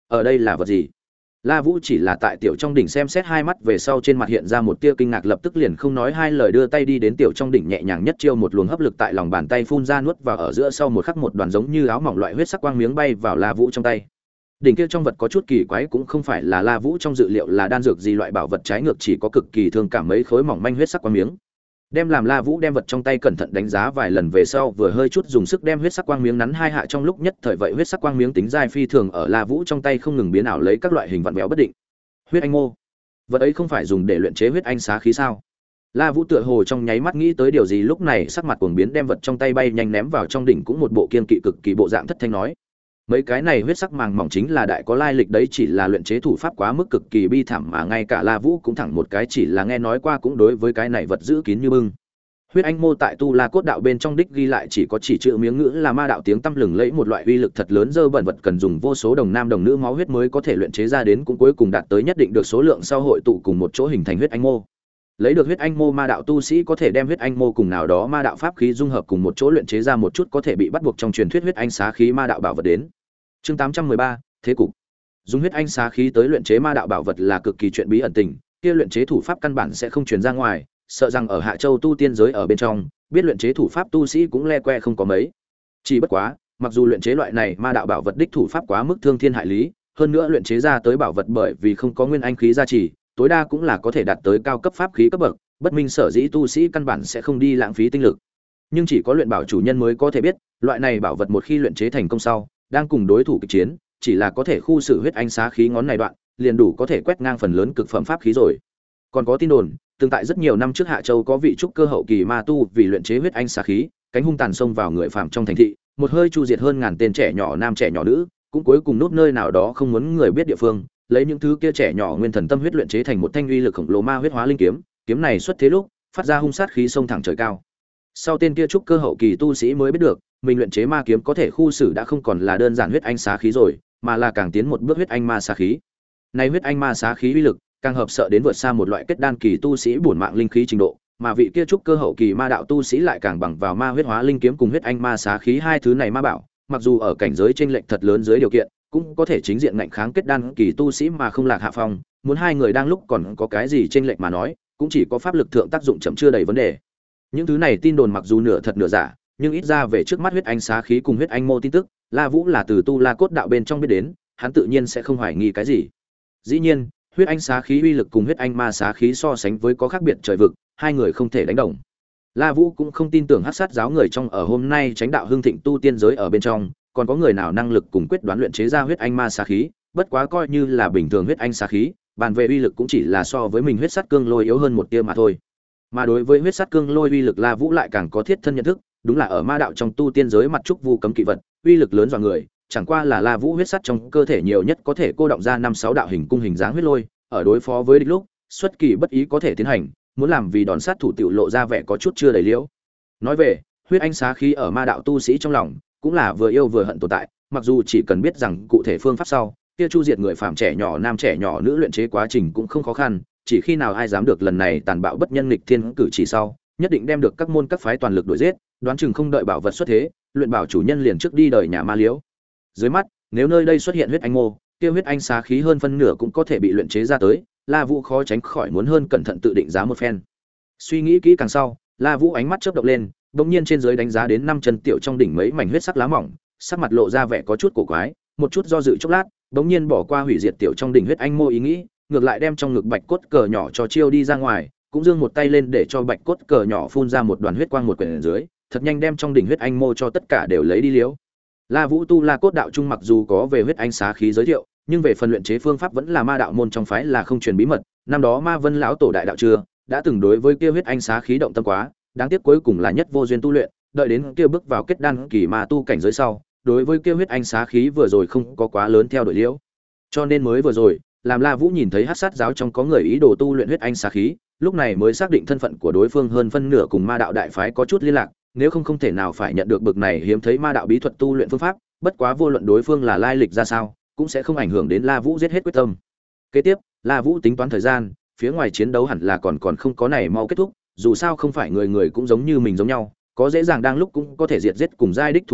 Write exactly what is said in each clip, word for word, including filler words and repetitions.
Ở đây là vật gì? La Vũ chỉ là tại tiểu trong đỉnh xem xét hai mắt về sau trên mặt hiện ra một tia kinh ngạc, lập tức liền không nói hai lời đưa tay đi đến tiểu trong đỉnh, nhẹ nhàng nhất chiêu một luồng hấp lực tại lòng bàn tay phun ra nuốt vào ở giữa, sau một khắc một đoàn giống như áo mỏng loại huyết sắc quang miếng bay vào La Vũ trong tay. Đỉnh kia trong vật có chút kỳ quái, cũng không phải là La Vũ trong dự liệu là đan dược gì loại bảo vật, trái ngược chỉ có cực kỳ thương cảm mấy khối mỏng manh huyết sắc quang miếng. Đem làm La Vũ đem vật trong tay cẩn thận đánh giá vài lần về sau, vừa hơi chút dùng sức đem huyết sắc quang miếng nắn hai hạ, trong lúc nhất thời vậy huyết sắc quang miếng tính dai phi thường ở La Vũ trong tay không ngừng biến ảo lấy các loại hình vặn vẹo bất định. Huyết anh mô, vật ấy không phải dùng để luyện chế huyết anh xá khí sao? La Vũ tựa hồ trong nháy mắt nghĩ tới điều gì, lúc này sắc mặt cuồng biến, đem vật trong tay bay nhanh ném vào trong đỉnh, cũng một bộ kiên kỵ cực kỳ bộ dạng thất thanh nói: mấy cái này huyết sắc màng mỏng chính là đại có lai lịch đấy, chỉ là luyện chế thủ pháp quá mức cực kỳ bi thảm mà ngay cả La Vũ cũng thẳng một cái chỉ là nghe nói qua cũng đối với cái này vật giữ kín như bưng. Huyết anh mô tại tu La cốt đạo bên trong đích ghi lại chỉ có chỉ chữ miếng ngữ là ma đạo tiếng tăm lừng lẫy một loại uy lực thật lớn dơ bẩn vật, cần dùng vô số đồng nam đồng nữ máu huyết mới có thể luyện chế ra đến, cũng cuối cùng đạt tới nhất định được số lượng sau hội tụ cùng một chỗ hình thành huyết anh mô. Lấy được huyết anh mô, ma đạo tu sĩ có thể đem huyết anh mô cùng nào đó ma đạo pháp khí dung hợp cùng một chỗ luyện chế ra một chút có thể bị bắt buộc trong truyền thuyết huyết anh xá khí ma đạo bảo vật đến. Chương tám trăm mười ba, thế cục. Dùng huyết anh xá khí tới luyện chế ma đạo bảo vật là cực kỳ chuyện bí ẩn tình, kia luyện chế thủ pháp căn bản sẽ không truyền ra ngoài, sợ rằng ở Hạ Châu tu tiên giới ở bên trong, biết luyện chế thủ pháp tu sĩ cũng le que không có mấy. Chỉ bất quá, mặc dù luyện chế loại này ma đạo bảo vật đích thủ pháp quá mức thương thiên hại lý, hơn nữa luyện chế ra tới bảo vật bởi vì không có nguyên anh khí gia trì, tối đa cũng là có thể đạt tới cao cấp pháp khí cấp bậc, bất minh sở dĩ tu sĩ căn bản sẽ không đi lãng phí tinh lực. Nhưng chỉ có luyện bảo chủ nhân mới có thể biết, loại này bảo vật một khi luyện chế thành công sau, đang cùng đối thủ kịch chiến, chỉ là có thể khu xử huyết anh xá khí ngón này đoạn, liền đủ có thể quét ngang phần lớn cực phẩm pháp khí rồi. Còn có tin đồn, tương tại rất nhiều năm trước Hạ Châu có vị trúc cơ hậu kỳ ma tu vì luyện chế huyết anh xá khí, cánh hung tàn xông vào người phàm trong thành thị, một hơi chu diệt hơn ngàn tên trẻ nhỏ nam trẻ nhỏ nữ, cũng cuối cùng núp nơi nào đó không muốn người biết địa phương, lấy những thứ kia trẻ nhỏ nguyên thần tâm huyết luyện chế thành một thanh uy lực khổng lồ ma huyết hóa linh kiếm, kiếm này xuất thế lúc, phát ra hung sát khí xông thẳng trời cao. Sau tên kia trúc cơ hậu kỳ tu sĩ mới biết được, mình luyện chế ma kiếm có thể khu xử đã không còn là đơn giản huyết anh xá khí rồi, mà là càng tiến một bước huyết anh ma xá khí. Này huyết anh ma xá khí uy lực, càng hợp sợ đến vượt xa một loại kết đan kỳ tu sĩ bổn mạng linh khí trình độ, mà vị kia trúc cơ hậu kỳ ma đạo tu sĩ lại càng bằng vào ma huyết hóa linh kiếm cùng huyết anh ma xá khí hai thứ này ma bảo, mặc dù ở cảnh giới chênh lệch thật lớn dưới điều kiện, cũng có thể chính diện ngạnh kháng kết đan kỳ tu sĩ mà không lạc hạ phong, muốn hai người đang lúc còn có cái gì chênh lệch mà nói, cũng chỉ có pháp lực thượng tác dụng chậm chưa đầy vấn đề. Những thứ này tin đồn mặc dù nửa thật nửa giả, nhưng ít ra về trước mắt huyết anh xá khí cùng huyết anh mô tin tức, La Vũ là từ tu La cốt đạo bên trong biết đến, hắn tự nhiên sẽ không hoài nghi cái gì. Dĩ nhiên, huyết anh xá khí uy lực cùng huyết anh ma xá khí so sánh với có khác biệt trời vực, hai người không thể đánh đồng. La Vũ cũng không tin tưởng Hắc Sát giáo người trong ở hôm nay tránh đạo hưng thịnh tu tiên giới ở bên trong, còn có người nào năng lực cùng quyết đoán luyện chế ra huyết anh ma xá khí, bất quá coi như là bình thường huyết anh xá khí, bàn về uy lực cũng chỉ là so với mình huyết sắt cương lôi yếu hơn một tia mà thôi. Mà đối với huyết sắt cương lôi uy lực, La Vũ lại càng có thiết thân nhận thức, đúng là ở ma đạo trong tu tiên giới mặt trúc vu cấm kỵ vật, uy lực lớn dọa người, chẳng qua là La Vũ huyết sắt trong cơ thể nhiều nhất có thể cô động ra năm sáu đạo hình cung hình dáng huyết lôi, ở đối phó với địch lúc, xuất kỳ bất ý có thể tiến hành, muốn làm vì đòn sát thủ tiểu lộ ra vẻ có chút chưa đầy liễu. Nói về, huyết anh xá khí ở ma đạo tu sĩ trong lòng, cũng là vừa yêu vừa hận tồn tại, mặc dù chỉ cần biết rằng cụ thể phương pháp sau, kia chu diệt người phàm trẻ nhỏ nam trẻ nhỏ nữ luyện chế quá trình cũng không khó khăn, chỉ khi nào ai dám được lần này tàn bạo bất nhân nghịch thiên cử chỉ sau, nhất định đem được các môn các phái toàn lực đuổi giết, đoán chừng không đợi bảo vật xuất thế, luyện bảo chủ nhân liền trước đi đời nhà ma liễu. Dưới mắt, nếu nơi đây xuất hiện huyết anh mô, kia huyết anh xá khí hơn phân nửa cũng có thể bị luyện chế ra tới, La Vũ khó tránh khỏi muốn hơn cẩn thận tự định giá một phen. Suy nghĩ kỹ càng sau, La Vũ ánh mắt chớp động lên, bỗng nhiên trên dưới đánh giá đến năm chân tiểu trong đỉnh mấy mảnh huyết sắc lá mỏng, sắc mặt lộ ra vẻ có chút cổ quái, một chút do dự chốc lát, bỗng nhiên bỏ qua hủy diệt tiểu trong đỉnh huyết anh mô ý nghĩ, ngược lại đem trong ngực bạch cốt cờ nhỏ cho chiêu đi ra ngoài, cũng giương một tay lên để cho bạch cốt cờ nhỏ phun ra một đoàn huyết quang một quyển dưới, thật nhanh đem trong đỉnh huyết anh mô cho tất cả đều lấy đi liếu. La Vũ tu La cốt đạo trung mặc dù có về huyết anh xá khí giới thiệu, nhưng về phần luyện chế phương pháp vẫn là ma đạo môn trong phái là không truyền bí mật, năm đó Ma Vân lão tổ đại đạo chưa đã từng đối với kia huyết anh xá khí động tâm quá, đáng tiếc cuối cùng là nhất vô duyên tu luyện, đợi đến kia bước vào kết đan kỳ ma tu cảnh giới sau, đối với kia huyết anh xá khí vừa rồi không có quá lớn theo đuổi liễu. Cho nên mới vừa rồi, làm La Vũ nhìn thấy Hắc Sát giáo trong có người ý đồ tu luyện huyết anh xá khí, lúc này mới xác định thân phận của đối phương hơn phân nửa cùng ma đạo đại phái có chút liên lạc, nếu không không thể nào phải nhận được bực này hiếm thấy ma đạo bí thuật tu luyện phương pháp, bất quá vô luận đối phương là lai lịch ra sao, cũng sẽ không ảnh hưởng đến La Vũ giết hết quyết tâm. Kế tiếp, La Vũ tính toán thời gian, phía ngoài chiến đấu hẳn là còn còn không có này mau kết thúc, dù sao không phải người người cũng giống như mình giống nhau, có dễ dàng đang lúc cũng có thể diệt giết cùng giai đích thủ đoạn,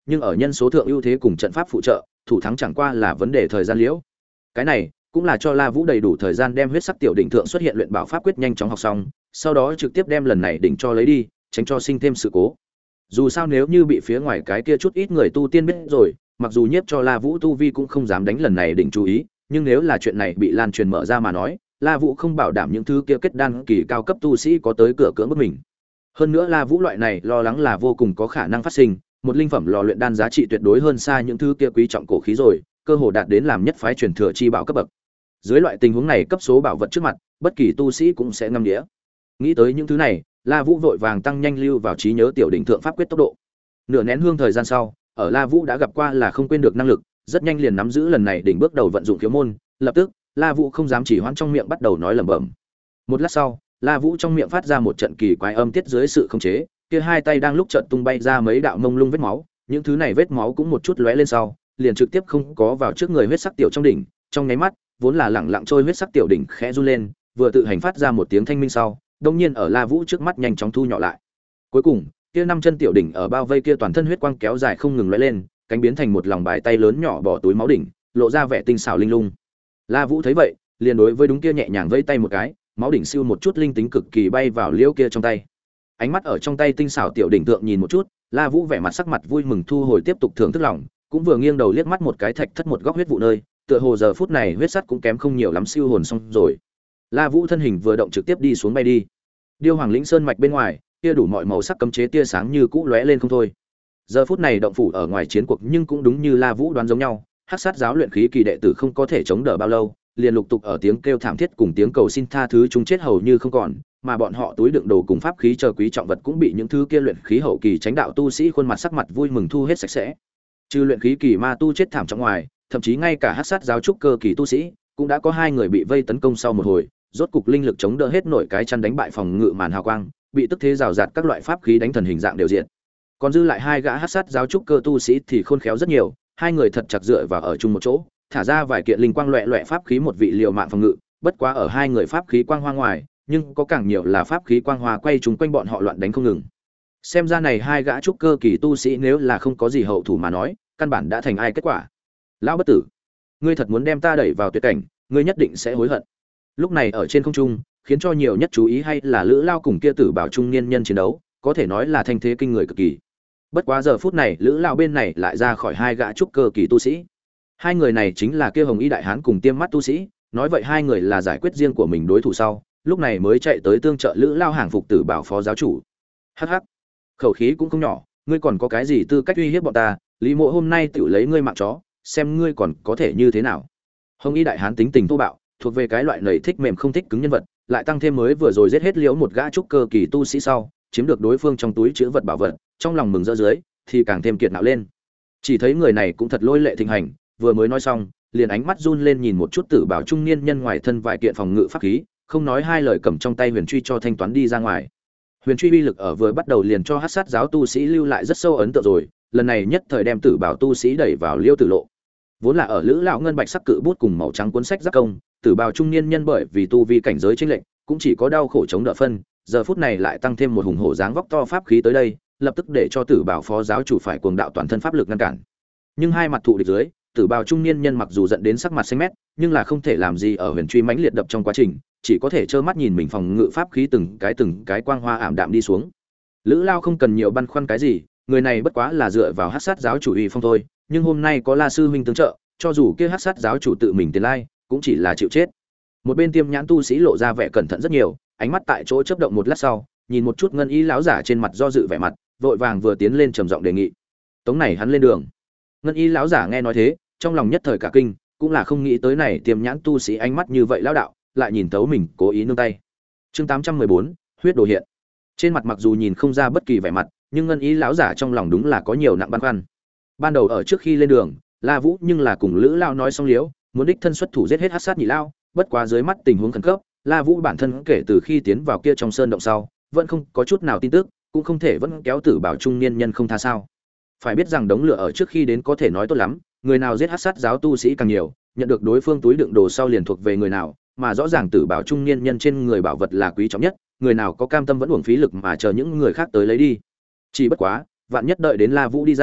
nhưng ở nhân số thượng ưu thế cùng trận pháp phụ trợ, thủ thắng chẳng qua là vấn đề thời gian liễu. Cái này cũng là cho La Vũ đầy đủ thời gian đem huyết sắc tiểu đỉnh thượng xuất hiện luyện bảo pháp quyết nhanh chóng học xong, sau đó trực tiếp đem lần này đỉnh cho lấy đi, tránh cho sinh thêm sự cố. Dù sao nếu như bị phía ngoài cái kia chút ít người tu tiên biết rồi, mặc dù nhiếp cho La Vũ tu vi cũng không dám đánh lần này đỉnh chú ý, nhưng nếu là chuyện này bị lan truyền mở ra mà nói, La Vũ không bảo đảm những thứ kia kết đan kỳ cao cấp tu sĩ có tới cửa cưỡng bức mình. Hơn nữa La Vũ loại này lo lắng là vô cùng có khả năng phát sinh, một linh phẩm lò luyện đan giá trị tuyệt đối hơn xa những thứ kia quý trọng cổ khí rồi, cơ hồ đạt đến làm nhất phái truyền thừa chi bảo cấp bậc. Dưới loại tình huống này cấp số bảo vật trước mặt, bất kỳ tu sĩ cũng sẽ ngâm đĩa. Nghĩ tới những thứ này, La Vũ vội vàng tăng nhanh lưu vào trí nhớ tiểu đỉnh thượng pháp quyết tốc độ. Nửa nén hương thời gian sau, ở La Vũ đã gặp qua là không quên được năng lực, rất nhanh liền nắm giữ lần này đỉnh bước đầu vận dụng khiếu môn, lập tức, La Vũ không dám chỉ hoãn trong miệng bắt đầu nói lẩm bẩm. Một lát sau, La Vũ trong miệng phát ra một trận kỳ quái âm tiết dưới sự khống chế, kia hai tay đang lúc trận tung bay ra mấy đạo mông lung vết máu, những thứ này vết máu cũng một chút lóe lên sau, liền trực tiếp không có vào trước người huyết sắc tiểu trong đỉnh, trong nháy mắt, vốn là lẳng lặng trôi huyết sắc tiểu đỉnh khẽ run lên, vừa tự hành phát ra một tiếng thanh minh sau, đột nhiên ở La Vũ trước mắt nhanh chóng thu nhỏ lại. Cuối cùng, kia năm chân tiểu đỉnh ở bao vây kia toàn thân huyết quang kéo dài không ngừng lóe lên, cánh biến thành một lòng bài tay lớn nhỏ bỏ túi máu đỉnh, lộ ra vẻ tinh xảo linh lung. La Vũ thấy vậy, liền đối với đúng kia nhẹ nhàng vẫy tay một cái, máu đỉnh siêu một chút linh tính cực kỳ bay vào liễu kia trong tay. Ánh mắt ở trong tay tinh xảo tiểu đỉnh tượng nhìn một chút, La Vũ vẻ mặt sắc mặt vui mừng thu hồi tiếp tục thưởng thức lòng, cũng vừa nghiêng đầu liếc mắt một cái thạch thất một góc huyết vụ nơi, tựa hồ giờ phút này huyết sắt cũng kém không nhiều lắm siêu hồn xong rồi. La Vũ thân hình vừa động trực tiếp đi xuống bay đi. Điêu Hoàng Lĩnh Sơn mạch bên ngoài, kia đủ mọi màu sắc cấm chế tia sáng như cũ lóe lên không thôi. Giờ phút này động phủ ở ngoài chiến cuộc nhưng cũng đúng như La Vũ đoán giống nhau, Hắc Sát giáo luyện khí kỳ đệ tử không có thể chống đỡ bao lâu, liền lục tục ở tiếng kêu thảm thiết cùng tiếng cầu xin tha thứ chúng chết hầu như không còn, mà bọn họ túi đựng đồ cùng pháp khí chờ quý trọng vật cũng bị những thứ kia luyện khí hậu kỳ tránh đạo tu sĩ khuôn mặt sắc mặt vui mừng thu hết sạch sẽ. Trừ luyện khí kỳ ma tu chết thảm trong ngoài, thậm chí ngay cả Hắc Sát giáo trúc cơ kỳ tu sĩ cũng đã có hai người bị vây tấn công sau một hồi, rốt cục linh lực chống đỡ hết nổi cái chăn đánh bại phòng ngự màn hào quang, bị tức thế rào rạt các loại pháp khí đánh thần hình dạng đều diện. Còn dư lại hai gã Hắc Sát giáo trúc cơ tu sĩ thì khôn khéo rất nhiều, hai người thật chặt dựa vào ở chung một chỗ, thả ra vài kiện linh quang loẹt loẹt pháp khí một vị liều mạng phòng ngự, bất quá ở hai người pháp khí quang hoa ngoài, nhưng có càng nhiều là pháp khí quang hoa quay chúng quanh bọn họ loạn đánh không ngừng. Xem ra này hai gã trúc cơ kỳ tu sĩ nếu là không có gì hậu thủ mà nói, căn bản đã thành ai kết quả. Lão bất tử, ngươi thật muốn đem ta đẩy vào tuyệt cảnh, ngươi nhất định sẽ hối hận. Lúc này ở trên không trung, khiến cho nhiều nhất chú ý hay là Lữ Lao cùng kia tử bảo trung niên nhân chiến đấu, có thể nói là thanh thế kinh người cực kỳ. Bất quá giờ phút này, Lữ Lao bên này lại ra khỏi hai gã trúc cơ kỳ tu sĩ. Hai người này chính là kia Hồng Y đại hán cùng Tiêm Mắt tu sĩ, nói vậy hai người là giải quyết riêng của mình đối thủ sau, lúc này mới chạy tới tương trợ Lữ Lao hàng phục tử bảo phó giáo chủ. Hắc hắc, khẩu khí cũng không nhỏ, ngươi còn có cái gì tư cách uy hiếp bọn ta? Lý Mộ hôm nay tự lấy ngươi mạng chó, xem ngươi còn có thể như thế nào. Hồng Y đại hán tính tình thô bạo, thuộc về cái loại nảy thích mềm không thích cứng nhân vật, lại tăng thêm mới vừa rồi giết hết liễu một gã trúc cơ kỳ tu sĩ sau, chiếm được đối phương trong túi chứa vật bảo vật, trong lòng mừng rỡ dưới, thì càng thêm kiệt ngạo lên. Chỉ thấy người này cũng thật lôi lệ thịnh hành, vừa mới nói xong, liền ánh mắt run lên nhìn một chút tử bảo trung niên nhân ngoài thân vài kiện phòng ngự pháp khí, không nói hai lời cầm trong tay huyền truy cho thanh toán đi ra ngoài. Huyền truy uy lực ở vừa bắt đầu liền cho Hắc Sát giáo tu sĩ lưu lại rất sâu ấn tượng rồi, lần này nhất thời đem tử bảo tu sĩ đẩy vào liêu tử lộ. Vốn là ở Lữ lão ngân bạch sắc cự bút cùng màu trắng cuốn sách giác công, tử bảo trung niên nhân bởi vì tu vi cảnh giới chênh lệch, cũng chỉ có đau khổ chống đỡ phân, giờ phút này lại tăng thêm một hùng hổ dáng vóc to pháp khí tới đây, lập tức để cho tử bảo phó giáo chủ phải cuồng đạo toàn thân pháp lực ngăn cản. Nhưng hai mặt thụ địch dưới, tử bào trung niên nhân mặc dù giận đến sắc mặt xanh mét, nhưng là không thể làm gì ở huyền truy mãnh liệt đập trong quá trình, chỉ có thể trơ mắt nhìn mình phòng ngự pháp khí từng cái từng cái quang hoa ảm đạm đi xuống. Lữ Lao không cần nhiều băn khoăn cái gì, người này bất quá là dựa vào Hắc Sát giáo chủ uy phong thôi, nhưng hôm nay có La sư huynh tương trợ, cho dù kia Hắc Sát giáo chủ tự mình tiền lai, cũng chỉ là chịu chết. Một bên Tiêm Nhãn tu sĩ lộ ra vẻ cẩn thận rất nhiều, ánh mắt tại chỗ chớp động một lát sau, nhìn một chút Ngân Y lão giả trên mặt do dự vẻ mặt, vội vàng vừa tiến lên trầm giọng đề nghị. Tống này hắn lên đường. Ngân Y lão giả nghe nói thế, trong lòng nhất thời cả kinh, cũng là không nghĩ tới này Tiêm Nhãn tu sĩ ánh mắt như vậy lão đạo, lại nhìn tấu mình cố ý nương tay. Chương tám trăm mười bốn, huyết đồ hiện. Trên mặt mặc dù nhìn không ra bất kỳ vẻ mặt, nhưng Ngân Y lão giả trong lòng đúng là có nhiều nặng băn khoăn. Ban đầu ở trước khi lên đường, La Vũ nhưng là cùng Lữ Lao nói xong liếu, muốn đích thân xuất thủ giết hết Hắc Sát nhị lao, bất quá dưới mắt tình huống khẩn cấp, La Vũ bản thân kể từ khi tiến vào kia trong sơn động sau, vẫn không có chút nào tin tức, cũng không thể vẫn kéo tử bảo trung niên nhân không tha sao. Phải biết rằng đống lửa ở trước khi đến có thể nói tốt lắm, người nào giết Hắc Sát giáo tu sĩ càng nhiều, nhận được đối phương túi đựng đồ sau liền thuộc về người nào, mà rõ ràng tử bảo trung niên nhân trên người bảo vật là quý trọng nhất, người nào có cam tâm vẫn uổng phí lực mà chờ những người khác tới lấy đi. Chỉ bất quá, vạn nhất đợi đến La Vũ đi ra,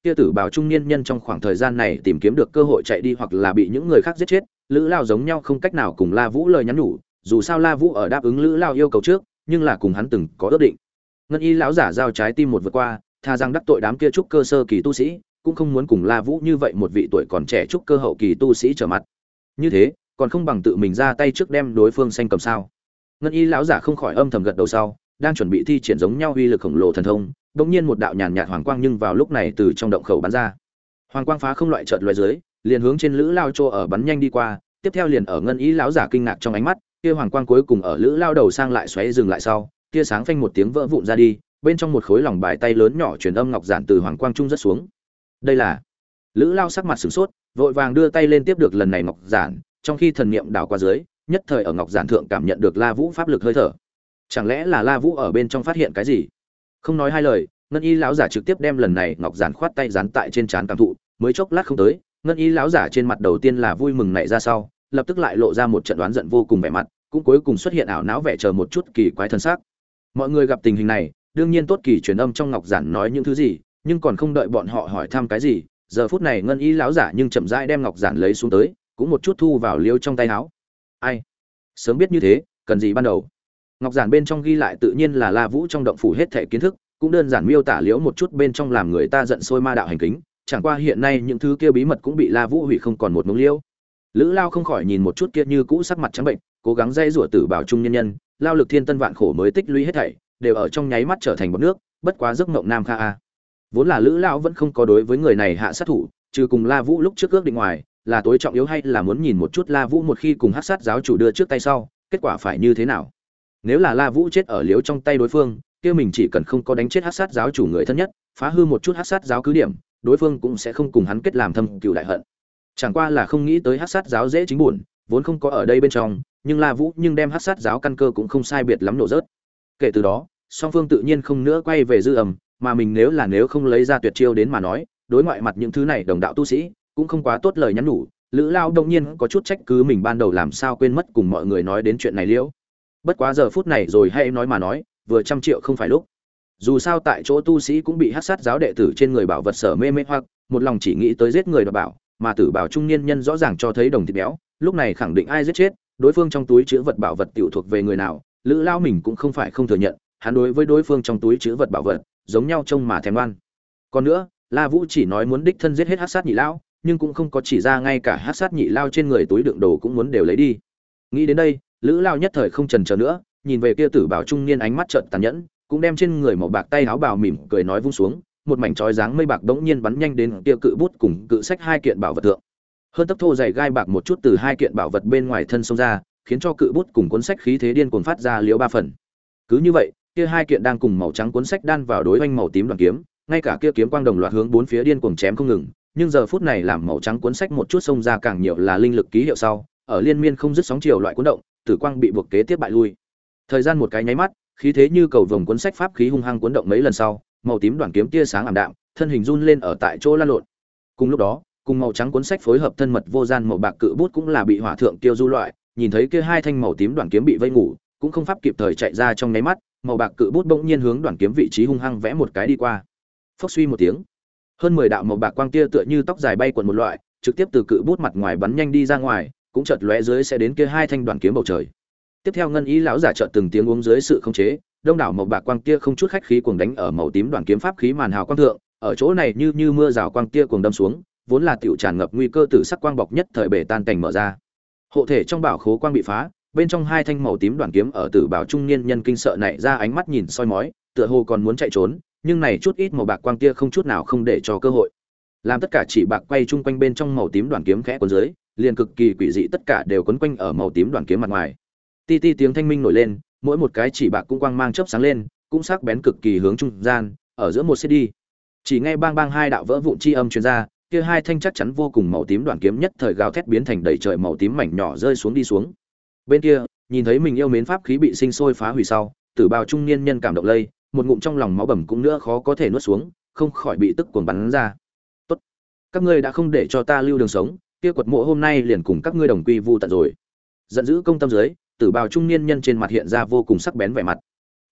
Kia tử bào trung niên nhân trong khoảng thời gian này tìm kiếm được cơ hội chạy đi hoặc là bị những người khác giết chết, Lữ Lao giống nhau không cách nào cùng La Vũ lời nhắn nhủ, dù sao La Vũ ở đáp ứng Lữ Lao yêu cầu trước, nhưng là cùng hắn từng có ước định. Ngân Y lão giả giao trái tim một vượt qua, tha rằng đắc tội đám kia trúc cơ sơ kỳ tu sĩ, cũng không muốn cùng La Vũ như vậy một vị tuổi còn trẻ trúc cơ hậu kỳ tu sĩ trở mặt. Như thế, còn không bằng tự mình ra tay trước đem đối phương xanh cầm sao. Ngân Y lão giả không khỏi âm thầm gật đầu sau, đang chuẩn bị thi triển giống nhau uy lực khổng lồ thần thông, đột nhiên một đạo nhàn nhạt hoàng quang nhưng vào lúc này từ trong động khẩu bắn ra. Hoàng quang phá không loại chợt lóe dưới, liền hướng trên Lữ Lao Trô ở bắn nhanh đi qua, tiếp theo liền ở Ngân Y lão giả kinh ngạc trong ánh mắt, kia hoàng quang cuối cùng ở Lữ Lao đầu sang lại xoáy dừng lại sau, kia sáng phanh một tiếng vỡ vụn ra đi, bên trong một khối lòng bài tay lớn nhỏ truyền âm ngọc giản từ hoàng quang trung rất xuống. Đây là Lữ Lao sắc mặt sửng sốt, vội vàng đưa tay lên tiếp được lần này ngọc giản, trong khi thần niệm đảo qua dưới, nhất thời ở ngọc giản thượng cảm nhận được La Vũ pháp lực hơi thở. Chẳng lẽ là La Vũ ở bên trong phát hiện cái gì? Không nói hai lời, Ngân Y lão giả trực tiếp đem lần này ngọc giản khoát tay dán tại trên trán cảm thụ, mới chốc lát không tới, Ngân Y lão giả trên mặt đầu tiên là vui mừng nảy ra sau, lập tức lại lộ ra một trận đoán giận vô cùng vẻ mặt, cũng cuối cùng xuất hiện ảo não vẻ chờ một chút kỳ quái thân xác. Mọi người gặp tình hình này, đương nhiên tốt kỳ truyền âm trong ngọc giản nói những thứ gì, nhưng còn không đợi bọn họ hỏi thăm cái gì, giờ phút này Ngân Y lão giả nhưng chậm rãi đem ngọc giản lấy xuống tới, cũng một chút thu vào liêu trong tay áo. Ai? Sớm biết như thế, cần gì ban đầu? Ngọc giản bên trong ghi lại tự nhiên là La Vũ trong động phủ hết thảy kiến thức, cũng đơn giản miêu tả liễu một chút bên trong làm người ta giận sôi ma đạo hành kính, chẳng qua hiện nay những thứ kia bí mật cũng bị La Vũ hủy không còn một mống liễu. Lữ Lao không khỏi nhìn một chút kia như cũ sắc mặt trắng bệnh, cố gắng dây rủa tử bảo trung nhân nhân, lao lực thiên tân vạn khổ mới tích lũy hết thảy, đều ở trong nháy mắt trở thành bọt nước, bất quá giấc mộng nam kha a. Vốn là Lữ Lão vẫn không có đối với người này hạ sát thủ, trừ cùng La Vũ lúc trước ước định ngoài, là tối trọng yếu hay là muốn nhìn một chút La Vũ một khi cùng Hắc Sát giáo chủ đưa trước tay sau, kết quả phải như thế nào. Nếu là La Vũ chết ở liếu trong tay đối phương, kia mình chỉ cần không có đánh chết Hắc Sát giáo chủ người thân nhất, phá hư một chút Hắc Sát giáo cứ điểm, đối phương cũng sẽ không cùng hắn kết làm thâm cừu đại hận. Chẳng qua là không nghĩ tới Hắc Sát giáo dễ chính buồn, vốn không có ở đây bên trong, nhưng La Vũ nhưng đem Hắc Sát giáo căn cơ cũng không sai biệt lắm nổ rớt. Kể từ đó, song phương tự nhiên không nữa quay về dư ầm, mà mình nếu là nếu không lấy ra tuyệt chiêu đến mà nói, đối ngoại mặt những thứ này đồng đạo tu sĩ cũng không quá tốt lời nhắn nhủ. Lữ Lao đông nhiên có chút trách cứ mình ban đầu làm sao quên mất cùng mọi người nói đến chuyện này liễu. Bất quá giờ phút này rồi hay nói mà nói, vừa trăm triệu không phải lúc. Dù sao tại chỗ tu sĩ cũng bị Hắc Sát giáo đệ tử trên người bảo vật sở mê mê hoặc, một lòng chỉ nghĩ tới giết người đoạt bảo, mà tử bảo trung niên nhân rõ ràng cho thấy đồng thịt béo, lúc này khẳng định ai giết chết, đối phương trong túi trữ vật bảo vật tiểu thuộc về người nào, Lữ Lao mình cũng không phải không thừa nhận, hắn đối với đối phương trong túi trữ vật bảo vật, giống nhau trông mà thèm ăn. Còn nữa, La Vũ chỉ nói muốn đích thân giết hết Hắc Sát nhị lão, nhưng cũng không có chỉ ra ngay cả Hắc Sát nhị lao trên người túi đựng đồ cũng muốn đều lấy đi. Nghĩ đến đây, Lữ Lao nhất thời không chần chờ nữa, nhìn về kia tử bảo trung niên ánh mắt trợn tàn nhẫn, cũng đem trên người màu bạc tay áo bào mỉm cười nói vung xuống, một mảnh chói dáng mây bạc đống nhiên bắn nhanh đến kia cự bút cùng cự sách hai kiện bảo vật thượng. Hơn tấc thô dày gai bạc một chút từ hai kiện bảo vật bên ngoài thân xông ra, khiến cho cự bút cùng cuốn sách khí thế điên cuồng phát ra liếu ba phần. Cứ như vậy, kia hai kiện đang cùng màu trắng cuốn sách đan vào đối oanh màu tím đoàn kiếm, ngay cả kia kiếm quang đồng loạt hướng bốn phía điên cuồng chém không ngừng, nhưng giờ phút này làm màu trắng cuốn sách một chút xông ra càng nhiều là linh lực ký hiệu sau, ở liên miên không dứt sóng chiều loại cuốn động, tử quang bị buộc kế tiếp bại lui. Thời gian một cái nháy mắt, khí thế như cầu vồng cuốn sách pháp khí hung hăng cuốn động mấy lần sau, màu tím đoàn kiếm tia sáng ảm đạm, thân hình run lên ở tại chỗ lăn lộn. Cùng lúc đó, cùng màu trắng cuốn sách phối hợp thân mật vô gian màu bạc cự bút cũng là bị hỏa thượng tiêu du loại, nhìn thấy kia hai thanh màu tím đoàn kiếm bị vây ngủ, cũng không pháp kịp thời chạy ra trong nháy mắt, màu bạc cự bút bỗng nhiên hướng đoàn kiếm vị trí hung hăng vẽ một cái đi qua. Phốc suy một tiếng, hơn mười đạo màu bạc quang tia tựa như tóc dài bay quần một loại, trực tiếp từ cự bút mặt ngoài bắn nhanh đi ra ngoài, cũng chợt lóe dưới sẽ đến kia hai thanh đoàn kiếm bầu trời. Tiếp theo Ngân Y lão giả chợt từng tiếng uống dưới sự khống chế, đông đảo màu bạc quang tia không chút khách khí cuồng đánh ở màu tím đoàn kiếm pháp khí màn hào quang thượng, ở chỗ này như như mưa rào quang tia cuồng đâm xuống, vốn là tiểu tràn ngập nguy cơ tử sắc quang bọc nhất thời bể tan cảnh mở ra. Hộ thể trong bảo khố quang bị phá, bên trong hai thanh màu tím đoàn kiếm ở tử bảo trung niên nhân kinh sợ nảy ra ánh mắt nhìn soi mói, tựa hồ còn muốn chạy trốn, nhưng này chút ít màu bạc quang tia không chút nào không để cho cơ hội. Làm tất cả chỉ bạc quay chung quanh bên trong màu tím đoàn kiếm khẽ cuốn dưới, liền cực kỳ quỷ dị tất cả đều quấn quanh ở màu tím đoàn kiếm mặt ngoài. Ti ti tiếng thanh minh nổi lên, mỗi một cái chỉ bạc cũng quang mang chớp sáng lên, cũng sắc bén cực kỳ hướng trung gian, ở giữa một xếp đi. Chỉ nghe bang bang hai đạo vỡ vụn chi âm truyền ra, kia hai thanh chắc chắn vô cùng màu tím đoàn kiếm nhất thời gào thét biến thành đầy trời màu tím mảnh nhỏ rơi xuống đi xuống. Bên kia, nhìn thấy mình yêu mến pháp khí bị sinh sôi phá hủy sau, tử bào trung niên nhân cảm động lây, một ngụm trong lòng máu bầm cũng nữa khó có thể nuốt xuống, không khỏi bị tức cuồng bắn ra. Tốt, các ngươi đã không để cho ta lưu đường sống, kia quật mộ hôm nay liền cùng các ngươi đồng quy vu tận rồi. Giận dữ công tâm dưới, tử bào trung niên nhân trên mặt hiện ra vô cùng sắc bén vẻ mặt.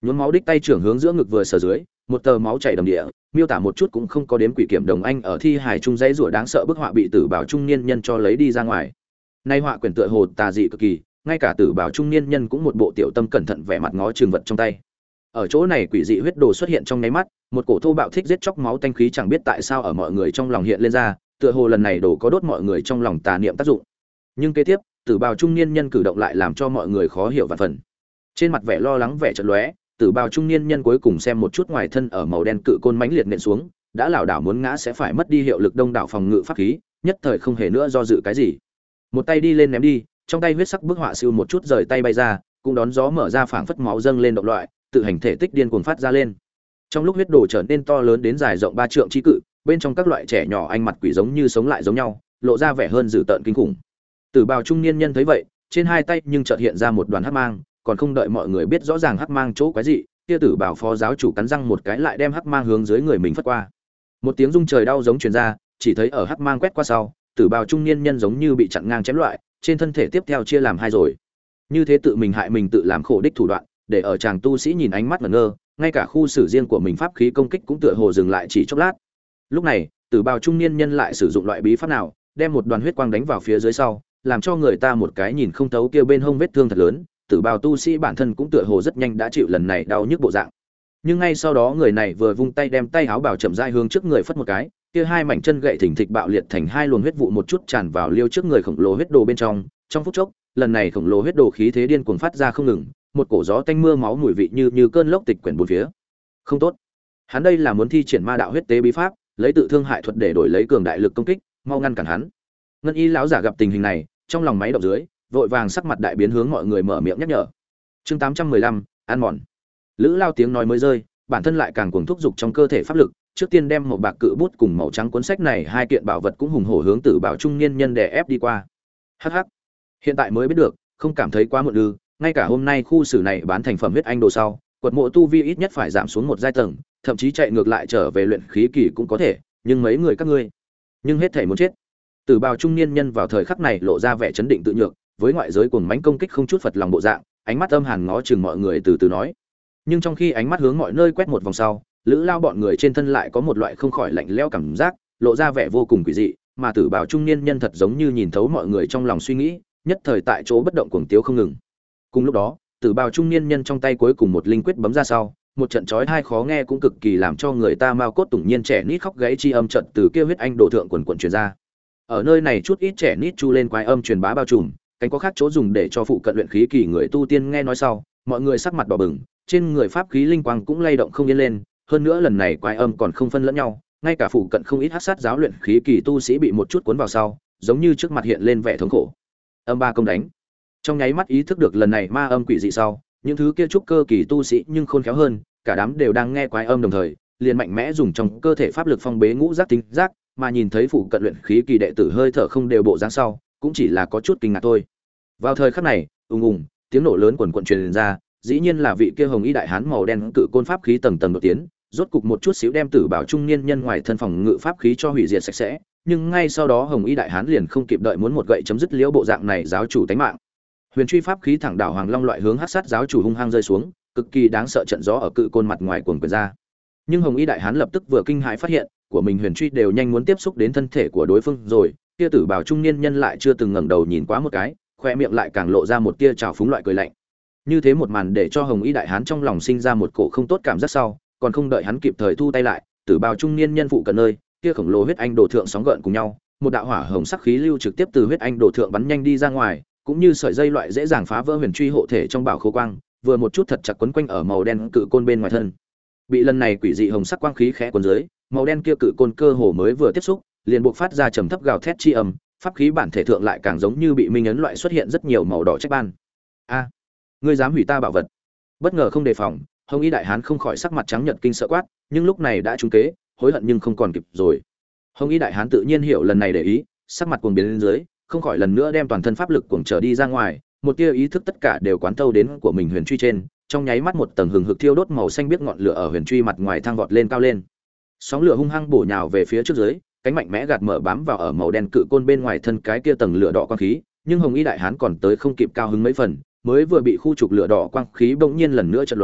Nhuốm máu đích tay trưởng hướng giữa ngực vừa sờ dưới, một tờ máu chảy đầm địa, miêu tả một chút cũng không có đếm quỷ kiểm đồng anh ở thi hài trung dãy rủa đáng sợ bức họa bị tử bảo trung niên nhân cho lấy đi ra ngoài. Nay họa quyển tựa hồ tà dị cực kỳ, ngay cả tử bảo trung niên nhân cũng một bộ tiểu tâm cẩn thận vẻ mặt ngó trường vật trong tay. Ở chỗ này quỷ dị huyết đồ xuất hiện trong nháy mắt, một cổ thô bạo thích giết chóc máu tanh khí chẳng biết tại sao ở mọi người trong lòng hiện lên ra, tựa hồ lần này đồ có đốt mọi người trong lòng tà niệm tác dụng. Nhưng kế tiếp, tử bào trung niên nhân cử động lại làm cho mọi người khó hiểu vạn phần. Trên mặt vẻ lo lắng vẻ chợt lóe, tử bào trung niên nhân cuối cùng xem một chút ngoài thân ở màu đen cự côn mãnh liệt nện xuống, đã lảo đảo muốn ngã sẽ phải mất đi hiệu lực đông đảo phòng ngự pháp khí, nhất thời không hề nữa do dự cái gì. Một tay đi lên ném đi, trong tay huyết sắc bức họa siêu một chút rời tay bay ra, cũng đón gió mở ra phảng phất máu dâng lên động loại, tự hành thể tích điên cuồng phát ra lên. Trong lúc huyết đồ trở nên to lớn đến dài rộng ba trượng chi cự, bên trong các loại trẻ nhỏ anh mặt quỷ giống như sống lại giống nhau, lộ ra vẻ hơn dữ tợn kinh khủng. Tử bào trung niên nhân thấy vậy, trên hai tay nhưng chợt hiện ra một đoàn hắc mang, còn không đợi mọi người biết rõ ràng hắc mang chỗ quái gì, kia tử bào phó giáo chủ cắn răng một cái lại đem hắc mang hướng dưới người mình phất qua. Một tiếng rung trời đau giống truyền ra, chỉ thấy ở hắc mang quét qua sau, tử bào trung niên nhân giống như bị chặn ngang chém loại, trên thân thể tiếp theo chia làm hai rồi. Như thế tự mình hại mình tự làm khổ đích thủ đoạn, để ở chàng tu sĩ nhìn ánh mắt ngẩn ngơ, ngay cả khu xử riêng của mình pháp khí công kích cũng tựa hồ dừng lại chỉ chốc lát. Lúc này, tử bào trung niên nhân lại sử dụng loại bí pháp nào, đem một đoàn huyết quang đánh vào phía dưới sau, làm cho người ta một cái nhìn không thấu kia bên hông vết thương thật lớn, tử bào tu sĩ bản thân cũng tựa hồ rất nhanh đã chịu lần này đau nhức bộ dạng. Nhưng ngay sau đó người này vừa vung tay đem tay áo bào chậm rãi hướng trước người phất một cái, kia hai mảnh chân gậy thình thịch bạo liệt thành hai luồng huyết vụ một chút tràn vào liêu trước người khổng lồ huyết đồ bên trong, trong phút chốc, lần này khổng lồ huyết đồ khí thế điên cuồng phát ra không ngừng, một cổ gió tanh mưa máu mùi vị như như cơn lốc tịch quyển bốn phía. Không tốt. Hắn đây là muốn thi triển ma đạo huyết tế bí pháp, lấy tự thương hại thuật để đổi lấy cường đại lực công kích, mau ngăn cản hắn. Ngân y lão giả gặp tình hình này, trong lòng máy động dưới, vội vàng sắc mặt đại biến hướng mọi người mở miệng nhắc nhở. Chương tám trăm mười lăm, ăn mòn. Lữ Lao tiếng nói mới rơi, bản thân lại càng cuồng thúc dục trong cơ thể pháp lực, trước tiên đem một bạc cự bút cùng màu trắng cuốn sách này hai kiện bảo vật cũng hùng hổ hướng tử bảo trung niên nhân đè ép đi qua. Hắc hắc. Hiện tại mới biết được, không cảm thấy quá muộn ư? Ngay cả hôm nay khu xử này bán thành phẩm huyết anh đồ sau, quật mộ tu vi ít nhất phải giảm xuống một giai tầng, thậm chí chạy ngược lại trở về luyện khí kỳ cũng có thể, nhưng mấy người các ngươi, nhưng hết thảy muốn chết. Tử bào trung niên nhân vào thời khắc này lộ ra vẻ chấn định tự nhược, với ngoại giới cuồng mãnh công kích không chút phật lòng bộ dạng, ánh mắt âm hàn ngó chừng mọi người từ từ nói. Nhưng trong khi ánh mắt hướng mọi nơi quét một vòng sau, Lữ Lao bọn người trên thân lại có một loại không khỏi lạnh lẽo cảm giác, lộ ra vẻ vô cùng quỷ dị, mà tử bào trung niên nhân thật giống như nhìn thấu mọi người trong lòng suy nghĩ, nhất thời tại chỗ bất động cuồng tiếu không ngừng. Cùng lúc đó, tử bào trung niên nhân trong tay cuối cùng một linh quyết bấm ra sau, một trận chói tai khó nghe cũng cực kỳ làm cho người ta mao cốt tủng nhiên trẻ nít khóc gáy chi âm trận từ kia huyết anh đồ thượng quần quần truyền ra. Ở nơi này chút ít trẻ nít chu lên quái âm truyền bá bao trùm, cánh có khác chỗ dùng để cho phụ cận luyện khí kỳ người tu tiên nghe nói sau, mọi người sắc mặt đỏ bừng, trên người pháp khí linh quang cũng lay động không yên lên, hơn nữa lần này quái âm còn không phân lẫn nhau, ngay cả phụ cận không ít hắc sát giáo luyện khí kỳ tu sĩ bị một chút cuốn vào sau, giống như trước mặt hiện lên vẻ thống khổ. Âm ba công đánh. Trong nháy mắt ý thức được lần này ma âm quỷ dị sau, những thứ kia trúc cơ kỳ tu sĩ nhưng khôn khéo hơn, cả đám đều đang nghe quái âm đồng thời, liền mạnh mẽ dùng trong cơ thể pháp lực phong bế ngũ giác tính giác, mà nhìn thấy phụ cận luyện khí kỳ đệ tử hơi thở không đều bộ dáng sau, cũng chỉ là có chút kinh ngạc thôi. Vào thời khắc này, ùng ùng, tiếng nổ lớn quần quần truyền ra, dĩ nhiên là vị kia hồng y đại hán màu đen cự côn pháp khí tầng tầng đột tiến, rốt cục một chút xíu đem tử bảo trung niên nhân ngoài thân phòng ngự pháp khí cho hủy diệt sạch sẽ, nhưng ngay sau đó hồng y đại hán liền không kịp đợi muốn một gậy chấm dứt liễu bộ dạng này giáo chủ tánh mạng. Huyền truy pháp khí thẳng đảo hoàng long loại hướng hắc sát giáo chủ hung hăng rơi xuống, cực kỳ đáng sợ trận gió ở cự côn mặt ngoài cuồng quyển ra. Nhưng hồng y đại hán lập tức vừa kinh hãi phát hiện, của mình huyền truy đều nhanh muốn tiếp xúc đến thân thể của đối phương rồi, kia tử bảo trung niên nhân lại chưa từng ngẩng đầu nhìn quá một cái, khoe miệng lại càng lộ ra một tia trào phúng loại cười lạnh. Như thế một màn để cho hồng y đại hán trong lòng sinh ra một cổ không tốt cảm giác sau, còn không đợi hắn kịp thời thu tay lại, tử bào trung niên nhân phụ cận nơi kia khổng lồ huyết anh đồ thượng sóng gợn cùng nhau, một đạo hỏa hồng sắc khí lưu trực tiếp từ huyết anh đồ thượng bắn nhanh đi ra ngoài, cũng như sợi dây loại dễ dàng phá vỡ huyền truy hộ thể trong bảo khố quang, vừa một chút thật chặt quấn quanh ở màu đen cự côn bên ngoài thân. Bị lần này quỷ dị hồng sắc quang khí khẽ cuốn dưới, màu đen kia cự côn cơ hồ mới vừa tiếp xúc, liền buộc phát ra trầm thấp gào thét chi âm, pháp khí bản thể thượng lại càng giống như bị minh ấn loại xuất hiện rất nhiều màu đỏ trách ban. A, ngươi dám hủy ta bảo vật? Bất ngờ không đề phòng, hồng y đại hán không khỏi sắc mặt trắng nhợt kinh sợ quát, nhưng lúc này đã trúng kế, hối hận nhưng không còn kịp rồi. Hồng y đại hán tự nhiên hiểu lần này để ý, sắc mặt cuồng biến lên dưới, không khỏi lần nữa đem toàn thân pháp lực cuồng trở đi ra ngoài, một tia ý thức tất cả đều quán thâu đến của mình huyền truy trên, trong nháy mắt một tầng hừng hực thiêu đốt màu xanh biếc ngọn lửa ở huyền truy mặt ngoài thăng vọt lên cao lên. Sóng lửa hung hăng bổ nhào về phía trước dưới, cánh mạnh mẽ gạt mở bám vào ở màu đen cự côn bên ngoài thân cái kia tầng lửa đỏ quang khí, nhưng hồng y đại hán còn tới không kịp cao hứng mấy phần, mới vừa bị khu trục lửa đỏ quang khí bỗng nhiên lần nữa chợt lóe,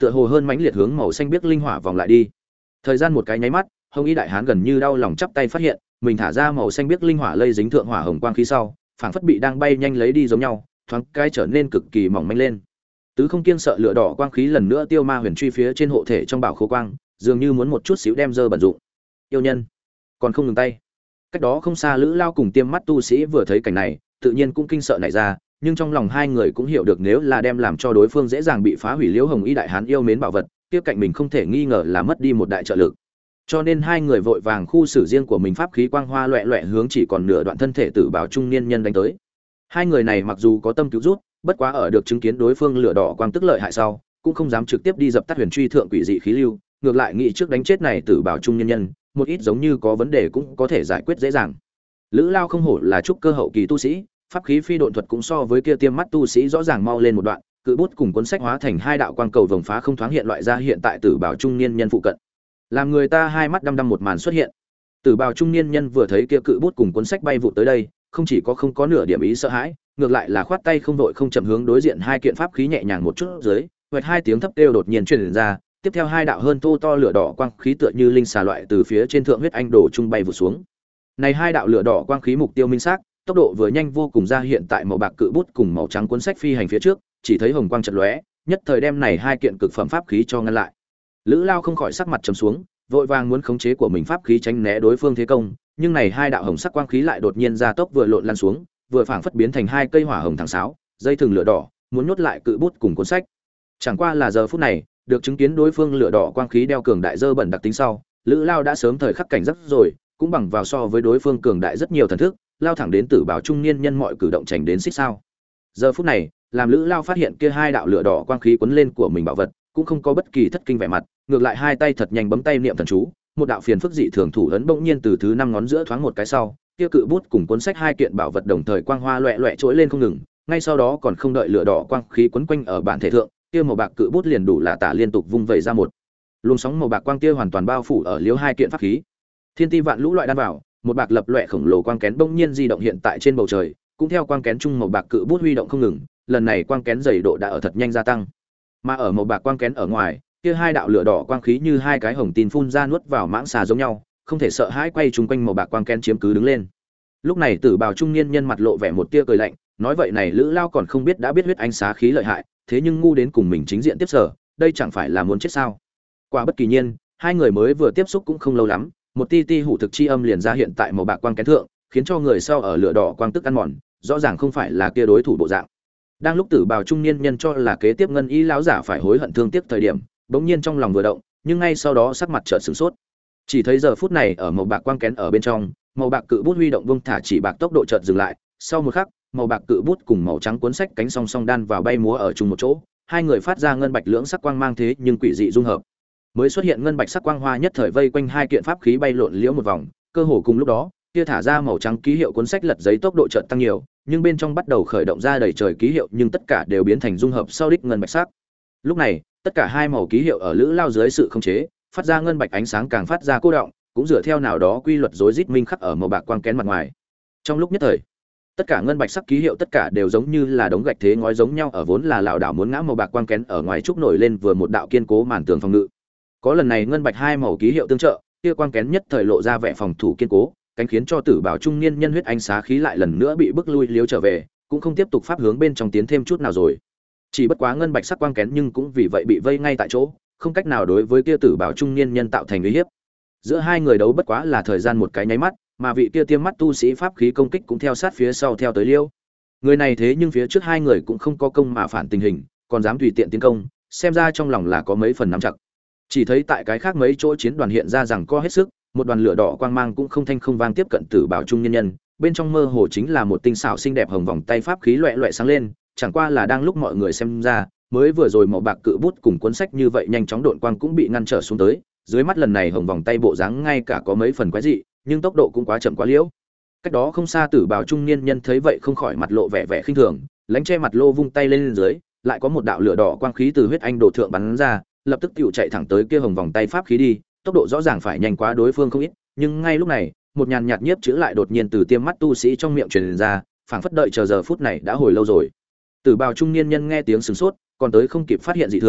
tựa hồ hơn mãnh liệt hướng màu xanh biếc linh hỏa vòng lại đi. Thời gian một cái nháy mắt, Hồng Y đại hán gần như đau lòng chắp tay phát hiện, mình thả ra màu xanh biếc linh hỏa lây dính thượng hỏa hồng quang khí sau, phảng phất bị đang bay nhanh lấy đi giống nhau, thoáng cái trở nên cực kỳ mỏng manh lên. Tứ không kiêng sợ lửa đỏ quang khí lần nữa tiêu ma huyền truy phía trên hộ thể trong bảo khố quang, dường như muốn một chút xíu đem dơ bẩn dụng. Yêu nhân, còn không ngừng tay. Cách đó không xa Lữ Lao cùng Tiêm Mắt tu sĩ vừa thấy cảnh này, tự nhiên cũng kinh sợ nảy ra, nhưng trong lòng hai người cũng hiểu được nếu là đem làm cho đối phương dễ dàng bị phá hủy Liễu Hồng Y đại hán yêu mến bảo vật, kia cạnh mình không thể nghi ngờ là mất đi một đại trợ lực. Cho nên hai người vội vàng khu xử riêng của mình pháp khí quang hoa loẹt loẹt hướng chỉ còn nửa đoạn thân thể tử bảo trung niên nhân đánh tới. Hai người này mặc dù có tâm cứu rút, bất quá ở được chứng kiến đối phương lửa đỏ quang tức lợi hại sau, cũng không dám trực tiếp đi dập tắt huyền truy thượng quỷ dị khí lưu, ngược lại nghĩ trước đánh chết này tử bảo trung niên nhân, một ít giống như có vấn đề cũng có thể giải quyết dễ dàng. Lữ Lao không hổ là trúc cơ hậu kỳ tu sĩ, pháp khí phi độn thuật cũng so với kia Tiêm Mắt tu sĩ rõ ràng mau lên một đoạn, cự bút cùng cuốn sách hóa thành hai đạo quang cầu vồng phá không thoáng hiện loại ra hiện tại tử bảo trung niên nhân phụ cận. Làm người ta hai mắt đăm đăm một màn xuất hiện. Tử bảo trung niên nhân vừa thấy kia cự bút cùng cuốn sách bay vụt tới đây, không chỉ có không có nửa điểm ý sợ hãi, ngược lại là khoát tay không đội không chậm hướng đối diện hai kiện pháp khí nhẹ nhàng một chút dưới, vạch hai tiếng thấp kêu đột nhiên truyền ra, tiếp theo hai đạo hơn thô to lửa đỏ quang khí tựa như linh xà loại từ phía trên thượng huyết anh đổ trung bay vụt xuống. Này hai đạo lửa đỏ quang khí mục tiêu minh xác, tốc độ vừa nhanh vô cùng ra hiện tại màu bạc cự bút cùng màu trắng cuốn sách phi hành phía trước, chỉ thấy hồng quang chợt lóe, nhất thời đem này hai kiện cực phẩm pháp khí cho ngăn lại. Lữ Lao không khỏi sắc mặt trầm xuống, vội vàng muốn khống chế của mình pháp khí tránh né đối phương thế công, nhưng này hai đạo hồng sắc quang khí lại đột nhiên ra tốc vừa lộn lăn xuống, vừa phảng phất biến thành hai cây hỏa hồng thẳng sáo, dây thừng lửa đỏ, muốn nhốt lại cự bút cùng cuốn sách. Chẳng qua là giờ phút này, được chứng kiến đối phương lửa đỏ quang khí đeo cường đại dơ bẩn đặc tính sau, Lữ Lao đã sớm thời khắc cảnh giác rồi, cũng bằng vào so với đối phương cường đại rất nhiều thần thức, lao thẳng đến tử bảo trung niên nhân mọi cử động tránh đến xích sao. Giờ phút này, làm Lữ Lao phát hiện kia hai đạo lửa đỏ quang khí cuốn lên của mình bảo vật, cũng không có bất kỳ thất kinh vẻ mặt, ngược lại hai tay thật nhanh bấm tay niệm thần chú, một đạo phiền phức dị thường thủ ấn bỗng nhiên từ thứ năm ngón giữa thoáng một cái sau, kia cự bút cùng cuốn sách hai kiện bảo vật đồng thời quang hoa loẹt loẹt trỗi lên không ngừng, ngay sau đó còn không đợi lửa đỏ quang khí quấn quanh ở bản thể thượng, kia màu bạc cự bút liền đủ là tả liên tục vung vẩy ra một luồng sóng màu bạc quang kia hoàn toàn bao phủ ở liếu hai kiện pháp khí. Thiên ti vạn lũ loại đan vào, một bạc lập loẹt khổng lồ quang kén bỗng nhiên di động hiện tại trên bầu trời, cũng theo quang kén trung màu bạc cự bút huy động không ngừng, lần này quang kén dày độ đã ở thật nhanh gia tăng. Mà ở màu bạc quang kén ở ngoài, kia hai đạo lửa đỏ quang khí như hai cái hồng tin phun ra nuốt vào mãng xà giống nhau, không thể sợ hãi quay chung quanh màu bạc quang kén chiếm cứ đứng lên. Lúc này Tử Bào trung niên nhân mặt lộ vẻ một tia cười lạnh, nói vậy này Lữ Lao còn không biết đã biết huyết ánh xá khí lợi hại, thế nhưng ngu đến cùng mình chính diện tiếp sở, đây chẳng phải là muốn chết sao? Quả bất kỳ nhiên, hai người mới vừa tiếp xúc cũng không lâu lắm, một ti ti hủ thực chi âm liền ra hiện tại màu bạc quang kén thượng, khiến cho người sau ở lửa đỏ quang tức ăn mòn, rõ ràng không phải là kia đối thủ bộ dạng. Đang lúc Tử Bào trung niên nhân cho là kế tiếp ngân y lão giả phải hối hận thương tiếc thời điểm, bỗng nhiên trong lòng vừa động, nhưng ngay sau đó sắc mặt chợt sửng sốt. Chỉ thấy giờ phút này ở màu bạc quang kén ở bên trong, màu bạc cự bút huy động vung thả chỉ bạc tốc độ chợt dừng lại, sau một khắc, màu bạc cự bút cùng màu trắng cuốn sách cánh song song đan vào bay múa ở chung một chỗ, hai người phát ra ngân bạch lưỡng sắc quang mang thế nhưng quỷ dị dung hợp. Mới xuất hiện ngân bạch sắc quang hoa nhất thời vây quanh hai kiện pháp khí bay lộn liễu một vòng, cơ hồ cùng lúc đó, kia thả ra màu trắng ký hiệu cuốn sách lật giấy tốc độ chợt tăng nhiều, nhưng bên trong bắt đầu khởi động ra đầy trời ký hiệu, nhưng tất cả đều biến thành dung hợp sau đích ngân bạch sắc. Lúc này, tất cả hai màu ký hiệu ở Lữ Lao dưới sự khống chế, phát ra ngân bạch ánh sáng càng phát ra cô động, cũng dựa theo nào đó quy luật rối rít minh khắc ở màu bạc quang kén mặt ngoài. Trong lúc nhất thời, tất cả ngân bạch sắc ký hiệu tất cả đều giống như là đống gạch thế ngói giống nhau ở vốn là lão đảo muốn ngã màu bạc quang kén ở ngoài trúc nổi lên vừa một đạo kiên cố màn tường phòng ngự. Có lần này ngân bạch hai màu ký hiệu tương trợ, kia quang kén nhất thời lộ ra vẻ phòng thủ kiên cố, cánh khiến cho Tử Bảo trung niên nhân huyết ánh xá khí lại lần nữa bị bức lui liếu trở về, cũng không tiếp tục pháp hướng bên trong tiến thêm chút nào rồi. Chỉ bất quá ngân bạch sắc quang kén nhưng cũng vì vậy bị vây ngay tại chỗ, không cách nào đối với kia Tử Bảo trung niên nhân tạo thành uy hiếp. Giữa hai người đấu bất quá là thời gian một cái nháy mắt, mà vị kia tiêm mắt tu sĩ pháp khí công kích cũng theo sát phía sau theo tới liêu. Người này thế nhưng phía trước hai người cũng không có công mà phản tình hình, còn dám tùy tiện tiến công, xem ra trong lòng là có mấy phần nắm chặt. Chỉ thấy tại cái khác mấy chỗ chiến đoàn hiện ra rằng co hết sức, một đoàn lửa đỏ quang mang cũng không thanh không vang tiếp cận Tử Bảo trung nhân nhân, bên trong mơ hồ chính là một tinh xảo xinh đẹp hồng vòng tay pháp khí loẹt loẹt sáng lên, chẳng qua là đang lúc mọi người xem ra, mới vừa rồi màu bạc cự bút cùng cuốn sách như vậy nhanh chóng độn quang cũng bị ngăn trở xuống tới, dưới mắt lần này hồng vòng tay bộ dáng ngay cả có mấy phần quái dị, nhưng tốc độ cũng quá chậm quá liễu. Cách đó không xa Tử Bảo trung niên nhân thấy vậy không khỏi mặt lộ vẻ vẻ khinh thường, lánh che mặt lô vung tay lên dưới, lại có một đạo lửa đỏ quang khí từ huyết anh đồ thượng bắn ra, lập tức tựu chạy thẳng tới kia hồng vòng tay pháp khí đi, tốc độ rõ ràng phải nhanh quá đối phương không ít, nhưng ngay lúc này, một nhàn nhạt nhiếp chữ lại đột nhiên từ tiêm mắt tu sĩ trong miệng truyền ra, phảng phất đợi chờ giờ phút này đã hồi lâu rồi. Tử Bảo trung niên nhân nghe tiếng sửng sốt, còn tới không kịp phát hiện dị thường,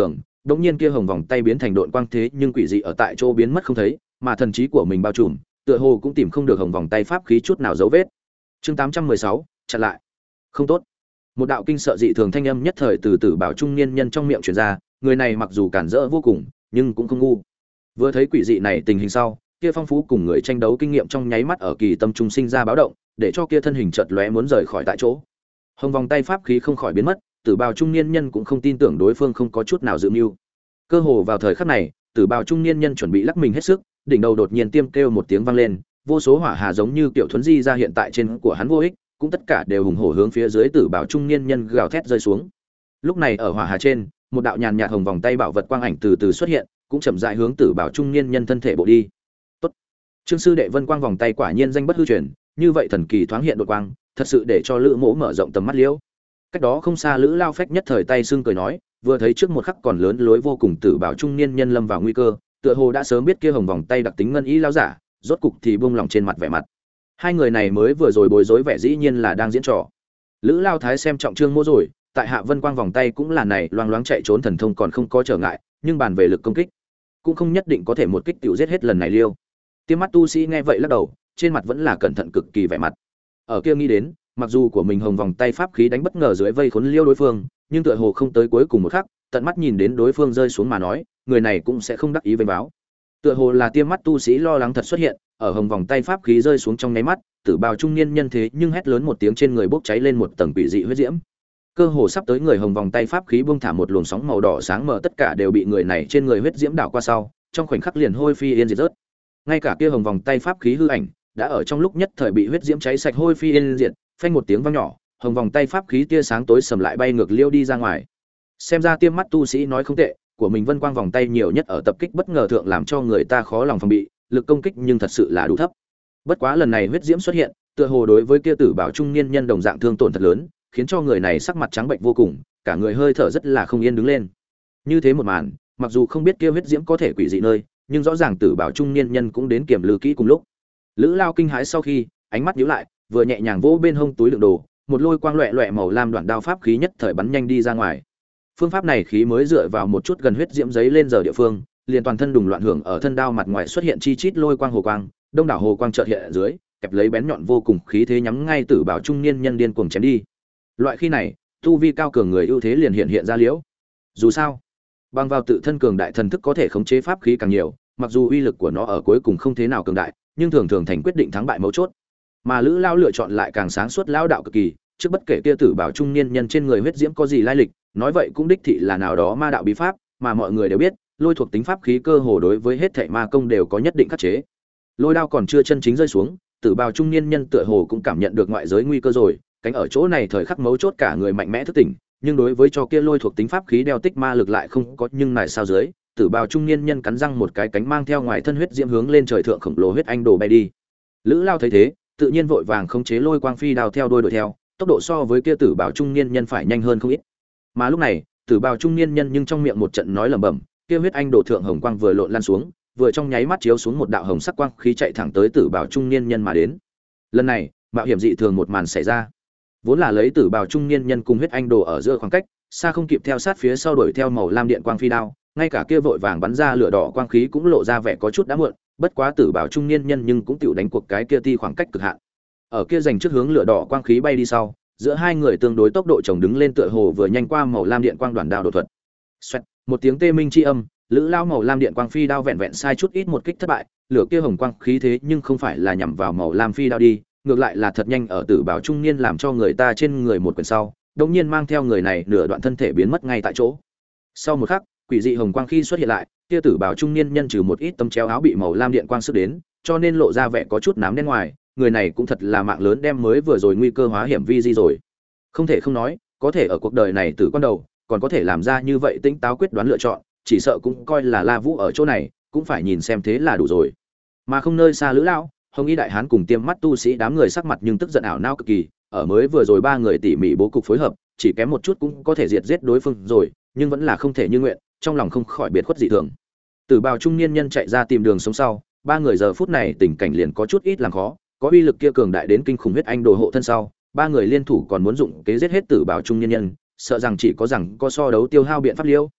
đống nhiên kia hồng vòng tay biến thành độn quang thế nhưng quỷ dị ở tại chỗ biến mất không thấy, mà thần trí của mình bao trùm, tựa hồ cũng tìm không được hồng vòng tay pháp khí chút nào dấu vết. Chương tám trăm mười sáu, chặn lại. Không tốt. Một đạo kinh sợ dị thường thanh âm nhất thời từ Tử Bảo trung niên nhân trong miệng truyền ra, người này mặc dù cản rỡ vô cùng, nhưng cũng không ngu. Vừa thấy quỷ dị này tình hình sau, kia phong phú cùng người tranh đấu kinh nghiệm trong nháy mắt ở kỳ tâm trung sinh ra báo động, để cho kia thân hình chợt lóe muốn rời khỏi tại chỗ. Hồng vòng tay pháp khí không khỏi biến mất, Tử Bào trung niên nhân cũng không tin tưởng đối phương không có chút nào dự mưu. Cơ hồ vào thời khắc này, Tử Bào trung niên nhân chuẩn bị lắc mình hết sức, đỉnh đầu đột nhiên tiêm kêu một tiếng vang lên, vô số hỏa hà giống như kiểu thuấn di ra hiện tại trên của hắn vô ích, cũng tất cả đều hùng hổ hướng phía dưới Tử Bào trung niên nhân gào thét rơi xuống. Lúc này ở hỏa hà trên, một đạo nhàn nhạt hồng vòng tay bảo vật quang ảnh từ từ xuất hiện, cũng chậm rãi hướng Tử Bào trung niên nhân thân thể bộ đi. Tốt. Trương sư đệ Vân Quang vòng tay quả nhiên danh bất hư truyền, như vậy thần kỳ thoáng hiện đột quang, thật sự để cho Lữ Mỗ mở rộng tầm mắt liễu. Cách đó không xa Lữ Lao Phách nhất thời tay xương cười nói, vừa thấy trước một khắc còn lớn lối vô cùng Tử Bảo trung niên nhân lâm vào nguy cơ, tựa hồ đã sớm biết kia hồng vòng tay đặc tính ngân ý lão giả, rốt cục thì buông lòng trên mặt vẻ mặt. Hai người này mới vừa rồi bối rối vẻ dĩ nhiên là đang diễn trò. Lữ Lao Thái xem trọng Trương Mỗ rồi, tại hạ Vân Quang vòng tay cũng là này loang loáng chạy trốn thần thông còn không có trở ngại, nhưng bàn về lực công kích, cũng không nhất định có thể một kích tiểu giết hết lần này liêu. Tiêm mắt tu sĩ nghe vậy lắc đầu, trên mặt vẫn là cẩn thận cực kỳ vẻ mặt. Ở kia nghĩ đến, mặc dù của mình hồng vòng tay pháp khí đánh bất ngờ dưới vây khốn liêu đối phương, nhưng tựa hồ không tới cuối cùng một khắc, tận mắt nhìn đến đối phương rơi xuống mà nói, người này cũng sẽ không đắc ý vênh báo. Tựa hồ là tiêm mắt tu sĩ lo lắng thật xuất hiện, ở hồng vòng tay pháp khí rơi xuống trong nháy mắt, Tử Bào trung niên nhân thế nhưng hét lớn một tiếng trên người bốc cháy lên một tầng quỷ dị huyết diễm. Cơ hồ sắp tới người hồng vòng tay pháp khí buông thả một luồng sóng màu đỏ sáng mờ, tất cả đều bị người này trên người huyết diễm đảo qua sau, trong khoảnh khắc liền hôi phi yên diệt rớt. Ngay cả kia hồng vòng tay pháp khí hư ảnh, đã ở trong lúc nhất thời bị huyết diễm cháy sạch hôi phi yên diệt, phanh một tiếng vang nhỏ, hồng vòng tay pháp khí tia sáng tối sầm lại bay ngược liêu đi ra ngoài. Xem ra tiêm mắt tu sĩ nói không tệ, của mình Vân Quang vòng tay nhiều nhất ở tập kích bất ngờ thượng làm cho người ta khó lòng phòng bị, lực công kích nhưng thật sự là đủ thấp. Bất quá lần này huyết diễm xuất hiện, tựa hồ đối với kia Tử Bảo trung niên nhân đồng dạng thương tổn thật lớn, khiến cho người này sắc mặt trắng bệnh vô cùng, cả người hơi thở rất là không yên đứng lên. Như thế một màn, mặc dù không biết kia huyết diễm có thể quỷ dị nơi, nhưng rõ ràng Tử Bảo trung niên nhân cũng đến kiểm lư kỹ cùng lúc. Lữ Lao kinh hãi sau khi, ánh mắt nhíu lại, vừa nhẹ nhàng vỗ bên hông túi đựng đồ, một lôi quang loẹt loẹt màu lam đoạn đao pháp khí nhất thời bắn nhanh đi ra ngoài. Phương pháp này khí mới dựa vào một chút gần huyết diễm giấy lên giờ địa phương, liền toàn thân đùng loạn hưởng ở thân đao mặt ngoài xuất hiện chi chít lôi quang hồ quang, đông đảo hồ quang chợt hiện ở dưới, kẹp lấy bén nhọn vô cùng khí thế nhắm ngay Tử Bảo trung niên nhân điên cuồng chém đi. Loại khi này, tu vi cao cường người ưu thế liền hiện hiện ra liễu. Dù sao, bằng vào tự thân cường đại thần thức có thể khống chế pháp khí càng nhiều, mặc dù uy lực của nó ở cuối cùng không thế nào cường đại, nhưng thường thường thành quyết định thắng bại mấu chốt. Mà Lữ Lao lựa chọn lại càng sáng suốt lão đạo cực kỳ, trước bất kể kia Tử Bảo trung niên nhân trên người huyết diễm có gì lai lịch, nói vậy cũng đích thị là nào đó ma đạo bí pháp, mà mọi người đều biết, lôi thuộc tính pháp khí cơ hồ đối với hết thảy ma công đều có nhất định khắc chế. Lôi đao còn chưa chân chính rơi xuống, Tử Bào trung niên nhân tựa hồ cũng cảm nhận được ngoại giới nguy cơ rồi, cánh ở chỗ này thời khắc mấu chốt cả người mạnh mẽ thức tỉnh, nhưng đối với cho kia lôi thuộc tính pháp khí đeo tích ma lực lại không có, nhưng này sao dưới, Tử Bào trung niên nhân cắn răng một cái cánh mang theo ngoài thân huyết diễm hướng lên trời thượng khổng lồ huyết anh đồ bay đi. Lữ Lao thấy thế, tự nhiên vội vàng khống chế lôi quang phi đao theo đuôi đuổi theo, tốc độ so với kia Tử Bào trung niên nhân phải nhanh hơn không ít. Mà lúc này, Tử Bào trung niên nhân nhưng trong miệng một trận nói lẩm bẩm, kia huyết anh đồ thượng hồng quang vừa lộn lan xuống, vừa trong nháy mắt chiếu xuống một đạo hồng sắc quang khí chạy thẳng tới Tử Bào trung niên nhân mà đến. Lần này, mạo hiểm dị thường một màn xảy ra. Vốn là lấy Tử Bào trung niên nhân cùng huyết anh đồ ở giữa khoảng cách, xa không kịp theo sát phía sau đuổi theo màu lam điện quang phi đao, ngay cả kia vội vàng bắn ra lửa đỏ quang khí cũng lộ ra vẻ có chút đã muộn, bất quá Tử Bào trung niên nhân nhưng cũng tiểu đánh cuộc cái kia ti khoảng cách cực hạn. Ở kia giành trước hướng lửa đỏ quang khí bay đi sau, giữa hai người tương đối tốc độ chồng đứng lên tựa hồ vừa nhanh qua màu lam điện quang đoàn đao đột thuật. Xoẹt, một tiếng tê minh chi âm, Lữ Lao màu lam điện quang phi đao vẹn vẹn sai chút ít một kích thất bại, lửa kia hồng quang khí thế nhưng không phải là nhắm vào màu lam phi đao đi, ngược lại là thật nhanh ở Tử Bảo trung niên làm cho người ta trên người một quyền sau, đột nhiên mang theo người này nửa đoạn thân thể biến mất ngay tại chỗ. Sau một khắc, quỷ dị hồng quang khi xuất hiện lại, kia Tử Bảo trung niên nhân trừ một ít tấm chéo áo bị màu lam điện quang sức đến, cho nên lộ ra vẻ có chút nám đen ngoài, người này cũng thật là mạng lớn đem mới vừa rồi nguy cơ hóa hiểm vi di rồi. Không thể không nói, có thể ở cuộc đời này từ con đầu, còn có thể làm ra như vậy tính táo quyết đoán lựa chọn, chỉ sợ cũng coi là La Vũ ở chỗ này, cũng phải nhìn xem thế là đủ rồi. Mà không nơi xa Lữ Lão, Hồng Y đại hán cùng Tiêm mắt tu sĩ đám người sắc mặt nhưng tức giận ảo não cực kỳ, ở mới vừa rồi ba người tỉ mỉ bố cục phối hợp, chỉ kém một chút cũng có thể diệt giết đối phương rồi, nhưng vẫn là không thể như nguyện, trong lòng không khỏi biệt khuất dị thường. Tử Bào trung niên nhân chạy ra tìm đường sống sau, ba người giờ phút này tình cảnh liền có chút ít làm khó, có uy lực kia cường đại đến kinh khủng huyết anh đồ hộ thân sau, ba người liên thủ còn muốn dụng kế giết hết Tử Bào trung niên nhân, sợ rằng chỉ có rằng có so đấu tiêu hao biện pháp liêu.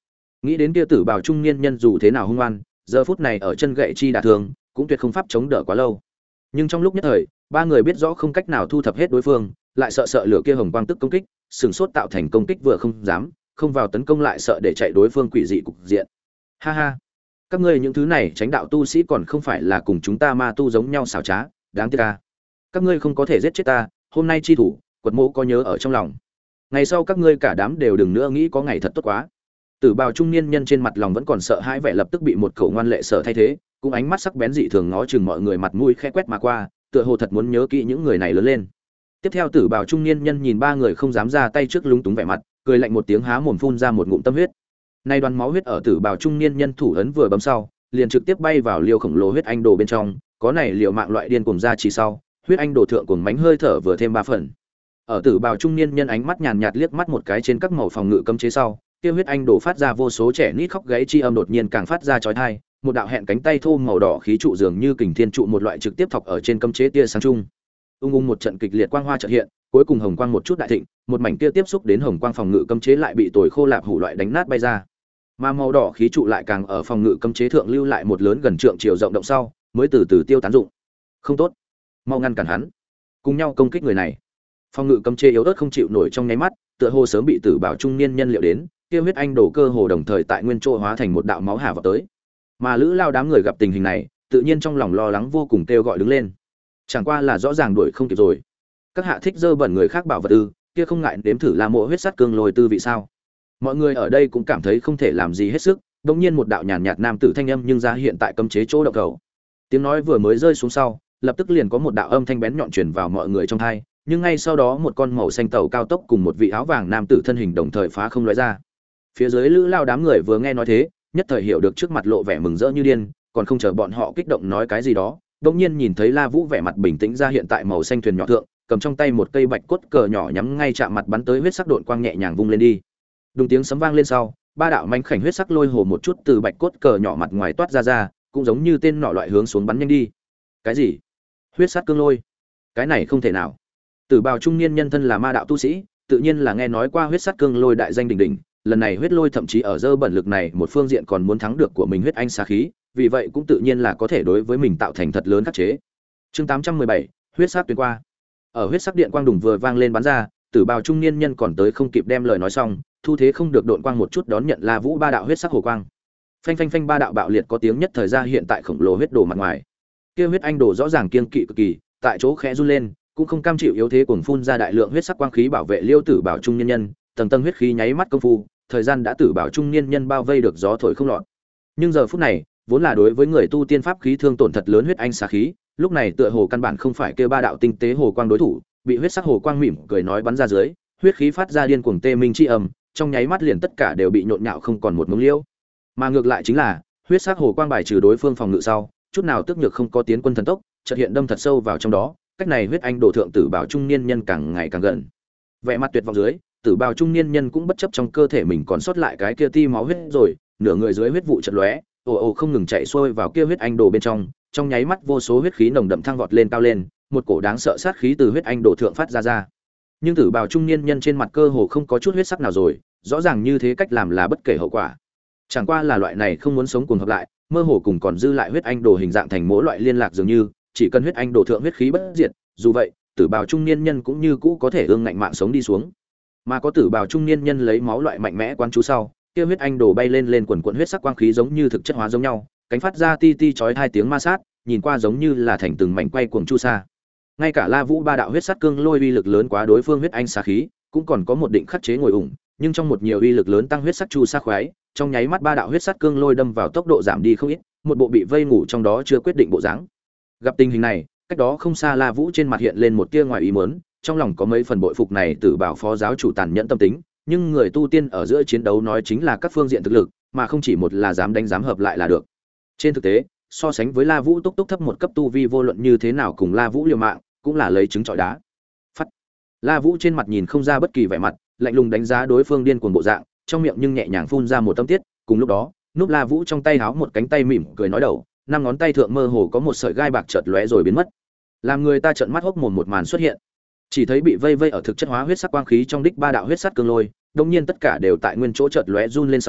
Nghĩ đến kia tử bào trung niên nhân dù thế nào hung oan, giờ phút này ở chân gậy chi đả thương, cũng tuyệt không pháp chống đỡ quá lâu. Nhưng trong lúc nhất thời, ba người biết rõ không cách nào thu thập hết đối phương, lại sợ sợ lửa kia hồng quang tức công kích, sừng sốt tạo thành công kích vừa không dám, không vào tấn công lại sợ để chạy đối phương quỷ dị cục diện. Ha ha, các ngươi những thứ này tránh đạo tu sĩ còn không phải là cùng chúng ta ma tu giống nhau xảo trá, đáng tiếc a. Các ngươi không có thể giết chết ta, hôm nay chi thủ, quật mộ có nhớ ở trong lòng. Ngày sau các ngươi cả đám đều đừng nữa nghĩ có ngày thật tốt quá. Tử bào trung niên nhân trên mặt lòng vẫn còn sợ hãi vẻ lập tức bị một khẩu ngoan lệ sở thay thế, cũng ánh mắt sắc bén dị thường ngó chừng mọi người mặt mũi khẽ quét mà qua, tựa hồ thật muốn nhớ kỹ những người này lớn lên. Tiếp theo tử bào trung niên nhân nhìn ba người không dám ra tay trước lúng túng vẻ mặt, cười lạnh một tiếng há mồm phun ra một ngụm tâm huyết. Nay đoàn máu huyết ở tử bào trung niên nhân thủ ấn vừa bấm sau, liền trực tiếp bay vào liều khổng lồ huyết anh đồ bên trong, có này liều mạng loại điên cuồng ra chỉ sau, huyết anh đồ thượng cuồng mánh hơi thở vừa thêm ba phần. Ở tử bào trung niên nhân ánh mắt nhàn nhạt liếc mắt một cái trên các màu phòng ngự cấm chế sau, kia huyết anh đổ phát ra vô số trẻ nít khóc gáy chi âm đột nhiên càng phát ra chói tai, một đạo hẹn cánh tay thô màu đỏ khí trụ dường như kình thiên trụ một loại trực tiếp thọc ở trên cấm chế tia sáng trung. Ung ung một trận kịch liệt quang hoa chợt hiện, cuối cùng hồng quang một chút đại thịnh, một mảnh kia tiếp xúc đến hồng quang phòng ngự cấm chế lại bị tồi khô lạp hủ loại đánh nát bay ra. Mà màu đỏ khí trụ lại càng ở phòng ngự cấm chế thượng lưu lại một lớn gần trượng chiều rộng động sau, mới từ từ tiêu tán dụng. Không tốt, mau ngăn cản hắn, cùng nhau công kích người này. Phòng ngự cấm chế yếu ớt không chịu nổi trong nháy mắt, tựa hồ sớm bị tử bảo trung niên nhân liệu đến, kia huyết anh đổ cơ hồ đồng thời tại nguyên chỗ hóa thành một đạo máu hà vào tới. Mà lữ lao đám người gặp tình hình này, tự nhiên trong lòng lo lắng vô cùng kêu gọi đứng lên. Chẳng qua là rõ ràng đuổi không kịp rồi. Các hạ thích dơ bẩn người khác bảo vật ư? Kia không ngại nếm thử la mộ huyết sắt cương lôi tư vị sao? Mọi người ở đây cũng cảm thấy không thể làm gì hết sức, đột nhiên một đạo nhàn nhạt nam tử thanh âm nhưng ra hiện tại cấm chế chỗ động cầu. Tiếng nói vừa mới rơi xuống sau, lập tức liền có một đạo âm thanh bén nhọn truyền vào mọi người trong tai, nhưng ngay sau đó một con màu xanh tàu cao tốc cùng một vị áo vàng nam tử thân hình đồng thời phá không lóe ra. Phía dưới lữ lao đám người vừa nghe nói thế, nhất thời hiểu được trước mặt lộ vẻ mừng rỡ như điên, còn không chờ bọn họ kích động nói cái gì đó, đột nhiên nhìn thấy La Vũ vẻ mặt bình tĩnh ra hiện tại màu xanh thuyền nhỏ thượng, cầm trong tay một cây bạch cốt cờ nhỏ nhắm ngay chạm mặt bắn tới huyết sắc độn quang nhẹ nhàng vung lên đi. Đùng tiếng sấm vang lên sau, ba đạo manh khảnh huyết sắc lôi hồ một chút từ bạch cốt cờ nhỏ mặt ngoài toát ra ra, cũng giống như tên nỏ loại hướng xuống bắn nhanh đi. Cái gì? Huyết sắc cương lôi? Cái này không thể nào. Tử bào trung niên nhân thân là ma đạo tu sĩ, tự nhiên là nghe nói qua huyết sắc cương lôi đại danh đỉnh đỉnh, lần này huyết lôi thậm chí ở dơ bẩn lực này một phương diện còn muốn thắng được của mình huyết anh xá khí, vì vậy cũng tự nhiên là có thể đối với mình tạo thành thật lớn khắc chế. Chương tám trăm mười bảy, huyết sắc tuyến qua. Ở huyết sắc điện quang đùng vừa vang lên bắn ra, tử bào trung niên nhân còn tới không kịp đem lời nói xong, thu thế không được độn quang một chút đón nhận La Vũ ba đạo huyết sắc hồ quang. Phanh phanh phanh ba đạo bạo liệt có tiếng nhất thời ra hiện tại khổng lồ huyết đồ mặt ngoài. Kia huyết anh đồ rõ ràng kiên kỵ cực kỳ, tại chỗ khẽ run lên, cũng không cam chịu yếu thế cuồng phun ra đại lượng huyết sắc quang khí bảo vệ Liêu Tử Bảo trung niên nhân, tầng tầng huyết khí nháy mắt công phu, thời gian đã Tử Bảo trung niên nhân bao vây được gió thổi không lọt. Nhưng giờ phút này, vốn là đối với người tu tiên pháp khí thương tổn thật lớn huyết anh xá khí, lúc này tựa hồ căn bản không phải kêu ba đạo tinh tế hồ quang đối thủ, bị huyết sắc hồ quang mỉm cười nói bắn ra dưới, huyết khí phát ra điên cuồng tê minh chi ầm, trong nháy mắt liền tất cả đều bị nhộn nhạo không còn một mống liêu. Mà ngược lại chính là, huyết sắc hồ quang bài trừ đối phương phòng ngự sau, chút nào tức nhược không có tiến quân thần tốc, chợt hiện đâm thật sâu vào trong đó, cách này huyết anh đổ thượng tử bảo trung niên nhân càng ngày càng gần. Vẻ mặt tuyệt vọng dưới, tử bào trung niên nhân cũng bất chấp trong cơ thể mình còn sót lại cái kia ti máu huyết rồi, nửa người dưới huyết vụ chợt lóe, ồ ồ không ngừng chạy xuôi vào kia huyết anh đồ bên trong, trong nháy mắt vô số huyết khí nồng đậm thăng vọt lên cao lên, một cổ đáng sợ sát khí từ huyết anh đồ thượng phát ra ra. Nhưng tử bào trung niên nhân trên mặt cơ hồ không có chút huyết sắc nào rồi, rõ ràng như thế cách làm là bất kể hậu quả. Chẳng qua là loại này không muốn sống cùng hợp lại, mơ hồ cùng còn dư lại huyết anh đồ hình dạng thành mỗi loại liên lạc dường như, chỉ cần huyết anh đồ thượng huyết khí bất diệt, dù vậy, tử bào trung niên nhân cũng như cũ có thể ương ngạnh mạng sống đi xuống. Mà có tử bào trung niên nhân lấy máu loại mạnh mẽ quán chú sau, kia huyết anh đồ bay lên lên quần quần huyết sắc quang khí giống như thực chất hóa giống nhau, cánh phát ra ti ti chói hai tiếng ma sát, nhìn qua giống như là thành từng mảnh quay cuồng chu sa. Ngay cả La Vũ ba đạo huyết sắc cương lôi uy lực lớn quá đối phương huyết anh xá khí, cũng còn có một định khắc chế ngồi ủng, nhưng trong một nhiều uy lực lớn tăng huyết sắc chu sa khoái, trong nháy mắt ba đạo huyết sắc cương lôi đâm vào tốc độ giảm đi không ít, một bộ bị vây ngủ trong đó chưa quyết định bộ dáng. Gặp tình hình này, cách đó không xa La Vũ trên mặt hiện lên một tia ngoài ý muốn, trong lòng có mấy phần bội phục này tử bảo phó giáo chủ tàn nhẫn tâm tính, nhưng người tu tiên ở giữa chiến đấu nói chính là các phương diện thực lực, mà không chỉ một là dám đánh dám hợp lại là được. Trên thực tế, so sánh với La Vũ túc túc thấp một cấp tu vi vô luận như thế nào cùng La Vũ liều mạng, cũng là lấy trứng trọi đá. Phắt. La Vũ trên mặt nhìn không ra bất kỳ vẻ mặt, lạnh lùng đánh giá đối phương điên cuồng bộ dạng, trong miệng nhưng nhẹ nhàng phun ra một tâm tiết, cùng lúc đó, núp La Vũ trong tay háo một cánh tay mỉm cười nói đầu, năm ngón tay thượng mơ hồ có một sợi gai bạc chợt lóe rồi biến mất. Làm người ta trợn mắt hốc mồm một màn xuất hiện. Chỉ thấy bị vây vây ở thực chất hóa huyết sắc quang khí trong đích ba đạo huyết sắc cương lôi, đột nhiên tất cả đều tại nguyên chỗ chợt lóe run lên sau,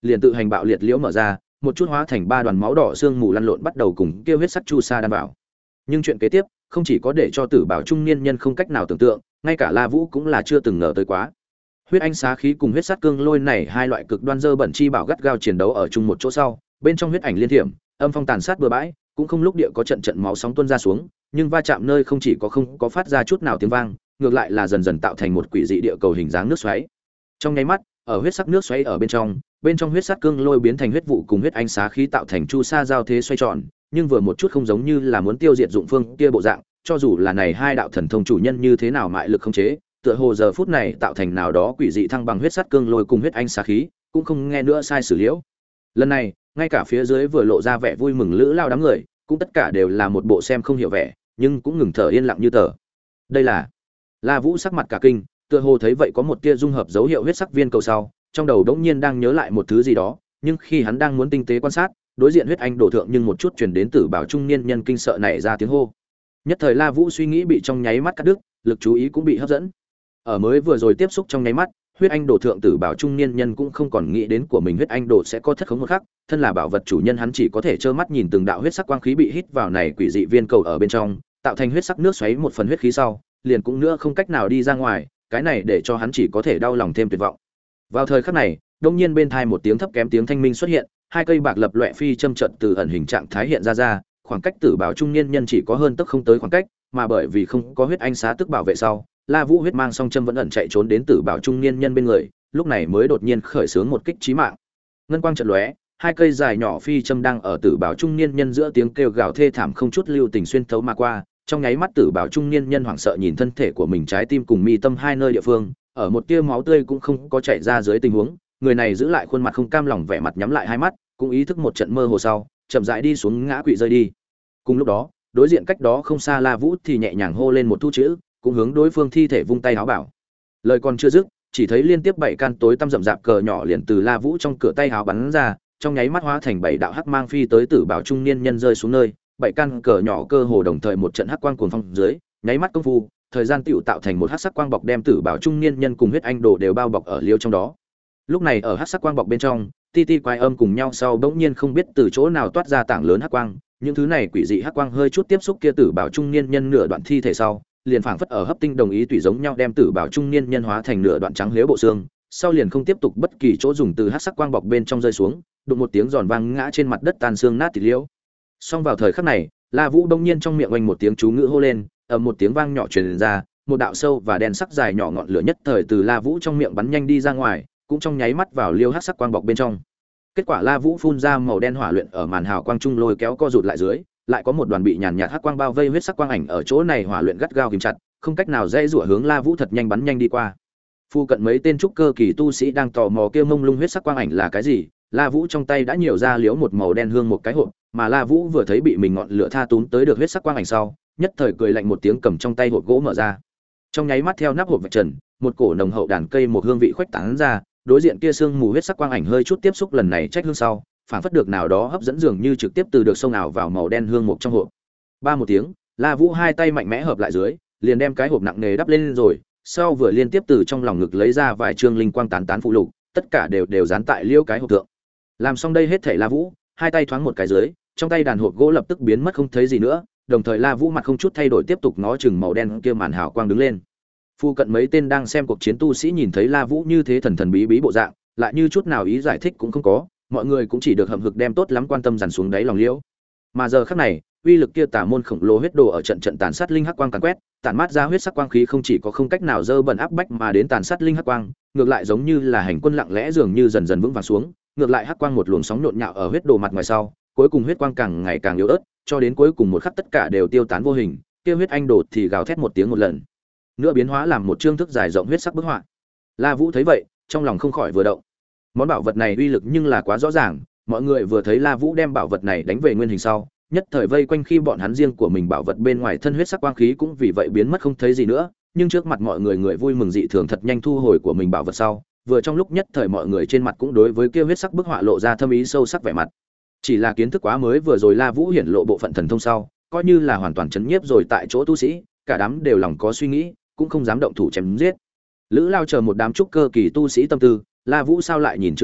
liền tự hành bạo liệt liễu mở ra, một chút hóa thành ba đoàn máu đỏ xương mù lăn lộn bắt đầu cùng kia huyết sắc chu sa đan vào. Nhưng chuyện kế tiếp không chỉ có để cho Tử Bảo trung niên nhân không cách nào tưởng tượng, ngay cả La Vũ cũng là chưa từng ngờ tới quá. Huyết ánh xá khí cùng huyết sát cương lôi này hai loại cực đoan dơ bẩn chi bảo gắt gao chiến đấu ở chung một chỗ sau, bên trong huyết ảnh liên thiểm, âm phong tàn sát bừa bãi, cũng không lúc địa có trận trận máu sóng tuôn ra xuống, nhưng va chạm nơi không chỉ có không có phát ra chút nào tiếng vang, ngược lại là dần dần tạo thành một quỷ dị địa cầu hình dáng nước xoáy. Trong nháy mắt, ở huyết sắc nước xoáy ở bên trong, bên trong huyết sát cương lôi biến thành huyết vụ cùng huyết ánh xá khí tạo thành chu sa giao thế xoay tròn, nhưng vừa một chút không giống như là muốn tiêu diệt dụng phương kia bộ dạng, cho dù là này hai đạo thần thông chủ nhân như thế nào mại lực không chế, tựa hồ giờ phút này tạo thành nào đó quỷ dị thăng bằng huyết sát cương lôi cùng huyết ánh xá khí, cũng không nghe nữa sai sử liễu. Lần này, ngay cả phía dưới vừa lộ ra vẻ vui mừng lữ lao đám người, cũng tất cả đều là một bộ xem không hiểu vẻ, nhưng cũng ngừng thở yên lặng như tờ. Đây là La Vũ sắc mặt cả kinh, tựa hồ thấy vậy có một tia dung hợp dấu hiệu huyết sắc viên cầu sau, trong đầu đống nhiên đang nhớ lại một thứ gì đó, nhưng khi hắn đang muốn tinh tế quan sát, đối diện huyết anh đổ thượng nhưng một chút truyền đến Tử Bảo trung niên nhân kinh sợ nảy ra tiếng hô. Nhất thời La Vũ suy nghĩ bị trong nháy mắt cắt đứt, lực chú ý cũng bị hấp dẫn. Ở mới vừa rồi tiếp xúc trong nháy mắt, huyết anh đổ thượng Tử Bảo trung niên nhân cũng không còn nghĩ đến của mình huyết anh đổ sẽ có thất khống một khắc, thân là bảo vật chủ nhân hắn chỉ có thể trơ mắt nhìn từng đạo huyết sắc quang khí bị hít vào này quỷ dị viên cầu ở bên trong, tạo thành huyết sắc nước xoáy một phần huyết khí sau, liền cũng nữa không cách nào đi ra ngoài, cái này để cho hắn chỉ có thể đau lòng thêm tuyệt vọng. Vào thời khắc này, đột nhiên bên tai một tiếng thấp kém tiếng thanh minh xuất hiện, hai cây bạc lập loè phi châm trận từ ẩn hình trạng thái hiện ra ra, khoảng cách Tử Bảo trung niên nhân chỉ có hơn tức không tới khoảng cách, mà bởi vì không có huyết ánh xá tức bảo vệ sau, La Vũ huyết mang song châm vẫn ẩn chạy trốn đến Tử Bảo trung niên nhân bên người, lúc này mới đột nhiên khởi xướng một kích chí mạng. Ngân quang chợt lóe, hai cây dài nhỏ phi châm đang ở Tử Bảo trung niên nhân giữa tiếng kêu gào thê thảm không chút lưu tình xuyên thấu mà qua, trong nháy mắt Tử Bảo trung niên nhân hoảng sợ nhìn thân thể của mình trái tim cùng mi tâm hai nơi địa phương, ở một tia máu tươi cũng không có chảy ra dưới tình huống, người này giữ lại khuôn mặt không cam lòng vẻ mặt nhắm lại hai mắt, cũng ý thức một trận mơ hồ sau, chậm rãi đi xuống ngã quỵ rơi đi. Cùng lúc đó, đối diện cách đó không xa La Vũ thì nhẹ nhàng hô lên một thu chữ, cũng hướng đối phương thi thể vung tay áo bảo. Lời còn chưa dứt, chỉ thấy liên tiếp bảy can tối tăm rậm rạp cờ nhỏ liền từ La Vũ trong cửa tay áo bắn ra, trong nháy mắt hóa thành bảy đạo hắc mang phi tới Tử Bảo trung niên nhân rơi xuống nơi, bảy căn cờ nhỏ cơ hồ đồng thời một trận hắc quang cuồng phong dưới, nháy mắt công phu, thời gian tựu tạo thành một hắc sắc quang bọc đem Tử Bảo trung niên nhân cùng huyết anh đồ đều bao bọc ở liêu trong đó. Lúc này ở hắc sắc quang bọc bên trong, ti ti quái âm cùng nhau sau bỗng nhiên không biết từ chỗ nào toát ra tảng lớn hắc quang, những thứ này quỷ dị hắc quang hơi chút tiếp xúc kia Tử Bảo trung niên nhân nửa đoạn thi thể sau, liền phảng phất ở hấp tinh đồng ý tùy giống nhau đem Tử Bảo trung niên nhân hóa thành nửa đoạn trắng liếu bộ xương, sau liền không tiếp tục bất kỳ chỗ dùng từ hắc sắc quang bọc bên trong rơi xuống, đụng một tiếng giòn vang ngã trên mặt đất tan xương nát thịt liễu. Song vào thời khắc này, La Vũ đông nhiên trong miệng oanh một tiếng chú ngữ hô lên, ầm một tiếng vang nhỏ truyền ra, một đạo sâu và đen sắc dài nhỏ ngọn lửa nhất thời từ La Vũ trong miệng bắn nhanh đi ra ngoài, cũng trong nháy mắt vào liêu hắc sắc quang bọc bên trong. Kết quả La Vũ phun ra màu đen hỏa luyện ở màn hào quang trung lôi kéo co rụt lại dưới, lại có một đoàn bị nhàn nhạt hắc quang bao vây huyết sắc quang ảnh ở chỗ này hỏa luyện gắt gao kìm chặt, không cách nào dễ rủa hướng La Vũ thật nhanh bắn nhanh đi qua. Phu cận mấy tên trúc cơ kỳ tu sĩ đang tò mò kêu mông lung huyết sắc quang ảnh là cái gì, La Vũ trong tay đã nhiều ra liếu một màu đen hương một cái hộp, mà La Vũ vừa thấy bị mình ngọn lửa tha túm tới được huyết sắc quang ảnh sau, nhất thời cười lạnh một tiếng cầm trong tay hộp gỗ mở ra. Trong nháy mắt theo nắp hộp vạch trần, một cổ nồng hậu đàn cây một hương vị khuếch tán ra, đối diện kia sương mù huyết sắc quang ảnh hơi chút tiếp xúc lần này trách hương sau, phản phất được nào đó hấp dẫn dường như trực tiếp từ được sông nào vào màu đen hương mục trong hộp. Ba một tiếng, La Vũ hai tay mạnh mẽ hợp lại dưới, liền đem cái hộp nặng nề đắp lên rồi, sau vừa liên tiếp từ trong lòng ngực lấy ra vài trương linh quang tán tán phụ lục, tất cả đều đều dán tại liêu cái hộp tượng. Làm xong đây hết thảy La Vũ, hai tay thoáng một cái dưới, trong tay đàn hộp gỗ lập tức biến mất không thấy gì nữa, đồng thời La Vũ mặt không chút thay đổi tiếp tục ngó chừng màu đen kia màn hào quang đứng lên. Phu cận mấy tên đang xem cuộc chiến tu sĩ nhìn thấy La Vũ như thế thần thần bí bí bộ dạng, lại như chút nào ý giải thích cũng không có, mọi người cũng chỉ được hậm hực đem tốt lắm quan tâm dàn xuống đáy lòng liễu. Mà giờ khắc này, uy lực kia tà môn khổng lồ huyết đồ ở trận trận tàn sát linh hắc quang càn quét, tản mát ra huyết sắc quang khí không chỉ có không cách nào dơ bẩn áp bách mà đến tàn sát linh hắc quang, ngược lại giống như là hành quân lặng lẽ dường như dần dần vững vàng xuống, ngược lại hắc quang một luồng sóng nhộn nhạo ở huyết đồ mặt ngoài sau, cuối cùng huyết quang càng ngày càng yếu ớt, cho đến cuối cùng một khắc tất cả đều tiêu tán vô hình, kia huyết anh đột thì gào thét một tiếng một lần, nữa biến hóa làm một chương thức dài rộng huyết sắc bức họa. La Vũ thấy vậy, trong lòng không khỏi vừa động. Món bảo vật này uy lực nhưng là quá rõ ràng, mọi người vừa thấy La Vũ đem bảo vật này đánh về nguyên hình sau, nhất thời vây quanh khi bọn hắn riêng của mình bảo vật bên ngoài thân huyết sắc quang khí cũng vì vậy biến mất không thấy gì nữa, nhưng trước mặt mọi người người vui mừng dị thường thật nhanh thu hồi của mình bảo vật sau, vừa trong lúc nhất thời mọi người trên mặt cũng đối với kia huyết sắc bức họa lộ ra thâm ý sâu sắc vẻ mặt. Chỉ là kiến thức quá mới vừa rồi La Vũ hiển lộ bộ phận thần thông sau, coi như là hoàn toàn chấn nhiếp rồi tại chỗ tu sĩ, cả đám đều lòng có suy nghĩ, cũng không dám động thủ chém giết. Lữ Lao chờ một đám trúc cơ kỳ tu sĩ tâm tư, La Vũ sao lại nhìn chưa ra,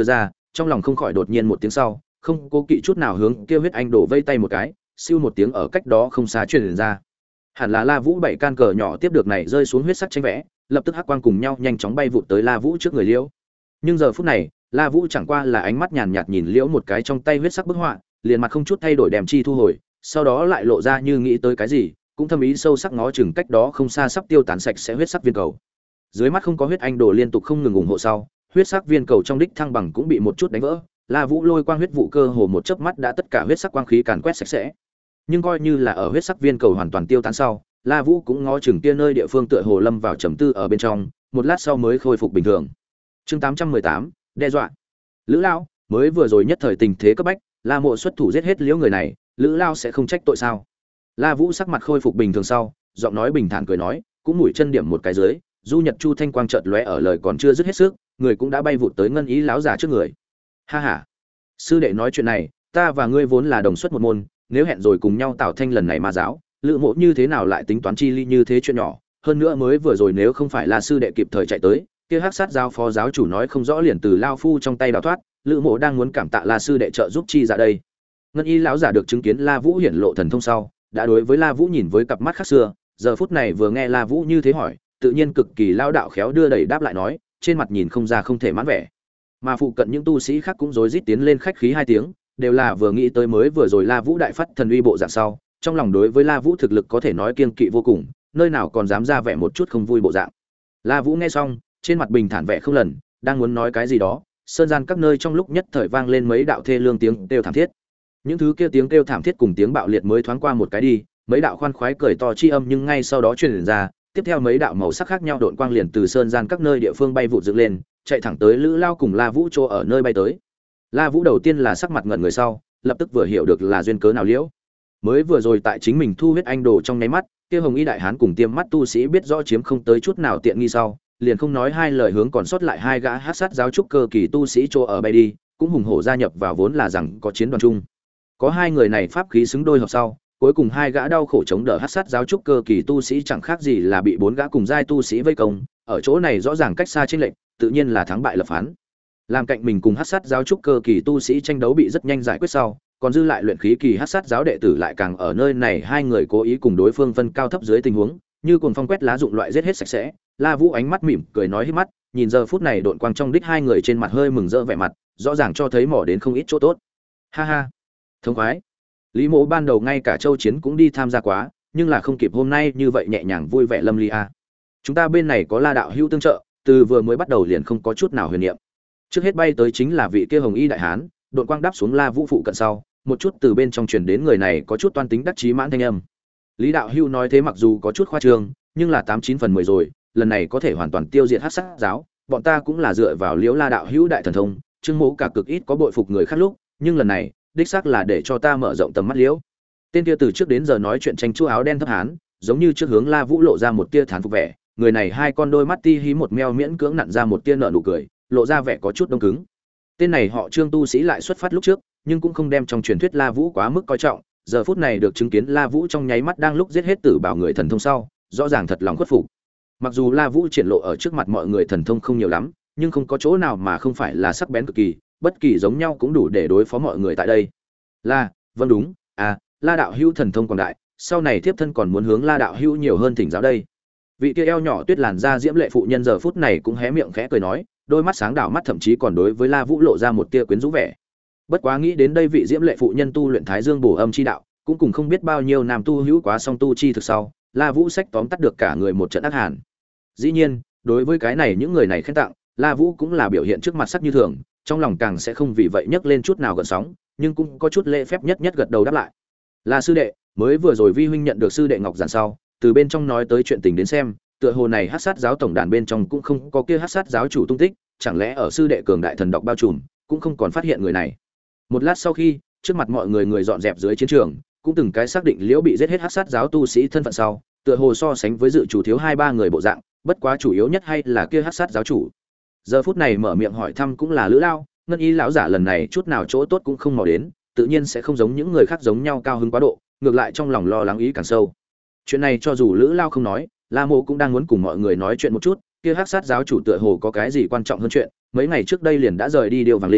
trong lòng không khỏi đột nhiên một tiếng sau, không cố kỵ chút nào hướng kia huyết anh đổ vây tay một cái, siêu một tiếng ở cách đó không xa truyền ra. Hẳn là La Vũ bảy can cờ nhỏ tiếp được này rơi xuống huyết sắc tranh vẽ, lập tức hắc quang cùng nhau nhanh chóng bay vụt tới La Vũ trước người Liễu. Nhưng giờ phút này, La Vũ chẳng qua là ánh mắt nhàn nhạt nhìn Liễu một cái trong tay huyết sắc bức họa, liền mặt không chút thay đổi đem chi thu hồi, sau đó lại lộ ra như nghĩ tới cái gì, cũng thâm ý sâu sắc ngó chừng cách đó không xa sắp tiêu tán sạch sẽ huyết sắc viên cầu. Dưới mắt không có huyết anh đồ liên tục không ngừng ủng hộ sau, huyết sắc viên cầu trong đích thăng bằng cũng bị một chút đánh vỡ. La Vũ lôi quang huyết vụ cơ hồ một chớp mắt đã tất cả huyết sắc quang khí càn quét sạch sẽ. Nhưng coi như là ở huyết sắc viên cầu hoàn toàn tiêu tán sau, La Vũ cũng ngó chừng kia nơi địa phương tựa hồ lâm vào trầm tư ở bên trong, một lát sau mới khôi phục bình thường. Chương tám trăm mười tám, đe dọa. Lữ lão, mới vừa rồi nhất thời tình thế cấp bách, La Mộ xuất thủ giết hết liễu người này, Lữ lão sẽ không trách tội sao? La Vũ sắc mặt khôi phục bình thường sau, giọng nói bình thản cười nói, cũng mũi chân điểm một cái dưới, Du Nhật Chu thanh quang chợt lóe ở lời còn chưa dứt hết sức, người cũng đã bay vụt tới ngân ý lão giả trước người. Ha ha, sư đệ nói chuyện này, ta và ngươi vốn là đồng xuất một môn, nếu hẹn rồi cùng nhau tạo thanh lần này ma giáo, Lữ Mộ như thế nào lại tính toán chi ly như thế chuyện nhỏ, hơn nữa mới vừa rồi nếu không phải là sư đệ kịp thời chạy tới, kia Hắc Sát giáo phó giáo chủ nói không rõ liền từ lao phu trong tay đào thoát, Lữ Mộ đang muốn cảm tạ La sư đệ trợ giúp chi ra đây. Ngân y lão giả được chứng kiến La Vũ hiển lộ thần thông sau, đã đối với La Vũ nhìn với cặp mắt khác xưa, giờ phút này vừa nghe La Vũ như thế hỏi, tự nhiên cực kỳ lao đạo khéo đưa đẩy đáp lại nói, trên mặt nhìn không ra không thể mãn vẻ. Mà phụ cận những tu sĩ khác cũng rối rít tiến lên khách khí hai tiếng, đều là vừa nghĩ tới mới vừa rồi La Vũ đại phát thần uy bộ dạng sau, trong lòng đối với La Vũ thực lực có thể nói kiêng kỵ vô cùng, nơi nào còn dám ra vẻ một chút không vui bộ dạng. La Vũ nghe xong, trên mặt bình thản vẻ không lần, đang muốn nói cái gì đó, sơn gian các nơi trong lúc nhất thời vang lên mấy đạo thê lương tiếng kêu thảm thiết. Những thứ kia tiếng kêu thảm thiết cùng tiếng bạo liệt mới thoáng qua một cái đi, mấy đạo khoan khoái cười to chi âm nhưng ngay sau đó truyền ra, tiếp theo mấy đạo màu sắc khác nhau độn quang liền từ sơn gian các nơi địa phương bay vụt dựng lên, chạy thẳng tới Lữ Lao cùng La Vũ chỗ ở nơi bay tới. La Vũ đầu tiên là sắc mặt ngẩn người sau, lập tức vừa hiểu được là duyên cớ nào liễu. Mới vừa rồi tại chính mình thu huyết anh đồ trong nháy mắt, kia Hồng Y đại hán cùng Tiêm Mắt tu sĩ biết rõ chiếm không tới chút nào tiện nghi sau, liền không nói hai lời hướng còn sót lại hai gã Hắc Sát giáo trúc cơ kỳ tu sĩ chỗ ở bay đi, cũng hùng hổ gia nhập vào vốn là rằng có chiến đoàn chung. Có hai người này pháp khí xứng đôi hợp sau, cuối cùng hai gã đau khổ chống đỡ Hắc Sát giáo trúc cơ kỳ tu sĩ chẳng khác gì là bị bốn gã cùng giai tu sĩ vây công, ở chỗ này rõ ràng cách xa chênh lệch, tự nhiên là thắng bại lập phán. Làm cạnh mình cùng Hắc Sát giáo trúc cơ kỳ tu sĩ tranh đấu bị rất nhanh giải quyết sau, còn dư lại luyện khí kỳ Hắc Sát giáo đệ tử lại càng ở nơi này hai người cố ý cùng đối phương phân cao thấp dưới tình huống, như cuồng phong quét lá dụng loại giết hết sạch sẽ. La Vũ ánh mắt mỉm cười nói hít mắt, nhìn giờ phút này độn quang trong đích hai người trên mặt hơi mừng rỡ vẻ mặt, rõ ràng cho thấy mỏ đến không ít chỗ tốt. Ha ha, thông khoái. Lý Mộ ban đầu ngay cả châu chiến cũng đi tham gia quá, nhưng là không kịp hôm nay như vậy nhẹ nhàng vui vẻ lâm ly a. Chúng ta bên này có La đạo hữu tương trợ, từ vừa mới bắt đầu liền không có chút nào huyền niệm. Trước hết bay tới chính là vị kia Hồng Y đại hán, độn quang đáp xuống La Vũ phụ cận sau, một chút từ bên trong truyền đến người này có chút toan tính đắc chí mãn thanh âm. Lý đạo hữu nói thế mặc dù có chút khoa trương, nhưng là tám chín phần mười rồi, lần này có thể hoàn toàn tiêu diệt Hắc Sát giáo, bọn ta cũng là dựa vào Liễu La đạo hữu đại thần thông, Trương Mỗ cả cực ít có bội phục người khác lúc, nhưng lần này, đích xác là để cho ta mở rộng tầm mắt Liễu. Tên kia từ trước đến giờ nói chuyện tranh chua áo đen thấp hán, giống như trước hướng La Vũ lộ ra một tia thán phục vẻ, người này hai con đôi mắt ti hí một meo miễn cưỡng nặn ra một tia nở nụ cười, lộ ra vẻ có chút đông cứng. Tên này họ Trương tu sĩ lại xuất phát lúc trước, nhưng cũng không đem trong truyền thuyết La Vũ quá mức coi trọng, giờ phút này được chứng kiến La Vũ trong nháy mắt đang lúc giết hết tử bảo người thần thông sau, rõ ràng thật lòng khuất phục. Mặc dù La Vũ triển lộ ở trước mặt mọi người thần thông không nhiều lắm, nhưng không có chỗ nào mà không phải là sắc bén cực kỳ, bất kỳ giống nhau cũng đủ để đối phó mọi người tại đây. La, vâng đúng, à, La đạo hữu thần thông quảng đại, sau này tiếp thân còn muốn hướng La đạo hữu nhiều hơn thỉnh giáo đây. Vị kia eo nhỏ tuyết làn da diễm lệ phụ nhân giờ phút này cũng hé miệng khẽ cười nói, đôi mắt sáng đảo mắt thậm chí còn đối với La Vũ lộ ra một tia quyến rũ vẻ. Bất quá nghĩ đến đây vị diễm lệ phụ nhân tu luyện Thái Dương bổ âm chi đạo, cũng cùng không biết bao nhiêu nam tu hữu quá song tu chi thực sau, La Vũ sách tóm tắt được cả người một trận ác hàn. Dĩ nhiên, đối với cái này những người này khen tặng, La Vũ cũng là biểu hiện trước mặt sắc như thường, trong lòng càng sẽ không vì vậy nhấc lên chút nào gợn sóng, nhưng cũng có chút lễ phép nhất nhất gật đầu đáp lại. Là sư đệ, mới vừa rồi vi huynh nhận được sư đệ Ngọc Giản sau, từ bên trong nói tới chuyện tình đến xem, tựa hồ này Hắc Sát giáo tổng đàn bên trong cũng không có kia Hắc Sát giáo chủ tung tích, chẳng lẽ ở sư đệ cường đại thần độc bao trùm, cũng không còn phát hiện người này. Một lát sau khi, trước mặt mọi người người dọn dẹp dưới chiến trường, cũng từng cái xác định Liễu bị giết hết Hắc Sát giáo tu sĩ thân phận sau, tựa hồ so sánh với dự chủ thiếu hai ba người bộ dạng, bất quá chủ yếu nhất hay là kia Hắc Sát giáo chủ. Giờ phút này mở miệng hỏi thăm cũng là Lữ Lao, ngân y lão giả lần này chút nào chỗ tốt cũng không mò đến, tự nhiên sẽ không giống những người khác giống nhau cao hứng quá độ, ngược lại trong lòng lo lắng ý càng sâu. Chuyện này cho dù Lữ Lao không nói, La Mộ cũng đang muốn cùng mọi người nói chuyện một chút, kia Hắc Sát giáo chủ tựa hồ có cái gì quan trọng hơn chuyện, mấy ngày trước đây liền đã rời đi Điêu Vàng lĩnh,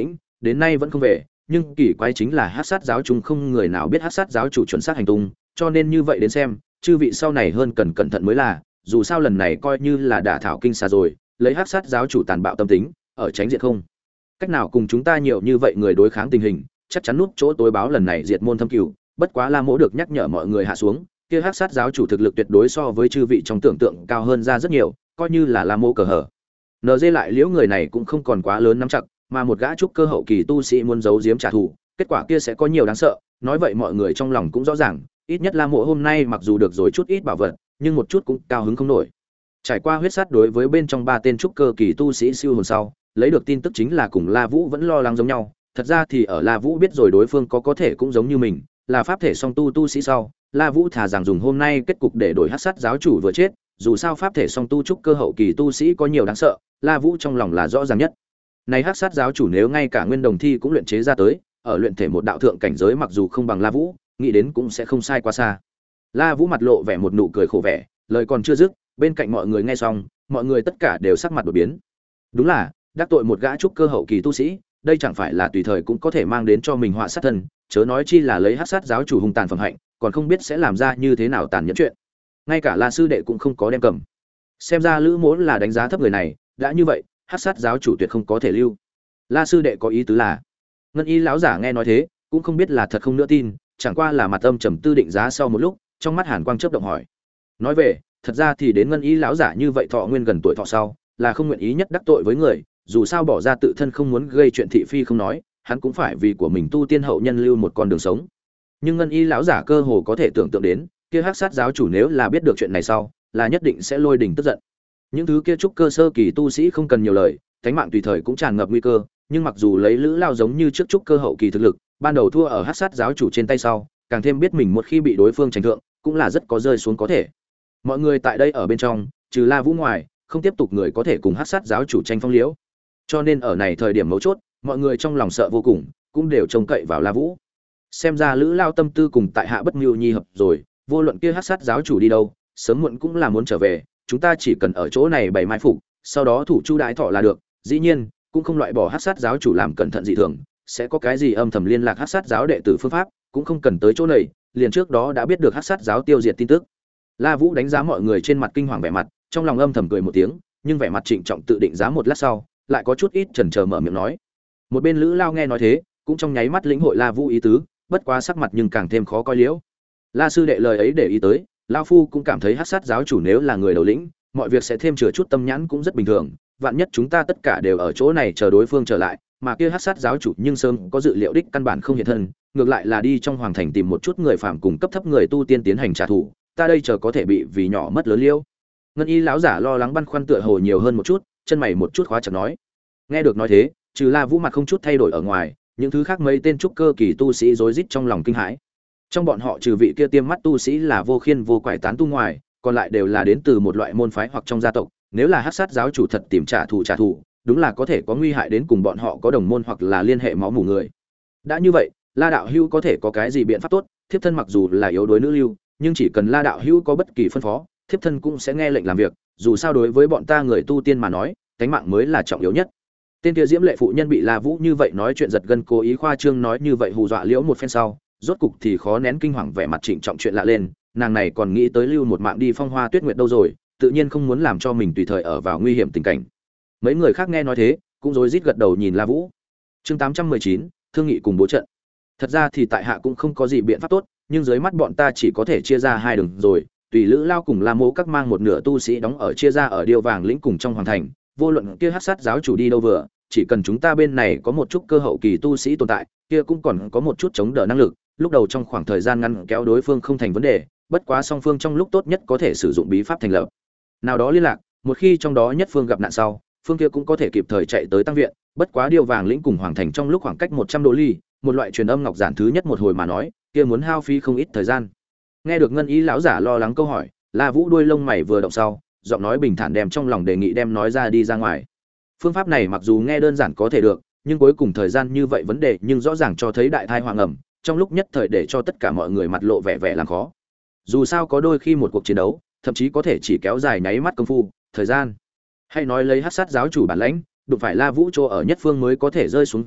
đến nay vẫn không về, nhưng kỳ quái chính là Hắc Sát giáo chúng không người nào biết Hắc Sát giáo chủ chuẩn xác hành tung, cho nên như vậy đến xem, chư vị sau này hơn cần cẩn thận mới là, dù sao lần này coi như là đả thảo kinh xà rồi, lấy Hắc Sát giáo chủ tàn bạo tâm tính, ở tránh diệt không cách nào cùng chúng ta nhiều như vậy người đối kháng tình hình, chắc chắn núp chỗ tối báo lần này diệt môn thâm cửu, bất quá La Mỗ được nhắc nhở mọi người hạ xuống, kia Hắc Sát giáo chủ thực lực tuyệt đối so với chư vị trong tưởng tượng cao hơn ra rất nhiều, coi như là La Mỗ cờ hở. en giê lại liễu người này cũng không còn quá lớn nắm chặt, mà một gã trúc cơ hậu kỳ tu sĩ muốn giấu giếm trả thù, kết quả kia sẽ có nhiều đáng sợ, nói vậy mọi người trong lòng cũng rõ ràng, ít nhất La Mộ hôm nay mặc dù được rồi chút ít bảo vật, nhưng một chút cũng cao hứng không nổi. Trải qua huyết sát đối với bên trong ba tên trúc cơ kỳ tu sĩ siêu hồn sau, lấy được tin tức chính là cùng La Vũ vẫn lo lắng giống nhau, thật ra thì ở La Vũ biết rồi đối phương có có thể cũng giống như mình, là pháp thể song tu tu sĩ sau, La Vũ thà rằng dùng hôm nay kết cục để đổi Hắc Sát giáo chủ vừa chết, dù sao pháp thể song tu trúc cơ hậu kỳ tu sĩ có nhiều đáng sợ, La Vũ trong lòng là rõ ràng nhất. Này Hắc Sát giáo chủ nếu ngay cả nguyên đồng thi cũng luyện chế ra tới, ở luyện thể một đạo thượng cảnh giới mặc dù không bằng La Vũ, nghĩ đến cũng sẽ không sai quá xa. La Vũ mặt lộ vẻ một nụ cười khổ vẻ, lời còn chưa dứt, bên cạnh mọi người nghe xong, mọi người tất cả đều sắc mặt đổi biến. Đúng là, đắc tội một gã trúc cơ hậu kỳ tu sĩ, đây chẳng phải là tùy thời cũng có thể mang đến cho mình họa sát thân, chớ nói chi là lấy Hắc Sát giáo chủ hung tàn phẩm hạnh, còn không biết sẽ làm ra như thế nào tàn nhẫn chuyện. Ngay cả La sư đệ cũng không có đem cầm. Xem ra Lữ Mỗ là đánh giá thấp người này, đã như vậy, Hắc Sát giáo chủ tuyệt không có thể lưu. La sư đệ có ý tứ là? Ngân Y lão giả nghe nói thế, cũng không biết là thật không nữa tin, chẳng qua là mặt âm trầm tư định giá sau một lúc, trong mắt hàn quang chớp động hỏi. Nói về, thật ra thì đến Ngân Y lão giả như vậy thọ nguyên gần tuổi thọ sau, là không nguyện ý nhất đắc tội với người, dù sao bỏ ra tự thân không muốn gây chuyện thị phi không nói, hắn cũng phải vì của mình tu tiên hậu nhân lưu một con đường sống. Nhưng Ngân Y lão giả cơ hồ có thể tưởng tượng đến, kia Hắc Sát giáo chủ nếu là biết được chuyện này sau, là nhất định sẽ lôi đình tức giận. Những thứ kia trúc cơ sơ kỳ tu sĩ không cần nhiều lời, cánh mạng tùy thời cũng tràn ngập nguy cơ, nhưng mặc dù lấy Lữ Lao giống như trước trúc cơ hậu kỳ thực lực, ban đầu thua ở Hắc Sát giáo chủ trên tay sau, càng thêm biết mình một khi bị đối phương tranh thượng, cũng là rất có rơi xuống có thể. Mọi người tại đây ở bên trong, trừ La Vũ ngoài, không tiếp tục người có thể cùng Hắc Sát giáo chủ tranh phong liễu. Cho nên ở này thời điểm mấu chốt, mọi người trong lòng sợ vô cùng, cũng đều trông cậy vào La Vũ. Xem ra Lữ Lao tâm tư cùng tại hạ bất mưu nhi hợp rồi, vô luận kia Hắc Sát giáo chủ đi đâu, sớm muộn cũng là muốn trở về, chúng ta chỉ cần ở chỗ này bày mai phục, sau đó thủ chu đãi thọ là được. Dĩ nhiên, cũng không loại bỏ Hắc Sát giáo chủ làm cẩn thận dị thường, sẽ có cái gì âm thầm liên lạc Hắc Sát giáo đệ tử phương pháp, cũng không cần tới chỗ này, liền trước đó đã biết được Hắc Sát giáo tiêu diệt tin tức. La Vũ đánh giá mọi người trên mặt kinh hoàng vẻ mặt, trong lòng âm thầm cười một tiếng, nhưng vẻ mặt trịnh trọng tự định giá một lát sau, lại có chút ít chần chờ mở miệng nói. Một bên Lữ Lao nghe nói thế, cũng trong nháy mắt lĩnh hội La Vũ ý tứ, bất quá sắc mặt nhưng càng thêm khó coi liễu. La sư đệ lời ấy để ý tới, lão phu cũng cảm thấy Hắc Sát giáo chủ nếu là người đầu lĩnh, mọi việc sẽ thêm chừa chút tâm nhãn cũng rất bình thường, vạn nhất chúng ta tất cả đều ở chỗ này chờ đối phương trở lại, mà kia Hắc Sát giáo chủ nhưng sớm có dự liệu đích căn bản không hiện thân, ngược lại là đi trong hoàng thành tìm một chút người phạm cùng cấp thấp người tu tiên tiến hành trả thù, ta đây chờ có thể bị vì nhỏ mất lớn liêu. Ngân Y lão giả lo lắng băn khoăn tựa hồ nhiều hơn một chút, chân mày một chút khóa chặt nói. Nghe được nói thế, trừ La Vũ mặt không chút thay đổi ở ngoài, những thứ khác mấy tên trúc cơ kỳ tu sĩ rối rít trong lòng kinh hãi. Trong bọn họ trừ vị kia tiêm mắt tu sĩ là vô khiên vô quải tán tu ngoài, còn lại đều là đến từ một loại môn phái hoặc trong gia tộc, nếu là Hắc Sát giáo chủ thật tìm trả thù trả thù, đúng là có thể có nguy hại đến cùng bọn họ có đồng môn hoặc là liên hệ máu mủ người. Đã như vậy, La đạo hữu có thể có cái gì biện pháp tốt, thiếp thân mặc dù là yếu đuối nữ lưu, nhưng chỉ cần La đạo hữu có bất kỳ phân phó, thiếp thân cũng sẽ nghe lệnh làm việc, dù sao đối với bọn ta người tu tiên mà nói, cánh mạng mới là trọng yếu nhất. Tên kia diễm lệ phụ nhân bị La Vũ như vậy nói chuyện giật gân cố ý khoa trương nói như vậy hù dọa liễu một phen sau, rốt cục thì khó nén kinh hoàng vẻ mặt trịnh trọng chuyện lạ lên, nàng này còn nghĩ tới lưu một mạng đi phong hoa tuyết nguyệt đâu rồi, tự nhiên không muốn làm cho mình tùy thời ở vào nguy hiểm tình cảnh. Mấy người khác nghe nói thế, cũng rối rít gật đầu nhìn La Vũ. Chương tám trăm mười chín, thương nghị cùng bố trận. Thật ra thì tại hạ cũng không có gì biện pháp tốt, nhưng dưới mắt bọn ta chỉ có thể chia ra hai đường rồi, tùy Lữ Lao cùng La Mộ các mang một nửa tu sĩ đóng ở chia ra ở Điêu Vàng lĩnh cùng trong hoàng thành, vô luận kia Hắc Sát giáo chủ đi đâu vừa, chỉ cần chúng ta bên này có một chút cơ hậu kỳ tu sĩ tồn tại, kia cũng còn có một chút chống đỡ năng lực, lúc đầu trong khoảng thời gian ngắn kéo đối phương không thành vấn đề, bất quá song phương trong lúc tốt nhất có thể sử dụng bí pháp thành lập. Nào đó liên lạc, một khi trong đó nhất phương gặp nạn sau, phương kia cũng có thể kịp thời chạy tới tăng viện, bất quá Điêu Vàng lĩnh cùng hoàng thành trong lúc khoảng cách một trăm đô ly, một loại truyền âm ngọc giản thứ nhất một hồi mà nói, kia muốn hao phí không ít thời gian. Nghe được Ngân Y lão giả lo lắng câu hỏi, La Vũ đuôi lông mày vừa động sau, giọng nói bình thản đem trong lòng đề nghị đem nói ra đi ra ngoài. Phương pháp này mặc dù nghe đơn giản có thể được, nhưng cuối cùng thời gian như vậy vấn đề nhưng rõ ràng cho thấy đại thai hoàng ẩm, trong lúc nhất thời để cho tất cả mọi người mặt lộ vẻ vẻ làm khó. Dù sao có đôi khi một cuộc chiến đấu, thậm chí có thể chỉ kéo dài nháy mắt công phu, thời gian. Hay nói lấy Hắc Sát giáo chủ bản lãnh, đụng phải La Vũ chỗ ở nhất phương mới có thể rơi xuống dụng,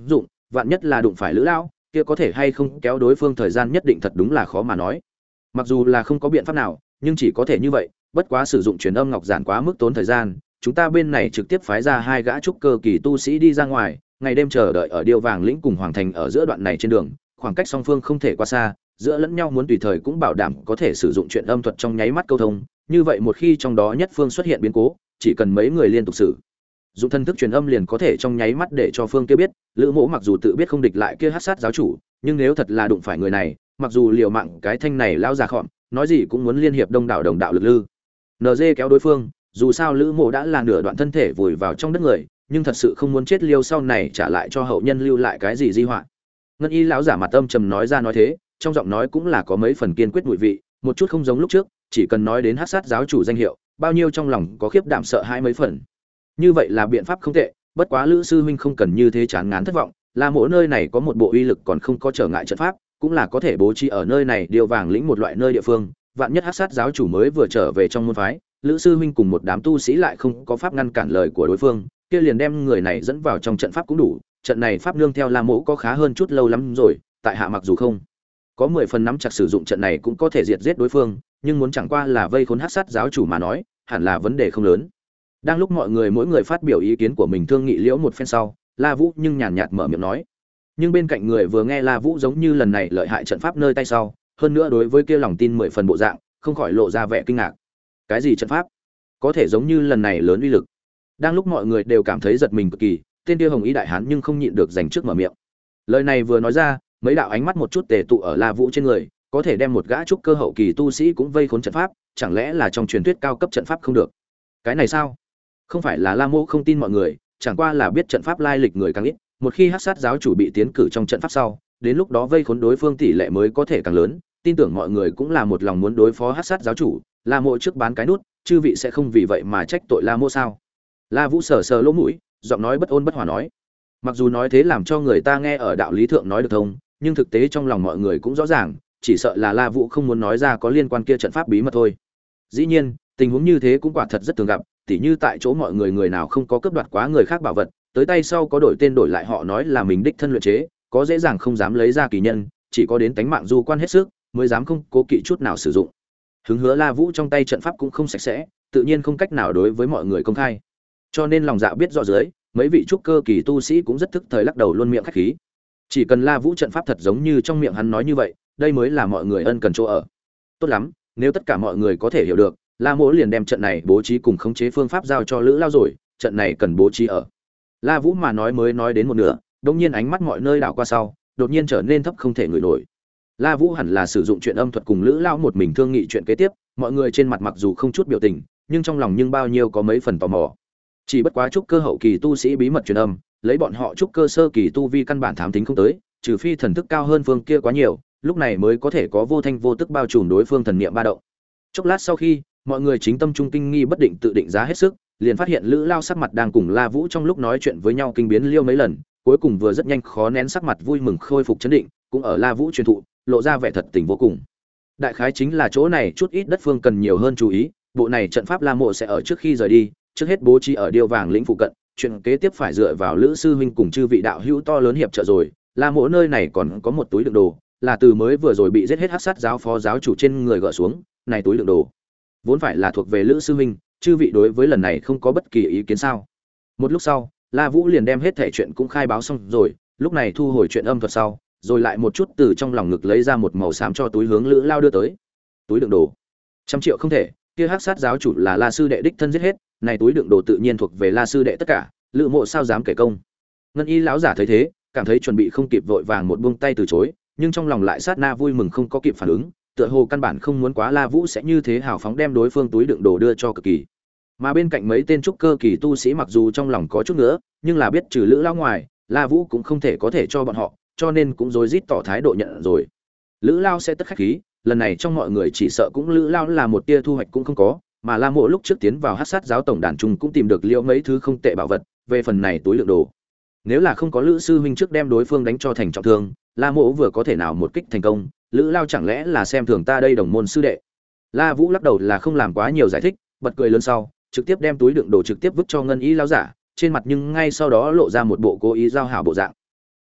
vạn nhất là đụng phải lữ lão kia có thể hay không kéo đối phương thời gian nhất định thật đúng là khó mà nói. Mặc dù là không có biện pháp nào, nhưng chỉ có thể như vậy, bất quá sử dụng truyền âm ngọc giản quá mức tốn thời gian, chúng ta bên này trực tiếp phái ra hai gã trúc cơ kỳ tu sĩ đi ra ngoài, ngày đêm chờ đợi ở Điêu Vàng lĩnh cùng Hoàng thành ở giữa đoạn này trên đường, khoảng cách song phương không thể quá xa, giữa lẫn nhau muốn tùy thời cũng bảo đảm có thể sử dụng truyền âm thuật trong nháy mắt câu thông, như vậy một khi trong đó nhất phương xuất hiện biến cố, chỉ cần mấy người liên tục sử dụng thân thức truyền âm liền có thể trong nháy mắt để cho phương kia biết, Lữ Mỗ mặc dù tự biết không địch lại kia hắc sát giáo chủ, nhưng nếu thật là đụng phải người này, mặc dù liều mạng cái thanh này lão già khọm, nói gì cũng muốn liên hiệp đông đảo đồng đạo lực lư. en giê kéo đối phương, dù sao Lữ Mộ đã là nửa đoạn thân thể vùi vào trong đất người, nhưng thật sự không muốn chết liêu sau này trả lại cho hậu nhân lưu lại cái gì di họa. Ngân Y lão giả mặt âm trầm nói ra nói thế, trong giọng nói cũng là có mấy phần kiên quyết mùi vị, một chút không giống lúc trước, chỉ cần nói đến hắc sát giáo chủ danh hiệu, bao nhiêu trong lòng có khiếp đảm sợ hai mấy phần. Như vậy là biện pháp không tệ, bất quá Lữ sư huynh không cần như thế chán ngán thất vọng, La Mộ nơi này có một bộ uy lực còn không có trở ngại trận pháp, cũng là có thể bố trí ở nơi này Điêu Vàng lĩnh một loại nơi địa phương, vạn nhất hắc sát giáo chủ mới vừa trở về trong môn phái, Lữ sư huynh cùng một đám tu sĩ lại không có pháp ngăn cản lời của đối phương, kia liền đem người này dẫn vào trong trận pháp cũng đủ. Trận này pháp nương theo La Mộ có khá hơn chút lâu lắm rồi, tại hạ mặc dù không có mười phần nắm chặt sử dụng trận này cũng có thể diệt giết đối phương, nhưng muốn chẳng qua là vây khốn hắc sát giáo chủ mà nói, hẳn là vấn đề không lớn. Đang lúc mọi người mỗi người phát biểu ý kiến của mình thương nghị liễu một phen sau, La Vũ nhưng nhàn nhạt mở miệng nói. Nhưng bên cạnh người vừa nghe La Vũ giống như lần này lợi hại trận pháp nơi tay sau, hơn nữa đối với kia lòng tin mười phần bộ dạng, không khỏi lộ ra vẻ kinh ngạc. Cái gì trận pháp? Có thể giống như lần này lớn uy lực? Đang lúc mọi người đều cảm thấy giật mình cực kỳ, tên kia hồng y đại hán nhưng không nhịn được giành trước mở miệng. Lời này vừa nói ra, mấy đạo ánh mắt một chút tề tụ ở La Vũ trên người, có thể đem một gã trúc cơ hậu kỳ tu sĩ cũng vây khốn trận pháp, chẳng lẽ là trong truyền thuyết cao cấp trận pháp không được? Cái này sao? Không phải là La Mộ không tin mọi người, chẳng qua là biết trận pháp lai lịch người càng ít, một khi hắc sát giáo chủ bị tiến cử trong trận pháp sau, đến lúc đó vây khốn đối phương tỷ lệ mới có thể càng lớn, tin tưởng mọi người cũng là một lòng muốn đối phó hắc sát giáo chủ, La Mộ trước bán cái nút, chư vị sẽ không vì vậy mà trách tội La Mộ sao? La Vũ sờ sờ lỗ mũi, giọng nói bất ôn bất hòa nói. Mặc dù nói thế làm cho người ta nghe ở đạo lý thượng nói được thông, nhưng thực tế trong lòng mọi người cũng rõ ràng, chỉ sợ là La Vũ không muốn nói ra có liên quan kia trận pháp bí mật thôi. Dĩ nhiên, tình huống như thế cũng quả thật rất thường gặp, tỉ như tại chỗ mọi người người nào không có cướp đoạt quá người khác bảo vật, tới tay sau có đổi tên đổi lại họ nói là mình đích thân luyện chế, có dễ dàng không dám lấy ra kỳ nhân, chỉ có đến tánh mạng du quan hết sức, mới dám không cố kỵ chút nào sử dụng. Hứng hứa La Vũ trong tay trận pháp cũng không sạch sẽ, tự nhiên không cách nào đối với mọi người công khai. Cho nên lòng dạ biết rõ dưới, mấy vị trúc cơ kỳ tu sĩ cũng rất thức thời lắc đầu luôn miệng khách khí. Chỉ cần La Vũ trận pháp thật giống như trong miệng hắn nói như vậy, đây mới là mọi người ân cần chỗ ở. Tốt lắm, nếu tất cả mọi người có thể hiểu được, La Mỗ liền đem trận này bố trí cùng khống chế phương pháp giao cho Lữ Lao rồi, trận này cần bố trí ở. La Vũ mà nói mới nói đến một nửa, đột nhiên ánh mắt mọi nơi đảo qua sau, đột nhiên trở nên thấp không thể ngửi nổi. La Vũ hẳn là sử dụng chuyện âm thuật cùng Lữ Lao một mình thương nghị chuyện kế tiếp, mọi người trên mặt mặc dù không chút biểu tình, nhưng trong lòng nhưng bao nhiêu có mấy phần tò mò. Chỉ bất quá trúc cơ hậu kỳ tu sĩ bí mật truyền âm, lấy bọn họ trúc cơ sơ kỳ tu vi căn bản thám tính không tới, trừ phi thần thức cao hơn phương kia quá nhiều, lúc này mới có thể có vô thanh vô tức bao trùm đối phương thần niệm ba động. Chốc lát sau khi, mọi người chính tâm trung kinh nghi bất định tự định giá hết sức, liền phát hiện Lữ Lao sắc mặt đang cùng La Vũ trong lúc nói chuyện với nhau kinh biến liêu mấy lần, cuối cùng vừa rất nhanh khó nén sắc mặt vui mừng khôi phục chấn định, cũng ở La Vũ truyền thụ, lộ ra vẻ thật tình vô cùng. Đại khái chính là chỗ này chút ít đất phương cần nhiều hơn chú ý, bộ này trận pháp La Mộ sẽ ở trước khi rời đi, trước hết bố trí ở Điêu Vàng lĩnh phụ cận, chuyện kế tiếp phải dựa vào Lữ sư huynh cùng chư vị đạo hữu to lớn hiệp trợ rồi. La Mộ nơi này còn có một túi đựng đồ, là từ mới vừa rồi bị giết hết hắc sát giáo phó giáo chủ trên người gỡ xuống, này túi đựng đồ vốn phải là thuộc về Lữ sư huynh, chư vị đối với lần này không có bất kỳ ý kiến sao? Một lúc sau, La Vũ liền đem hết thể chuyện cũng khai báo xong rồi, lúc này thu hồi chuyện âm thuật sau, rồi lại một chút từ trong lòng ngực lấy ra một màu xám cho túi hướng Lữ Lao đưa tới. Túi đựng đồ, trăm triệu không thể, kia hắc sát giáo chủ là La sư đệ đích thân giết hết, này túi đựng đồ tự nhiên thuộc về La sư đệ tất cả, Lữ Mộ sao dám kể công. Ngân Y lão giả thấy thế, cảm thấy chuẩn bị không kịp vội vàng một buông tay từ chối, nhưng trong lòng lại sát na vui mừng không có kịp phản ứng, tựa hồ căn bản không muốn quá La Vũ sẽ như thế hào phóng đem đối phương túi đựng đồ đưa cho cực kỳ. Mà bên cạnh mấy tên trúc cơ kỳ tu sĩ mặc dù trong lòng có chút nữa, nhưng là biết trừ Lữ Lao ngoài, La Vũ cũng không thể có thể cho bọn họ, cho nên cũng rối rít tỏ thái độ nhận rồi. Lữ Lao sẽ tất khách khí, lần này trong mọi người chỉ sợ cũng Lữ Lao là một tia thu hoạch cũng không có, mà La Mộ lúc trước tiến vào Hắc Sát giáo tổng đàn trung cũng tìm được liễu mấy thứ không tệ bảo vật, về phần này túi đựng đồ. Nếu là không có Lữ sư huynh trước đem đối phương đánh cho thành trọng thương, La Mộ vừa có thể nào một kích thành công, Lữ Lao chẳng lẽ là xem thường ta đây đồng môn sư đệ. La Vũ lắc đầu là không làm quá nhiều giải thích, bật cười lớn sau, trực tiếp đem túi đựng đồ trực tiếp vứt cho Ngân Y lão giả, trên mặt nhưng ngay sau đó lộ ra một bộ cố ý giao hảo bộ dạng.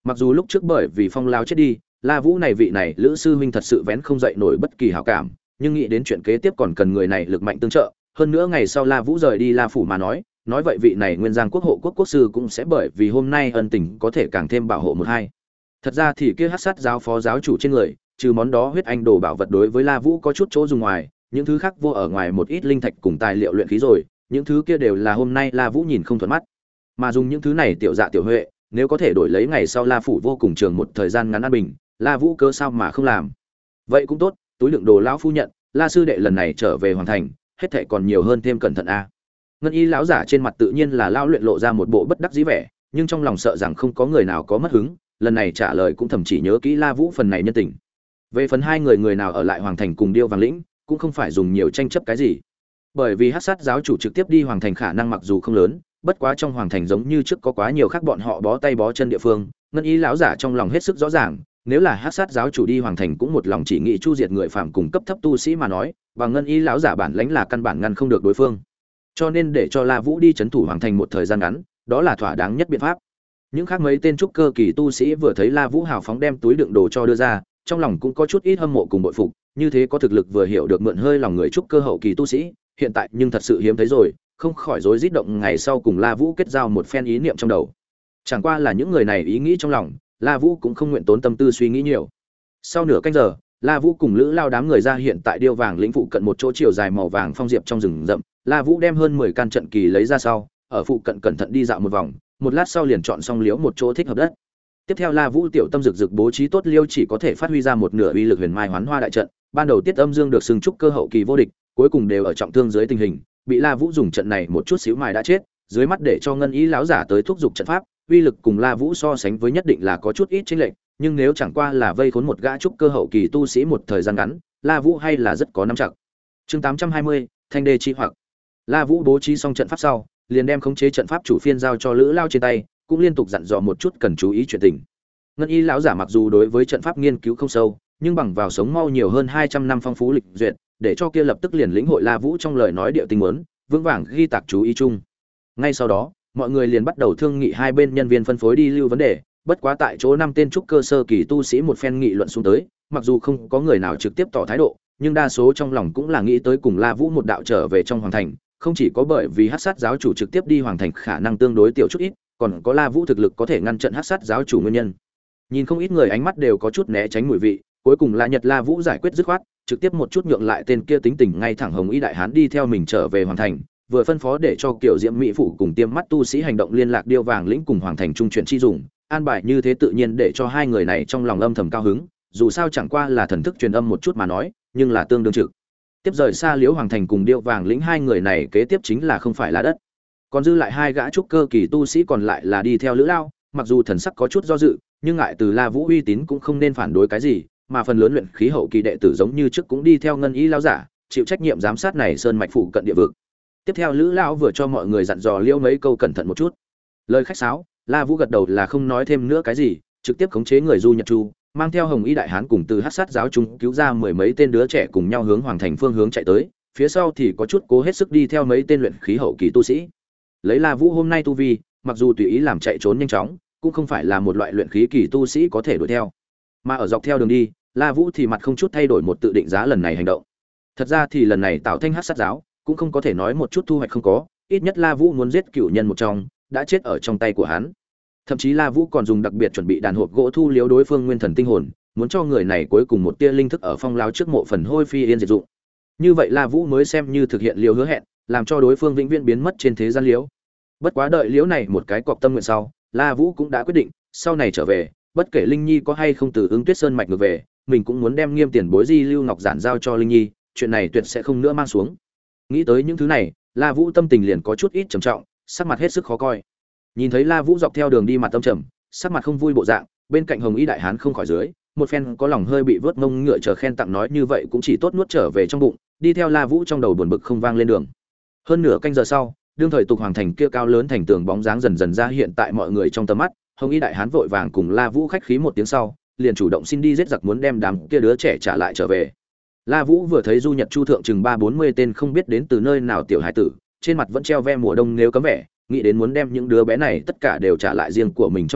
Mặc dù lúc trước bởi vì Phong lão chết đi, La Vũ này vị này lữ sư huynh thật sự vén không dậy nổi bất kỳ hảo cảm, nhưng nghĩ đến chuyện kế tiếp còn cần người này lực mạnh tương trợ, hơn nữa ngày sau La Vũ rời đi La phủ mà nói, nói vậy vị này Nguyên Giang quốc hộ quốc quốc sư cũng sẽ bởi vì hôm nay ân tình có thể càng thêm bảo hộ một hai. Thật ra thì kia Hắc Sát giáo phó giáo chủ trên người, trừ món đó huyết anh đồ bảo vật đối với La Vũ có chút chỗ dùng ngoài, những thứ khác vô ở ngoài một ít linh thạch cùng tài liệu luyện khí rồi, những thứ kia đều là hôm nay La Vũ nhìn không thuận mắt. Mà dùng những thứ này tiểu dạ tiểu huệ, nếu có thể đổi lấy ngày sau La phủ vô cùng trường một thời gian ngắn an bình, La Vũ cớ sao mà không làm. Vậy cũng tốt, túi đựng đồ lão phu nhận, La sư đệ lần này trở về hoàn thành, hết thảy còn nhiều hơn thêm cẩn thận a. Ngân y lão giả trên mặt tự nhiên là lão luyện lộ ra một bộ bất đắc dĩ vẻ, nhưng trong lòng sợ rằng không có người nào có mất hứng, lần này trả lời cũng thầm chỉ nhớ kỹ La Vũ phần này nhân tình. Về phần hai người người nào ở lại hoàng thành cùng điêu vàng lĩnh, cũng không phải dùng nhiều tranh chấp cái gì. Bởi vì Hắc Sát giáo chủ trực tiếp đi hoàng thành khả năng mặc dù không lớn, bất quá trong hoàng thành giống như trước có quá nhiều khác bọn họ bó tay bó chân địa phương, ngân y lão giả trong lòng hết sức rõ ràng, nếu là Hắc Sát giáo chủ đi hoàng thành cũng một lòng chỉ nghĩ chu diệt người phạm cùng cấp thấp tu sĩ mà nói, và ngân y lão giả bản lãnh là căn bản ngăn không được đối phương. Cho nên để cho La Vũ đi trấn thủ hoàng thành một thời gian ngắn, đó là thỏa đáng nhất biện pháp. Những khác mấy tên trúc cơ kỳ tu sĩ vừa thấy La Vũ hào phóng đem túi đựng đồ cho đưa ra, trong lòng cũng có chút ít hâm mộ cùng bội phục, như thế có thực lực vừa hiểu được mượn hơi lòng người trúc cơ hậu kỳ tu sĩ, hiện tại nhưng thật sự hiếm thấy rồi, không khỏi rối rít động ngày sau cùng La Vũ kết giao một phen ý niệm trong đầu. Chẳng qua là những người này ý nghĩ trong lòng, La Vũ cũng không nguyện tốn tâm tư suy nghĩ nhiều. Sau nửa canh giờ, La Vũ cùng Lữ Lao đám người ra hiện tại điêu vàng lĩnh phụ cận một chỗ chiều dài màu vàng phong diệp trong rừng rậm, La Vũ đem hơn mười can trận kỳ lấy ra sau, ở phụ cận cẩn thận đi dạo một vòng, một lát sau liền chọn xong liếu một chỗ thích hợp đất. Tiếp theo La Vũ tiểu tâm rực rực bố trí tốt liêu chỉ có thể phát huy ra một nửa uy lực huyền mai hoán hoa đại trận, ban đầu Tiết Âm Dương được xưng trúc cơ hậu kỳ vô địch, cuối cùng đều ở trọng thương dưới tình hình, bị La Vũ dùng trận này một chút xíu mài đã chết, dưới mắt để cho ngân ý lão giả tới thúc giục trận pháp, uy lực cùng La Vũ so sánh với nhất định là có chút ít chênh lệch, nhưng nếu chẳng qua là vây khốn một gã trúc cơ hậu kỳ tu sĩ một thời gian ngắn, La Vũ hay là rất có nắm chắc. Chương tám trăm hai mươi, Thanh Đê chi hoặc. La Vũ bố trí xong trận pháp sau, liền đem khống chế trận pháp chủ phiên giao cho Lữ Lao trên tay, cũng liên tục dặn dò một chút cần chú ý chuyện tình. Ngân y lão giả mặc dù đối với trận pháp nghiên cứu không sâu, nhưng bằng vào sống mau nhiều hơn hai trăm năm phong phú lịch duyệt, để cho kia lập tức liền lĩnh hội La Vũ trong lời nói điệu tình muốn, vững vàng ghi tạc chú ý chung. Ngay sau đó, mọi người liền bắt đầu thương nghị hai bên nhân viên phân phối đi lưu vấn đề, bất quá tại chỗ năm tên trúc cơ sơ kỳ tu sĩ một phen nghị luận xuống tới, mặc dù không có người nào trực tiếp tỏ thái độ, nhưng đa số trong lòng cũng là nghĩ tới cùng La Vũ một đạo trở về trong hoàng thành, không chỉ có bởi vì Hắc Sát giáo chủ trực tiếp đi hoàng thành khả năng tương đối tiểu chút ít, còn có La Vũ thực lực có thể ngăn trận Hắc Sát giáo chủ nguyên nhân. Nhìn không ít người ánh mắt đều có chút né tránh mùi vị, cuối cùng là Nhật La Vũ giải quyết dứt khoát, trực tiếp một chút nhượng lại tên kia tính tình ngay thẳng Hồng Y đại hán đi theo mình trở về hoàng thành, vừa phân phó để cho Kiều Diễm mỹ phụ cùng tiêm mắt tu sĩ hành động liên lạc điêu vàng lĩnh cùng hoàng thành trung chuyển chi dùng, an bài như thế tự nhiên để cho hai người này trong lòng âm thầm cao hứng, dù sao chẳng qua là thần thức truyền âm một chút mà nói, nhưng là tương đương trực. Tiếp rời xa Liễu Hoàng thành cùng điêu vàng lĩnh hai người này kế tiếp chính là không phải là đất. Còn dư lại hai gã trúc cơ kỳ tu sĩ còn lại là đi theo Lữ Lao, mặc dù thần sắc có chút do dự, nhưng ngại từ La Vũ uy tín cũng không nên phản đối cái gì, mà phần lớn luyện khí hậu kỳ đệ tử giống như trước cũng đi theo ngân ý lão giả, chịu trách nhiệm giám sát này sơn mạch phụ cận địa vực. Tiếp theo Lữ Lão vừa cho mọi người dặn dò Liễu mấy câu cẩn thận một chút. Lời khách sáo, La Vũ gật đầu là không nói thêm nữa cái gì, trực tiếp khống chế người Du Nhật Chu, mang theo Hồng Y đại hán cùng từ Hắc Sát giáo chúng cứu ra mười mấy tên đứa trẻ cùng nhau hướng hoàng thành phương hướng chạy tới, phía sau thì có chút cố hết sức đi theo mấy tên luyện khí hậu kỳ tu sĩ. Lấy La Vũ hôm nay tu vi, mặc dù tùy ý làm chạy trốn nhanh chóng, cũng không phải là một loại luyện khí kỳ tu sĩ có thể đuổi theo. Mà ở dọc theo đường đi, La Vũ thì mặt không chút thay đổi một tự định giá lần này hành động. Thật ra thì lần này Tạo Thanh Hắc Sát giáo cũng không có thể nói một chút thu hoạch không có, ít nhất La Vũ muốn giết cửu nhân một trong, đã chết ở trong tay của hắn. Thậm chí La Vũ còn dùng đặc biệt chuẩn bị đàn hộp gỗ thu liếu đối phương nguyên thần tinh hồn, muốn cho người này cuối cùng một tia linh thức ở phong lão trước mộ phần hôi phi yên diệt dụng. Như vậy La Vũ mới xem như thực hiện liếu hứa hẹn, làm cho đối phương vĩnh viễn biến mất trên thế gian liếu. Bất quá đợi liếu này một cái cọc tâm nguyện sau, La Vũ cũng đã quyết định, sau này trở về, bất kể Linh Nhi có hay không từ Ứng Tuyết Sơn mạch ngược về, mình cũng muốn đem nghiêm tiền bối di lưu ngọc giản giao cho Linh Nhi, chuyện này tuyệt sẽ không nữa mang xuống. Nghĩ tới những thứ này, La Vũ tâm tình liền có chút ít trầm trọng, sắc mặt hết sức khó coi. Nhìn thấy La Vũ dọc theo đường đi mặt tâm trầm, sắc mặt không vui bộ dạng, bên cạnh Hồng Y đại hán không khỏi dưới, một phen có lòng hơi bị vớt mông ngựa chờ khen tặng nói như vậy cũng chỉ tốt nuốt trở về trong bụng, đi theo La Vũ trong đầu buồn bực không vang lên đường. Hơn nửa canh giờ sau, đương thời tục hoàng thành kia cao lớn thành tường bóng dáng dần dần ra hiện tại mọi người trong tầm mắt, Hồng Y đại hán vội vàng cùng La Vũ khách khí một tiếng sau, liền chủ động xin đi giết giặc muốn đem đám kia đứa trẻ trả lại trở về. La Vũ vừa thấy Du Nhật Chu thượng chừng ba bốn mươi tên không biết đến từ nơi nào tiểu hải tử, trên mặt vẫn treo ve mùa đông nếu cấm vẻ, nghĩ đến muốn đem những đứa bé này tất cả đều trả lại riêng của mình trong nhà,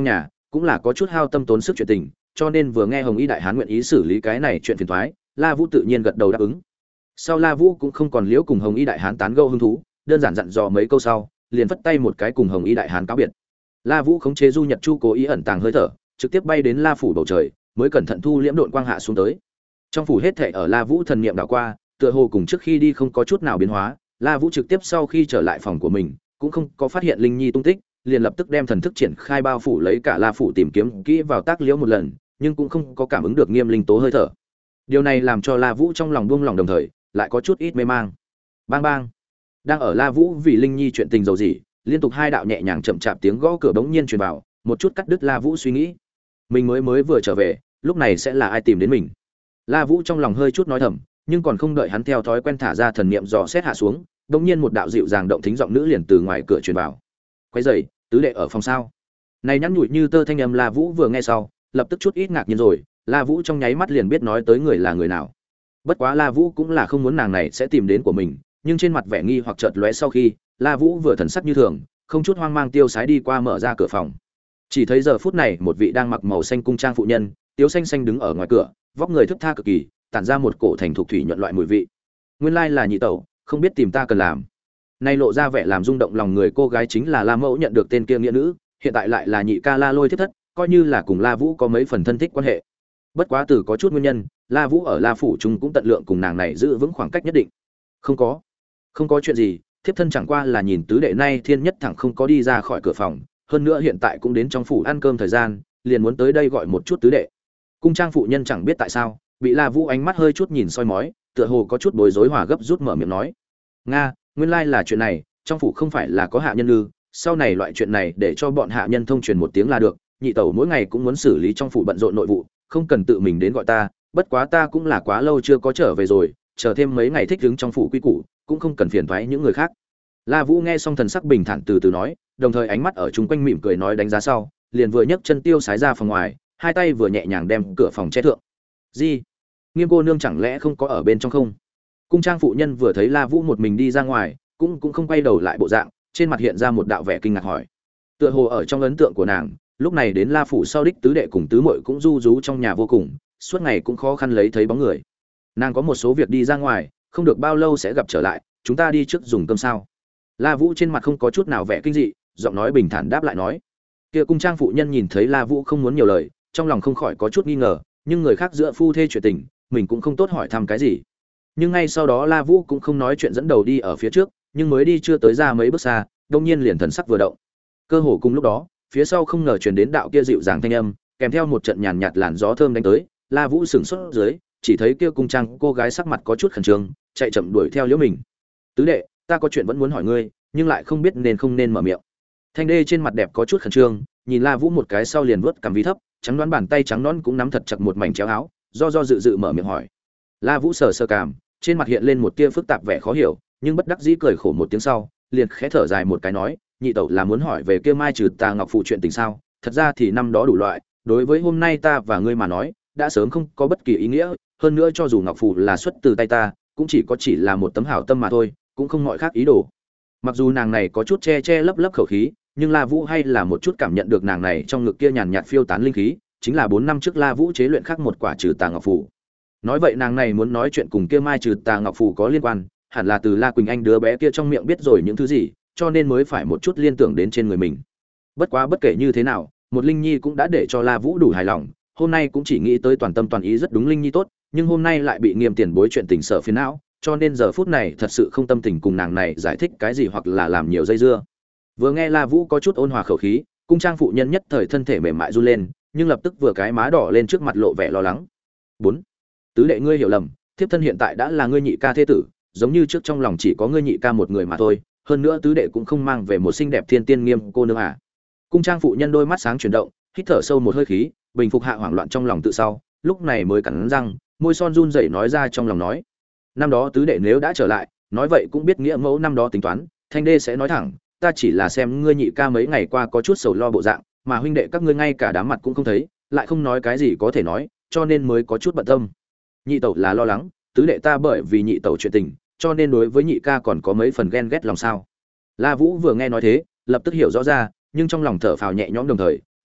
cũng là có chút hao tâm tốn sức chuyện tình, cho nên vừa nghe Hồng Y đại hán nguyện ý xử lý cái này chuyện phiền toái, La Vũ tự nhiên gật đầu đáp ứng. Sau La Vũ cũng không còn liễu cùng Hồng Y đại hán tán gẫu hứng thú, đơn giản dặn dò mấy câu sau, liền vất tay một cái cùng Hồng Y đại hán cáo biệt. La Vũ khống chế Du Nhật Chu cố ý ẩn tàng hơi thở, trực tiếp bay đến La phủ bầu trời, mới cẩn thận thu liễm độn quang hạ xuống tới. Trong phủ hết thảy ở La Vũ thần niệm đảo qua, tựa hồ cùng trước khi đi không có chút nào biến hóa. La Vũ trực tiếp sau khi trở lại phòng của mình, cũng không có phát hiện Linh Nhi tung tích, liền lập tức đem thần thức triển khai bao phủ lấy cả La phủ tìm kiếm kỹ vào tác liễu một lần, nhưng cũng không có cảm ứng được Nghiêm Linh tố hơi thở. Điều này làm cho La Vũ trong lòng buông lòng đồng thời, lại có chút ít mê mang. Bang bang. Đang ở La Vũ vì Linh Nhi chuyện tình dầu dĩ, liên tục hai đạo nhẹ nhàng chậm chạp tiếng gõ cửa bỗng nhiên truyền vào, một chút cắt đứt La Vũ suy nghĩ. Mình mới mới vừa trở về, lúc này sẽ là ai tìm đến mình? La Vũ trong lòng hơi chút nói thầm, nhưng còn không đợi hắn theo thói quen thả ra thần niệm dò xét hạ xuống, đột nhiên một đạo dịu dàng động thính giọng nữ liền từ ngoài cửa truyền vào. "Quấy rầy, tứ đệ ở phòng sao?" Này nhắn nhủi như tơ thanh âm La Vũ vừa nghe sau, lập tức chút ít ngạc nhiên rồi, La Vũ trong nháy mắt liền biết nói tới người là người nào. Bất quá La Vũ cũng là không muốn nàng này sẽ tìm đến của mình, nhưng trên mặt vẻ nghi hoặc chợt lóe sau khi, La Vũ vừa thần sắc như thường, không chút hoang mang tiêu sái đi qua mở ra cửa phòng. Chỉ thấy giờ phút này một vị đang mặc màu xanh cung trang phụ nhân, tiếu xanh xanh đứng ở ngoài cửa, vóc người thướt tha cực kỳ, tản ra một cổ thành thục thủy nhuận loại mùi vị. Nguyên lai là nhị tẩu, không biết tìm ta cần làm. Nay lộ ra vẻ làm rung động lòng người cô gái chính là La Mẫu nhận được tên kia nghĩa nữ, hiện tại lại là nhị ca La Lôi thiết thất, coi như là cùng La Vũ có mấy phần thân thích quan hệ. Bất quá từ có chút nguyên nhân, La Vũ ở La phủ chúng cũng tận lượng cùng nàng này giữ vững khoảng cách nhất định. Không có, không có chuyện gì, thiếp thân chẳng qua là nhìn tứ đệ nay thiên nhất thẳng không có đi ra khỏi cửa phòng, hơn nữa hiện tại cũng đến trong phủ ăn cơm thời gian, liền muốn tới đây gọi một chút tứ đệ. Cung trang phụ nhân chẳng biết tại sao, bị La Vũ ánh mắt hơi chút nhìn soi mói, tựa hồ có chút bối rối hòa gấp rút mở miệng nói: "Nga, nguyên lai là chuyện này, trong phủ không phải là có hạ nhân ư? Sau này loại chuyện này để cho bọn hạ nhân thông truyền một tiếng là được, nhị tẩu mỗi ngày cũng muốn xử lý trong phủ bận rộn nội vụ, không cần tự mình đến gọi ta, bất quá ta cũng là quá lâu chưa có trở về rồi, chờ thêm mấy ngày thích ứng trong phủ quy củ, cũng không cần phiền toái những người khác." La Vũ nghe xong thần sắc bình thản từ từ nói, đồng thời ánh mắt ở chung quanh mỉm cười nói đánh giá sau, liền vừa nhấc chân tiêu sái ra phòng ngoài, hai tay vừa nhẹ nhàng đem cửa phòng che thượng. "Gì? Nghiêm cô nương chẳng lẽ không có ở bên trong không?" Cung trang phụ nhân vừa thấy La Vũ một mình đi ra ngoài, cũng cũng không quay đầu lại bộ dạng, trên mặt hiện ra một đạo vẻ kinh ngạc hỏi. Tựa hồ ở trong ấn tượng của nàng, lúc này đến La phủ sau đích tứ đệ cùng tứ muội cũng du rú trong nhà vô cùng, suốt ngày cũng khó khăn lấy thấy bóng người. Nàng có một số việc đi ra ngoài, không được bao lâu sẽ gặp trở lại, chúng ta đi trước dùng cơm sao? La Vũ trên mặt không có chút nào vẻ kinh dị, giọng nói bình thản đáp lại nói. Kia cung trang phụ nhân nhìn thấy La Vũ không muốn nhiều lời, trong lòng không khỏi có chút nghi ngờ, nhưng người khác giữa phu thê chuyện tình, mình cũng không tốt hỏi thăm cái gì. Nhưng ngay sau đó La Vũ cũng không nói chuyện dẫn đầu đi ở phía trước, nhưng mới đi chưa tới ra mấy bước xa, đột nhiên liền thần sắc vừa động. Cơ hồ cùng lúc đó, phía sau không ngờ truyền đến đạo kia dịu dàng thanh âm, kèm theo một trận nhàn nhạt làn gió thơm đánh tới, La Vũ sững sốt dưới, chỉ thấy kia cung trang cô gái sắc mặt có chút khẩn trương, chạy chậm đuổi theo liễu mình. "Tứ đệ, ta có chuyện vẫn muốn hỏi ngươi, nhưng lại không biết nên không nên mở miệng." Thanh Đê trên mặt đẹp có chút khẩn trương, nhìn La Vũ một cái sau liền vuốt cằm vi thấp, trắng đoán bàn tay trắng nõn cũng nắm thật chặt một mảnh chéo áo, do do dự dự mở miệng hỏi. La Vũ sờ sờ cằm, trên mặt hiện lên một tia phức tạp vẻ khó hiểu, nhưng bất đắc dĩ cười khổ một tiếng sau, liền khẽ thở dài một cái nói, nhị tẩu là muốn hỏi về kia Mai Trừ Tà Ngọc phụ chuyện tình sao? Thật ra thì năm đó đủ loại, đối với hôm nay ta và ngươi mà nói, đã sớm không có bất kỳ ý nghĩa, hơn nữa cho dù Ngọc phụ là xuất từ tay ta, cũng chỉ có chỉ là một tấm hảo tâm mà thôi, cũng không mọi khác ý đồ. Mặc dù nàng này có chút che che lấp lấp khẩu khí, nhưng La Vũ hay là một chút cảm nhận được nàng này trong ngực kia nhàn nhạt phiêu tán linh khí, chính là bốn năm trước La Vũ chế luyện khác một quả Trừ Tà Ngọc phù. Nói vậy nàng này muốn nói chuyện cùng kia Mai Trừ Tà Ngọc phù có liên quan, hẳn là từ La Quỳnh Anh đứa bé kia trong miệng biết rồi những thứ gì, cho nên mới phải một chút liên tưởng đến trên người mình. Bất quá bất kể như thế nào, một Linh Nhi cũng đã để cho La Vũ đủ hài lòng, hôm nay cũng chỉ nghĩ tới toàn tâm toàn ý rất đúng Linh Nhi tốt, nhưng hôm nay lại bị Nghiêm tiền bối chuyện tình sợ phiền não, cho nên giờ phút này thật sự không tâm tình cùng nàng này giải thích cái gì hoặc là làm nhiều dây dưa. Vừa nghe La Vũ có chút ôn hòa khẩu khí, cung trang phụ nhân nhất thời thân thể mềm mại run lên, nhưng lập tức vừa cái má đỏ lên trước mặt lộ vẻ lo lắng. Bốn, tứ đệ ngươi hiểu lầm, thiếp thân hiện tại đã là ngươi nhị ca thế tử, giống như trước trong lòng chỉ có ngươi nhị ca một người mà thôi, hơn nữa tứ đệ cũng không mang về một xinh đẹp thiên tiên Nghiêm cô nương à? Cung trang phụ nhân đôi mắt sáng chuyển động, hít thở sâu một hơi khí, bình phục hạ hoảng loạn trong lòng tự sau, lúc này mới cắn răng, môi son run rẩy nói ra trong lòng nói: năm đó tứ đệ nếu đã trở lại, nói vậy cũng biết nghĩa mẫu năm đó tính toán, Thanh Đê sẽ nói thẳng, ta chỉ là xem ngươi nhị ca mấy ngày qua có chút sầu lo bộ dạng, mà huynh đệ các ngươi ngay cả đám mặt cũng không thấy, lại không nói cái gì có thể nói, cho nên mới có chút bận tâm. Nhị tẩu là lo lắng, tứ đệ ta bởi vì nhị tẩu chuyện tình, cho nên đối với nhị ca còn có mấy phần ghen ghét lòng sao? La Vũ vừa nghe nói thế, lập tức hiểu rõ ra, nhưng trong lòng thở phào nhẹ nhõm đồng thời,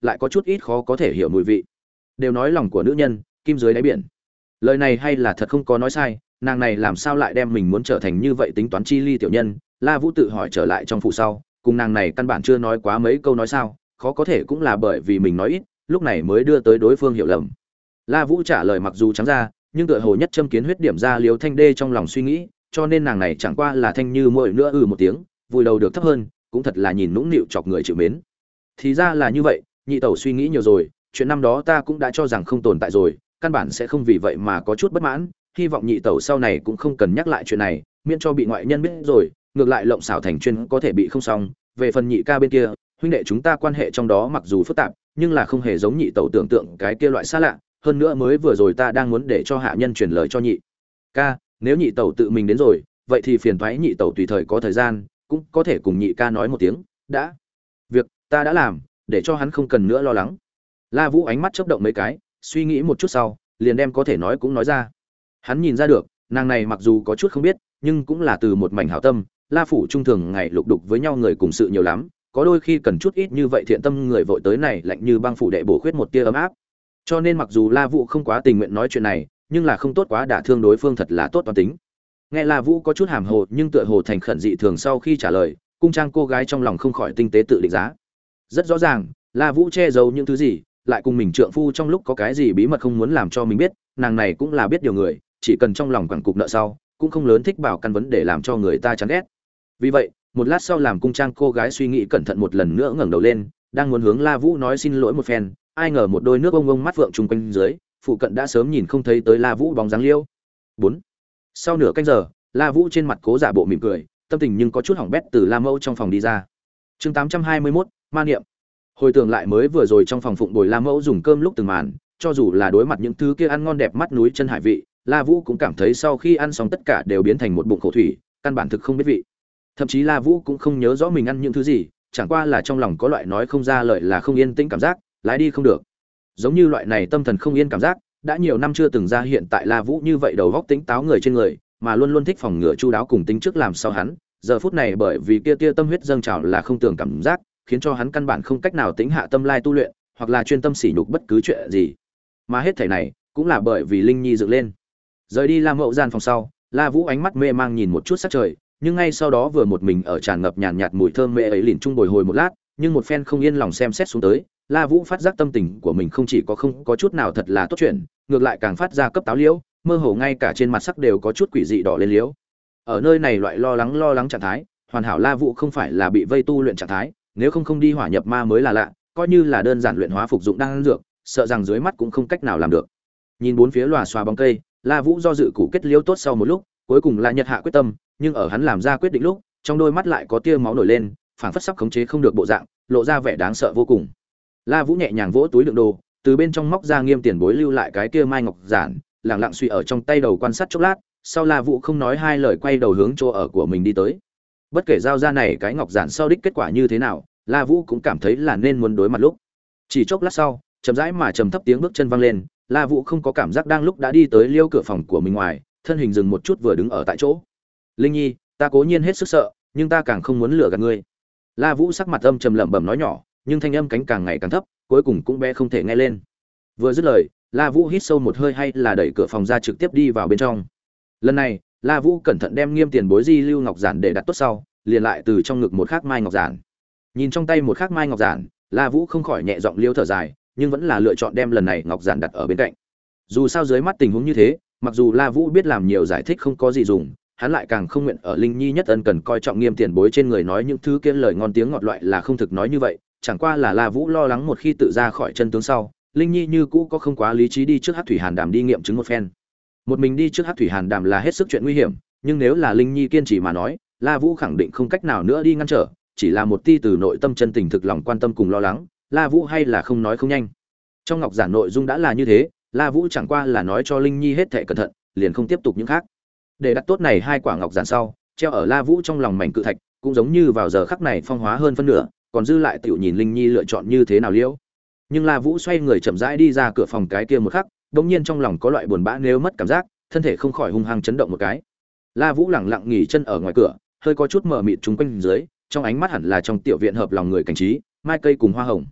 lại có chút ít khó có thể hiểu mùi vị. Đều nói lòng của nữ nhân kim dưới đáy biển, lời này hay là thật không có nói sai, nàng này làm sao lại đem mình muốn trở thành như vậy tính toán chi ly tiểu nhân. La Vũ tự hỏi trở lại trong phủ sau, cùng nàng này căn bản chưa nói quá mấy câu nói sao, khó có thể cũng là bởi vì mình nói ít, lúc này mới đưa tới đối phương hiểu lầm. La Vũ trả lời mặc dù trắng ra, nhưng tựa hồ nhất châm kiến huyết điểm ra Liêu Thanh Đê trong lòng suy nghĩ, cho nên nàng này chẳng qua là thanh như muội nữa ừ một tiếng, vùi đầu được thấp hơn, cũng thật là nhìn nũng nịu chọc người chịu mến. Thì ra là như vậy, nhị tẩu suy nghĩ nhiều rồi, chuyện năm đó ta cũng đã cho rằng không tồn tại rồi, căn bản sẽ không vì vậy mà có chút bất mãn, hy vọng nhị tẩu sau này cũng không cần nhắc lại chuyện này, miễn cho bị ngoại nhân biết rồi, ngược lại lộng xảo thành chuyên có thể bị không xong. Về phần nhị ca bên kia, huynh đệ chúng ta quan hệ trong đó mặc dù phức tạp, nhưng là không hề giống nhị tẩu tưởng tượng cái kia loại xa lạ, hơn nữa mới vừa rồi ta đang muốn để cho hạ nhân truyền lời cho nhị ca, nếu nhị tẩu tự mình đến rồi, vậy thì phiền toái nhị tẩu tùy thời có thời gian, cũng có thể cùng nhị ca nói một tiếng, đã. Việc ta đã làm, để cho hắn không cần nữa lo lắng. La Vũ ánh mắt chớp động mấy cái, suy nghĩ một chút sau, liền đem có thể nói cũng nói ra. Hắn nhìn ra được, nàng này mặc dù có chút không biết, nhưng cũng là từ một mảnh hảo tâm, La phủ trung thường ngày lục đục với nhau người cùng sự nhiều lắm, có đôi khi cần chút ít như vậy thiện tâm người vội tới này lạnh như băng phủ đệ bổ khuyết một tia ấm áp. Cho nên mặc dù La Vũ không quá tình nguyện nói chuyện này, nhưng là không tốt quá đả thương đối phương thật là tốt toán tính. Nghe La Vũ có chút hàm hồ, nhưng tựa hồ thành khẩn dị thường sau khi trả lời, cung trang cô gái trong lòng không khỏi tinh tế tự định giá. Rất rõ ràng, La Vũ che giấu những thứ gì, lại cùng mình trượng phu trong lúc có cái gì bí mật không muốn làm cho mình biết, nàng này cũng là biết điều người, chỉ cần trong lòng quẳng cục nợ sau, cũng không lớn thích bảo căn vấn để làm cho người ta chán ghét. Vì vậy, một lát sau làm cung trang cô gái suy nghĩ cẩn thận một lần nữa ngẩng đầu lên, đang muốn hướng La Vũ nói xin lỗi một phen, ai ngờ một đôi nước ông ông mắt vượng trùng quanh dưới, phụ cận đã sớm nhìn không thấy tới La Vũ bóng dáng liêu. bốn. Sau nửa canh giờ, La Vũ trên mặt cố giả bộ mỉm cười, tâm tình nhưng có chút hỏng bét từ La Mẫu trong phòng đi ra. Chương tám trăm hai mươi mốt, ma niệm. Hồi tưởng lại mới vừa rồi trong phòng phụng bồi La Mẫu dùng cơm lúc từng màn, cho dù là đối mặt những thứ kia ăn ngon đẹp mắt núi chân hải vị, La Vũ cũng cảm thấy sau khi ăn xong tất cả đều biến thành một bụng khổ thủy, căn bản thực không biết vị. Thậm chí La Vũ cũng không nhớ rõ mình ăn những thứ gì, chẳng qua là trong lòng có loại nói không ra lời là không yên tĩnh cảm giác, lái đi không được. Giống như loại này tâm thần không yên cảm giác, đã nhiều năm chưa từng ra hiện tại La Vũ như vậy đầu óc tính táo người trên người, mà luôn luôn thích phòng ngừa chu đáo cùng tính trước làm sao hắn, giờ phút này bởi vì kia tia tâm huyết dâng trào là không tưởng cảm giác, khiến cho hắn căn bản không cách nào tĩnh hạ tâm lai tu luyện, hoặc là chuyên tâm sỉ nhục bất cứ chuyện gì. Mà hết thảy này cũng là bởi vì Linh Nhi dựng lên. Rời đi La Mậu gian phòng sau, La Vũ ánh mắt mê mang nhìn một chút sắc trời, nhưng ngay sau đó vừa một mình ở tràn ngập nhàn nhạt mùi thơm mê ấy lìn trung bồi hồi một lát, nhưng một phen không yên lòng xem xét xuống tới, La Vũ phát giác tâm tình của mình không chỉ có không có chút nào thật là tốt chuyện, ngược lại càng phát ra cấp táo liễu, mơ hồ ngay cả trên mặt sắc đều có chút quỷ dị đỏ lên liễu. Ở nơi này loại lo lắng lo lắng trạng thái, hoàn hảo La Vũ không phải là bị vây tu luyện trạng thái, nếu không không đi hỏa nhập ma mới là lạ, coi như là đơn giản luyện hóa phục dụng đan dược, sợ rằng dưới mắt cũng không cách nào làm được. Nhìn bốn phía lòa xòa bóng cây, La Vũ do dự củ kết liễu tốt sau một lúc, cuối cùng là nhật hạ quyết tâm, nhưng ở hắn làm ra quyết định lúc, trong đôi mắt lại có tia máu nổi lên, phảng phất sắp khống chế không được bộ dạng, lộ ra vẻ đáng sợ vô cùng. La Vũ nhẹ nhàng vỗ túi đựng đồ, từ bên trong móc ra nghiêm tiền bối lưu lại cái kia mai ngọc giản, lặng lặng suy ở trong tay đầu quan sát chốc lát, sau La Vũ không nói hai lời quay đầu hướng chỗ ở của mình đi tới. Bất kể giao ra này cái ngọc giản sau đích kết quả như thế nào, La Vũ cũng cảm thấy là nên muốn đối mặt lúc. Chỉ chốc lát sau, chậm rãi mà trầm thấp tiếng bước chân vang lên, La Vũ không có cảm giác đang lúc đã đi tới liêu cửa phòng của mình ngoài, thân hình dừng một chút vừa đứng ở tại chỗ. Linh Nhi, ta cố nhiên hết sức sợ, nhưng ta càng không muốn lừa gạt ngươi. La Vũ sắc mặt âm trầm lẩm bẩm nói nhỏ, nhưng thanh âm cánh càng ngày càng thấp, cuối cùng cũng bé không thể nghe lên. Vừa dứt lời, La Vũ hít sâu một hơi hay là đẩy cửa phòng ra trực tiếp đi vào bên trong. Lần này, La Vũ cẩn thận đem nghiêm tiền bối di lưu ngọc giản để đặt tốt sau, liền lại từ trong ngực một khắc mai ngọc giản. Nhìn trong tay một khắc mai ngọc giản, La Vũ không khỏi nhẹ giọng liêu thở dài, nhưng vẫn là lựa chọn đem lần này ngọc giản đặt ở bên cạnh. Dù sao dưới mắt tình huống như thế, mặc dù La Vũ biết làm nhiều giải thích không có gì dùng, hắn lại càng không nguyện ở Linh Nhi nhất ân cần coi trọng nghiêm tiền bối trên người nói những thứ kia lời ngon tiếng ngọt loại là không thực nói như vậy, chẳng qua là La Vũ lo lắng một khi tự ra khỏi chân tướng sau, Linh Nhi như cũ có không quá lý trí đi trước Hắc Thủy Hàn Đàm đi nghiệm chứng một phen. Một mình đi trước Hắc Thủy Hàn Đàm là hết sức chuyện nguy hiểm, nhưng nếu là Linh Nhi kiên trì mà nói, La Vũ khẳng định không cách nào nữa đi ngăn trở, chỉ là một ti từ nội tâm chân tình thực lòng quan tâm cùng lo lắng, La Vũ hay là không nói không nhanh. Trong ngọc giản nội dung đã là như thế, La Vũ chẳng qua là nói cho Linh Nhi hết thảy cẩn thận, liền không tiếp tục những khác. Để đặt tốt này hai quả ngọc giản sau, treo ở La Vũ trong lòng mảnh cự thạch, cũng giống như vào giờ khắc này phong hóa hơn phân nửa, còn dư lại tiểu nhìn Linh Nhi lựa chọn như thế nào liễu. Nhưng La Vũ xoay người chậm rãi đi ra cửa phòng cái kia một khắc, đột nhiên trong lòng có loại buồn bã nếu mất cảm giác, thân thể không khỏi hung hăng chấn động một cái. La Vũ lẳng lặng nghỉ chân ở ngoài cửa, hơi có chút mờ mịt trùng quanh dưới, trong ánh mắt hẳn là trong tiểu viện hợp lòng người cảnh trí, mai cây cùng hoa hồng.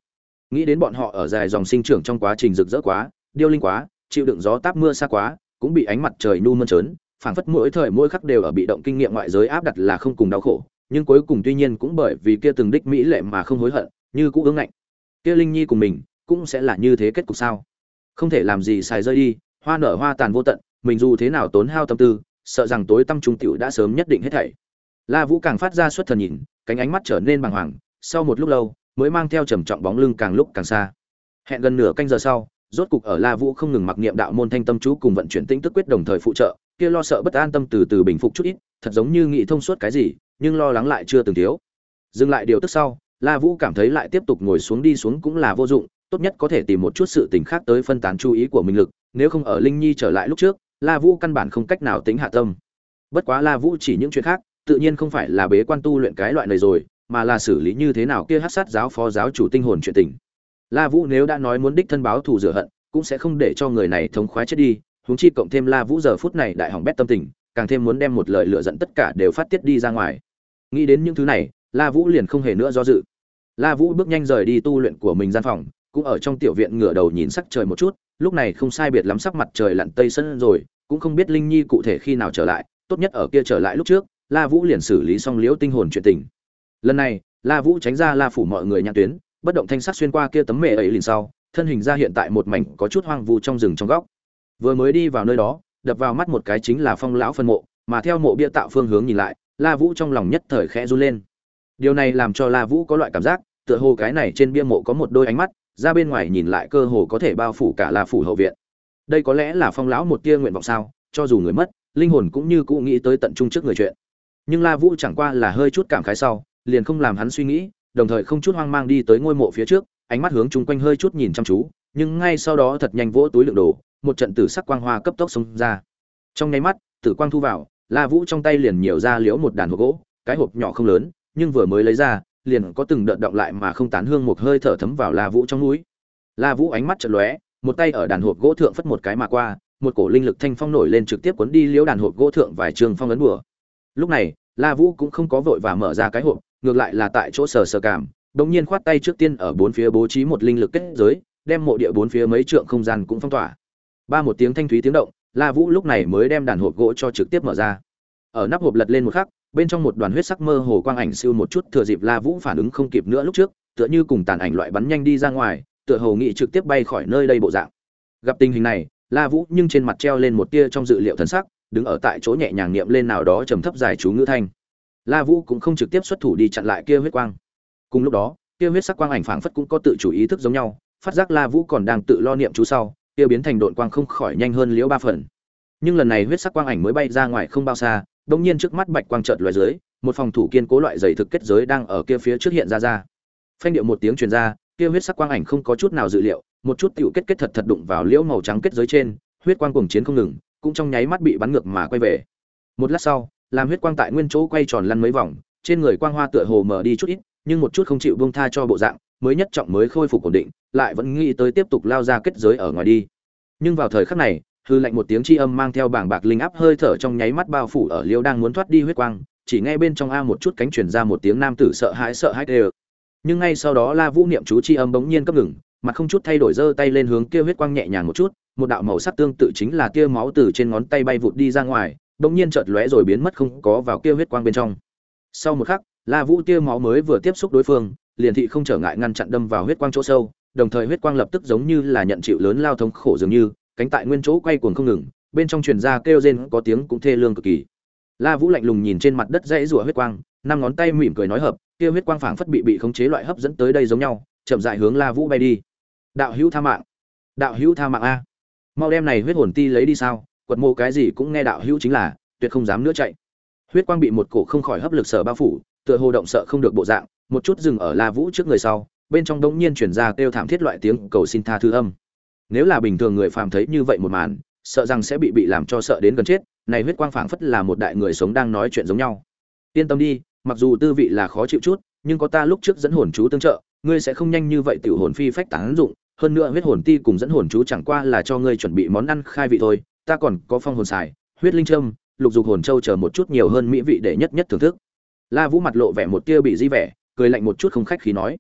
Nghĩ đến bọn họ ở dài dòng sinh trưởng trong quá trình rực rỡ quá, điêu linh quá, chịu đựng gió táp mưa xa quá, cũng bị ánh mặt trời nu mơn trớn, phảng phất mỗi thời mỗi khắc đều ở bị động kinh nghiệm ngoại giới áp đặt là không cùng đau khổ, nhưng cuối cùng tuy nhiên cũng bởi vì kia từng đích mỹ lệ mà không hối hận, như cũ ương ngạnh. Kia Linh Nhi cùng mình cũng sẽ là như thế kết cục sao? Không thể làm gì xài rơi đi, hoa nở hoa tàn vô tận, mình dù thế nào tốn hao tâm tư, sợ rằng tối tâm trung tiểu đã sớm nhất định hết thảy. La Vũ càng phát ra xuất thần nhìn, cánh ánh mắt trở nên bàng hoàng, sau một lúc lâu, mới mang theo trầm trọng bóng lưng càng lúc càng xa. Hẹn gần nửa canh giờ sau, rốt cục ở La Vũ không ngừng mặc niệm đạo môn thanh tâm chú cùng vận chuyển tĩnh tức quyết đồng thời phụ trợ, kia lo sợ bất an tâm từ từ bình phục chút ít, thật giống như nghĩ thông suốt cái gì, nhưng lo lắng lại chưa từng thiếu. Dừng lại điều tức sau, La Vũ cảm thấy lại tiếp tục ngồi xuống đi xuống cũng là vô dụng, tốt nhất có thể tìm một chút sự tình khác tới phân tán chú ý của mình lực, nếu không ở Linh Nhi trở lại lúc trước, La Vũ căn bản không cách nào tính hạ tâm. Bất quá La Vũ chỉ những chuyện khác, tự nhiên không phải là bế quan tu luyện cái loại này rồi, mà là xử lý như thế nào kia Hắc Sát giáo phó giáo chủ tinh hồn chuyện tình. La Vũ nếu đã nói muốn đích thân báo thù rửa hận, cũng sẽ không để cho người này thống khoái chết đi, huống chi cộng thêm La Vũ giờ phút này đại hỏng bét tâm tình, càng thêm muốn đem một lời lựa giận tất cả đều phát tiết đi ra ngoài. Nghĩ đến những thứ này, La Vũ liền không hề nữa do dự. La Vũ bước nhanh rời đi tu luyện của mình gian phòng, cũng ở trong tiểu viện ngửa đầu nhìn sắc trời một chút, lúc này không sai biệt lắm sắp mặt trời lặn tây sân rồi, cũng không biết Linh Nhi cụ thể khi nào trở lại, tốt nhất ở kia trở lại lúc trước, La Vũ liền xử lý xong liễu tinh hồn chuyện tình. Lần này, La Vũ tránh ra La phủ mọi người nhãn tuyến, bất động thanh sắc xuyên qua kia tấm mệ ấy liền sau, thân hình ra hiện tại một mảnh có chút hoang vu trong rừng trong góc. Vừa mới đi vào nơi đó, đập vào mắt một cái chính là Phong lão phân mộ, mà theo mộ bia tạo phương hướng nhìn lại, La Vũ trong lòng nhất thời khẽ run lên. Điều này làm cho La Vũ có loại cảm giác, tựa hồ cái này trên bia mộ có một đôi ánh mắt, ra bên ngoài nhìn lại cơ hồ có thể bao phủ cả La phủ hậu viện. Đây có lẽ là Phong lão một tia nguyện vọng sao? Cho dù người mất, linh hồn cũng như cũ nghĩ tới tận trung trước người chuyện. Nhưng La Vũ chẳng qua là hơi chút cảm khái sau, liền không làm hắn suy nghĩ, đồng thời không chút hoang mang đi tới ngôi mộ phía trước, ánh mắt hướng chung quanh hơi chút nhìn chăm chú, nhưng ngay sau đó thật nhanh vỗ túi lượng đồ, một trận tử sắc quang hoa cấp tốc xông ra. Trong nháy mắt, tử quang thu vào, La Vũ trong tay liền nhiều ra liễu một đàn hộp gỗ, cái hộp nhỏ không lớn, nhưng vừa mới lấy ra, liền có từng đợt động lại mà không tán hương một hơi thở thấm vào La Vũ trong núi. La Vũ ánh mắt chợt lóe, một tay ở đàn hộp gỗ thượng phất một cái mà qua, một cổ linh lực thanh phong nổi lên trực tiếp cuốn đi liễu đàn hộp gỗ thượng vài trường phong ấn bùa. Lúc này, La Vũ cũng không có vội và mở ra cái hộp, ngược lại là tại chỗ sờ sờ cảm, đột nhiên khoát tay trước tiên ở bốn phía bố trí một linh lực kết giới, đem mộ địa bốn phía mấy trượng không gian cũng phong tỏa. Ba một tiếng thanh thúy tiếng động, La Vũ lúc này mới đem đàn hộp gỗ cho trực tiếp mở ra. Ở nắp hộp lật lên một khắc, bên trong một đoàn huyết sắc mơ hồ quang ảnh siêu một chút thừa dịp La Vũ phản ứng không kịp nữa lúc trước, tựa như cùng tàn ảnh loại bắn nhanh đi ra ngoài, tựa hồ nghị trực tiếp bay khỏi nơi đây bộ dạng. Gặp tình hình này, La Vũ nhưng trên mặt treo lên một tia trong dự liệu thần sắc, đứng ở tại chỗ nhẹ nhàng niệm lên nào đó trầm thấp dài chú ngữ thanh. La Vũ cũng không trực tiếp xuất thủ đi chặn lại kia huyết quang. Cùng lúc đó, kia huyết sắc quang ảnh phảng phất cũng có tự chủ ý thức giống nhau, phát giác La Vũ còn đang tự lo niệm chú sau, kia biến thành độn quang không khỏi nhanh hơn liễu ba phần. Nhưng lần này huyết sắc quang ảnh mới bay ra ngoài không bao xa, đột nhiên trước mắt bạch quang chợt lóe dưới, một phòng thủ kiên cố loại dày thực kết giới đang ở kia phía trước hiện ra ra. Phanh điệu một tiếng truyền ra, kia huyết sắc quang ảnh không có chút nào dự liệu, một chút tiểu kết kết thật thật đụng vào liễu màu trắng kết giới trên, huyết quang cuồng chiến không ngừng, cũng trong nháy mắt bị bắn ngược mà quay về. Một lát sau, làm huyết quang tại nguyên chỗ quay tròn lăn mấy vòng, trên người quang hoa tựa hồ mở đi chút ít, nhưng một chút không chịu buông tha cho bộ dạng, mới nhất trọng mới khôi phục ổn định, lại vẫn nghĩ tới tiếp tục lao ra kết giới ở ngoài đi. Nhưng vào thời khắc này, hư lạnh một tiếng chi âm mang theo bảng bạc linh áp hơi thở trong nháy mắt bao phủ ở liêu đang muốn thoát đi huyết quang, chỉ nghe bên trong a một chút cánh truyền ra một tiếng nam tử sợ hãi sợ hãi đều. Nhưng ngay sau đó La Vũ niệm chú chi âm bỗng nhiên cấp ngừng, mặt không chút thay đổi giơ tay lên hướng kia huyết quang nhẹ nhàng một chút, một đạo màu sắc tương tự chính là tia máu từ trên ngón tay bay vụt đi ra ngoài, bỗng nhiên chợt lóe rồi biến mất không có vào kia huyết quang bên trong. Sau một khắc, La Vũ tia máu mới vừa tiếp xúc đối phương, liền thị không trở ngại ngăn chặn đâm vào huyết quang chỗ sâu, đồng thời huyết quang lập tức giống như là nhận chịu lớn lao thống khổ dường như, cánh tại nguyên chỗ quay cuồng không ngừng, bên trong truyền ra kêu rên có tiếng cũng thê lương cực kỳ. La Vũ lạnh lùng nhìn trên mặt đất dãy rủa huyết quang, năm ngón tay mỉm cười nói hợp, kia huyết quang phảng phất bị bị khống chế loại hấp dẫn tới đây giống nhau, chậm rãi hướng La Vũ bay đi. Đạo hữu tha mạng, đạo hữu tha mạng a, mau đem này huyết hồn ti lấy đi sao? Quật mộ cái gì cũng nghe đạo hữu chính là, tuyệt không dám nữa chạy. Huyết quang bị một cổ không khỏi hấp lực sở bao phủ, tựa hồ động sợ không được bộ dạng, một chút dừng ở La Vũ trước người sau, bên trong đống nhiên truyền ra kêu thảm thiết loại tiếng cầu xin tha thứ âm. Nếu là bình thường người phàm thấy như vậy một màn, sợ rằng sẽ bị bị làm cho sợ đến gần chết, này huyết quang phảng phất là một đại người sống đang nói chuyện giống nhau. Yên tâm đi, mặc dù tư vị là khó chịu chút, nhưng có ta lúc trước dẫn hồn chú tương trợ, ngươi sẽ không nhanh như vậy tiểu hồn phi phách tán dụng, hơn nữa huyết hồn ti cùng dẫn hồn chú chẳng qua là cho ngươi chuẩn bị món ăn khai vị thôi, ta còn có phong hồn xài, huyết linh châm, lục dục hồn châu chờ một chút nhiều hơn mỹ vị để nhất nhất thưởng thức. La Vũ mặt lộ vẻ một tia bị di vẻ, cười lạnh một chút không khách khí nói: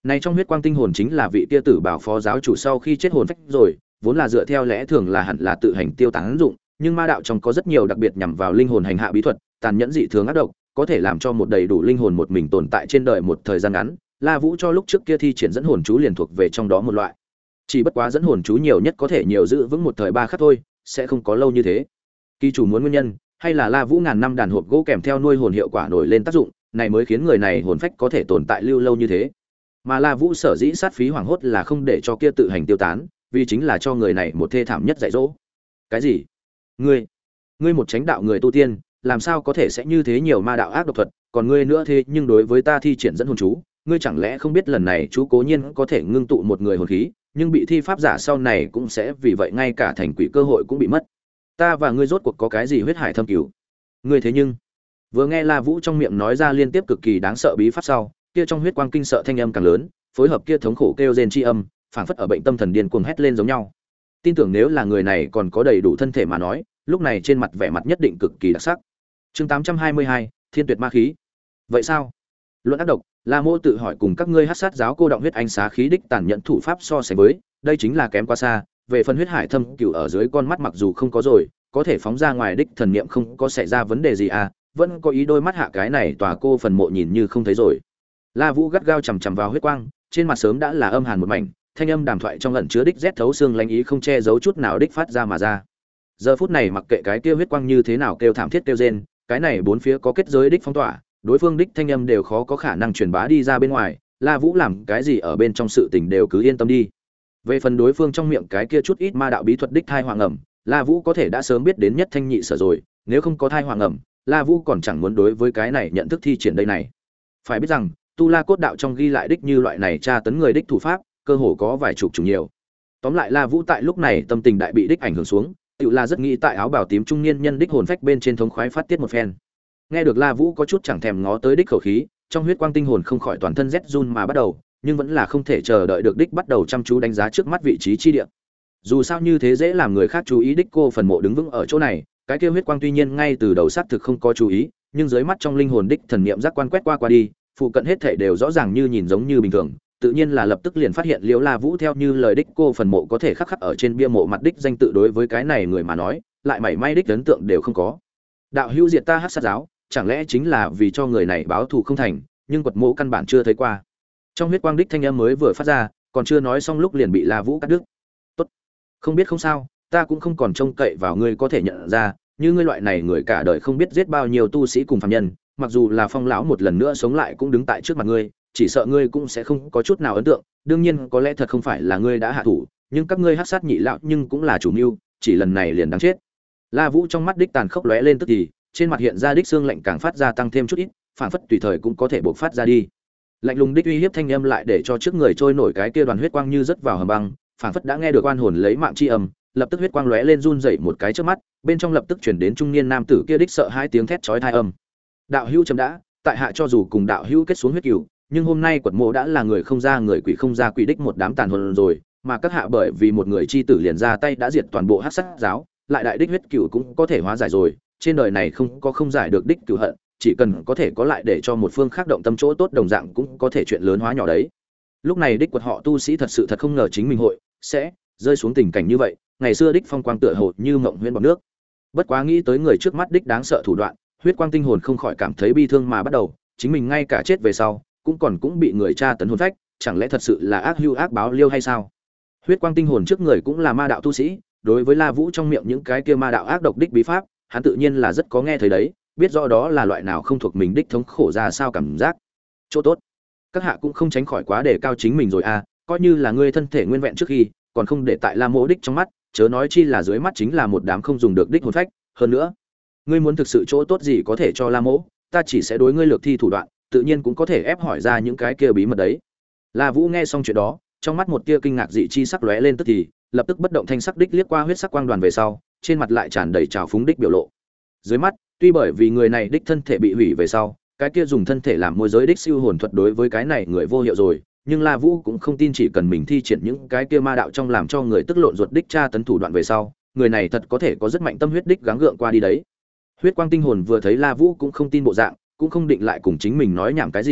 Này trong huyết quang tinh hồn chính là vị kia tử bảo phó giáo chủ sau khi chết hồn phách rồi, vốn là dựa theo lẽ thường là hẳn là tự hành tiêu tán dụng, nhưng ma đạo trong có rất nhiều đặc biệt nhằm vào linh hồn hành hạ bí thuật, tàn nhẫn dị thường ác độc, có thể làm cho một đầy đủ linh hồn một mình tồn tại trên đời một thời gian ngắn. La Vũ cho lúc trước kia thi triển dẫn hồn chú liền thuộc về trong đó một loại. Chỉ bất quá dẫn hồn chú nhiều nhất có thể nhiều giữ vững một thời ba khắc thôi, sẽ không có lâu như thế. Kỳ chủ muốn nguyên nhân, hay là La Vũ ngàn năm đàn hộp gỗ kèm theo nuôi hồn hiệu quả nổi lên tác dụng, này mới khiến người này hồn phách có thể tồn tại lưu lâu như thế. Mà La Vũ sở dĩ sát phí hoảng hốt là không để cho kia tự hành tiêu tán, vì chính là cho người này một thê thảm nhất dạy dỗ. Cái gì? Ngươi, ngươi một chánh đạo người tu tiên, làm sao có thể sẽ như thế nhiều ma đạo ác độc thuật, còn ngươi nữa thế nhưng đối với ta thi triển dẫn hồn chú, ngươi chẳng lẽ không biết lần này chú cố nhiên có thể ngưng tụ một người hồn khí, nhưng bị thi pháp giả sau này cũng sẽ vì vậy ngay cả thành quỷ cơ hội cũng bị mất. Ta và ngươi rốt cuộc có cái gì huyết hải thâm cửu? Ngươi thế nhưng vừa nghe La Vũ trong miệng nói ra liên tiếp cực kỳ đáng sợ bí pháp sau, kia trong huyết quang kinh sợ thanh âm càng lớn, phối hợp kia thống khổ kêu rên chi âm, phảng phất ở bệnh tâm thần điên cuồng hét lên giống nhau. Tin tưởng nếu là người này còn có đầy đủ thân thể mà nói, lúc này trên mặt vẻ mặt nhất định cực kỳ đặc sắc. Chương tám trăm hai mươi hai, Thiên Tuyệt Ma khí. Vậy sao? Luận ác độc, La Mô tự hỏi cùng các ngươi hắc sát giáo cô động huyết ánh xá khí đích tàn nhẫn thủ pháp so sánh với, đây chính là kém quá xa. Về phần huyết hải thâm cửu ở dưới con mắt mặc dù không có rồi, có thể phóng ra ngoài đích thần niệm không có xảy ra vấn đề gì à, vẫn có ý đôi mắt hạ cái này tòa cô phần mộ nhìn như không thấy rồi. La Vũ gắt gao chằm chằm vào huyết quang, trên mặt sớm đã là âm hàn một mảnh, thanh âm đàm thoại trong ẩn chứa đích rét thấu xương lanh ý không che giấu chút nào đích phát ra mà ra. Giờ phút này mặc kệ cái kia huyết quang như thế nào kêu thảm thiết kêu rên, cái này bốn phía có kết giới đích phong tỏa, đối phương đích thanh âm đều khó có khả năng truyền bá đi ra bên ngoài, La Vũ làm cái gì ở bên trong sự tình đều cứ yên tâm đi. Về phần đối phương trong miệng cái kia chút ít ma đạo bí thuật đích thai hoàng ẩm, La Vũ có thể đã sớm biết đến nhất thanh nhị sở rồi, nếu không có thai hoàng ẩm, La Vũ còn chẳng muốn đối với cái này nhận thức thi triển đây này. Phải biết rằng, Tu La cốt đạo trong ghi lại đích như loại này tra tấn người đích thủ pháp, cơ hồ có vài chục chủng nhiều. Tóm lại La Vũ tại lúc này tâm tình đại bị đích ảnh hưởng xuống, tựu là rất nghĩ tại áo bào tím trung niên nhân đích hồn phách bên trên thống khoái phát tiết một phen. Nghe được La Vũ có chút chẳng thèm ngó tới đích khẩu khí, trong huyết quang tinh hồn không khỏi toàn thân rét run mà bắt đầu, nhưng vẫn là không thể chờ đợi được đích bắt đầu chăm chú đánh giá trước mắt vị trí chi địa. Dù sao như thế dễ làm người khác chú ý đích cô phần mộ đứng vững ở chỗ này, cái kia huyết quang tuy nhiên ngay từ đầu xác thực không có chú ý, nhưng dưới mắt trong linh hồn đích thần niệm giác quan quét qua qua đi, phụ cận hết thảy đều rõ ràng như nhìn giống như bình thường, tự nhiên là lập tức liền phát hiện Liễu La Vũ theo như lời đích cô phần mộ có thể khắc khắc ở trên bia mộ mặt đích danh tự đối với cái này người mà nói, lại mảy may đích ấn tượng đều không có. Đạo hữu diệt ta hắc sát giáo, chẳng lẽ chính là vì cho người này báo thù không thành, nhưng quật mộ căn bản chưa thấy qua. Trong huyết quang đích thanh âm mới vừa phát ra, còn chưa nói xong lúc liền bị La Vũ cắt đứt. Tốt, không biết không sao, ta cũng không còn trông cậy vào ngươi có thể nhận ra, như ngươi loại này người cả đời không biết giết bao nhiêu tu sĩ cùng phàm nhân, mặc dù là Phong lão một lần nữa sống lại cũng đứng tại trước mặt ngươi, chỉ sợ ngươi cũng sẽ không có chút nào ấn tượng, đương nhiên có lẽ thật không phải là ngươi đã hạ thủ, nhưng các ngươi hắc sát nhị lão nhưng cũng là chủ mưu, chỉ lần này liền đáng chết. La Vũ trong mắt đích tàn khốc lóe lên tức thì, trên mặt hiện ra đích xương lạnh càng phát ra tăng thêm chút ít, phản phất tùy thời cũng có thể bộc phát ra đi. Lạnh lùng đích uy hiếp thanh âm lại để cho trước người trôi nổi cái kia đoàn huyết quang như rất vào hầm băng, phản phất đã nghe được oan hồn lấy mạng chi âm, lập tức huyết quang lóe lên run rẩy một cái trước mắt, bên trong lập tức truyền đến trung niên nam tử kia đích sợ hai tiếng thét chói tai âm. Đạo hữu chấm đã, tại hạ cho dù cùng đạo hữu kết xuống huyết cừu, nhưng hôm nay quật mộ đã là người không ra người quỷ không ra quỷ đích một đám tàn hồn rồi, mà các hạ bởi vì một người chi tử liền ra tay đã diệt toàn bộ hắc sát giáo, lại đại đích huyết cừu cũng có thể hóa giải rồi, trên đời này không có không giải được đích cừu hận, chỉ cần có thể có lại để cho một phương khác động tâm chỗ tốt đồng dạng cũng có thể chuyện lớn hóa nhỏ đấy. Lúc này đích quật họ tu sĩ thật sự thật không ngờ chính mình hội sẽ rơi xuống tình cảnh như vậy, ngày xưa đích phong quang tựa hồ như mộng huyễn bọt nước. Bất quá nghĩ tới người trước mắt đích đáng sợ thủ đoạn, huyết quang tinh hồn không khỏi cảm thấy bi thương mà bắt đầu, chính mình ngay cả chết về sau cũng còn cũng bị người tra tấn hồn phách, chẳng lẽ thật sự là ác hưu ác báo liêu hay sao? Huyết quang tinh hồn trước người cũng là ma đạo tu sĩ, đối với La Vũ trong miệng những cái kia ma đạo ác độc đích bí pháp, hắn tự nhiên là rất có nghe thấy đấy, biết rõ đó là loại nào không thuộc mình đích thống khổ ra sao cảm giác. Chỗ tốt, các hạ cũng không tránh khỏi quá đề cao chính mình rồi à, coi như là ngươi thân thể nguyên vẹn trước khi, còn không để tại La Mộ đích trong mắt, chớ nói chi là dưới mắt chính là một đám không dùng được đích hồn phách, hơn nữa, ngươi muốn thực sự chỗ tốt gì có thể cho La Mộ, ta chỉ sẽ đối ngươi lược thi thủ đoạn, tự nhiên cũng có thể ép hỏi ra những cái kia bí mật đấy. La Vũ nghe xong chuyện đó, trong mắt một tia kinh ngạc dị chi sắc lóe lên tức thì, lập tức bất động thanh sắc đích liếc qua huyết sắc quang đoàn về sau, trên mặt lại tràn đầy trào phúng đích biểu lộ. Dưới mắt, tuy bởi vì người này đích thân thể bị hủy về sau, cái kia dùng thân thể làm môi giới đích siêu hồn thuật đối với cái này người vô hiệu rồi, nhưng La Vũ cũng không tin chỉ cần mình thi triển những cái kia ma đạo trong làm cho người tức lộn ruột đích tra tấn thủ đoạn về sau, người này thật có thể có rất mạnh tâm huyết đích gắng gượng qua đi đấy. Huyết quang tinh hồn vừa thấy La Vũ cũng không tin bộ dạng, cũng không định lại cùng chính mình nói nhảm cái gì,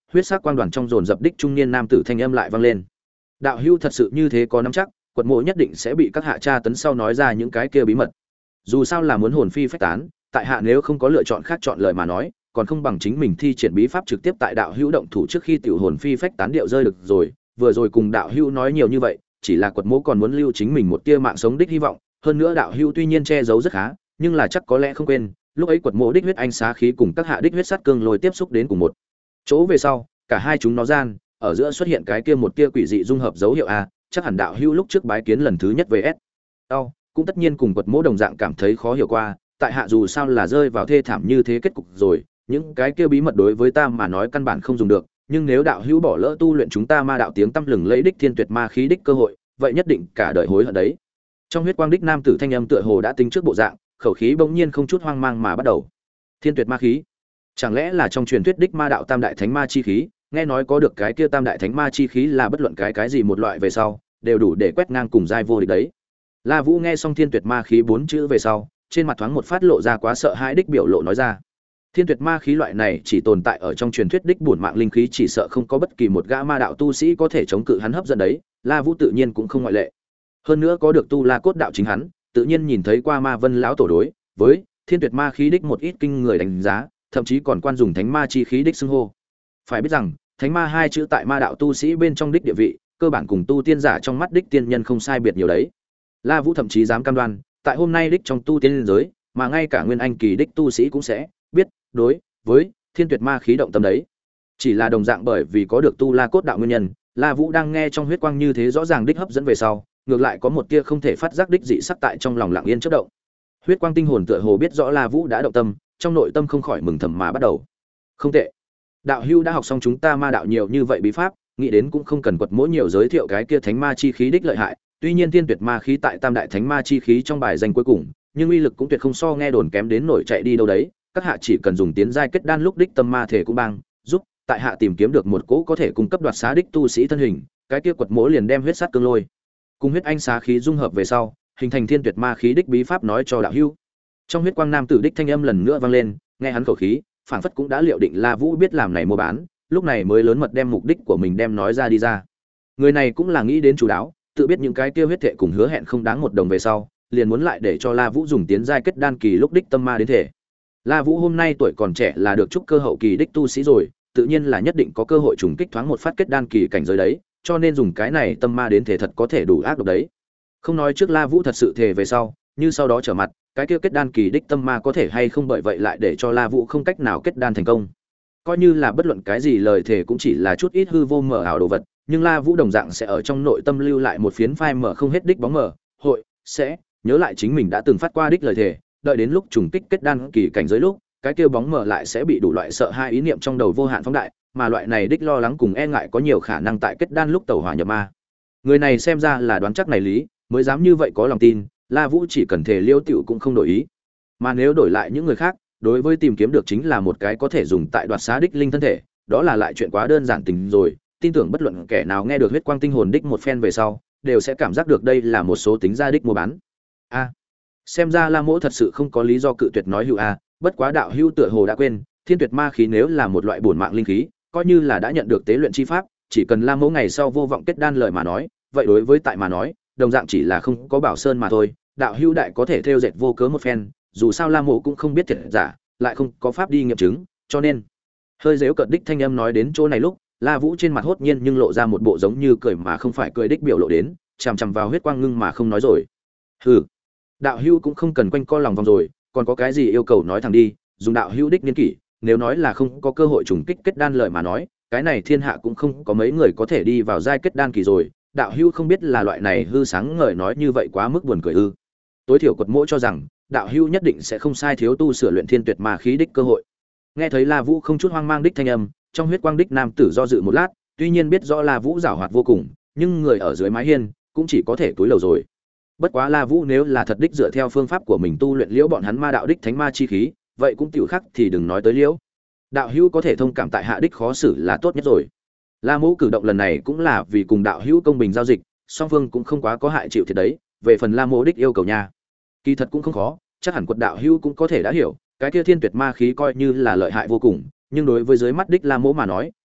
huyết sắc quang đoàn trong dồn dập đích trung niên nam tử thanh âm lại vang lên. Đạo hữu thật sự như thế có nắm chắc, quật mộ nhất định sẽ bị các hạ tra tấn sau nói ra những cái kia bí mật. Dù sao là muốn hồn phi phách tán, tại hạ nếu không có lựa chọn khác chọn lời mà nói, còn không bằng chính mình thi triển bí pháp trực tiếp tại đạo hữu động thủ trước khi tiểu hồn phi phách tán điệu rơi được rồi. Vừa rồi cùng đạo hữu nói nhiều như vậy, chỉ là quật mộ còn muốn lưu chính mình một tia mạng sống đích hy vọng, hơn nữa đạo hữu tuy nhiên che giấu rất khá, nhưng là chắc có lẽ không quên, lúc ấy quật mộ đích huyết anh xá khí cùng các hạ đích huyết sắt cương lôi tiếp xúc đến cùng một chỗ về sau, cả hai chúng nó gian, ở giữa xuất hiện cái kia một tia quỷ dị dung hợp dấu hiệu a, chắc hẳn đạo hữu lúc trước bái kiến lần thứ nhất vs. Đau, cũng tất nhiên cùng quật mộ đồng dạng cảm thấy khó hiểu qua, tại hạ dù sao là rơi vào thê thảm như thế kết cục rồi, những cái kia bí mật đối với ta mà nói căn bản không dùng được, nhưng nếu đạo hữu bỏ lỡ tu luyện chúng ta ma đạo tiếng tăm lừng lẫy đích thiên tuyệt ma khí đích cơ hội, vậy nhất định cả đời hối hận đấy. Trong huyết quang đích nam tử thanh âm tựa hồ đã tính trước bộ dạng, khẩu khí bỗng nhiên không chút hoang mang mà bắt đầu. Thiên tuyệt ma khí, chẳng lẽ là trong truyền thuyết đích ma đạo tam đại thánh ma chi khí? Nghe nói có được cái kia tam đại thánh ma chi khí là bất luận cái cái gì một loại về sau, đều đủ để quét ngang cùng giai vô địch đấy. La Vũ nghe xong thiên tuyệt ma khí bốn chữ về sau, trên mặt thoáng một phát lộ ra quá sợ hãi đích biểu lộ nói ra. Thiên tuyệt ma khí loại này chỉ tồn tại ở trong truyền thuyết đích bổn mạng linh khí, chỉ sợ không có bất kỳ một gã ma đạo tu sĩ có thể chống cự hắn hấp dẫn đấy, La Vũ tự nhiên cũng không ngoại lệ. Hơn nữa có được tu La cốt đạo chính hắn, tự nhiên nhìn thấy qua Ma Vân lão tổ đối với thiên tuyệt ma khí đích một ít kinh người đánh giá, thậm chí còn quan dùng thánh ma chi khí đích xưng hô. Phải biết rằng, thánh ma hai chữ tại ma đạo tu sĩ bên trong đích địa vị, cơ bản cùng tu tiên giả trong mắt đích tiên nhân không sai biệt nhiều đấy. La Vũ thậm chí dám cam đoan, tại hôm nay đích trong tu tiên giới, mà ngay cả nguyên anh kỳ đích tu sĩ cũng sẽ biết đối với thiên tuyệt ma khí động tâm đấy. Chỉ là đồng dạng bởi vì có được tu La cốt đạo nguyên nhân, La Vũ đang nghe trong huyết quang như thế rõ ràng đích hấp dẫn về sau, ngược lại có một tia không thể phát giác đích dị sắc tại trong lòng lặng yên chớp động. Huyết quang tinh hồn tựa hồ biết rõ La Vũ đã động tâm, trong nội tâm không khỏi mừng thầm mà bắt đầu. Không tệ. Đạo hữu đã học xong chúng ta ma đạo nhiều như vậy bí pháp, nghĩ đến cũng không cần quật mỗi nhiều giới thiệu cái kia thánh ma chi khí đích lợi hại, tuy nhiên thiên tuyệt ma khí tại tam đại thánh ma chi khí trong bài danh cuối cùng, nhưng uy lực cũng tuyệt không so nghe đồn kém đến nổi chạy đi đâu đấy, các hạ chỉ cần dùng tiến giai kết đan lúc đích tâm ma thể cũng bang, giúp tại hạ tìm kiếm được một cỗ có thể cung cấp đoạt xá đích tu sĩ thân hình, cái kia quật mỗi liền đem huyết sát cương lôi cùng huyết anh xá khí dung hợp về sau, hình thành thiên tuyệt ma khí đích bí pháp nói cho đạo hữu. Trong huyết quang nam tử đích thanh âm lần nữa vang lên, nghe hắn khẩu khí, phảng phất cũng đã liệu định La Vũ biết làm này mua bán, lúc này mới lớn mật đem mục đích của mình đem nói ra đi ra. Người này cũng là nghĩ đến chú đáo, tự biết những cái kia huyết thệ cùng hứa hẹn không đáng một đồng về sau, liền muốn lại để cho La Vũ dùng tiến giai kết đan kỳ lúc đích tâm ma đến thể. La Vũ hôm nay tuổi còn trẻ là được trúc cơ hậu kỳ đích tu sĩ rồi, tự nhiên là nhất định có cơ hội trùng kích thoáng một phát kết đan kỳ cảnh giới đấy, cho nên dùng cái này tâm ma đến thể thật có thể đủ ác độc đấy. Không nói trước La Vũ thật sự thể về sau, như sau đó trở mặt, cái kia kết đan kỳ đích tâm ma có thể hay không bởi vậy lại để cho La Vũ không cách nào kết đan thành công. Coi như là bất luận cái gì lời thể cũng chỉ là chút ít hư vô mờ ảo đồ vật, nhưng La Vũ đồng dạng sẽ ở trong nội tâm lưu lại một phiến phai mở không hết đích bóng mờ, hội sẽ nhớ lại chính mình đã từng phát qua đích lời thể, đợi đến lúc trùng kích kết đan kỳ cảnh giới lúc, cái kia bóng mờ lại sẽ bị đủ loại sợ hai ý niệm trong đầu vô hạn phóng đại, mà loại này đích lo lắng cùng e ngại có nhiều khả năng tại kết đan lúc tẩu hỏa nhập ma. Người này xem ra là đoán chắc này lý, mới dám như vậy có lòng tin, La Vũ chỉ cần thể liêu tiểu cũng không đổi ý. Mà nếu đổi lại những người khác, đối với tìm kiếm được chính là một cái có thể dùng tại đoạt xá đích linh thân thể, đó là lại chuyện quá đơn giản tình rồi, tin tưởng bất luận kẻ nào nghe được huyết quang tinh hồn đích một phen về sau, đều sẽ cảm giác được đây là một số tính ra đích mua bán. A, à, xem ra La Mỗ thật sự không có lý do cự tuyệt nói hữu a, bất quá đạo hữu tựa hồ đã quên, thiên tuyệt ma khí nếu là một loại bổn mạng linh khí, coi như là đã nhận được tế luyện chi pháp, chỉ cần La Mỗ ngày sau vô vọng kết đan lời mà nói, vậy đối với tại mà nói, đồng dạng chỉ là không có bảo sơn mà thôi, đạo hữu đại có thể theo dệt vô cớ một phen, dù sao La Mỗ cũng không biết thiệt giả, lại không có pháp đi nghiệm chứng, cho nên hơi giễu cợt đích thanh âm nói đến chỗ này lúc, La Vũ trên mặt hốt nhiên nhưng lộ ra một bộ giống như cười mà không phải cười đích biểu lộ đến, chằm chằm vào huyết quang ngưng mà không nói rồi. Hừ, đạo hữu cũng không cần quanh co lòng vòng rồi, còn có cái gì yêu cầu nói thẳng đi, dùng đạo hữu đích niên kỷ, nếu nói là không có cơ hội trùng kích kết đan lời mà nói, cái này thiên hạ cũng không có mấy người có thể đi vào giai kết đan kỳ rồi, đạo hữu không biết là loại này hư sáng ngời nói như vậy quá mức buồn cười ư? Tối thiểu quật mỗ cho rằng, đạo hữu nhất định sẽ không sai thiếu tu sửa luyện thiên tuyệt ma khí đích cơ hội. Nghe thấy La Vũ không chút hoang mang đích thanh âm, trong huyết quang đích nam tử do dự một lát, tuy nhiên biết rõ La Vũ giảo hoạt vô cùng, nhưng người ở dưới mái hiên cũng chỉ có thể túi lầu rồi. Bất quá La Vũ nếu là thật đích dựa theo phương pháp của mình tu luyện liễu bọn hắn ma đạo đích thánh ma chi khí, vậy cũng tiểu khắc thì đừng nói tới liễu. Đạo hữu có thể thông cảm tại hạ đích khó xử là tốt nhất rồi. La Mỗ cử động lần này cũng là vì cùng đạo hữu công bình giao dịch, song phương cũng không quá có hại chịu thiệt đấy, về phần La Mỗ đích yêu cầu nha, kỳ thật cũng không khó, chắc hẳn quật đạo hữu cũng có thể đã hiểu, cái kia thiên tuyệt ma khí coi như là lợi hại vô cùng, nhưng đối với dưới mắt đích La Mỗ mà nói,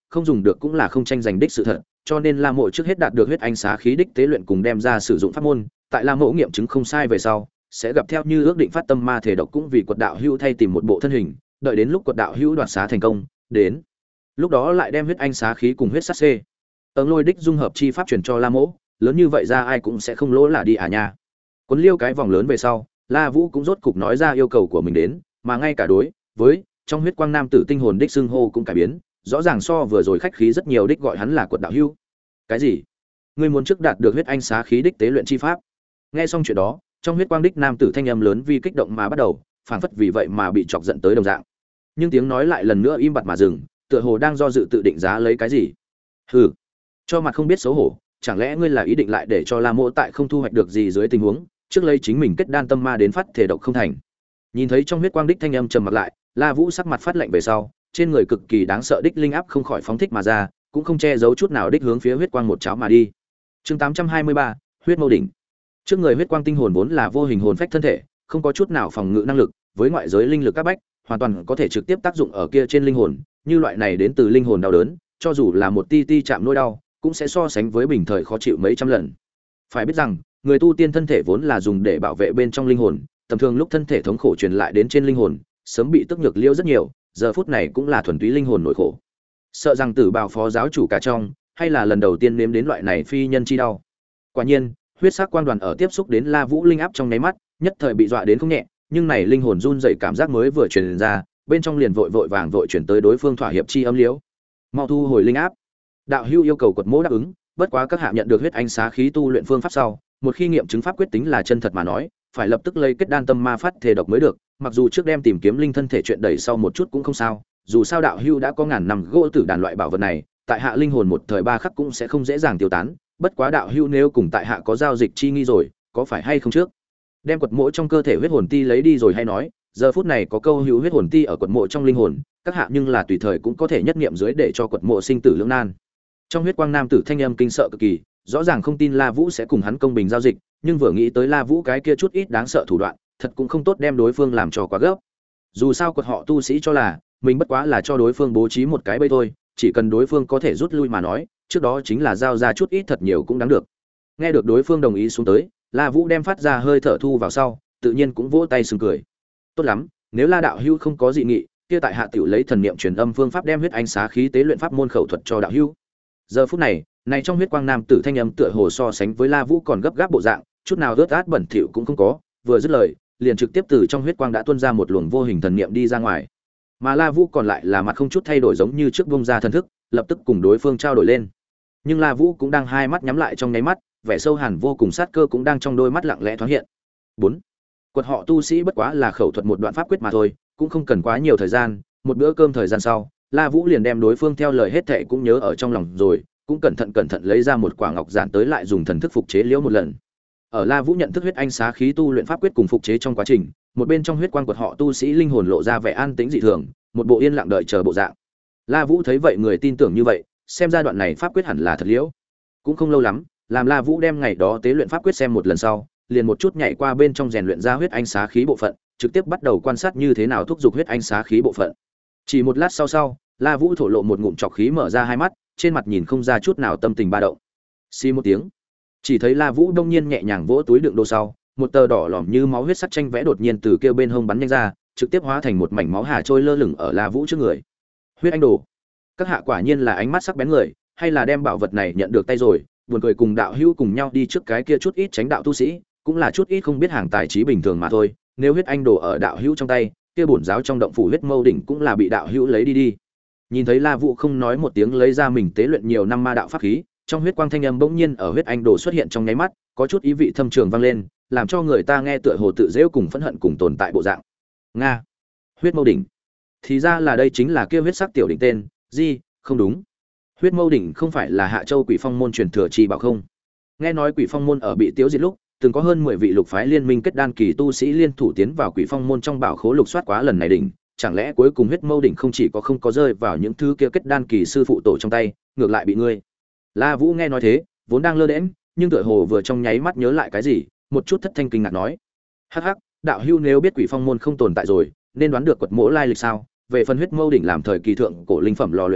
không dùng được cũng là không tranh giành đích sự thật, cho nên La Mộ trước hết đạt được huyết ánh xá khí đích tế luyện cùng đem ra sử dụng pháp môn, tại La Mộ nghiệm chứng không sai về sau, sẽ gặp theo như ước định phát tâm ma thể độc cũng vì quật đạo hữu thay tìm một bộ thân hình, đợi đến lúc quật đạo hữu đoạt xá thành công, đến lúc đó lại đem huyết ánh xá khí cùng huyết sát xê ấn lôi đích dung hợp chi pháp truyền cho La Mộ, lớn như vậy ra ai cũng sẽ không lỗ là đi à nha. Cuốn liêu cái vòng lớn về sau, La Vũ cũng rốt cục nói ra yêu cầu của mình đến, mà ngay cả đối với trong huyết quang nam tử tinh hồn đích xưng hô cũng cải biến, rõ ràng so vừa rồi khách khí rất nhiều đích gọi hắn là quật đạo hữu. Cái gì? Ngươi muốn trước đạt được huyết anh xá khí đích tế luyện chi pháp? Nghe xong chuyện đó, trong huyết quang đích nam tử thanh âm lớn vì kích động mà bắt đầu, phảng phất vì vậy mà bị chọc giận tới đồng dạng. Nhưng tiếng nói lại lần nữa im bặt mà dừng, tựa hồ đang do dự tự định giá lấy cái gì. Hừ, cho mặt không biết xấu hổ, chẳng lẽ ngươi là ý định lại để cho La Mộ tại không thu hoạch được gì dưới tình huống, trước lấy chính mình kết đan tâm ma đến phát thể độc không thành? Nhìn thấy trong huyết quang đích thanh âm trầm mặt lại, La Vũ sắc mặt phát lạnh về sau, trên người cực kỳ đáng sợ đích linh áp không khỏi phóng thích mà ra, cũng không che giấu chút nào đích hướng phía huyết quang một cháo mà đi. Chương tám trăm hai mươi ba, huyết mâu đỉnh. Trước người huyết quang tinh hồn vốn là vô hình hồn phách thân thể, không có chút nào phòng ngự năng lực, với ngoại giới linh lực các bách, hoàn toàn có thể trực tiếp tác dụng ở kia trên linh hồn, như loại này đến từ linh hồn đau đớn, cho dù là một ti ti chạm nỗi đau, cũng sẽ so sánh với bình thời khó chịu mấy trăm lần. Phải biết rằng, người tu tiên thân thể vốn là dùng để bảo vệ bên trong linh hồn, tầm thường lúc thân thể thống khổ truyền lại đến trên linh hồn, sớm bị tức nhược liêu rất nhiều, giờ phút này cũng là thuần túy linh hồn nỗi khổ. Sợ rằng tử bào phó giáo chủ cả trong, hay là lần đầu tiên nếm đến loại này phi nhân chi đau. Quả nhiên, huyết sắc quang đoàn ở tiếp xúc đến La Vũ linh áp trong nháy mắt, nhất thời bị dọa đến không nhẹ, nhưng này linh hồn run rẩy cảm giác mới vừa truyền ra, bên trong liền vội vội vàng vội chuyển tới đối phương thỏa hiệp chi âm liễu. Mau thu hồi linh áp. Đạo hữu yêu cầu quật mỗ đáp ứng, bất quá các hạ nhận được huyết ánh xá khí tu luyện phương pháp sau, một khi nghiệm chứng pháp quyết tính là chân thật mà nói, phải lập tức lấy kết đan tâm ma phát thể độc mới được, mặc dù trước đem tìm kiếm linh thân thể chuyện đẩy sau một chút cũng không sao, dù sao đạo hữu đã có ngàn năm gỗ tử đàn loại bảo vật này, tại hạ linh hồn một thời ba khắc cũng sẽ không dễ dàng tiêu tán, bất quá đạo hữu nếu cùng tại hạ có giao dịch chi nghi rồi, có phải hay không trước đem quật mộ trong cơ thể huyết hồn ti lấy đi rồi hay nói, giờ phút này có câu hữu huyết hồn ti ở quật mộ trong linh hồn, các hạ nhưng là tùy thời cũng có thể nhất niệm dưới để cho quật mộ sinh tử lưỡng nan. Trong huyết quang nam tử thanh âm kinh sợ cực kỳ, rõ ràng không tin La Vũ sẽ cùng hắn công bình giao dịch, nhưng vừa nghĩ tới La Vũ cái kia chút ít đáng sợ thủ đoạn, thật cũng không tốt đem đối phương làm cho quá gấp. Dù sao quật họ tu sĩ cho là mình bất quá là cho đối phương bố trí một cái bẫy thôi, chỉ cần đối phương có thể rút lui mà nói, trước đó chính là giao ra chút ít thật nhiều cũng đáng được. Nghe được đối phương đồng ý xuống tới, La Vũ đem phát ra hơi thở thu vào sau, tự nhiên cũng vỗ tay sừng cười. Tốt lắm, nếu La đạo hữu không có dị nghị, kia tại hạ tiểu lấy thần niệm truyền âm phương pháp đem huyết ánh xá khí tế luyện pháp môn khẩu thuật cho đạo hữu. Giờ phút này, này trong huyết quang nam tử thanh âm tựa hồ so sánh với La Vũ còn gấp gáp bộ dạng, chút nào rớt át bẩn thỉu cũng không có, vừa dứt lời, liền trực tiếp từ trong huyết quang đã tuôn ra một luồng vô hình thần niệm đi ra ngoài. Mà La Vũ còn lại là mặt không chút thay đổi giống như trước bung ra thần thức, lập tức cùng đối phương trao đổi lên. Nhưng La Vũ cũng đang hai mắt nhắm lại trong nháy mắt, vẻ sâu hàn vô cùng sát cơ cũng đang trong đôi mắt lặng lẽ thoáng hiện. bốn. Quật họ tu sĩ bất quá là khẩu thuật một đoạn pháp quyết mà thôi, cũng không cần quá nhiều thời gian, một bữa cơm thời gian sau, La Vũ liền đem đối phương theo lời hết thảy cũng nhớ ở trong lòng rồi, cũng cẩn thận cẩn thận lấy ra một quả ngọc giản tới lại dùng thần thức phục chế liễu một lần. Ở La Vũ nhận thức huyết anh xá khí tu luyện pháp quyết cùng phục chế trong quá trình, một bên trong huyết quang quật họ tu sĩ linh hồn lộ ra vẻ an tĩnh dị thường, một bộ yên lặng đợi chờ bộ dạng. La Vũ thấy vậy người tin tưởng như vậy, xem ra đoạn này pháp quyết hẳn là thật liễu. Cũng không lâu lắm, làm La Vũ đem ngày đó tế luyện pháp quyết xem một lần sau, liền một chút nhảy qua bên trong rèn luyện ra huyết anh xá khí bộ phận, trực tiếp bắt đầu quan sát như thế nào thúc giục huyết anh xá khí bộ phận. Chỉ một lát sau sau, La Vũ thổ lộ một ngụm trọc khí mở ra hai mắt, trên mặt nhìn không ra chút nào tâm tình ba động. Xì một tiếng, chỉ thấy La Vũ đông nhiên nhẹ nhàng vỗ túi đựng đồ sau, một tờ đỏ lòm như máu huyết sắc tranh vẽ đột nhiên từ kêu bên hông bắn nhanh ra, trực tiếp hóa thành một mảnh máu hà trôi lơ lửng ở La Vũ trước người. Huyết anh đồ, các hạ quả nhiên là ánh mắt sắc bén người, hay là đem bảo vật này nhận được tay rồi? Buồn cười cùng đạo hữu cùng nhau đi trước cái kia chút ít tránh đạo tu sĩ, cũng là chút ít không biết hàng tài trí bình thường mà thôi. Nếu huyết anh đồ ở đạo hữu trong tay, kia bổn giáo trong động phủ huyết mâu đỉnh cũng là bị đạo hữu lấy đi đi. Nhìn thấy La Vũ không nói một tiếng lấy ra mình tế luyện nhiều năm ma đạo pháp khí, trong huyết quang thanh âm bỗng nhiên ở huyết anh đồ xuất hiện trong nháy mắt, có chút ý vị thâm trường vang lên, làm cho người ta nghe tựa hồ tự giễu cùng phẫn hận cùng tồn tại bộ dạng. Nga, huyết mâu đỉnh, thì ra là đây chính là kia huyết sắc tiểu đỉnh tên, gì, không đúng. Huyết mâu đỉnh không phải là Hạ Châu Quỷ Phong môn truyền thừa chi bảo không? Nghe nói Quỷ Phong môn ở bị tiêu diệt lúc, từng có hơn mười vị lục phái liên minh kết đan kỳ tu sĩ liên thủ tiến vào Quỷ Phong môn trong bảo khố lục soát quá lần này đỉnh, chẳng lẽ cuối cùng huyết mâu đỉnh không chỉ có không có rơi vào những thứ kia kết đan kỳ sư phụ tổ trong tay, ngược lại bị ngươi. La Vũ nghe nói thế, vốn đang lơ đễnh, nhưng tựa hồ vừa trong nháy mắt nhớ lại cái gì, một chút thất thanh kinh ngạc nói: "Hắc hắc, đạo hữu nếu biết Quỷ Phong môn không tồn tại rồi, nên đoán được quật mỗ lai lịch sao? Về phần huyết mâu đỉnh làm thời kỳ thượng cổ linh phẩm lò luyện đan,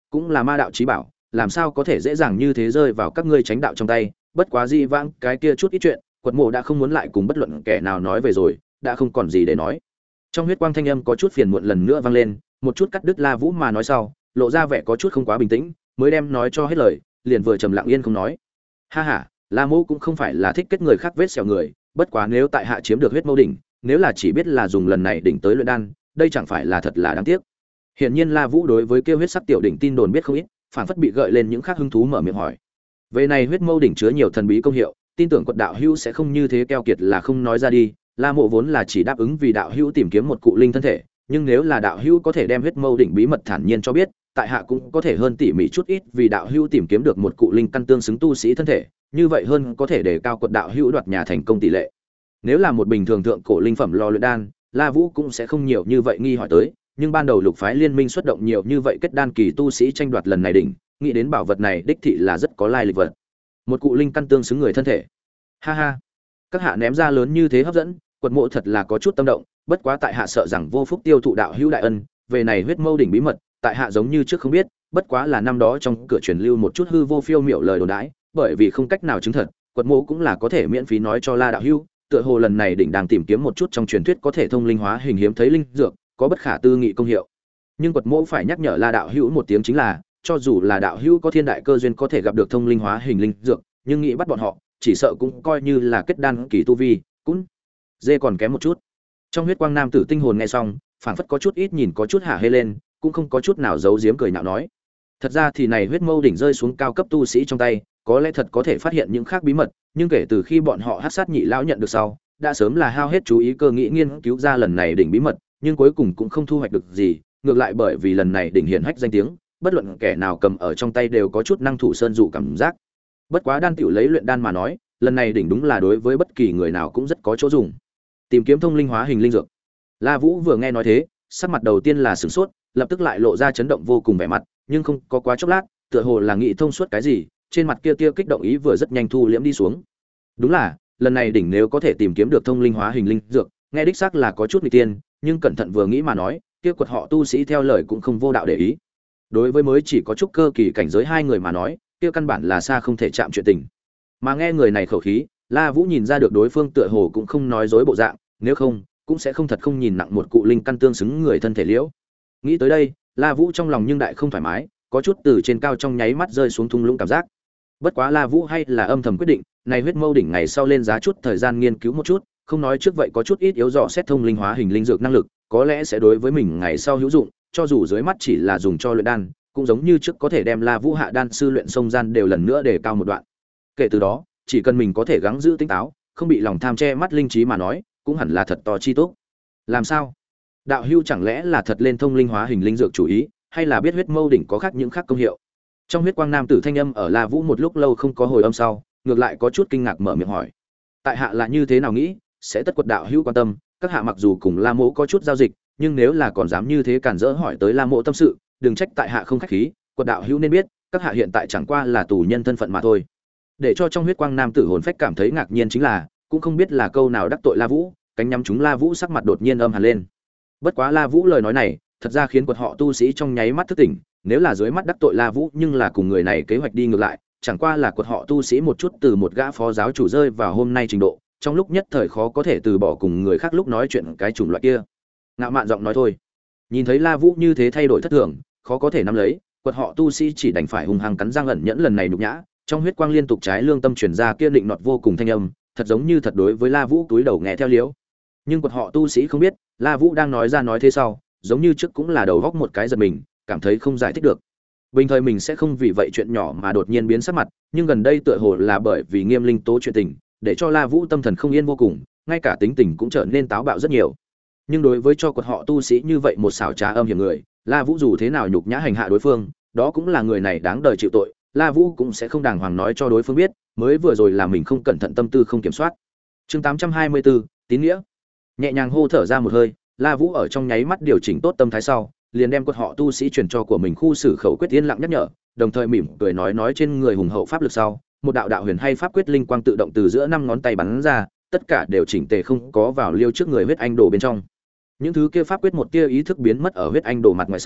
cũng là ma đạo chí bảo, làm sao có thể dễ dàng như thế rơi vào các ngươi tránh đạo trong tay, bất quá di vãng cái kia chút ít chuyện, quật mộ đã không muốn lại cùng bất luận kẻ nào nói về rồi, đã không còn gì để nói. Trong huyết quang thanh âm có chút phiền muộn lần nữa vang lên, một chút cắt đứt La Vũ mà nói sau, lộ ra vẻ có chút không quá bình tĩnh, mới đem nói cho hết lời, liền vừa trầm lặng yên không nói. Ha ha, La Mộ cũng không phải là thích kết người khác vết sẹo người, bất quá nếu tại hạ chiếm được huyết mâu đỉnh, nếu là chỉ biết là dùng lần này đỉnh tới luyện đan, đây chẳng phải là thật là đáng tiếc. Hiển nhiên La Vũ đối với kêu huyết sắc tiểu đỉnh tin đồn biết không ít, phản phất bị gợi lên những khác hứng thú mở miệng hỏi. Về này huyết mâu đỉnh chứa nhiều thần bí công hiệu, tin tưởng quật đạo hữu sẽ không như thế keo kiệt là không nói ra đi. La Mộ vốn là chỉ đáp ứng vì đạo hữu tìm kiếm một cụ linh thân thể, nhưng nếu là đạo hữu có thể đem huyết mâu đỉnh bí mật thản nhiên cho biết, tại hạ cũng có thể hơn tỉ mỉ chút ít vì đạo hữu tìm kiếm được một cụ linh căn tương xứng tu sĩ thân thể, như vậy hơn có thể để cao quật đạo hữu đoạt nhà thành công tỷ lệ. Nếu là một bình thường thượng cổ linh phẩm lò luyện đan, La Vũ cũng sẽ không nhiều như vậy nghi hỏi tới, nhưng ban đầu lục phái liên minh xuất động nhiều như vậy kết đan kỳ tu sĩ tranh đoạt lần này đỉnh, nghĩ đến bảo vật này đích thị là rất có lai lịch vật. Một cụ linh căn tương xứng người thân thể. Ha ha. Các hạ ném ra lớn như thế hấp dẫn, quật mộ thật là có chút tâm động, bất quá tại hạ sợ rằng vô phúc tiêu thụ đạo hữu đại ân, về này huyết mâu đỉnh bí mật, tại hạ giống như trước không biết, bất quá là năm đó trong cửa truyền lưu một chút hư vô phiêu miểu lời đồn đãi, bởi vì không cách nào chứng thật, quật mộ cũng là có thể miễn phí nói cho La đạo hữu, tựa hồ lần này đỉnh đang tìm kiếm một chút trong truyền thuyết có thể thông linh hóa hình hiếm thấy linh dược, có bất khả tư nghị công hiệu. Nhưng quật mộ phải nhắc nhở La đạo hữu một tiếng chính là, cho dù là đạo hữu có thiên đại cơ duyên có thể gặp được thông linh hóa hình linh dược, nhưng nghĩ bắt bọn họ, chỉ sợ cũng coi như là kết đan kỳ tu vi, cũng dê còn kém một chút. Trong huyết quang nam tử tinh hồn nghe xong, phảng phất có chút ít nhìn có chút hả hê lên, cũng không có chút nào giấu giếm cười nhạo nói. Thật ra thì này huyết mâu đỉnh rơi xuống cao cấp tu sĩ trong tay, có lẽ thật có thể phát hiện những khác bí mật, nhưng kể từ khi bọn họ hắc sát nhị lão nhận được sau, đã sớm là hao hết chú ý cơ nghĩ nghiên cứu ra lần này đỉnh bí mật, nhưng cuối cùng cũng không thu hoạch được gì, ngược lại bởi vì lần này đỉnh hiển hách danh tiếng, bất luận kẻ nào cầm ở trong tay đều có chút năng thủ sơn dụ cảm giác. Bất quá đan tiểu lấy luyện đan mà nói, lần này đỉnh đúng là đối với bất kỳ người nào cũng rất có chỗ dùng. Tìm kiếm thông linh hóa hình linh dược. La Vũ vừa nghe nói thế, sắc mặt đầu tiên là sửng sốt, lập tức lại lộ ra chấn động vô cùng vẻ mặt, nhưng không có quá chốc lát, tựa hồ là nghĩ thông suốt cái gì, trên mặt kia tia kích động ý vừa rất nhanh thu liễm đi xuống. Đúng là, lần này đỉnh nếu có thể tìm kiếm được thông linh hóa hình linh dược, nghe đích xác là có chút nguy tiên, nhưng cẩn thận vừa nghĩ mà nói, kia quật họ tu sĩ theo lời cũng không vô đạo để ý. Đối với mới chỉ có chút cơ kỳ cảnh giới hai người mà nói, kia căn bản là xa không thể chạm chuyện tình. Mà nghe người này khẩu khí, La Vũ nhìn ra được đối phương tựa hồ cũng không nói dối bộ dạng, nếu không, cũng sẽ không thật không nhìn nặng một cụ linh căn tương xứng người thân thể liễu. Nghĩ tới đây, La Vũ trong lòng nhưng đại không thoải mái, có chút từ trên cao trong nháy mắt rơi xuống thung lũng cảm giác. Bất quá La Vũ hay là âm thầm quyết định, này huyết mâu đỉnh ngày sau lên giá chút thời gian nghiên cứu một chút, không nói trước vậy có chút ít yếu dò xét thông linh hóa hình linh dược năng lực, có lẽ sẽ đối với mình ngày sau hữu dụng, cho dù dưới mắt chỉ là dùng cho luyện đan, cũng giống như trước có thể đem La Vũ hạ đan sư luyện sông gian đều lần nữa để cao một đoạn. Kể từ đó, chỉ cần mình có thể gắng giữ tỉnh táo, không bị lòng tham che mắt linh trí mà nói, cũng hẳn là thật to chi tốt. Làm sao? Đạo hưu chẳng lẽ là thật lên thông linh hóa hình linh dược chủ ý, hay là biết huyết mâu đỉnh có khác những khác công hiệu? Trong huyết quang nam tử thanh âm ở La Vũ một lúc lâu không có hồi âm sau, ngược lại có chút kinh ngạc mở miệng hỏi. Tại hạ là như thế nào nghĩ, sẽ tất quật đạo hưu quan tâm, các hạ mặc dù cùng La Mộ có chút giao dịch, nhưng nếu là còn dám như thế cản rỡ hỏi tới La Mộ tâm sự, đừng trách tại hạ không khách khí, quật đạo hưu nên biết, các hạ hiện tại chẳng qua là tù nhân thân phận mà thôi. Để cho trong huyết quang nam tử hồn phách cảm thấy ngạc nhiên chính là, cũng không biết là câu nào đắc tội La Vũ, cánh nhắm chúng La Vũ sắc mặt đột nhiên âm hẳn lên. Bất quá La Vũ lời nói này, thật ra khiến quật họ tu sĩ trong nháy mắt thức tỉnh, nếu là dưới mắt đắc tội La Vũ nhưng là cùng người này kế hoạch đi ngược lại, chẳng qua là quật họ tu sĩ một chút từ một gã phó giáo chủ rơi vào hôm nay trình độ, trong lúc nhất thời khó có thể từ bỏ cùng người khác lúc nói chuyện cái chủng loại kia. Ngạo mạn giọng nói thôi. Nhìn thấy La Vũ như thế thay đổi thất thường, khó có thể nắm lấy, quật họ tu sĩ chỉ đành phải hung hăng cắn răng ẩn nhẫn lần này nhục nhã, trong huyết quang liên tục trái lương tâm truyền ra kia định nọt vô cùng thanh âm, thật giống như thật đối với La Vũ túi đầu nghe theo liếu. Nhưng quật họ tu sĩ không biết, La Vũ đang nói ra nói thế sau, giống như trước cũng là đầu góc một cái giật mình, cảm thấy không giải thích được. Bình thời mình sẽ không vì vậy chuyện nhỏ mà đột nhiên biến sắc mặt, nhưng gần đây tựa hồ là bởi vì Nghiêm Linh tố chuyện tình, để cho La Vũ tâm thần không yên vô cùng, ngay cả tính tình cũng trở nên táo bạo rất nhiều. Nhưng đối với cho quật họ tu sĩ như vậy một xảo trá âm hiểm người, La Vũ dù thế nào nhục nhã hành hạ đối phương, đó cũng là người này đáng đời chịu tội, La Vũ cũng sẽ không đàng hoàng nói cho đối phương biết, mới vừa rồi là mình không cẩn thận tâm tư không kiểm soát. Chương tám trăm hai mươi bốn, tín nghĩa. Nhẹ nhàng hô thở ra một hơi, La Vũ ở trong nháy mắt điều chỉnh tốt tâm thái sau, liền đem quật họ tu sĩ truyền cho của mình khu xử khẩu quyết yên lặng nhắc nhở, đồng thời mỉm cười nói nói trên người hùng hậu pháp lực sau, một đạo đạo huyền hay pháp quyết linh quang tự động từ giữa năm ngón tay bắn ra, tất cả đều chỉnh tề không có vào liêu trước người huyết anh đồ bên trong. Những thứ kia pháp quyết một tia ý thức biến mất ở huyết anh đồ mặt ngoài sau,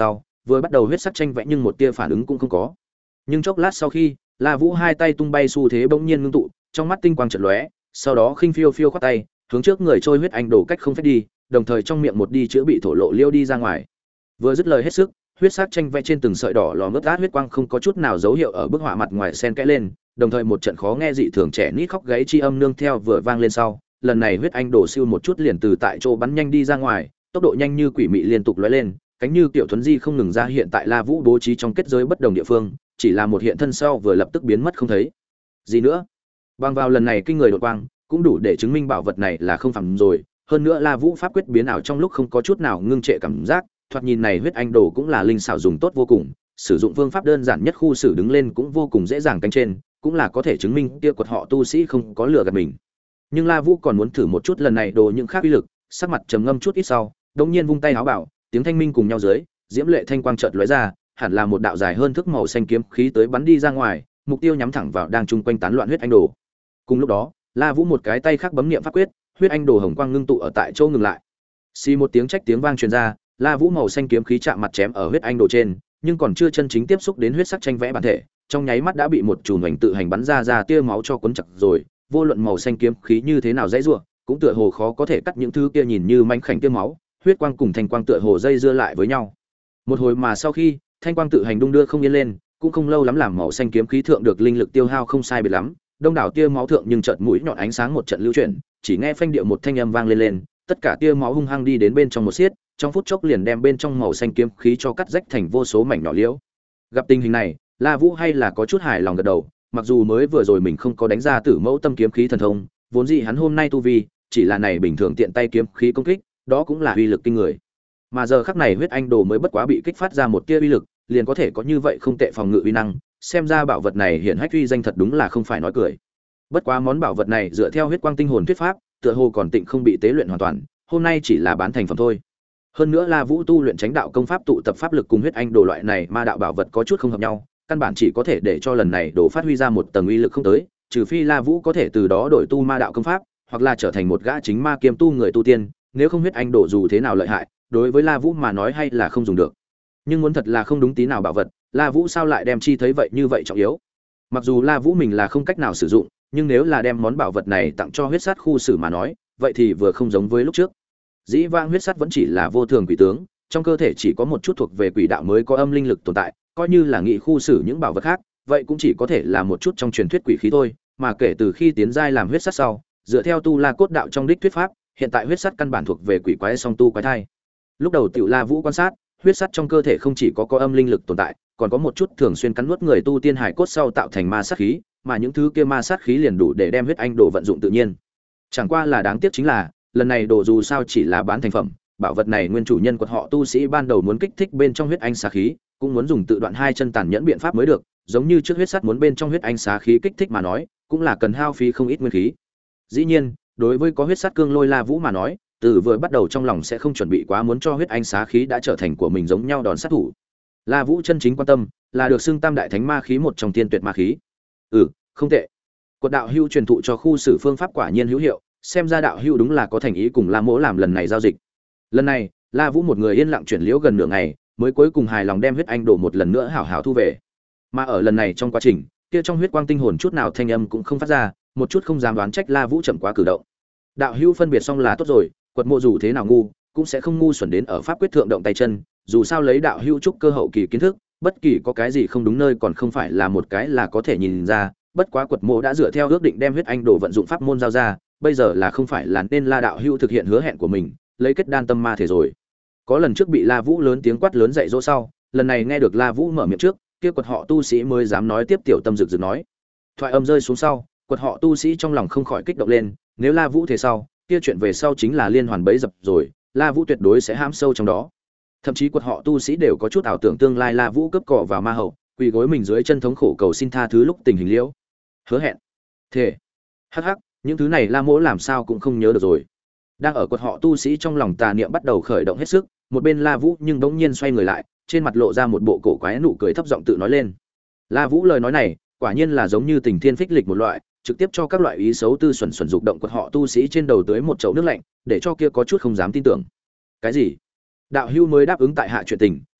vừa bắt đầu huyết sắc tranh vẽ nhưng một tia phản ứng cũng không có. Nhưng chốc lát sau khi, La Vũ hai tay tung bay xu thế bỗng nhiên ngưng tụ, trong mắt tinh quang chợt lóe, sau đó khinh phiêu phiêu khoát tay, hướng trước người trôi huyết anh đổ cách không phép đi, đồng thời trong miệng một đi chữa bị thổ lộ liêu đi ra ngoài. Vừa dứt lời hết sức, huyết sắc tranh vẽ trên từng sợi đỏ lò ngớt át huyết quang không có chút nào dấu hiệu ở bức họa mặt ngoài xen kẽ lên, đồng thời một trận khó nghe dị thường trẻ nít khóc gáy chi âm nương theo vừa vang lên sau, lần này huyết anh đổ siêu một chút liền từ tại chỗ bắn nhanh đi ra ngoài, tốc độ nhanh như quỷ mị liên tục lóe lên, cánh như tiểu thuấn di không ngừng ra hiện tại La Vũ bố trí trong kết giới bất đồng địa phương, chỉ là một hiện thân sau vừa lập tức biến mất không thấy gì nữa. Bằng vào lần này kinh người đột quang, cũng đủ để chứng minh bảo vật này là không phàm rồi, hơn nữa La Vũ pháp quyết biến ảo trong lúc không có chút nào ngưng trệ cảm giác, thoạt nhìn này huyết anh đồ cũng là linh xảo dùng tốt vô cùng, sử dụng phương pháp đơn giản nhất khu xử đứng lên cũng vô cùng dễ dàng cánh trên, cũng là có thể chứng minh kia quật họ tu sĩ không có lừa gạt mình. Nhưng La Vũ còn muốn thử một chút lần này đồ những khác uy lực, sắc mặt trầm ngâm chút ít sau, đột nhiên vung tay áo bảo, tiếng thanh minh cùng nhau dưới, diễm lệ thanh quang chợt lóe ra, hẳn là một đạo dài hơn thước màu xanh kiếm khí tới bắn đi ra ngoài, mục tiêu nhắm thẳng vào đang chung quanh tán loạn huyết anh đồ. Cùng lúc đó, La Vũ một cái tay khác bấm niệm pháp quyết, huyết anh đồ hồng quang ngưng tụ ở tại chỗ ngừng lại. Xì một tiếng trách tiếng vang truyền ra, La Vũ màu xanh kiếm khí chạm mặt chém ở huyết anh đồ trên, nhưng còn chưa chân chính tiếp xúc đến huyết sắc tranh vẽ bản thể, trong nháy mắt đã bị một chùm hoành tự hành bắn ra ra tia máu cho cuốn chặt rồi, vô luận màu xanh kiếm khí như thế nào dãy rủa, cũng tựa hồ khó có thể cắt những thứ kia nhìn như manh khảnh tia máu, huyết quang cùng thanh quang tựa hồ dây dưa lại với nhau. Một hồi mà sau khi, thanh quang tự hành đung đưa không yên lên, cũng không lâu lắm làm màu xanh kiếm khí thượng được linh lực tiêu hao không sai biệt lắm, đông đảo tia máu thượng nhưng chợt mũi nhọn ánh sáng một trận lưu chuyển, chỉ nghe phanh điệu một thanh âm vang lên lên, tất cả tia máu hung hăng đi đến bên trong một xiết, trong phút chốc liền đem bên trong màu xanh kiếm khí cho cắt rách thành vô số mảnh nhỏ liễu. Gặp tình hình này, La Vũ hay là có chút hài lòng gật đầu, mặc dù mới vừa rồi mình không có đánh ra Tử Mẫu Tâm kiếm khí thần thông, vốn dĩ hắn hôm nay tu vi chỉ là này bình thường tiện tay kiếm khí công kích, đó cũng là uy lực kinh người. Mà giờ khắc này huyết anh đồ mới bất quá bị kích phát ra một tia uy lực, liền có thể có như vậy không tệ phòng ngự uy năng, xem ra bảo vật này hiện hách uy danh thật đúng là không phải nói cười. Bất quá món bảo vật này dựa theo huyết quang tinh hồn thuyết pháp, tựa hồ còn tịnh không bị tế luyện hoàn toàn, hôm nay chỉ là bán thành phẩm thôi. Hơn nữa La Vũ tu luyện Chánh đạo công pháp tụ tập pháp lực cùng huyết anh đồ loại này ma đạo bảo vật có chút không hợp nhau, căn bản chỉ có thể để cho lần này đồ phát huy ra một tầng uy lực không tới, trừ phi La Vũ có thể từ đó đổi tu ma đạo công pháp, hoặc là trở thành một gã chính ma kiêm tu người tu tiên, nếu không huyết anh đồ dù thế nào lợi hại, đối với La Vũ mà nói hay là không dùng được. Nhưng muốn thật là không đúng tí nào bảo vật, La Vũ sao lại đem chi thấy vậy như vậy trọng yếu? Mặc dù La Vũ mình là không cách nào sử dụng, nhưng nếu là đem món bảo vật này tặng cho huyết sát khu xử mà nói, vậy thì vừa không giống với lúc trước. Dĩ vãng huyết sát vẫn chỉ là vô thường quỷ tướng, trong cơ thể chỉ có một chút thuộc về quỷ đạo mới có âm linh lực tồn tại, coi như là nghị khu xử những bảo vật khác, vậy cũng chỉ có thể là một chút trong truyền thuyết quỷ khí thôi, mà kể từ khi tiến giai làm huyết sát sau, dựa theo tu La cốt đạo trong đích thuyết pháp, hiện tại huyết sát căn bản thuộc về quỷ quái song tu quái thai. Lúc đầu Tiểu La Vũ quan sát, huyết sát trong cơ thể không chỉ có có âm linh lực tồn tại, còn có một chút thường xuyên cắn nuốt người tu tiên hải cốt sau tạo thành ma sát khí, mà những thứ kia ma sát khí liền đủ để đem huyết anh đồ vận dụng tự nhiên. Chẳng qua là đáng tiếc chính là, lần này đồ dù sao chỉ là bán thành phẩm, bảo vật này nguyên chủ nhân của họ tu sĩ ban đầu muốn kích thích bên trong huyết anh xá khí, cũng muốn dùng tự đoạn hai chân tàn nhẫn biện pháp mới được, giống như trước huyết sát muốn bên trong huyết anh xá khí kích thích mà nói, cũng là cần hao phí không ít nguyên khí. Dĩ nhiên, đối với có huyết sát cương lôi La Vũ mà nói, từ vừa bắt đầu trong lòng sẽ không chuẩn bị quá muốn cho huyết anh xá khí đã trở thành của mình giống nhau đòn sát thủ. La Vũ chân chính quan tâm là được xưng tam đại thánh ma khí một trong tiên tuyệt ma khí. Ừ, không tệ. Quật đạo hưu truyền thụ cho khu sử phương pháp quả nhiên hữu hiệu, xem ra đạo hưu đúng là có thành ý cùng La Mỗ làm lần này giao dịch. Lần này, La Vũ một người yên lặng chuyển liễu gần nửa ngày, mới cuối cùng hài lòng đem huyết anh đổ một lần nữa hảo hảo thu về. Mà ở lần này trong quá trình, kia trong huyết quang tinh hồn chút nào thanh âm cũng không phát ra, một chút không dám đoán trách La Vũ chậm quá cử động. Đạo hưu phân biệt xong là tốt rồi, quật mộ dù thế nào ngu, cũng sẽ không ngu xuẩn đến ở pháp quyết thượng động tay chân, dù sao lấy đạo hưu trúc cơ hậu kỳ kiến thức, bất kỳ có cái gì không đúng nơi còn không phải là một cái là có thể nhìn ra, bất quá quật mộ đã dựa theo ước định đem huyết anh đổ vận dụng pháp môn giao ra, bây giờ là không phải là nên La đạo hưu thực hiện hứa hẹn của mình, lấy kết đan tâm ma thể rồi. Có lần trước bị La Vũ lớn tiếng quát lớn dạy dỗ sau, lần này nghe được La Vũ mở miệng trước, kia quật họ tu sĩ mới dám nói tiếp tiểu tâm rực rực nói. Thoại âm rơi xuống sau, quật họ tu sĩ trong lòng không khỏi kích động lên, nếu La Vũ thế sau, kia chuyện về sau chính là liên hoàn bẫy dập rồi, La Vũ tuyệt đối sẽ hãm sâu trong đó. Thậm chí quật họ tu sĩ đều có chút ảo tưởng tương lai La Vũ cướp cỏ vào ma hậu, quỳ gối mình dưới chân thống khổ cầu xin tha thứ lúc tình hình liễu. Hứa hẹn. Thề. Hắc hắc, những thứ này La Mỗ làm sao cũng không nhớ được rồi. Đang ở quật họ tu sĩ trong lòng tà niệm bắt đầu khởi động hết sức, một bên La Vũ nhưng bỗng nhiên xoay người lại, trên mặt lộ ra một bộ cổ quái nụ cười thấp giọng tự nói lên. La Vũ lời nói này, quả nhiên là giống như tình thiên phích lịch một loại, trực tiếp cho các loại ý xấu tư xuẩn xuẩn dục động quật họ tu sĩ trên đầu tới một chậu nước lạnh, để cho kia có chút không dám tin tưởng. Cái gì? Đạo hưu mới đáp ứng tại hạ chuyện tình,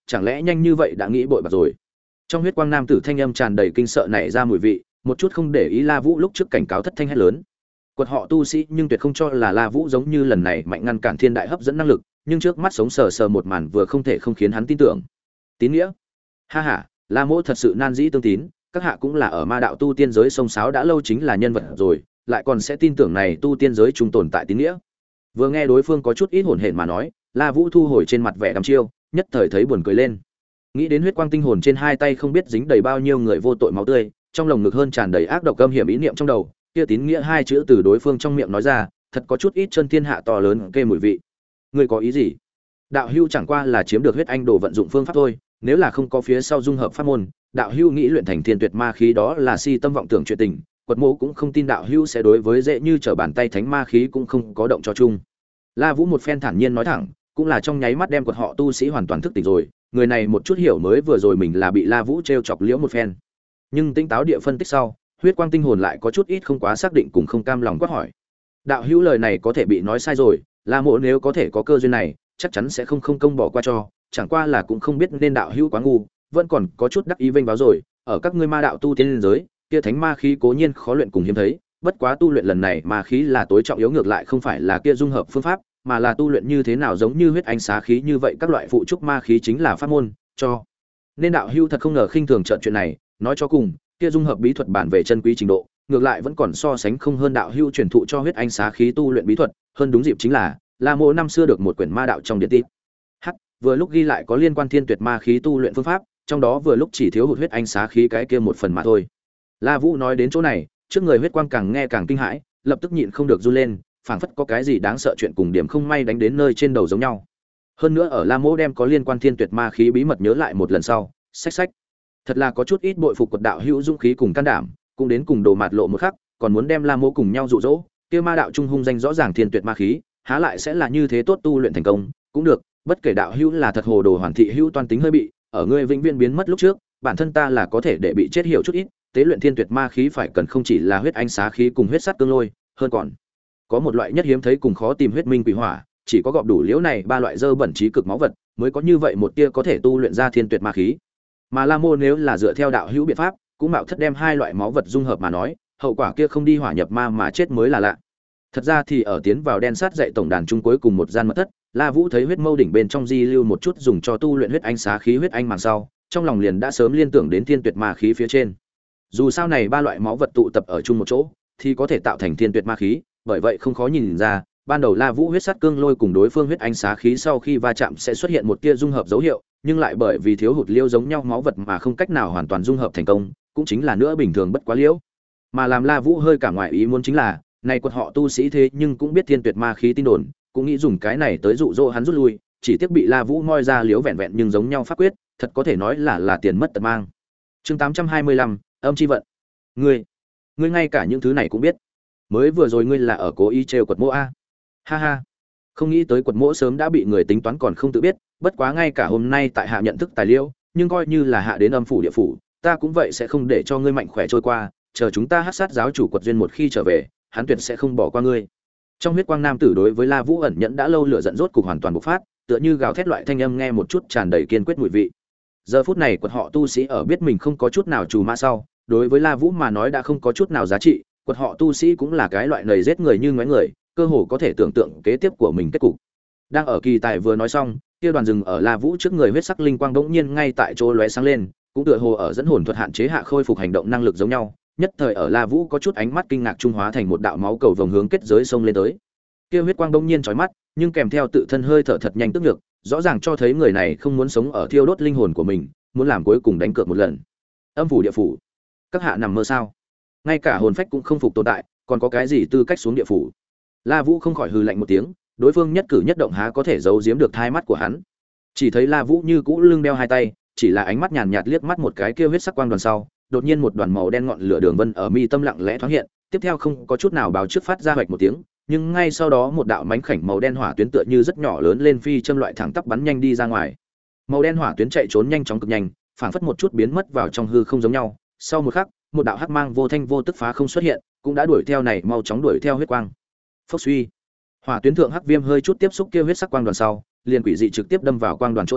chẳng lẽ nhanh như vậy đã nghĩ bội bạc rồi. Trong huyết quang nam tử thanh âm tràn đầy kinh sợ nảy ra mùi vị, một chút không để ý La Vũ lúc trước cảnh cáo thất thanh hét lớn. Quật họ tu sĩ nhưng tuyệt không cho là La Vũ giống như lần này mạnh ngăn cản thiên đại hấp dẫn năng lực, nhưng trước mắt sống sờ sờ một màn vừa không thể không khiến hắn tin tưởng. Tín nghĩa? Ha ha, La Mỗ thật sự nan dĩ tương tín, các hạ cũng là ở ma đạo tu tiên giới sông sáo đã lâu chính là nhân vật rồi, lại còn sẽ tin tưởng này tu tiên giới trung tồn tại tín nghĩa. Vừa nghe đối phương có chút ít hồn hển mà nói, La Vũ thu hồi trên mặt vẻ đăm chiêu, nhất thời thấy buồn cười lên. Nghĩ đến huyết quang tinh hồn trên hai tay không biết dính đầy bao nhiêu người vô tội máu tươi, trong lồng ngực hơn tràn đầy ác độc câm hiểm ý niệm trong đầu, kia tín nghĩa hai chữ từ đối phương trong miệng nói ra, thật có chút ít chân thiên hạ to lớn kê mùi vị. Ngươi có ý gì? Đạo hưu chẳng qua là chiếm được huyết anh đồ vận dụng phương pháp thôi, nếu là không có phía sau dung hợp pháp môn, đạo hưu nghĩ luyện thành thiên tuyệt ma khí đó là si tâm vọng tưởng chuyện tình, quật mộ cũng không tin đạo hưu sẽ đối với dễ như trở bàn tay thánh ma khí cũng không có động cho chung. La Vũ một phen thản nhiên nói thẳng, cũng là trong nháy mắt đem quật họ tu sĩ hoàn toàn thức tỉnh rồi, người này một chút hiểu mới vừa rồi mình là bị La Vũ trêu chọc liễu một phen. Nhưng tinh táo địa phân tích sau, huyết quang tinh hồn lại có chút ít không quá xác định cùng không cam lòng quát hỏi. Đạo hữu lời này có thể bị nói sai rồi, La Mộ nếu có thể có cơ duyên này, chắc chắn sẽ không không công bỏ qua cho, chẳng qua là cũng không biết nên đạo hữu quá ngu, vẫn còn có chút đắc ý vênh báo rồi, ở các ngươi ma đạo tu tiên giới, kia thánh ma khí cố nhiên khó luyện cùng hiếm thấy, bất quá tu luyện lần này ma khí là tối trọng yếu, ngược lại không phải là kia dung hợp phương pháp, mà là tu luyện như thế nào giống như huyết ánh xá khí như vậy các loại phụ trúc ma khí chính là pháp môn, cho nên đạo hữu thật không ngờ khinh thường trợn chuyện này, nói cho cùng, kia dung hợp bí thuật bản về chân quý trình độ, ngược lại vẫn còn so sánh không hơn đạo hữu truyền thụ cho huyết ánh xá khí tu luyện bí thuật, hơn đúng dịp chính là La Mộ năm xưa được một quyển ma đạo trong điện tịch. Hắc, vừa lúc ghi lại có liên quan thiên tuyệt ma khí tu luyện phương pháp, trong đó vừa lúc chỉ thiếu hụt huyết ánh xá khí cái kia một phần mà thôi. La Vũ nói đến chỗ này, trước người huyết quang càng nghe càng kinh hãi, lập tức nhịn không được run lên, phảng phất có cái gì đáng sợ chuyện cùng điểm không may đánh đến nơi trên đầu giống nhau. Hơn nữa ở La Mộ đem có liên quan thiên tuyệt ma khí bí mật nhớ lại một lần sau, xách xách. Thật là có chút ít bội phục quật đạo hữu dũng khí cùng can đảm, cũng đến cùng đồ mạt lộ một khắc, còn muốn đem La Mộ cùng nhau dụ dỗ, kia ma đạo trung hung danh rõ ràng thiên tuyệt ma khí, há lại sẽ là như thế tốt tu luyện thành công, cũng được, bất kể đạo hữu là thật hồ đồ hoàn thị hữu toan tính hơi bị, ở ngươi vĩnh viễn biến mất lúc trước, bản thân ta là có thể để bị chết hiểu chút ít, tế luyện thiên tuyệt ma khí phải cần không chỉ là huyết ánh xá khí cùng huyết sắt cương lôi, hơn còn có một loại nhất hiếm thấy cùng khó tìm huyết minh quỷ hỏa, chỉ có gọp đủ liễu này ba loại dơ bẩn trí cực máu vật, mới có như vậy một tia có thể tu luyện ra thiên tuyệt ma khí. Mà La Mô nếu là dựa theo đạo hữu biện pháp, cũng mạo thất đem hai loại máu vật dung hợp mà nói, hậu quả kia không đi hỏa nhập ma mà chết mới là lạ. Thật ra thì ở tiến vào đen sát dạy tổng đàn chung cuối cùng một gian mật thất, La Vũ thấy huyết mâu đỉnh bên trong di lưu một chút dùng cho tu luyện huyết ánh xá khí huyết anh màng sau, trong lòng liền đã sớm liên tưởng đến thiên tuyệt ma khí phía trên. Dù sao này ba loại máu vật tụ tập ở chung một chỗ, thì có thể tạo thành thiên tuyệt ma khí, bởi vậy không khó nhìn ra, ban đầu La Vũ huyết sắt cương lôi cùng đối phương huyết ánh xá khí sau khi va chạm sẽ xuất hiện một tia dung hợp dấu hiệu, nhưng lại bởi vì thiếu hụt liêu giống nhau máu vật mà không cách nào hoàn toàn dung hợp thành công, cũng chính là nữa bình thường bất quá liễu. Mà làm La Vũ hơi cả ngoại ý muốn chính là, này quật họ tu sĩ thế nhưng cũng biết thiên tuyệt ma khí tin đồn, cũng nghĩ dùng cái này tới dụ dỗ hắn rút lui, chỉ tiếc bị La Vũ moi ra liếu vẹn vẹn nhưng giống nhau pháp quyết, thật có thể nói là là tiền mất tật mang. Chương tám trăm hai mươi lăm, âm chi vận. Ngươi, ngươi ngay cả những thứ này cũng biết. Mới vừa rồi ngươi là ở cố ý trêu quật mỗ a. Ha ha. Không nghĩ tới quật mỗ sớm đã bị người tính toán còn không tự biết, bất quá ngay cả hôm nay tại hạ nhận thức tài liệu, nhưng coi như là hạ đến âm phủ địa phủ, ta cũng vậy sẽ không để cho ngươi mạnh khỏe trôi qua, chờ chúng ta hắc sát giáo chủ quật duyên một khi trở về, hắn tuyệt sẽ không bỏ qua ngươi. Trong huyết quang nam tử đối với La Vũ ẩn nhẫn đã lâu lửa giận rốt cục hoàn toàn bộc phát, tựa như gào thét loại thanh âm nghe một chút tràn đầy kiên quyết mùi vị. Giờ phút này quật họ tu sĩ ở biết mình không có chút nào trù ma sau, đối với La Vũ mà nói đã không có chút nào giá trị, quật họ tu sĩ cũng là cái loại nầy giết người như ngoé người, cơ hồ có thể tưởng tượng kế tiếp của mình kết cục. Đang ở kỳ tài vừa nói xong, kia đoàn rừng ở La Vũ trước người huyết sắc linh quang bỗng nhiên ngay tại chỗ lóe sáng lên, cũng tựa hồ ở dẫn hồn thuật hạn chế hạ khôi phục hành động năng lực giống nhau, nhất thời ở La Vũ có chút ánh mắt kinh ngạc trung hóa thành một đạo máu cầu vồng hướng kết giới sông lên tới. Kia huyết quang bỗng nhiên chói mắt, nhưng kèm theo tự thân hơi thở thật nhanh tức ngược, rõ ràng cho thấy người này không muốn sống ở thiêu đốt linh hồn của mình, muốn làm cuối cùng đánh cược một lần. Âm phủ địa phủ, các hạ nằm mơ sao? Ngay cả hồn phách cũng không phục tồn tại, còn có cái gì tư cách xuống địa phủ? La Vũ không khỏi hừ lạnh một tiếng, đối phương nhất cử nhất động há có thể giấu giếm được thai mắt của hắn. Chỉ thấy La Vũ như cũ lưng đeo hai tay, chỉ là ánh mắt nhàn nhạt liếc mắt một cái kia huyết sắc quang đoàn sau, đột nhiên một đoàn màu đen ngọn lửa đường vân ở mi tâm lặng lẽ thoáng hiện, tiếp theo không có chút nào báo trước phát ra hoạch một tiếng, nhưng ngay sau đó một đạo mánh khảnh màu đen hỏa tuyến tựa như rất nhỏ lớn lên phi châm loại thẳng tắp bắn nhanh đi ra ngoài. Màu đen hỏa tuyến chạy trốn nhanh chóng cực nhanh, phảng phất một chút biến mất vào trong hư không giống nhau. Sau một khắc, một đạo hắc mang vô thanh vô tức phá không xuất hiện, cũng đã đuổi theo này mau chóng đuổi theo huyết quang. Phốc suy, hỏa tuyến thượng hắc viêm hơi chút tiếp xúc kia huyết sắc quang đoàn sau, liền quỷ dị trực tiếp đâm vào quang đoàn chỗ sâu,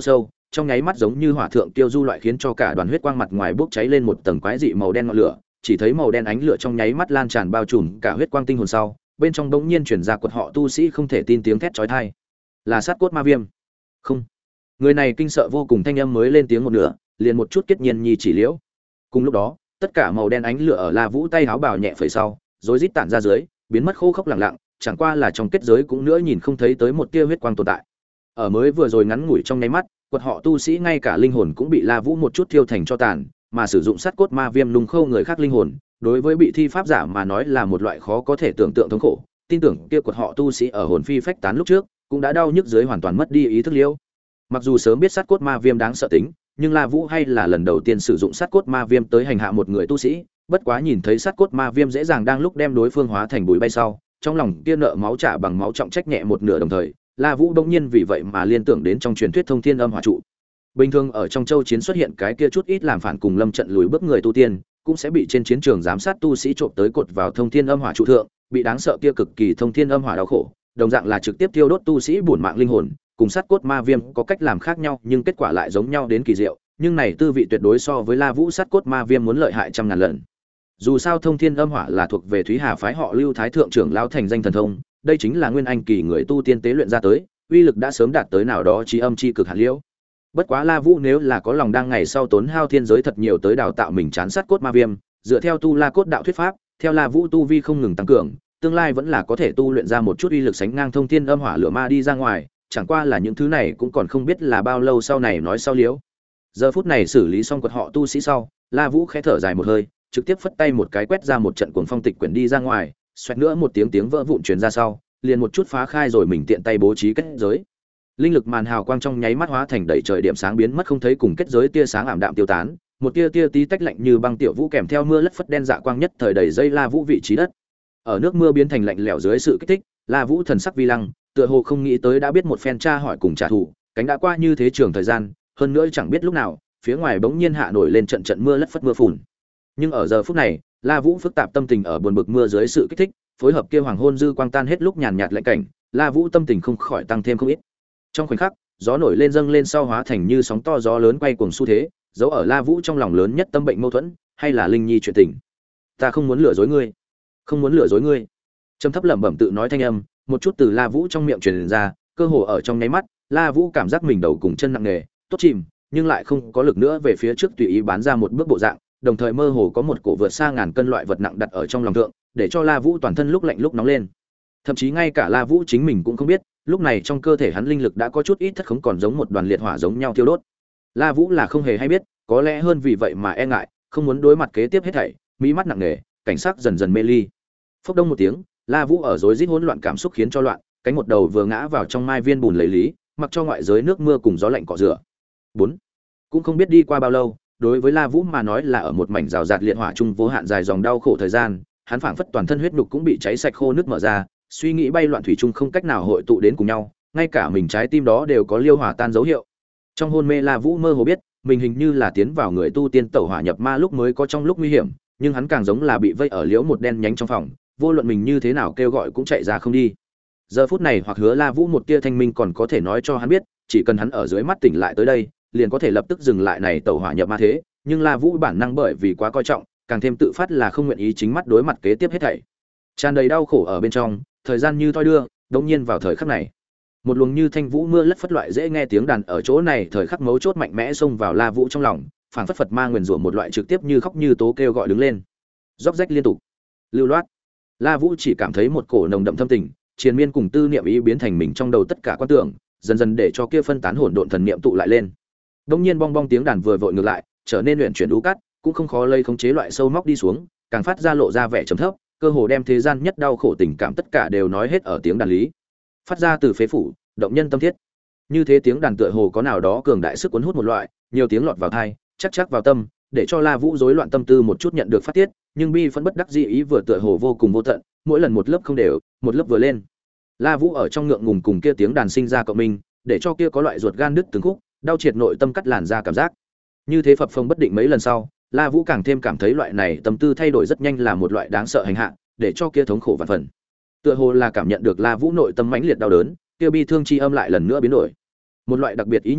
trong nháy mắt giống như hỏa thượng tiêu du loại, khiến cho cả đoàn huyết quang mặt ngoài bốc cháy lên một tầng quái dị màu đen ngọn lửa, chỉ thấy màu đen ánh lửa trong nháy mắt lan tràn bao trùm cả huyết quang tinh hồn sau, bên trong bỗng nhiên truyền ra quật họ tu sĩ không thể tin tiếng thét chói tai. Là sát cốt ma viêm. Không. Người này kinh sợ vô cùng, thanh âm mới lên tiếng một nửa, liền một chút kết nhiên nhi chỉ liễu. Cùng lúc đó, tất cả màu đen ánh lửa ở La Vũ tay áo bào nhẹ phẩy sau, rối rít tản ra dưới, biến mất khô khốc lặng lặng, chẳng qua là trong kết giới cũng nữa nhìn không thấy tới một tia huyết quang tồn tại. Ở mới vừa rồi ngắn ngủi trong nháy mắt, quật họ tu sĩ ngay cả linh hồn cũng bị La Vũ một chút thiêu thành cho tàn, mà sử dụng sát cốt ma viêm nung khâu người khác linh hồn, đối với bị thi pháp giả mà nói là một loại khó có thể tưởng tượng thống khổ. Tin tưởng kia quật họ tu sĩ ở hồn phi phách tán lúc trước, cũng đã đau nhức dưới hoàn toàn mất đi ý thức liễu. Mặc dù sớm biết sát cốt ma viêm đáng sợ tính, nhưng La Vũ hay là lần đầu tiên sử dụng sát cốt ma viêm tới hành hạ một người tu sĩ, bất quá nhìn thấy sát cốt ma viêm dễ dàng đang lúc đem đối phương hóa thành bụi bay sau, trong lòng kia nợ máu trả bằng máu trọng trách nhẹ một nửa, đồng thời, La Vũ đông nhiên vì vậy mà liên tưởng đến trong truyền thuyết Thông Thiên Âm Hỏa trụ. Bình thường ở trong châu chiến xuất hiện cái kia chút ít làm phản cùng lâm trận lùi bước người tu tiên, cũng sẽ bị trên chiến trường giám sát tu sĩ trộm tới cột vào Thông Thiên Âm Hỏa trụ thượng, bị đáng sợ kia cực kỳ Thông Thiên Âm Hỏa đau khổ, đồng dạng là trực tiếp tiêu đốt tu sĩ bổn mạng linh hồn, cùng sát cốt ma viêm có cách làm khác nhau, nhưng kết quả lại giống nhau đến kỳ diệu, nhưng này tư vị tuyệt đối so với La Vũ sát cốt ma viêm muốn lợi hại trăm ngàn lần. Dù sao Thông Thiên Âm Hỏa là thuộc về Thúy Hà phái họ Lưu Thái thượng trưởng lão thành danh thần thông, đây chính là nguyên anh kỳ người tu tiên tế luyện ra tới, uy lực đã sớm đạt tới nào đó chí âm chi cực hạt liễu. Bất quá La Vũ nếu là có lòng đang ngày sau tốn hao thiên giới thật nhiều tới đào tạo mình chán sát cốt ma viêm, dựa theo tu La cốt đạo thuyết pháp, theo La Vũ tu vi không ngừng tăng cường, tương lai vẫn là có thể tu luyện ra một chút uy lực sánh ngang Thông Thiên Âm Hỏa lửa ma đi ra ngoài, chẳng qua là những thứ này cũng còn không biết là bao lâu sau này nói sau liễu. Giờ phút này xử lý xong quật họ tu sĩ sau, La Vũ khẽ thở dài một hơi, trực tiếp phất tay một cái quét ra một trận cuồng phong tịch quyển đi ra ngoài, xoẹt nữa một tiếng tiếng vỡ vụn truyền ra sau, liền một chút phá khai rồi mình tiện tay bố trí kết giới. Linh lực màn hào quang trong nháy mắt hóa thành đầy trời điểm sáng biến mất không thấy, cùng kết giới tia sáng ảm đạm tiêu tán, một tia tia tí tách lạnh như băng tiểu vũ kèm theo mưa lất phất đen dạ quang nhất thời đầy dây La Vũ vị trí đất. Ở nước mưa biến thành lạnh lẽo dưới sự kích thích, La Vũ thần sắc vi lăng, tựa hồ không nghĩ tới đã biết một phen tra hỏi cùng trả thù, cánh đã qua như thế trường thời gian, hơn nữa chẳng biết lúc nào, phía ngoài bỗng nhiên hạ nổi lên trận trận mưa lất phất mưa phùn. Nhưng ở giờ phút này, La Vũ phức tạp tâm tình ở buồn bực mưa dưới sự kích thích, phối hợp kia hoàng hôn dư quang tan hết lúc nhàn nhạt lạnh cảnh, La Vũ tâm tình không khỏi tăng thêm không ít. Trong khoảnh khắc, gió nổi lên dâng lên sau hóa thành như sóng to gió lớn quay cuồng xu thế, dấu ở La Vũ trong lòng lớn nhất tâm bệnh mâu thuẫn, hay là Linh Nhi chuyện tình. Ta không muốn lừa dối ngươi, không muốn lừa dối ngươi. Trầm thấp lẩm bẩm tự nói thanh âm, một chút từ La Vũ trong miệng truyền ra, cơ hồ ở trong nháy mắt, La Vũ cảm giác mình đầu cùng chân nặng nề, tốt chìm, nhưng lại không có lực nữa về phía trước tùy ý bán ra một bước bộ dạng, đồng thời mơ hồ có một cổ vượt xa ngàn cân loại vật nặng đặt ở trong lòng thượng, để cho La Vũ toàn thân lúc lạnh lúc nóng lên. Thậm chí ngay cả La Vũ chính mình cũng không biết, lúc này trong cơ thể hắn linh lực đã có chút ít thất khống, còn giống một đoàn liệt hỏa giống nhau thiêu đốt. La Vũ là không hề hay biết, có lẽ hơn vì vậy mà e ngại, không muốn đối mặt kế tiếp hết thảy, mỹ mắt nặng nề, cảnh sắc dần dần mê ly. Phốc đông một tiếng, La Vũ ở rối rít hỗn loạn cảm xúc khiến cho loạn, cánh một đầu vừa ngã vào trong mai viên bùn lấy lý, mặc cho ngoại giới nước mưa cùng gió lạnh cọ rửa. Bốn, cũng không biết đi qua bao lâu, đối với La Vũ mà nói là ở một mảnh rào rạt liệt hỏa chung vô hạn dài dòng đau khổ thời gian, hắn phảng phất toàn thân huyết nhục cũng bị cháy sạch khô nước mở ra, suy nghĩ bay loạn thủy chung không cách nào hội tụ đến cùng nhau, ngay cả mình trái tim đó đều có liêu hỏa tan dấu hiệu. Trong hôn mê La Vũ mơ hồ biết, mình hình như là tiến vào người tu tiên tẩu hỏa nhập ma lúc mới có trong lúc nguy hiểm, nhưng hắn càng giống là bị vây ở liễu một đen nhánh trong phòng, vô luận mình như thế nào kêu gọi cũng chạy ra không đi. Giờ phút này hoặc hứa La Vũ một tia thanh minh còn có thể nói cho hắn biết, chỉ cần hắn ở dưới mắt tỉnh lại tới đây, liền có thể lập tức dừng lại này tẩu hỏa nhập ma thế, nhưng La Vũ bản năng bởi vì quá coi trọng, càng thêm tự phát là không nguyện ý chính mắt đối mặt kế tiếp hết thảy. Tràn đầy đau khổ ở bên trong, thời gian như thoi đưa, đống nhiên vào thời khắc này, một luồng như thanh vũ mưa lất phất loại dễ nghe tiếng đàn ở chỗ này thời khắc mấu chốt mạnh mẽ xông vào La Vũ trong lòng, phảng phất Phật ma nguyền rủa một loại trực tiếp như khóc như tố kêu gọi đứng lên, róc rách liên tục, lưu loát. La Vũ chỉ cảm thấy một cổ nồng đậm thâm tình, triền miên cùng tư niệm ý biến thành mình trong đầu tất cả quan tưởng, dần dần để cho kia phân tán hỗn độn thần niệm tụ lại lên. Đống nhiên bong bong tiếng đàn vừa vội ngược lại, trở nên luyện chuyển đú cát, cũng không khó lây khống chế loại sâu móc đi xuống, càng phát ra lộ ra vẻ trầm thấp, cơ hồ đem thế gian nhất đau khổ tình cảm tất cả đều nói hết ở tiếng đàn lý, phát ra từ phế phủ, động nhân tâm thiết. Như thế tiếng đàn tựa hồ có nào đó cường đại sức cuốn hút một loại, nhiều tiếng lọt vào tai, chắc chắc vào tâm, để cho La Vũ rối loạn tâm tư một chút nhận được phát tiết, nhưng bi phẫn bất đắc dĩ ý vừa tựa hồ vô cùng vô tận, mỗi lần một lớp không đều, một lớp vừa lên. La Vũ ở trong ngượng ngùng cùng kia tiếng đàn sinh ra cộng minh, để cho kia có loại ruột gan đứt từng khúc, đau triệt nội tâm cắt làn ra cảm giác. Như thế phập phồng bất định mấy lần sau, La Vũ càng thêm cảm thấy loại này tâm tư thay đổi rất nhanh là một loại đáng sợ hành hạ, để cho kia thống khổ vạn phần. Tựa hồ là cảm nhận được La Vũ nội tâm mãnh liệt đau đớn, kia bi thương chi âm lại lần nữa biến đổi. Một loại đặc biệt ý nhị,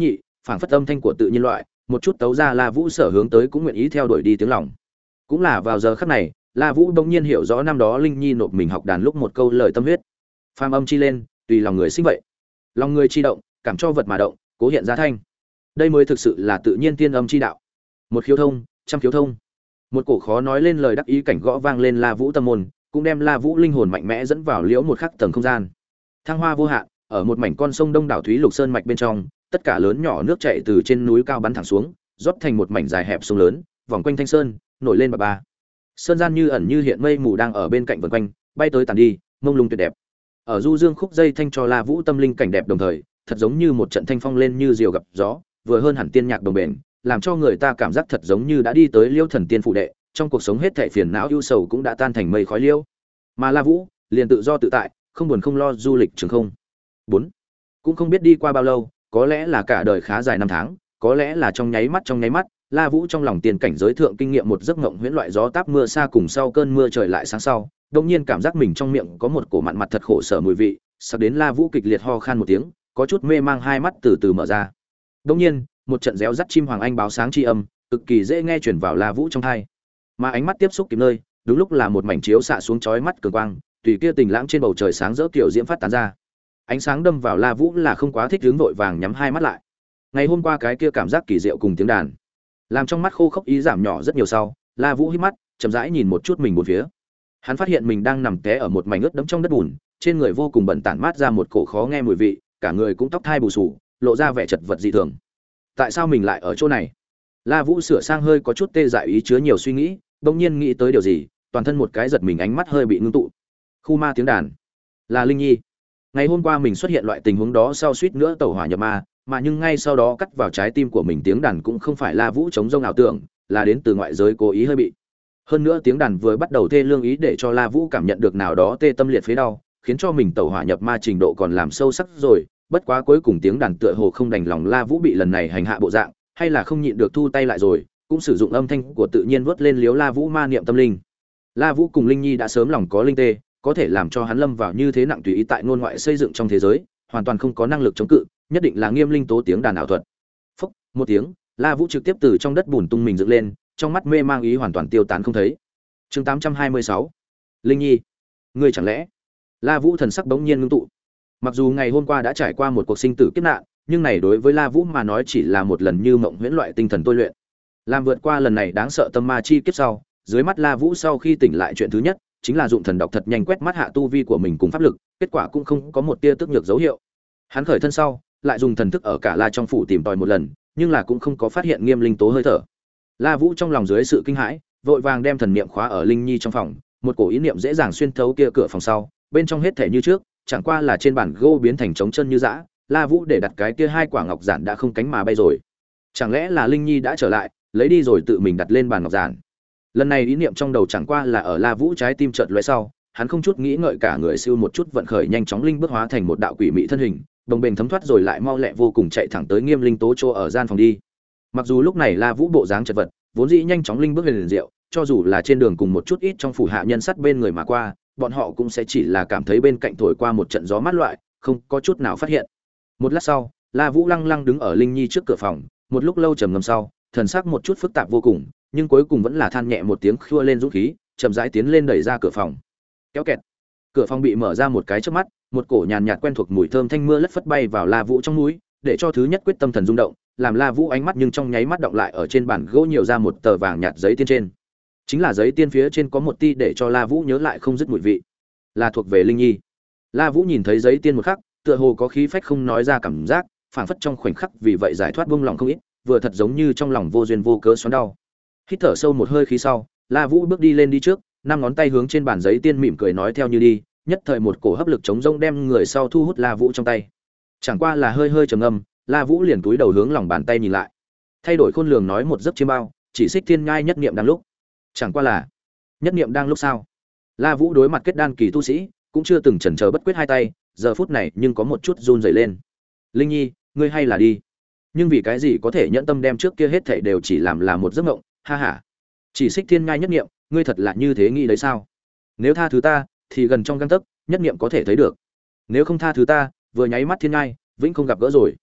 phảng phất âm thanh của tự nhiên loại, một chút tấu ra La Vũ sở hướng tới cũng nguyện ý theo đuổi đi tiếng lòng. Cũng là vào giờ khắc này, La Vũ bỗng nhiên hiểu rõ năm đó Linh Nhi nộp mình học đàn lúc một câu lời tâm huyết. Phàm âm chi lên, tùy lòng người sinh vậy. Lòng người chi động, cảm cho vật mà động, cố hiện ra thanh. Đây mới thực sự là tự nhiên tiên âm chi đạo. Một khiếu thông, trăm khiếu thông. Một cổ khó nói lên lời đắc ý cảnh gõ vang lên La Vũ tâm môn, cũng đem La Vũ linh hồn mạnh mẽ dẫn vào liễu một khắc tầng không gian. Thăng hoa vô hạn, ở một mảnh con sông đông đảo thúy lục sơn mạch bên trong, tất cả lớn nhỏ nước chảy từ trên núi cao bắn thẳng xuống, rót thành một mảnh dài hẹp sông lớn, vòng quanh thanh sơn, nổi lên bà ba. Sơn gian như ẩn như hiện mây mù đang ở bên cạnh vần quanh, bay tới tàn đi, mông lung tuyệt đẹp. Ở du dương khúc dây thanh cho La Vũ tâm linh cảnh đẹp đồng thời, thật giống như một trận thanh phong lên như diều gặp gió, vừa hơn hẳn tiên nhạc đồng bền, làm cho người ta cảm giác thật giống như đã đi tới Liêu Thần Tiên phụ đệ, trong cuộc sống hết thảy phiền não ưu sầu cũng đã tan thành mây khói liêu. Mà La Vũ, liền tự do tự tại, không buồn không lo du lịch trường không. bốn Cũng không biết đi qua bao lâu, có lẽ là cả đời khá dài năm tháng, có lẽ là trong nháy mắt trong nháy mắt, La Vũ trong lòng tiền cảnh giới thượng kinh nghiệm một giấc mộng huyễn loại gió táp mưa xa cùng sau cơn mưa trời lại sáng sau, đột nhiên cảm giác mình trong miệng có một cổ mặn mặt thật khổ sở mùi vị, sắp đến La Vũ kịch liệt ho khan một tiếng, có chút mê mang hai mắt từ từ mở ra. Đột nhiên, một trận réo rắt chim hoàng anh báo sáng chi âm, cực kỳ dễ nghe truyền vào La Vũ trong tai. Mà ánh mắt tiếp xúc kịp nơi, đúng lúc là một mảnh chiếu xạ xuống chói mắt cường quang, tùy kia tình lãng trên bầu trời sáng rỡ kiểu diễm phát tán ra. Ánh sáng đâm vào La Vũ là không quá thích hướng vội vàng nhắm hai mắt lại. Ngày hôm qua cái kia cảm giác kỳ diệu cùng tiếng đàn, làm trong mắt khô khốc ý giảm nhỏ rất nhiều sau, La Vũ hít mắt, chậm rãi nhìn một chút mình bốn phía. Hắn phát hiện mình đang nằm té ở một mảnh ướt đẫm trong đất bùn, trên người vô cùng bẩn tản mát ra một cổ khó nghe mùi vị, cả người cũng tóc thai bù xù, lộ ra vẻ chật vật dị thường. Tại sao mình lại ở chỗ này? La Vũ sửa sang hơi có chút tê dại ý chứa nhiều suy nghĩ, bỗng nhiên nghĩ tới điều gì, toàn thân một cái giật mình, ánh mắt hơi bị ngưng tụ. Khu ma tiếng đàn, là Linh Nhi. Ngày hôm qua mình xuất hiện loại tình huống đó sau suýt nữa tẩu hỏa nhập ma, mà nhưng ngay sau đó cắt vào trái tim của mình tiếng đàn cũng không phải La Vũ chống rông ảo tưởng, là đến từ ngoại giới cố ý hơi bị. Hơn nữa tiếng đàn vừa bắt đầu thê lương ý để cho La Vũ cảm nhận được nào đó tê tâm liệt phế đau, khiến cho mình tẩu hỏa nhập ma trình độ còn làm sâu sắc rồi, bất quá cuối cùng tiếng đàn tựa hồ không đành lòng La Vũ bị lần này hành hạ bộ dạng, hay là không nhịn được thu tay lại rồi, cũng sử dụng âm thanh của tự nhiên vớt lên liếu La Vũ ma niệm tâm linh. La Vũ cùng Linh Nhi đã sớm lòng có linh tê, có thể làm cho hắn lâm vào như thế nặng tùy ý tại ngôn ngoại xây dựng trong thế giới, hoàn toàn không có năng lực chống cự, nhất định là nghiêm linh tố tiếng đàn ảo thuật. Phốc, một tiếng, La Vũ trực tiếp từ trong đất bùn tung mình dựng lên, trong mắt mê mang ý hoàn toàn tiêu tán không thấy. Chương tám trăm hai mươi sáu. Linh Nhi, ngươi chẳng lẽ? La Vũ thần sắc bỗng nhiên ngưng tụ. Mặc dù ngày hôm qua đã trải qua một cuộc sinh tử kiếp nạn, nhưng này đối với La Vũ mà nói chỉ là một lần như mộng huyễn loại tinh thần tôi luyện. Làm vượt qua lần này đáng sợ tâm ma chi kiếp sau, dưới mắt La Vũ sau khi tỉnh lại chuyện thứ nhất chính là dụng thần đọc thật nhanh quét mắt hạ tu vi của mình cùng pháp lực, kết quả cũng không có một tia tức nhược dấu hiệu. Hắn khởi thân sau, lại dùng thần thức ở cả La trong phủ tìm tòi một lần, nhưng là cũng không có phát hiện nghiêm linh tố hơi thở. La Vũ trong lòng dưới sự kinh hãi, vội vàng đem thần niệm khóa ở Linh Nhi trong phòng, một cổ ý niệm dễ dàng xuyên thấu kia cửa phòng sau, bên trong hết thể như trước, chẳng qua là trên bàn gỗ biến thành trống chân như dã, La Vũ để đặt cái kia hai quả ngọc giản đã không cánh mà bay rồi. Chẳng lẽ là Linh Nhi đã trở lại, lấy đi rồi tự mình đặt lên bàn ngọc giản. Lần này ý niệm trong đầu chẳng qua là ở La Vũ trái tim chợt lóe sau, hắn không chút nghĩ ngợi cả người siêu một chút vận khởi nhanh chóng linh bước hóa thành một đạo quỷ mị thân hình, đồng bền thấm thoát rồi lại mau lẹ vô cùng chạy thẳng tới Nghiêm Linh Tố chỗ ở gian phòng đi. Mặc dù lúc này La Vũ bộ dáng chật vật, vốn dĩ nhanh chóng linh bước liền diệu, cho dù là trên đường cùng một chút ít trong phủ hạ nhân sát bên người mà qua, bọn họ cũng sẽ chỉ là cảm thấy bên cạnh thổi qua một trận gió mát loại, không có chút nào phát hiện. Một lát sau, La Vũ lăng lăng đứng ở Linh Nhi trước cửa phòng, một lúc lâu trầm ngâm sau, thần sắc một chút phức tạp vô cùng, nhưng cuối cùng vẫn là than nhẹ một tiếng khua lên dũng khí, chậm rãi tiến lên đẩy ra cửa phòng. Kéo kẹt. Cửa phòng bị mở ra một cái chớp mắt, một cổ nhàn nhạt quen thuộc mùi thơm thanh mưa lất phất bay vào La Vũ trong mũi, để cho thứ nhất quyết tâm thần rung động, làm La Vũ ánh mắt nhưng trong nháy mắt động lại ở trên bàn gỗ nhiều ra một tờ vàng nhạt giấy tiên trên. Chính là giấy tiên phía trên có một ti để cho La Vũ nhớ lại không dứt mùi vị, là thuộc về Linh Nhi. La Vũ nhìn thấy giấy tiên một khắc, tựa hồ có khí phách không nói ra cảm giác, phảng phất trong khoảnh khắc vì vậy giải thoát buông lòng không ít, vừa thật giống như trong lòng vô duyên vô cớ xoắn đau. Hít thở sâu một hơi khí sau, La Vũ bước đi lên đi trước, năm ngón tay hướng trên bàn giấy tiên mỉm cười nói theo như đi, nhất thời một cổ hấp lực chống rông đem người sau thu hút La Vũ trong tay. Chẳng qua là hơi hơi trầm ngâm, La Vũ liền cúi đầu hướng lòng bàn tay nhìn lại. Thay đổi khôn lường nói một giấc chiêm bao, chỉ xích thiên ngai nhất niệm đang lúc. Chẳng qua là nhất niệm đang lúc sao? La Vũ đối mặt kết đan kỳ tu sĩ, cũng chưa từng chần chờ bất quyết hai tay, giờ phút này nhưng có một chút run rẩy lên. Linh Nhi, ngươi hay là đi? Nhưng vì cái gì có thể nhẫn tâm đem trước kia hết thảy đều chỉ làm là một giấc mộng, ha ha. Chỉ xích thiên ngai nhất niệm, ngươi thật là như thế nghĩ đấy sao? Nếu tha thứ ta, thì gần trong gang tấc, nhất niệm có thể thấy được. Nếu không tha thứ ta, vừa nháy mắt thiên ngai, vĩnh không gặp gỡ rồi.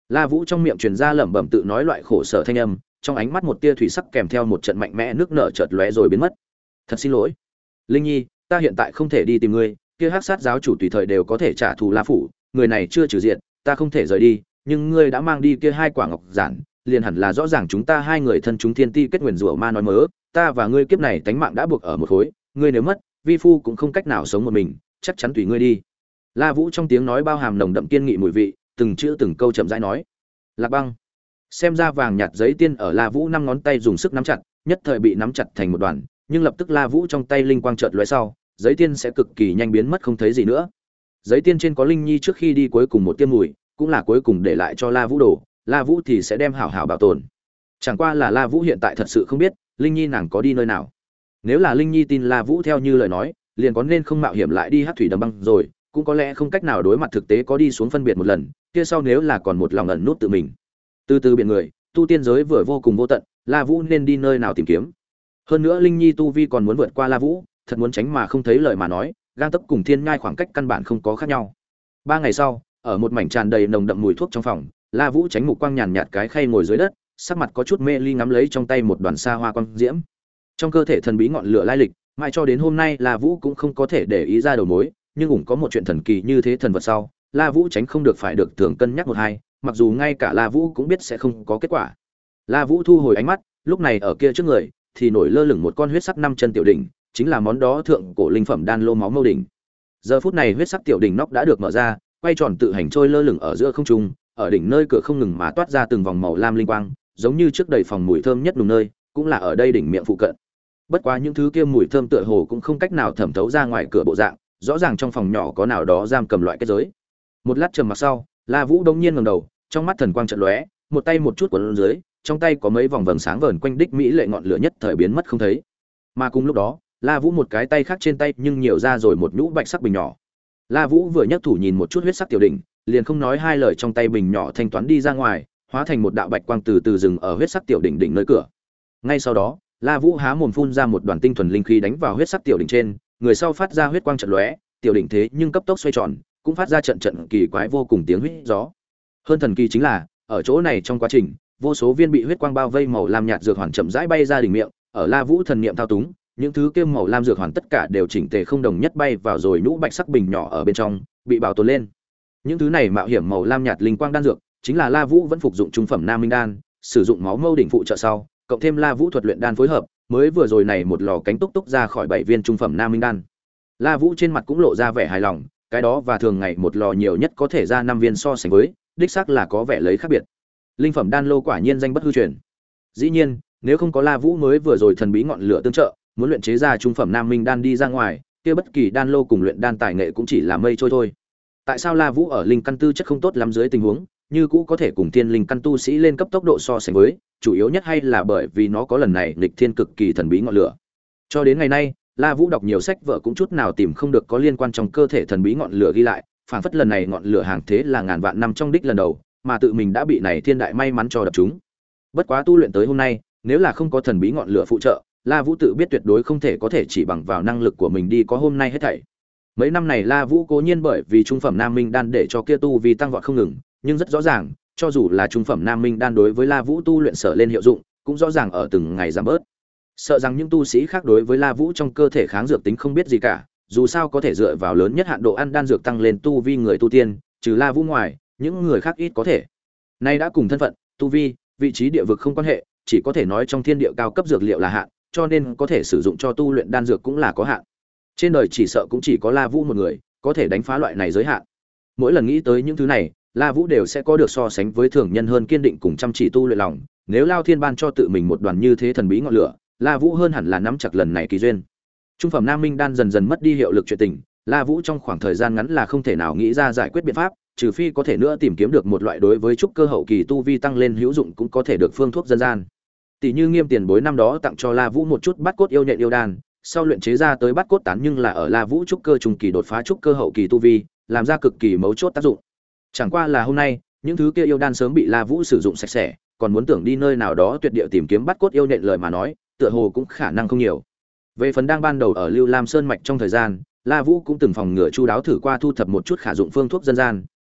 La Vũ trong miệng truyền ra lẩm bẩm tự nói loại khổ sở thanh âm, trong ánh mắt một tia thủy sắc kèm theo một trận mạnh mẽ nước nở chợt lóe rồi biến mất. Thật xin lỗi, Linh Nhi, ta hiện tại không thể đi tìm ngươi, kia Hắc Sát giáo chủ tùy thời đều có thể trả thù La phủ, người này chưa trừ diện, ta không thể rời đi, nhưng ngươi đã mang đi kia hai quả ngọc giản, liền hẳn là rõ ràng chúng ta hai người thân chúng thiên ti kết nguyền rủa ma nói mớ, ta và ngươi kiếp này tánh mạng đã buộc ở một khối, ngươi nếu mất, vi phu cũng không cách nào sống một mình, chắc chắn tùy ngươi đi. La Vũ trong tiếng nói bao hàm nồng đậm kiên nghị mùi vị, từng chữ từng câu chậm rãi nói. Lạc Băng. Xem ra vàng nhạt giấy tiên ở La Vũ năm ngón tay dùng sức nắm chặt, nhất thời bị nắm chặt thành một đoàn, nhưng lập tức La Vũ trong tay linh quang chợt lóe sau, giấy tiên sẽ cực kỳ nhanh biến mất không thấy gì nữa. Giấy tiên trên có Linh Nhi trước khi đi cuối cùng một tiêm mùi, cũng là cuối cùng để lại cho La Vũ đồ, La Vũ thì sẽ đem hảo hảo bảo tồn. Chẳng qua là La Vũ hiện tại thật sự không biết, Linh Nhi nàng có đi nơi nào. Nếu là Linh Nhi tin La Vũ theo như lời nói, liền có nên không mạo hiểm lại đi Hắc thủy đầm băng rồi, cũng có lẽ không cách nào đối mặt thực tế có đi xuống phân biệt một lần, kia sau nếu là còn một lòng ẩn nút tự mình. Từ từ biển người, tu tiên giới vừa vô cùng vô tận, La Vũ nên đi nơi nào tìm kiếm. Hơn nữa Linh Nhi tu vi còn muốn vượt qua La Vũ, thật muốn tránh mà không thấy lời mà nói, gang tấc cùng thiên nhai khoảng cách căn bản không có khác nhau. Ba ngày sau, ở một mảnh tràn đầy nồng đậm mùi thuốc trong phòng, La Vũ tránh mục quang nhàn nhạt cái khay ngồi dưới đất, sắc mặt có chút mê ly ngắm lấy trong tay một đoàn sa hoa quang diễm. Trong cơ thể thần bí ngọn lửa lai lịch, mãi cho đến hôm nay La Vũ cũng không có thể để ý ra đầu mối, nhưng cũng có một chuyện thần kỳ như thế thần vật sau, La Vũ tránh không được phải được thường cân nhắc một hai, mặc dù ngay cả La Vũ cũng biết sẽ không có kết quả. La Vũ thu hồi ánh mắt, lúc này ở kia trước người thì nổi lơ lửng một con huyết sắc năm chân tiểu đỉnh, chính là món đó thượng cổ linh phẩm đan lô máu mâu đỉnh. Giờ phút này huyết sắc tiểu đỉnh nóc đã được mở ra, quay tròn tự hành trôi lơ lửng ở giữa không trung, ở đỉnh nơi cửa không ngừng mà toát ra từng vòng màu lam linh quang, giống như trước đầy phòng mùi thơm nhất nùng nơi, cũng là ở đây đỉnh miệng phụ cận. Bất quá những thứ kia mùi thơm tựa hồ cũng không cách nào thẩm thấu ra ngoài cửa bộ dạng, rõ ràng trong phòng nhỏ có nào đó giam cầm loại kết giới. Một lát trầm mặc sau, La Vũ đống nhiên ngẩng đầu, trong mắt thần quang chợt lóe, một tay một chút cuốn dưới, trong tay có mấy vòng vầng sáng vờn quanh đích mỹ lệ ngọn lửa nhất thời biến mất không thấy. Mà cùng lúc đó, La Vũ một cái tay khác trên tay nhưng nhiều ra rồi một nhũ bạch sắc bình nhỏ. La Vũ vừa nhấc thủ nhìn một chút huyết sắc tiểu đỉnh, liền không nói hai lời trong tay bình nhỏ thanh toán đi ra ngoài, hóa thành một đạo bạch quang từ từ dừng ở huyết sắc tiểu đỉnh đỉnh nơi cửa. Ngay sau đó, La Vũ há mồm phun ra một đoàn tinh thuần linh khí đánh vào huyết sắc tiểu đỉnh trên, người sau phát ra huyết quang chợt lóe, tiểu đỉnh thế nhưng cấp tốc xoay tròn, cũng phát ra trận trận kỳ quái vô cùng tiếng huýt gió. Hơn thần kỳ chính là, ở chỗ này trong quá trình, vô số viên bị huyết quang bao vây màu lam nhạt dược hoàn chậm rãi bay ra đỉnh miệng, ở La Vũ thần niệm thao túng, những thứ kia màu lam dược hoàn tất cả đều chỉnh tề không đồng nhất bay vào rồi nhũ bạch sắc bình nhỏ ở bên trong, bị bảo tồn lên. Những thứ này mạo hiểm màu lam nhạt linh quang đan dược, chính là La Vũ vẫn phục dụng trung phẩm Nam Minh đan, sử dụng máu mâu đỉnh phụ trợ sau, cộng thêm La Vũ thuật luyện đan phối hợp, mới vừa rồi này một lò cánh túc túc ra khỏi bảy viên trung phẩm Nam Minh đan. La Vũ trên mặt cũng lộ ra vẻ hài lòng, cái đó và thường ngày một lò nhiều nhất có thể ra năm viên so sánh với, đích xác là có vẻ lấy khác biệt. Linh phẩm đan lô quả nhiên danh bất hư truyền. Dĩ nhiên, nếu không có La Vũ mới vừa rồi thần bí ngọn lửa tương trợ, muốn luyện chế ra trung phẩm Nam Minh đan đi ra ngoài, kia bất kỳ đan lô cùng luyện đan tài nghệ cũng chỉ là mây trôi thôi. Tại sao La Vũ ở linh căn tư chất không tốt lắm dưới tình huống, như cũ có thể cùng tiên linh căn tu sĩ lên cấp tốc độ so sánh với, chủ yếu nhất hay là bởi vì nó có lần này nghịch thiên cực kỳ thần bí ngọn lửa. Cho đến ngày nay, La Vũ đọc nhiều sách vở cũng chút nào tìm không được có liên quan trong cơ thể thần bí ngọn lửa ghi lại, phản phất lần này ngọn lửa hàng thế là ngàn vạn năm trong đích lần đầu, mà tự mình đã bị này thiên đại may mắn cho đập chúng. Bất quá tu luyện tới hôm nay, nếu là không có thần bí ngọn lửa phụ trợ, La Vũ tự biết tuyệt đối không thể có thể chỉ bằng vào năng lực của mình đi có hôm nay hết thảy. Mấy năm này La Vũ cố nhiên bởi vì trung phẩm Nam Minh đan để cho kia tu vi tăng vọt không ngừng, nhưng rất rõ ràng, cho dù là trung phẩm Nam Minh đan đối với La Vũ tu luyện sở lên hiệu dụng, cũng rõ ràng ở từng ngày giảm bớt. Sợ rằng những tu sĩ khác đối với La Vũ trong cơ thể kháng dược tính không biết gì cả, dù sao có thể dựa vào lớn nhất hạn độ ăn đan dược tăng lên tu vi người tu tiên, trừ La Vũ ngoài, những người khác ít có thể. Nay đã cùng thân phận, tu vi, vị trí địa vực không quan hệ, chỉ có thể nói trong thiên địa cao cấp dược liệu là hạn, cho nên có thể sử dụng cho tu luyện đan dược cũng là có hạn. Trên đời chỉ sợ cũng chỉ có La Vũ một người có thể đánh phá loại này giới hạn. Mỗi lần nghĩ tới những thứ này, La Vũ đều sẽ có được so sánh với thường nhân hơn kiên định cùng chăm chỉ tu luyện lòng, nếu Lao Thiên ban cho tự mình một đoàn như thế thần bí ngọn lửa, La Vũ hơn hẳn là nắm chặt lần này kỳ duyên. Trung phẩm Nam Minh đan dần dần mất đi hiệu lực chuyện tình, La Vũ trong khoảng thời gian ngắn là không thể nào nghĩ ra giải quyết biện pháp, trừ phi có thể nữa tìm kiếm được một loại đối với trúc cơ hậu kỳ tu vi tăng lên hữu dụng cũng có thể được phương thuốc dân gian. Tỷ như Nghiêm tiền bối năm đó tặng cho La Vũ một chút bát cốt yêu nhện yêu đan, sau luyện chế ra tới bát cốt tán nhưng là ở La Vũ trúc cơ trung kỳ đột phá trúc cơ hậu kỳ tu vi, làm ra cực kỳ mấu chốt tác dụng. Chẳng qua là hôm nay, những thứ kia yêu đan sớm bị La Vũ sử dụng sạch sẽ, còn muốn tưởng đi nơi nào đó tuyệt địa tìm kiếm bát cốt yêu nhện lời mà nói, tựa hồ cũng khả năng không nhiều. Về phần đang ban đầu ở Lưu Lam Sơn mạch trong thời gian, La Vũ cũng từng phòng ngừa chu đáo thử qua thu thập một chút khả dụng phương thuốc dân gian,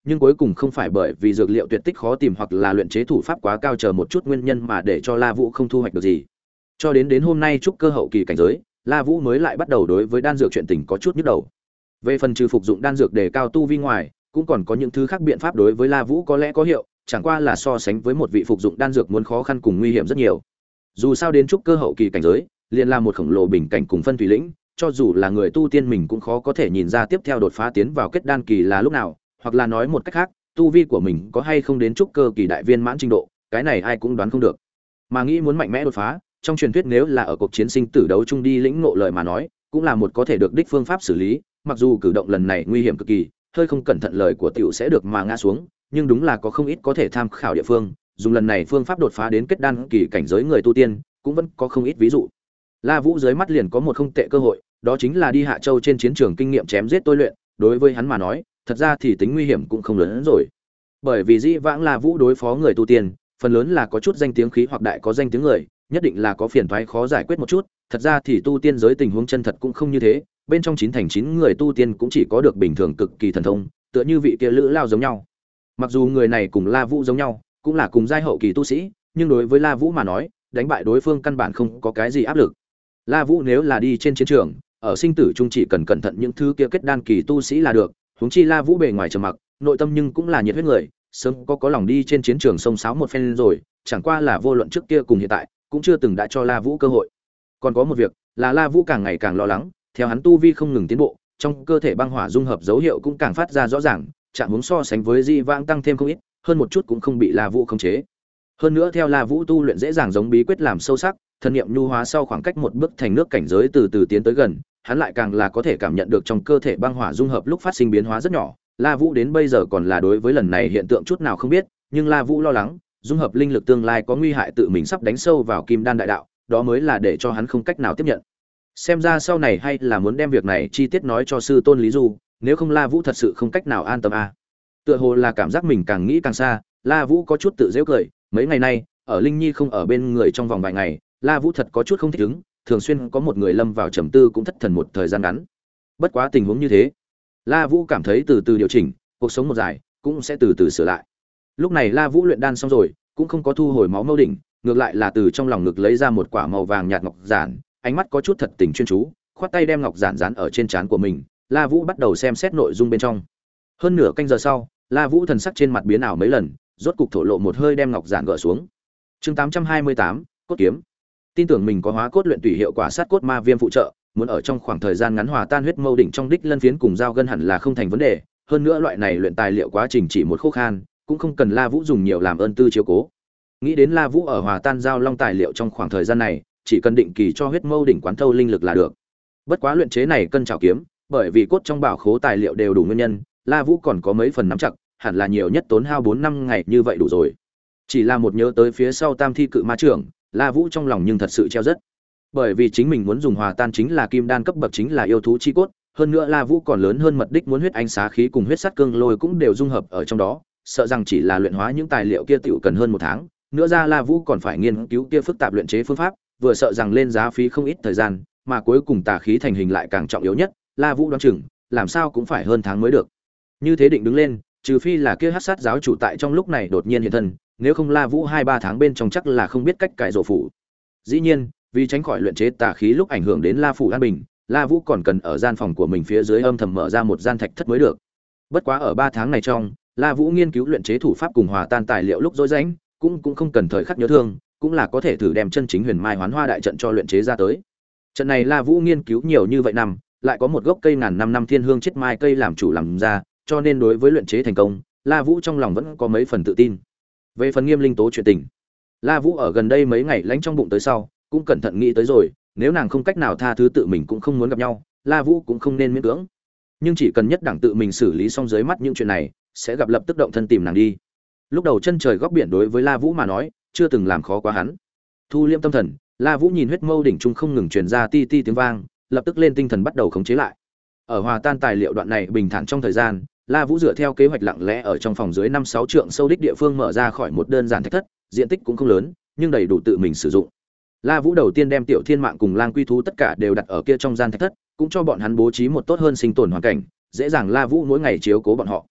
nhưng cuối cùng không phải bởi vì dược liệu tuyệt tích khó tìm hoặc là luyện chế thủ pháp quá cao chờ một chút nguyên nhân mà để cho La Vũ không thu hoạch được gì. Cho đến đến hôm nay trúc cơ hậu kỳ cảnh giới, La Vũ mới lại bắt đầu đối với đan dược chuyện tình có chút nhức đầu. Về phần trừ phục dụng đan dược để cao tu vi ngoài, cũng còn có những thứ khác biện pháp đối với La Vũ có lẽ có hiệu, chẳng qua là so sánh với một vị phục dụng đan dược muốn khó khăn cùng nguy hiểm rất nhiều. Dù sao đến trúc cơ hậu kỳ cảnh giới, liền là một khổng lồ bình cảnh cùng phân thủy lĩnh, cho dù là người tu tiên mình cũng khó có thể nhìn ra tiếp theo đột phá tiến vào kết đan kỳ là lúc nào, hoặc là nói một cách khác, tu vi của mình có hay không đến trúc cơ kỳ đại viên mãn trình độ, cái này ai cũng đoán không được. Mà nghĩ muốn mạnh mẽ đột phá, trong truyền thuyết nếu là ở cuộc chiến sinh tử đấu chung đi lĩnh ngộ lời mà nói, cũng là một có thể được đích phương pháp xử lý, mặc dù cử động lần này nguy hiểm cực kỳ, hơi không cẩn thận lời của tiểu sẽ được mà ngã xuống, nhưng đúng là có không ít có thể tham khảo địa phương, dùng lần này phương pháp đột phá đến kết đan kỳ cảnh giới người tu tiên, cũng vẫn có không ít ví dụ. La Vũ dưới mắt liền có một không tệ cơ hội, đó chính là đi Hạ Châu trên chiến trường kinh nghiệm chém giết tôi luyện, đối với hắn mà nói, thật ra thì tính nguy hiểm cũng không lớn hơn rồi. Bởi vì dĩ vãng La Vũ đối phó người tu tiên, phần lớn là có chút danh tiếng khí hoặc đại có danh tiếng người, nhất định là có phiền toái khó giải quyết một chút, thật ra thì tu tiên giới tình huống chân thật cũng không như thế, bên trong chín thành chín người tu tiên cũng chỉ có được bình thường cực kỳ thần thông, tựa như vị kia Lữ Lao giống nhau. Mặc dù người này cùng La Vũ giống nhau, cũng là cùng giai hậu kỳ tu sĩ, nhưng đối với La Vũ mà nói, đánh bại đối phương căn bản không có cái gì áp lực. La Vũ nếu là đi trên chiến trường, ở sinh tử chung chỉ cần cẩn thận những thứ kia kết đan kỳ tu sĩ là được, huống chi La Vũ bề ngoài trầm mặc, nội tâm nhưng cũng là nhiệt huyết người, sớm có có lòng đi trên chiến trường xông xáo một phen rồi, chẳng qua là vô luận trước kia cùng hiện tại, cũng chưa từng đã cho La Vũ cơ hội. Còn có một việc, là La Vũ càng ngày càng lo lắng, theo hắn tu vi không ngừng tiến bộ, trong cơ thể băng hỏa dung hợp dấu hiệu cũng càng phát ra rõ ràng, trạng huống so sánh với Di Vãng tăng thêm không ít, hơn một chút cũng không bị La Vũ khống chế. Hơn nữa theo La Vũ tu luyện dễ dàng giống bí quyết làm sâu sắc, thần niệm nhu hóa sau khoảng cách một bước thành nước cảnh giới từ từ tiến tới gần, hắn lại càng là có thể cảm nhận được trong cơ thể băng hỏa dung hợp lúc phát sinh biến hóa rất nhỏ. La Vũ đến bây giờ còn là đối với lần này hiện tượng chút nào không biết, nhưng La Vũ lo lắng, dung hợp linh lực tương lai có nguy hại tự mình sắp đánh sâu vào Kim Đan đại đạo, đó mới là để cho hắn không cách nào tiếp nhận. Xem ra sau này hay là muốn đem việc này chi tiết nói cho sư tôn Lý Du, nếu không La Vũ thật sự không cách nào an tâm a. À. Tựa hồ là cảm giác mình càng nghĩ càng xa, La Vũ có chút tự giễu cười, mấy ngày nay, ở Linh Nhi không ở bên người trong vòng vài ngày, La Vũ thật có chút không thích ứng, thường xuyên có một người lâm vào trầm tư cũng thất thần một thời gian ngắn. Bất quá tình huống như thế, La Vũ cảm thấy từ từ điều chỉnh, cuộc sống một dài cũng sẽ từ từ sửa lại. Lúc này La Vũ luyện đan xong rồi, cũng không có thu hồi máu mâu đỉnh, ngược lại là từ trong lòng ngực lấy ra một quả màu vàng nhạt ngọc giản, ánh mắt có chút thật tình chuyên chú, khoát tay đem ngọc giản dán ở trên trán của mình, La Vũ bắt đầu xem xét nội dung bên trong. Hơn nửa canh giờ sau, La Vũ thần sắc trên mặt biến ảo mấy lần, rốt cục thổ lộ một hơi đem ngọc giản gỡ xuống. Chương tám trăm hai mươi tám, cốt kiếm. Tin tưởng mình có hóa cốt luyện tùy hiệu quả sát cốt ma viêm phụ trợ, muốn ở trong khoảng thời gian ngắn hòa tan huyết mâu đỉnh trong đích lân phiến cùng dao gân hẳn là không thành vấn đề, hơn nữa loại này luyện tài liệu quá trình chỉ một khô khan, cũng không cần La Vũ dùng nhiều làm ơn tư chiếu cố. Nghĩ đến La Vũ ở hòa tan dao long tài liệu trong khoảng thời gian này, chỉ cần định kỳ cho huyết mâu đỉnh quán thâu linh lực là được. Bất quá luyện chế này cân trảo kiếm, bởi vì cốt trong bảo khố tài liệu đều đủ nguyên nhân, La Vũ còn có mấy phần nắm chặt, hẳn là nhiều nhất tốn hao bốn năm ngày như vậy đủ rồi. Chỉ là một nhớ tới phía sau Tam Thi Cự Ma trưởng, La Vũ trong lòng nhưng thật sự treo rất. Bởi vì chính mình muốn dùng hòa tan chính là kim đan cấp bậc chính là yêu thú chi cốt, hơn nữa La Vũ còn lớn hơn mật đích muốn huyết ánh xá khí cùng huyết sắt cương lôi cũng đều dung hợp ở trong đó, sợ rằng chỉ là luyện hóa những tài liệu kia tiểu cần hơn một tháng, nữa ra La Vũ còn phải nghiên cứu kia phức tạp luyện chế phương pháp, vừa sợ rằng lên giá phí không ít thời gian, mà cuối cùng tà khí thành hình lại càng trọng yếu nhất, La Vũ đoán chừng, làm sao cũng phải hơn tháng mới được. Như thế định đứng lên, trừ phi là kia hắc sát giáo chủ tại trong lúc này đột nhiên hiện thân, nếu không La Vũ hai ba tháng bên trong chắc là không biết cách cải rổ phủ. Dĩ nhiên, vì tránh khỏi luyện chế tà khí lúc ảnh hưởng đến La phủ an bình, La Vũ còn cần ở gian phòng của mình phía dưới âm thầm mở ra một gian thạch thất mới được. Bất quá ở ba tháng này trong, La Vũ nghiên cứu luyện chế thủ pháp cùng hòa tan tài liệu lúc rối rãnh, cũng cũng không cần thời khắc nhớ thương, cũng là có thể thử đem chân chính Huyền Mai Hoán Hoa đại trận cho luyện chế ra tới. Trận này La Vũ nghiên cứu nhiều như vậy năm, lại có một gốc cây ngàn năm năm thiên hương chết mai cây làm chủ làm ra, cho nên đối với luyện chế thành công, La Vũ trong lòng vẫn có mấy phần tự tin. Về phần Nghiêm Linh Tố chuyện tình, La Vũ ở gần đây mấy ngày lánh trong bụng tới sau, cũng cẩn thận nghĩ tới rồi, nếu nàng không cách nào tha thứ tự mình cũng không muốn gặp nhau, La Vũ cũng không nên miễn cưỡng. Nhưng chỉ cần nhất đẳng tự mình xử lý xong dưới mắt những chuyện này, sẽ gặp lập tức động thân tìm nàng đi. Lúc đầu chân trời góc biển đối với La Vũ mà nói, chưa từng làm khó quá hắn. Thu liêm tâm thần, La Vũ nhìn huyết mâu đỉnh trung không ngừng truyền ra ti ti tiếng vang, lập tức lên tinh thần bắt đầu khống chế lại. Ở hòa tan tài liệu đoạn này bình thản trong thời gian, La Vũ dựa theo kế hoạch lặng lẽ ở trong phòng dưới năm sáu trượng sâu đích địa phương mở ra khỏi một đơn giản thạch thất, diện tích cũng không lớn, nhưng đầy đủ tự mình sử dụng. La Vũ đầu tiên đem Tiểu Thiên Mạng cùng Lang Quy thú tất cả đều đặt ở kia trong gian thạch thất, cũng cho bọn hắn bố trí một tốt hơn sinh tồn hoàn cảnh, dễ dàng La Vũ mỗi ngày chiếu cố bọn họ.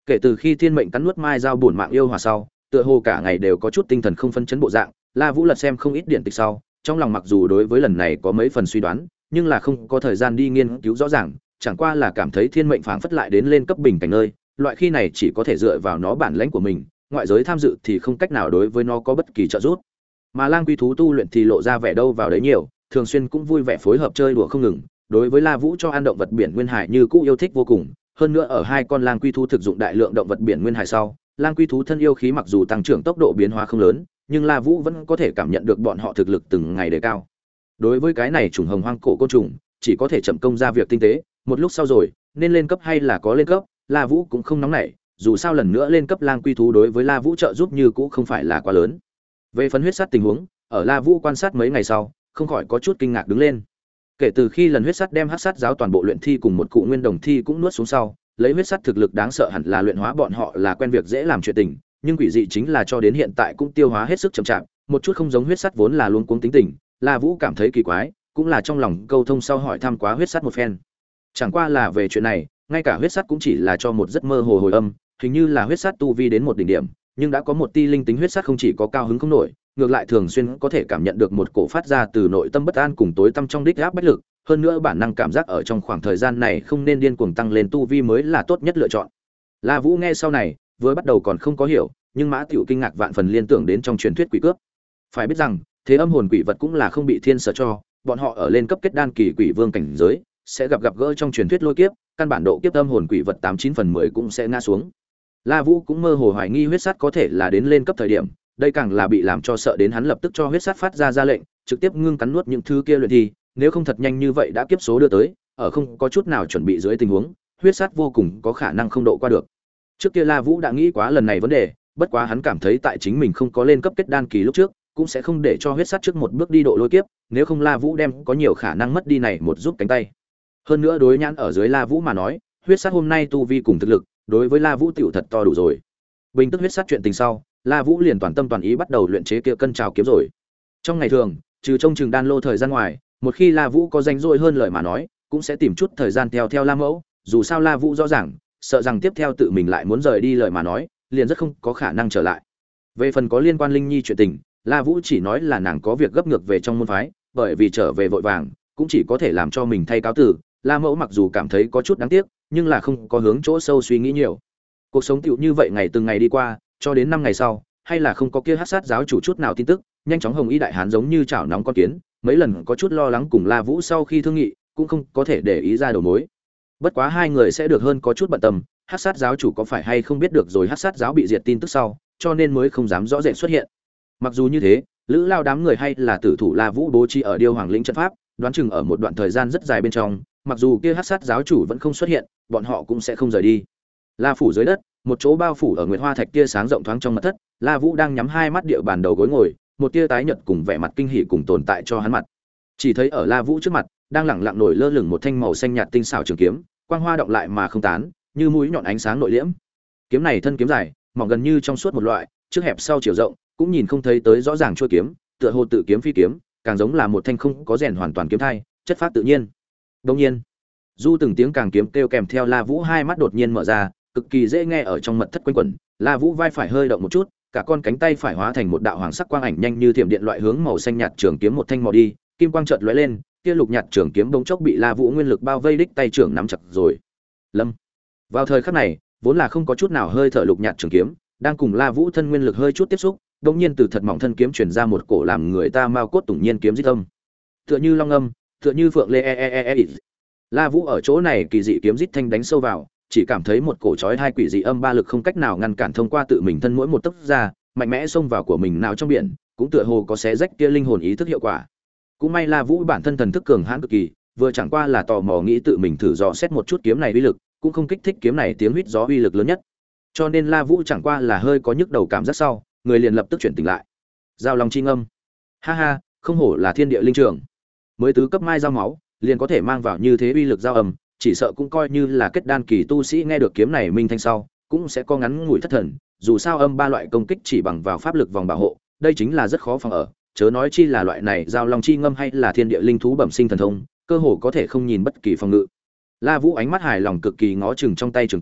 Kể từ khi thiên mệnh cắn nuốt mai giao bổn mạng yêu hòa sau, tựa hồ cả ngày đều có chút tinh thần không phân chấn bộ dạng. La Vũ lật xem không ít điện tịch sau, trong lòng mặc dù đối với lần này có mấy phần suy đoán, nhưng là không có thời gian đi nghiên cứu rõ ràng, chẳng qua là cảm thấy thiên mệnh phảng phất lại đến lên cấp bình cảnh nơi, loại khi này chỉ có thể dựa vào nó bản lãnh của mình, ngoại giới tham dự thì không cách nào đối với nó có bất kỳ trợ giúp. Mà Lang Quy thú tu luyện thì lộ ra vẻ đâu vào đấy nhiều, thường xuyên cũng vui vẻ phối hợp chơi đùa không ngừng, đối với La Vũ cho ăn động vật biển nguyên hải như cũ yêu thích vô cùng, hơn nữa ở hai con Lang Quy thú thực dụng đại lượng động vật biển nguyên hải sau, Lang Quy thú thân yêu khí mặc dù tăng trưởng tốc độ biến hóa không lớn, nhưng La Vũ vẫn có thể cảm nhận được bọn họ thực lực từng ngày đề cao. Đối với cái này trùng hồng hoang cổ côn trùng, chỉ có thể chậm công ra việc tinh tế, một lúc sau rồi, nên lên cấp hay là có lên cấp, La Vũ cũng không nóng nảy, dù sao lần nữa lên cấp Lang Quy thú đối với La Vũ trợ giúp như cũ không phải là quá lớn. Về phần huyết sắt tình huống, ở La Vũ quan sát mấy ngày sau, không khỏi có chút kinh ngạc đứng lên. Kể từ khi lần huyết sắt đem hắc sát giáo toàn bộ luyện thi cùng một cụ nguyên đồng thi cũng nuốt xuống sau, lấy huyết sắt thực lực đáng sợ hẳn là luyện hóa bọn họ là quen việc dễ làm chuyện tình, nhưng quỷ dị chính là cho đến hiện tại cũng tiêu hóa hết sức chậm chạp, một chút không giống huyết sắt vốn là luôn cuống tính tình, La Vũ cảm thấy kỳ quái, cũng là trong lòng câu thông sau hỏi thăm quá huyết sắt một phen. Chẳng qua là về chuyện này, ngay cả huyết sắt cũng chỉ là cho một rất mơ hồ hồi âm, hình như là huyết sắt tu vi đến một đỉnh điểm, nhưng đã có một ti linh tính huyết sắt không chỉ có cao hứng không nổi, ngược lại thường xuyên có thể cảm nhận được một cổ phát ra từ nội tâm bất an cùng tối tâm trong đích áp bách lực, hơn nữa bản năng cảm giác ở trong khoảng thời gian này không nên điên cuồng tăng lên tu vi mới là tốt nhất lựa chọn. La Vũ nghe sau này, vừa bắt đầu còn không có hiểu, nhưng Mã Tiểu kinh ngạc vạn phần liên tưởng đến trong truyền thuyết quỷ cướp. Phải biết rằng, thế âm hồn quỷ vật cũng là không bị thiên sở cho, bọn họ ở lên cấp kết đan kỳ quỷ vương cảnh giới, sẽ gặp gặp gỡ trong truyền thuyết lôi kiếp, căn bản độ kiếp âm hồn quỷ vật tám chín phần mười cũng sẽ ngã xuống. La Vũ cũng mơ hồ hoài nghi huyết sắt có thể là đến lên cấp thời điểm, đây càng là bị làm cho sợ đến hắn lập tức cho huyết sắt phát ra ra lệnh, trực tiếp ngưng cắn nuốt những thứ kia luyện thi, nếu không thật nhanh như vậy đã kiếp số đưa tới, ở không có chút nào chuẩn bị dưới tình huống, huyết sắt vô cùng có khả năng không độ qua được. Trước kia La Vũ đã nghĩ quá lần này vấn đề, bất quá hắn cảm thấy tại chính mình không có lên cấp kết đan kỳ lúc trước, cũng sẽ không để cho huyết sắt trước một bước đi độ lôi kiếp, nếu không La Vũ đem có nhiều khả năng mất đi này một giúp cánh tay. Hơn nữa đối nhãn ở dưới La Vũ mà nói, huyết sắt hôm nay tu vi cùng thực lực, đối với La Vũ tiểu thật to đủ rồi. Bình tức huyết sắt chuyện tình sau, La Vũ liền toàn tâm toàn ý bắt đầu luyện chế kia cân trào kiếm rồi. Trong ngày thường, trừ trông chừng đan lô thời gian ngoài, một khi La Vũ có danh rỗi hơn lời mà nói, cũng sẽ tìm chút thời gian theo theo La Mẫu, dù sao La Vũ rõ ràng, sợ rằng tiếp theo tự mình lại muốn rời đi lời mà nói, liền rất không có khả năng trở lại. Về phần có liên quan Linh Nhi chuyện tình, La Vũ chỉ nói là nàng có việc gấp ngược về trong môn phái, bởi vì trở về vội vàng, cũng chỉ có thể làm cho mình thay cáo từ. La Mẫu mặc dù cảm thấy có chút đáng tiếc, nhưng là không có hướng chỗ sâu suy nghĩ nhiều. Cuộc sống tựu như vậy ngày từng ngày đi qua, cho đến năm ngày sau, hay là không có kia hắc sát giáo chủ chút nào tin tức, nhanh chóng Hồng Y đại hán giống như chảo nóng con kiến, mấy lần có chút lo lắng cùng La Vũ sau khi thương nghị, cũng không có thể để ý ra đầu mối. Bất quá hai người sẽ được hơn có chút bận tâm, hắc sát giáo chủ có phải hay không biết được rồi hắc sát giáo bị diệt tin tức sau, cho nên mới không dám rõ rệt xuất hiện. Mặc dù như thế, lữ lao đám người hay là tử thủ La Vũ bố trí ở Điêu Hoàng lĩnh trận pháp, đoán chừng ở một đoạn thời gian rất dài bên trong, mặc dù kia hắc sát giáo chủ vẫn không xuất hiện, bọn họ cũng sẽ không rời đi. La phủ dưới đất, một chỗ bao phủ ở nguyệt hoa thạch tia sáng rộng thoáng trong mật thất, La Vũ đang nhắm hai mắt địa bàn đầu gối ngồi, một tia tái nhợt cùng vẻ mặt kinh hỉ cùng tồn tại cho hắn mặt. Chỉ thấy ở La Vũ trước mặt, đang lẳng lặng nổi lơ lửng một thanh màu xanh nhạt tinh xảo trường kiếm, quang hoa động lại mà không tán, như mũi nhọn ánh sáng nội liễm. Kiếm này thân kiếm dài, mỏng gần như trong suốt một loại, trước hẹp sau chiều rộng, cũng nhìn không thấy tới rõ ràng chuôi kiếm, tựa hồ tự kiếm phi kiếm, càng giống là một thanh không có rèn hoàn toàn kiếm thai, chất phát tự nhiên. Đương nhiên, du từng tiếng càng kiếm kêu kèm theo La Vũ hai mắt đột nhiên mở ra, cực kỳ dễ nghe ở trong mật thất quanh quẩn. La Vũ vai phải hơi động một chút, cả con cánh tay phải hóa thành một đạo hoàng sắc quang ảnh nhanh như thiểm điện loại hướng màu xanh nhạt trường kiếm một thanh mò đi, kim quang chợt lóe lên, kia lục nhạt trường kiếm bỗng chốc bị La Vũ nguyên lực bao vây đích tay trưởng nắm chặt rồi. Lâm. Vào thời khắc này, vốn là không có chút nào hơi thở lục nhạt trường kiếm, đang cùng La Vũ thân nguyên lực hơi chút tiếp xúc, đột nhiên từ thật mỏng thân kiếm truyền ra một cổ làm người ta mao cốt tủng nhiên kiếm rít âm. Tựa như long âm, tựa như phượng lê e e e e. La Vũ ở chỗ này kỳ dị kiếm rít thanh đánh sâu vào, chỉ cảm thấy một cổ chói hai quỷ dị âm ba lực không cách nào ngăn cản thông qua tự mình thân mỗi một tấc ra, mạnh mẽ xông vào của mình nào trong biển, cũng tựa hồ có xé rách kia linh hồn ý thức hiệu quả. Cũng may La Vũ bản thân thần thức cường hãn cực kỳ, vừa chẳng qua là tò mò nghĩ tự mình thử dò xét một chút kiếm này uy lực, cũng không kích thích kiếm này tiếng huýt gió uy lực lớn nhất. Cho nên La Vũ chẳng qua là hơi có nhức đầu cảm giác sau, người liền lập tức chuyển tỉnh lại. Giao long chi ngâm. Ha ha, không hổ là thiên địa linh trường. Mới tứ cấp mai giao máu, liền có thể mang vào như thế uy lực giao âm, chỉ sợ cũng coi như là kết đan kỳ tu sĩ nghe được kiếm này minh thanh sau, cũng sẽ có ngắn ngủi thất thần, dù sao âm ba loại công kích chỉ bằng vào pháp lực vòng bảo hộ, đây chính là rất khó phòng ở, chớ nói chi là loại này giao long chi ngâm hay là thiên địa linh thú bẩm sinh thần thông, cơ hồ có thể không nhìn bất kỳ phòng ngự. La Vũ ánh mắt hài lòng cực kỳ ngó chừng trong tay trường kiếm,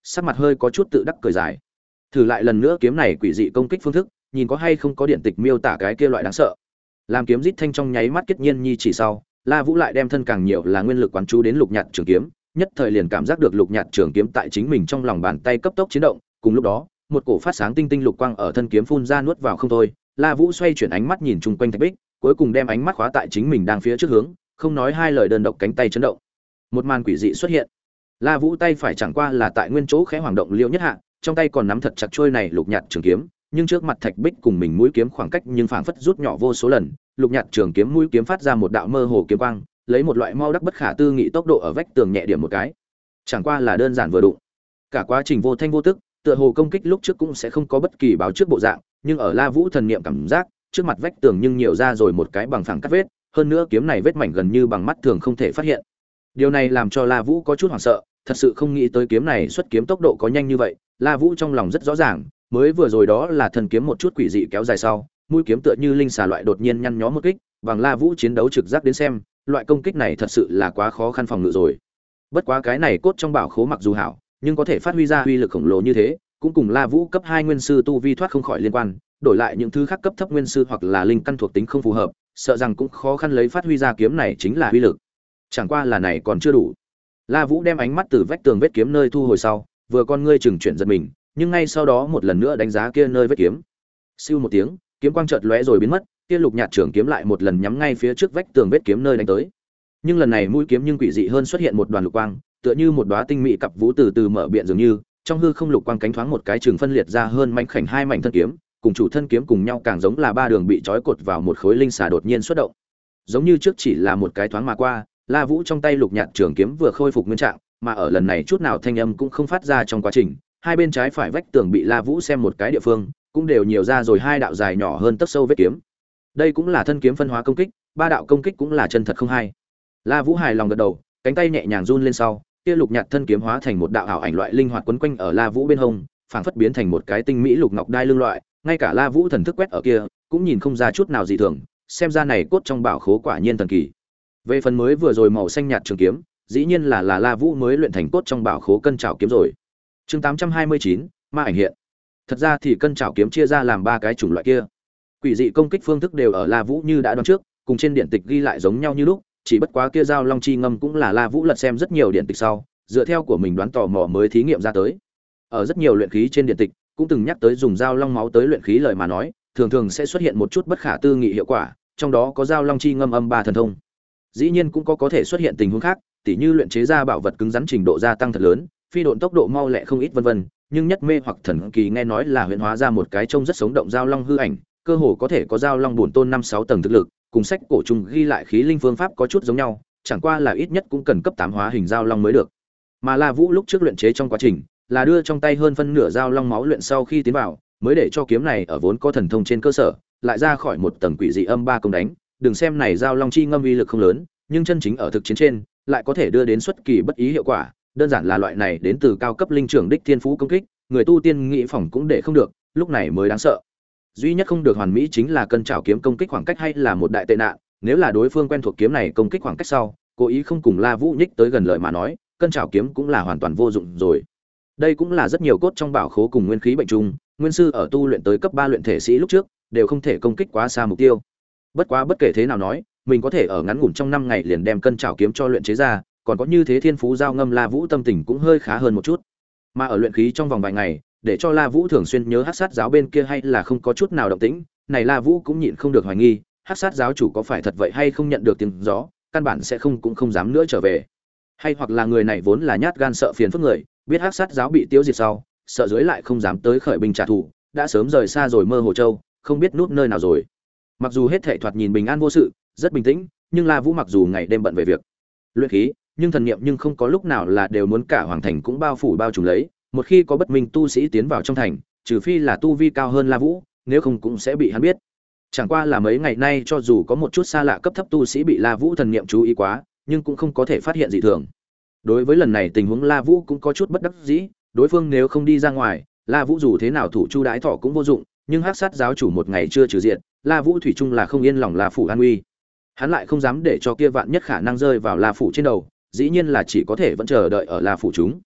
sắc mặt hơi có chút tự đắc cười dài. Thử lại lần nữa kiếm này quỷ dị công kích phương thức, nhìn có hay không có điện tịch miêu tả cái kia loại đáng sợ. Làm kiếm rít thanh trong nháy mắt kết nhiên nhi chỉ sau, La Vũ lại đem thân càng nhiều là nguyên lực quán chú đến lục nhạt trường kiếm, nhất thời liền cảm giác được lục nhạt trường kiếm tại chính mình trong lòng bàn tay cấp tốc chiến động, cùng lúc đó, một cổ phát sáng tinh tinh lục quang ở thân kiếm phun ra nuốt vào không thôi. La Vũ xoay chuyển ánh mắt nhìn chung quanh thạch bích, cuối cùng đem ánh mắt khóa tại chính mình đang phía trước hướng, không nói hai lời đơn độc cánh tay chấn động. Một màn quỷ dị xuất hiện. La Vũ tay phải chẳng qua là tại nguyên chỗ khẽ hoàng động liêu nhất hạ, trong tay còn nắm thật chặt trôi này lục nhạt trường kiếm, nhưng trước mặt thạch bích cùng mình mũi kiếm khoảng cách nhưng phảng phất rút nhỏ vô số lần, lục nhạt trường kiếm mũi kiếm phát ra một đạo mơ hồ kiếm quang, lấy một loại mau đắc bất khả tư nghị tốc độ ở vách tường nhẹ điểm một cái. Chẳng qua là đơn giản vừa đụng. Cả quá trình vô thanh vô tức, tựa hồ công kích lúc trước cũng sẽ không có bất kỳ báo trước bộ dạng, nhưng ở La Vũ thần niệm cảm giác, trước mặt vách tường nhưng nhiều ra rồi một cái bằng phẳng cắt vết, hơn nữa kiếm này vết mảnh gần như bằng mắt thường không thể phát hiện. Điều này làm cho La Vũ có chút hoảng sợ, thật sự không nghĩ tới kiếm này xuất kiếm tốc độ có nhanh như vậy. La Vũ trong lòng rất rõ ràng, mới vừa rồi đó là thần kiếm một chút quỷ dị kéo dài sau, mũi kiếm tựa như linh xà loại đột nhiên nhăn nhó một kích, bằng La Vũ chiến đấu trực giác đến xem, loại công kích này thật sự là quá khó khăn phòng ngự rồi. Bất quá cái này cốt trong bảo khố mặc dù hảo, nhưng có thể phát huy ra uy lực khổng lồ như thế, cũng cùng La Vũ cấp hai nguyên sư tu vi thoát không khỏi liên quan, đổi lại những thứ khác cấp thấp nguyên sư hoặc là linh căn thuộc tính không phù hợp, sợ rằng cũng khó khăn lấy phát huy ra kiếm này chính là uy lực. Chẳng qua là này còn chưa đủ. La Vũ đem ánh mắt từ vách tường vết kiếm nơi thu hồi sau, vừa con ngươi chừng chuyển giật mình, nhưng ngay sau đó một lần nữa đánh giá kia nơi vết kiếm. Siêu một tiếng, kiếm quang chợt lóe rồi biến mất, kia lục nhạt trường kiếm lại một lần nhắm ngay phía trước vách tường vết kiếm nơi đánh tới. Nhưng lần này mũi kiếm nhưng quỷ dị hơn xuất hiện một đoàn lục quang, tựa như một đóa tinh mỹ cặp vũ từ từ mở biện dường như, trong hư không lục quang cánh thoáng một cái trường phân liệt ra hơn mảnh khảnh hai mảnh thân kiếm, cùng chủ thân kiếm cùng nhau càng giống là ba đường bị trói cột vào một khối linh xà đột nhiên xuất động. Giống như trước chỉ là một cái thoáng mà qua, La Vũ trong tay lục nhạt trường kiếm vừa khôi phục nguyên trạng, mà ở lần này chút nào thanh âm cũng không phát ra trong quá trình, hai bên trái phải vách tường bị La Vũ xem một cái địa phương, cũng đều nhiều ra rồi hai đạo dài nhỏ hơn tấc sâu vết kiếm. Đây cũng là thân kiếm phân hóa công kích, ba đạo công kích cũng là chân thật không hai. La Vũ hài lòng gật đầu, cánh tay nhẹ nhàng run lên sau, kia lục nhạt thân kiếm hóa thành một đạo ảo ảnh loại linh hoạt quấn quanh ở La Vũ bên hông, phảng phất biến thành một cái tinh mỹ lục ngọc đai lưng loại, ngay cả La Vũ thần thức quét ở kia, cũng nhìn không ra chút nào dị thường, xem ra này cốt trong bảo khố quả nhiên thần kỳ. Về phần mới vừa rồi màu xanh nhạt trường kiếm, dĩ nhiên là là La Vũ mới luyện thành cốt trong bảo khố cân trảo kiếm rồi. Chương tám trăm hai mươi chín, ma ảnh hiện. Thật ra thì cân trảo kiếm chia ra làm ba cái chủng loại kia. Quỷ dị công kích phương thức đều ở La Vũ như đã đoán trước, cùng trên điện tịch ghi lại giống nhau như lúc, chỉ bất quá kia dao long chi ngâm cũng là La Vũ lật xem rất nhiều điện tịch sau, dựa theo của mình đoán tò mò mới thí nghiệm ra tới. Ở rất nhiều luyện khí trên điện tịch, cũng từng nhắc tới dùng dao long máu tới luyện khí lời mà nói, thường thường sẽ xuất hiện một chút bất khả tư nghị hiệu quả, trong đó có dao long chi ngâm âm ba thần thông. Dĩ nhiên cũng có có thể xuất hiện tình huống khác, tỉ như luyện chế ra bảo vật cứng rắn trình độ gia tăng thật lớn, phi độn tốc độ mau lẹ không ít vân vân, nhưng nhất mê hoặc thần kỳ nghe nói là huyễn hóa ra một cái trông rất sống động dao long hư ảnh, cơ hồ có thể có dao long bổn tôn năm sáu tầng thực lực, cùng sách cổ trùng ghi lại khí linh phương pháp có chút giống nhau, chẳng qua là ít nhất cũng cần cấp tám hóa hình dao long mới được. Mà La Vũ lúc trước luyện chế trong quá trình, là đưa trong tay hơn phân nửa dao long máu luyện sau khi tiến vào, mới để cho kiếm này ở vốn có thần thông trên cơ sở, lại ra khỏi một tầng quỷ dị âm ba công đánh, đừng xem này dao long chi ngâm uy lực không lớn, nhưng chân chính ở thực chiến trên, lại có thể đưa đến xuất kỳ bất ý hiệu quả, đơn giản là loại này đến từ cao cấp linh trưởng đích thiên phú công kích, người tu tiên nghĩ phỏng cũng để không được, lúc này mới đáng sợ. Duy nhất không được hoàn mỹ chính là cân trảo kiếm công kích khoảng cách hay là một đại tệ nạn, nếu là đối phương quen thuộc kiếm này công kích khoảng cách sau, cố ý không cùng La Vũ nhích tới gần lợi mà nói, cân trảo kiếm cũng là hoàn toàn vô dụng rồi. Đây cũng là rất nhiều cốt trong bảo khố cùng nguyên khí bệnh trùng, nguyên sư ở tu luyện tới cấp ba luyện thể sĩ lúc trước, đều không thể công kích quá xa mục tiêu. Bất quá bất kể thế nào nói, mình có thể ở ngắn ngủn trong năm ngày liền đem cân trảo kiếm cho luyện chế ra, còn có như thế thiên phú giao ngâm La Vũ tâm tình cũng hơi khá hơn một chút. Mà ở luyện khí trong vòng vài ngày, để cho La Vũ thường xuyên nhớ Hắc Sát giáo bên kia hay là không có chút nào động tĩnh, này La Vũ cũng nhịn không được hoài nghi, Hắc Sát giáo chủ có phải thật vậy hay không nhận được tiếng gió, căn bản sẽ không cũng không dám nữa trở về. Hay hoặc là người này vốn là nhát gan sợ phiền phức người, biết Hắc Sát giáo bị tiêu diệt sau, sợ dưới lại không dám tới khởi binh trả thù, đã sớm rời xa rồi Mơ Hồ Châu, không biết núp nơi nào rồi. Mặc dù hết thảy thoạt nhìn bình an vô sự, rất bình tĩnh, nhưng La Vũ mặc dù ngày đêm bận về việc luyện khí, nhưng thần niệm nhưng không có lúc nào là đều muốn cả hoàng thành cũng bao phủ bao trùm lấy, một khi có bất minh tu sĩ tiến vào trong thành, trừ phi là tu vi cao hơn La Vũ, nếu không cũng sẽ bị hắn biết. Chẳng qua là mấy ngày nay cho dù có một chút xa lạ cấp thấp tu sĩ bị La Vũ thần niệm chú ý quá, nhưng cũng không có thể phát hiện dị thường. Đối với lần này tình huống La Vũ cũng có chút bất đắc dĩ, đối phương nếu không đi ra ngoài, La Vũ dù thế nào thủ chu đái thọ cũng vô dụng, nhưng Hắc Sát giáo chủ một ngày chưa trừ diện, La Vũ thủy chung là không yên lòng La phủ an uy. Hắn lại không dám để cho kia vạn nhất khả năng rơi vào La phủ trên đầu, dĩ nhiên là chỉ có thể vẫn chờ đợi ở La phủ chúng.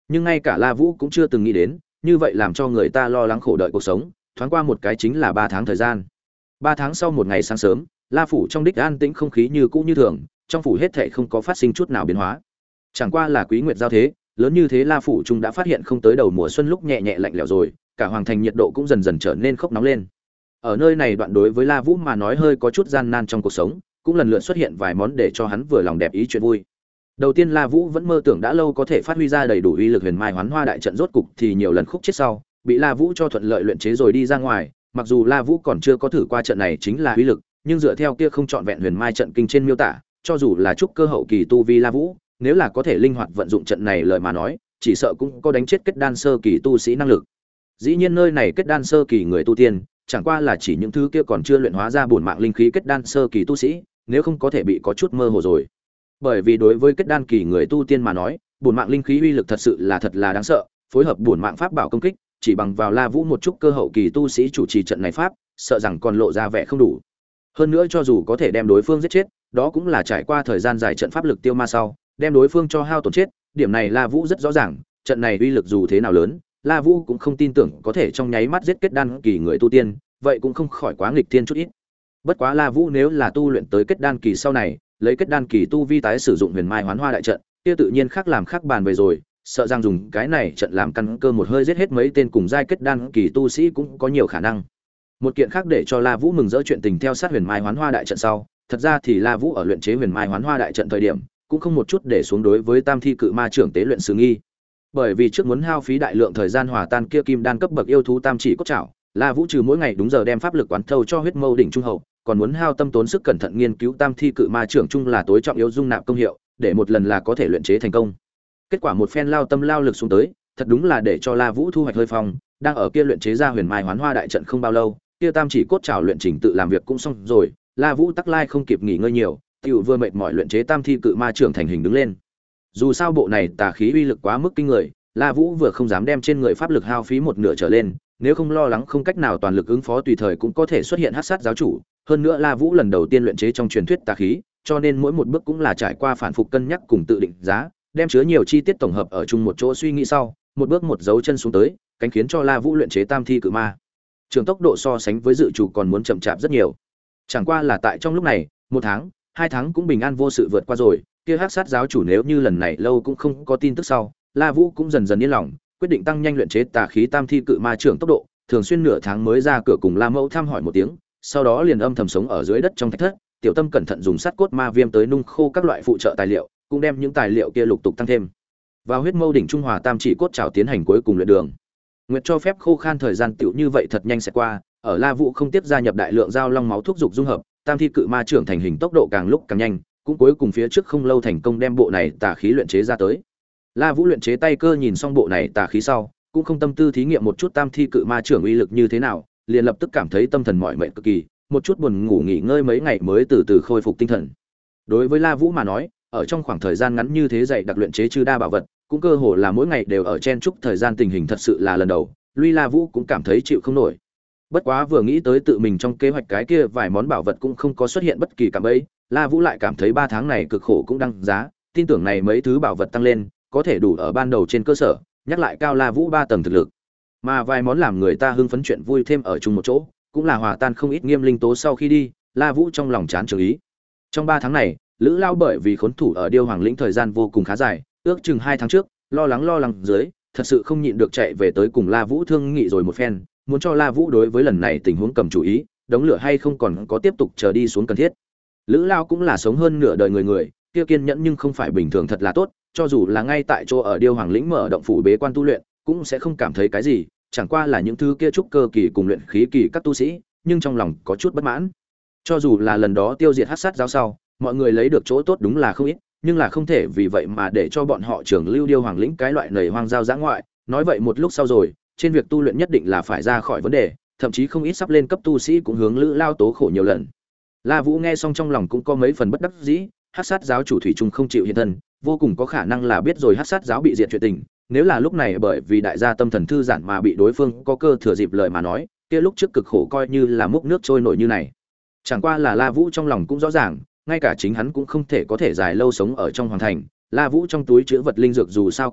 Nhưng ngay cả La Vũ cũng chưa từng nghĩ đến, như vậy làm cho người ta lo lắng khổ đợi cuộc sống, thoáng qua một cái chính là ba tháng thời gian. Ba tháng sau một ngày sáng sớm, La phủ trong đích an tĩnh không khí như cũ như thường, trong phủ hết thảy không có phát sinh chút nào biến hóa. Chẳng qua là Quý Nguyệt giao thế, lớn như thế La phủ trung đã phát hiện không tới đầu mùa xuân lúc nhẹ nhẹ lạnh lẽo rồi, cả hoàng thành nhiệt độ cũng dần dần trở nên khốc nóng lên. Ở nơi này đoạn đối với La Vũ mà nói hơi có chút gian nan trong cuộc sống, cũng lần lượt xuất hiện vài món để cho hắn vừa lòng đẹp ý chuyện vui. Đầu tiên La Vũ vẫn mơ tưởng đã lâu có thể phát huy ra đầy đủ uy lực Huyền Mai Hoán Hoa đại trận, rốt cục thì nhiều lần khúc chết sau, bị La Vũ cho thuận lợi luyện chế rồi đi ra ngoài, mặc dù La Vũ còn chưa có thử qua trận này chính là uy lực, nhưng dựa theo kia không trọn vẹn Huyền Mai trận kinh trên miêu tả, cho dù là trúc cơ hậu kỳ tu vi La Vũ, nếu là có thể linh hoạt vận dụng trận này lời mà nói, chỉ sợ cũng có đánh chết kết đan sơ kỳ tu sĩ năng lực. Dĩ nhiên nơi này kết đan sơ kỳ người tu tiên, chẳng qua là chỉ những thứ kia còn chưa luyện hóa ra bổn mạng linh khí kết đan sơ kỳ tu sĩ, nếu không có thể bị có chút mơ hồ rồi. Bởi vì đối với kết đan kỳ người tu tiên mà nói, bổn mạng linh khí uy lực thật sự là thật là đáng sợ, phối hợp bổn mạng pháp bảo công kích, chỉ bằng vào La Vũ một chút cơ hậu kỳ tu sĩ chủ trì trận này pháp, sợ rằng còn lộ ra vẻ không đủ. Hơn nữa cho dù có thể đem đối phương giết chết, đó cũng là trải qua thời gian dài trận pháp lực tiêu ma sau, đem đối phương cho hao tổn chết, điểm này La Vũ rất rõ ràng, trận này uy lực dù thế nào lớn, La Vũ cũng không tin tưởng có thể trong nháy mắt giết kết đan kỳ người tu tiên, vậy cũng không khỏi quá nghịch thiên chút ít. Bất quá La Vũ nếu là tu luyện tới kết đan kỳ sau này, lấy kết đan kỳ tu vi tái sử dụng Huyền Mai Hoán Hoa đại trận, kia tự nhiên khác làm khác bàn về rồi, sợ rằng dùng cái này trận làm căn cơ một hơi giết hết mấy tên cùng giai kết đan kỳ tu sĩ cũng có nhiều khả năng. Một kiện khác để cho La Vũ mừng rỡ chuyện tình theo sát Huyền Mai Hoán Hoa đại trận sau, thật ra thì La Vũ ở luyện chế Huyền Mai Hoán Hoa đại trận thời điểm, cũng không một chút để xuống đối với Tam Thi Cự Ma trưởng tế luyện sự nghi. Bởi vì trước muốn hao phí đại lượng thời gian hòa tan kia kim đan cấp bậc yêu thú tam chỉ cốt trảo, La Vũ trừ mỗi ngày đúng giờ đem pháp lực quán thâu cho huyết mâu đỉnh trung hậu, còn muốn hao tâm tốn sức cẩn thận nghiên cứu Tam Thi Cự Ma trưởng trung là tối trọng yếu dung nạp công hiệu, để một lần là có thể luyện chế thành công. Kết quả một phen lao tâm lao lực xuống tới, thật đúng là để cho La Vũ thu hoạch hơi phong, đang ở kia luyện chế ra Huyền Mai Hoán Hoa đại trận không bao lâu, kia tam chỉ cốt trảo luyện trình tự làm việc cũng xong rồi, La Vũ tắc lai không kịp nghỉ ngơi nhiều, tiểu vừa mệt mỏi luyện chế Tam Thi Cự Ma trưởng thành hình đứng lên. Dù sao bộ này tà khí uy lực quá mức kinh người, La Vũ vừa không dám đem trên người pháp lực hao phí một nửa trở lên, nếu không lo lắng không cách nào toàn lực ứng phó tùy thời cũng có thể xuất hiện hắc sát giáo chủ, hơn nữa La Vũ lần đầu tiên luyện chế trong truyền thuyết tà khí, cho nên mỗi một bước cũng là trải qua phản phục cân nhắc cùng tự định giá, đem chứa nhiều chi tiết tổng hợp ở chung một chỗ suy nghĩ sau, một bước một dấu chân xuống tới, cánh khiến cho La Vũ luyện chế Tam Thi Cự Ma. Trường tốc độ so sánh với dự chủ còn muốn chậm chạp rất nhiều. Chẳng qua là tại trong lúc này, một tháng, hai tháng cũng bình an vô sự vượt qua rồi, kia hắc sát giáo chủ nếu như lần này lâu cũng không có tin tức sau, La Vũ cũng dần dần yên lòng, quyết định tăng nhanh luyện chế tà khí Tam Thi Cự Ma trưởng tốc độ, thường xuyên nửa tháng mới ra cửa cùng La Mẫu thăm hỏi một tiếng, sau đó liền âm thầm sống ở dưới đất trong thạch thất, tiểu tâm cẩn thận dùng sắt cốt ma viêm tới nung khô các loại phụ trợ tài liệu, cũng đem những tài liệu kia lục tục tăng thêm. Vào huyết mâu đỉnh trung hòa tam chỉ cốt trảo tiến hành cuối cùng luyện đường. Nguyệt cho phép khô khan thời gian tiểu như vậy thật nhanh sẽ qua, ở La Vũ không tiếp gia nhập đại lượng giao long máu thuốc dục dung hợp, Tam Thi Cự Ma trưởng thành hình tốc độ càng lúc càng nhanh, cũng cuối cùng phía trước không lâu thành công đem bộ này tà khí luyện chế ra tới. La Vũ luyện chế tay cơ nhìn xong bộ này tà khí sau, cũng không tâm tư thí nghiệm một chút Tam Thi Cự Ma trưởng uy lực như thế nào, liền lập tức cảm thấy tâm thần mỏi mệt cực kỳ, một chút buồn ngủ nghỉ ngơi mấy ngày mới từ từ khôi phục tinh thần. Đối với La Vũ mà nói, ở trong khoảng thời gian ngắn như thế dạy đặc luyện chế chư đa bảo vật, cũng cơ hồ là mỗi ngày đều ở chen chúc thời gian, tình hình thật sự là lần đầu, Luy La Vũ cũng cảm thấy chịu không nổi. Bất quá vừa nghĩ tới tự mình trong kế hoạch cái kia vài món bảo vật cũng không có xuất hiện bất kỳ cảm ấy, La Vũ lại cảm thấy ba tháng này cực khổ cũng đăng giá, tin tưởng này mấy thứ bảo vật tăng lên, có thể đủ ở ban đầu trên cơ sở, nhắc lại cao La Vũ ba tầng thực lực. Mà vài món làm người ta hưng phấn chuyện vui thêm ở chung một chỗ, cũng là hòa tan không ít nghiêm linh tố sau khi đi, La Vũ trong lòng chán trường ý. Trong ba tháng này, Lữ Lao bởi vì khốn thủ ở Điêu Hoàng lĩnh thời gian vô cùng khá dài, ước chừng hai tháng trước, lo lắng lo lắng dưới, thật sự không nhịn được chạy về tới cùng La Vũ thương nghị rồi một phen, muốn cho La Vũ đối với lần này tình huống cầm chủ ý, đống lửa hay không còn có tiếp tục chờ đi xuống cần thiết. Lữ Lao cũng là sống hơn nửa đời người người, kia kiên nhẫn nhưng không phải bình thường thật là tốt, cho dù là ngay tại chỗ ở Điêu Hoàng lĩnh mở động phủ bế quan tu luyện, cũng sẽ không cảm thấy cái gì, chẳng qua là những thứ kia trúc cơ kỳ cùng luyện khí kỳ các tu sĩ, nhưng trong lòng có chút bất mãn. Cho dù là lần đó tiêu diệt Hắc Sát giáo sau, mọi người lấy được chỗ tốt đúng là không ít, nhưng là không thể vì vậy mà để cho bọn họ trưởng lưu Điêu Hoàng lĩnh cái loại nầy hoang giao dã ngoại, nói vậy một lúc sau rồi, trên việc tu luyện nhất định là phải ra khỏi vấn đề, thậm chí không ít sắp lên cấp tu sĩ cũng hướng Lữ Lao tố khổ nhiều lần. La Vũ nghe xong trong lòng cũng có mấy phần bất đắc dĩ, Hắc Sát giáo chủ thủy chung không chịu hiện thân, vô cùng có khả năng là biết rồi Hắc Sát giáo bị diệt chuyện tình, nếu là lúc này bởi vì đại gia tâm thần thư giãn mà bị đối phương có cơ thừa dịp lời mà nói, kia lúc trước cực khổ coi như là múc nước trôi nổi như này. Chẳng qua là La Vũ trong lòng cũng rõ ràng, ngay cả chính hắn cũng không thể có thể dài lâu sống ở trong hoàng thành, La Vũ trong túi chứa vật linh dược dù sao có hạn,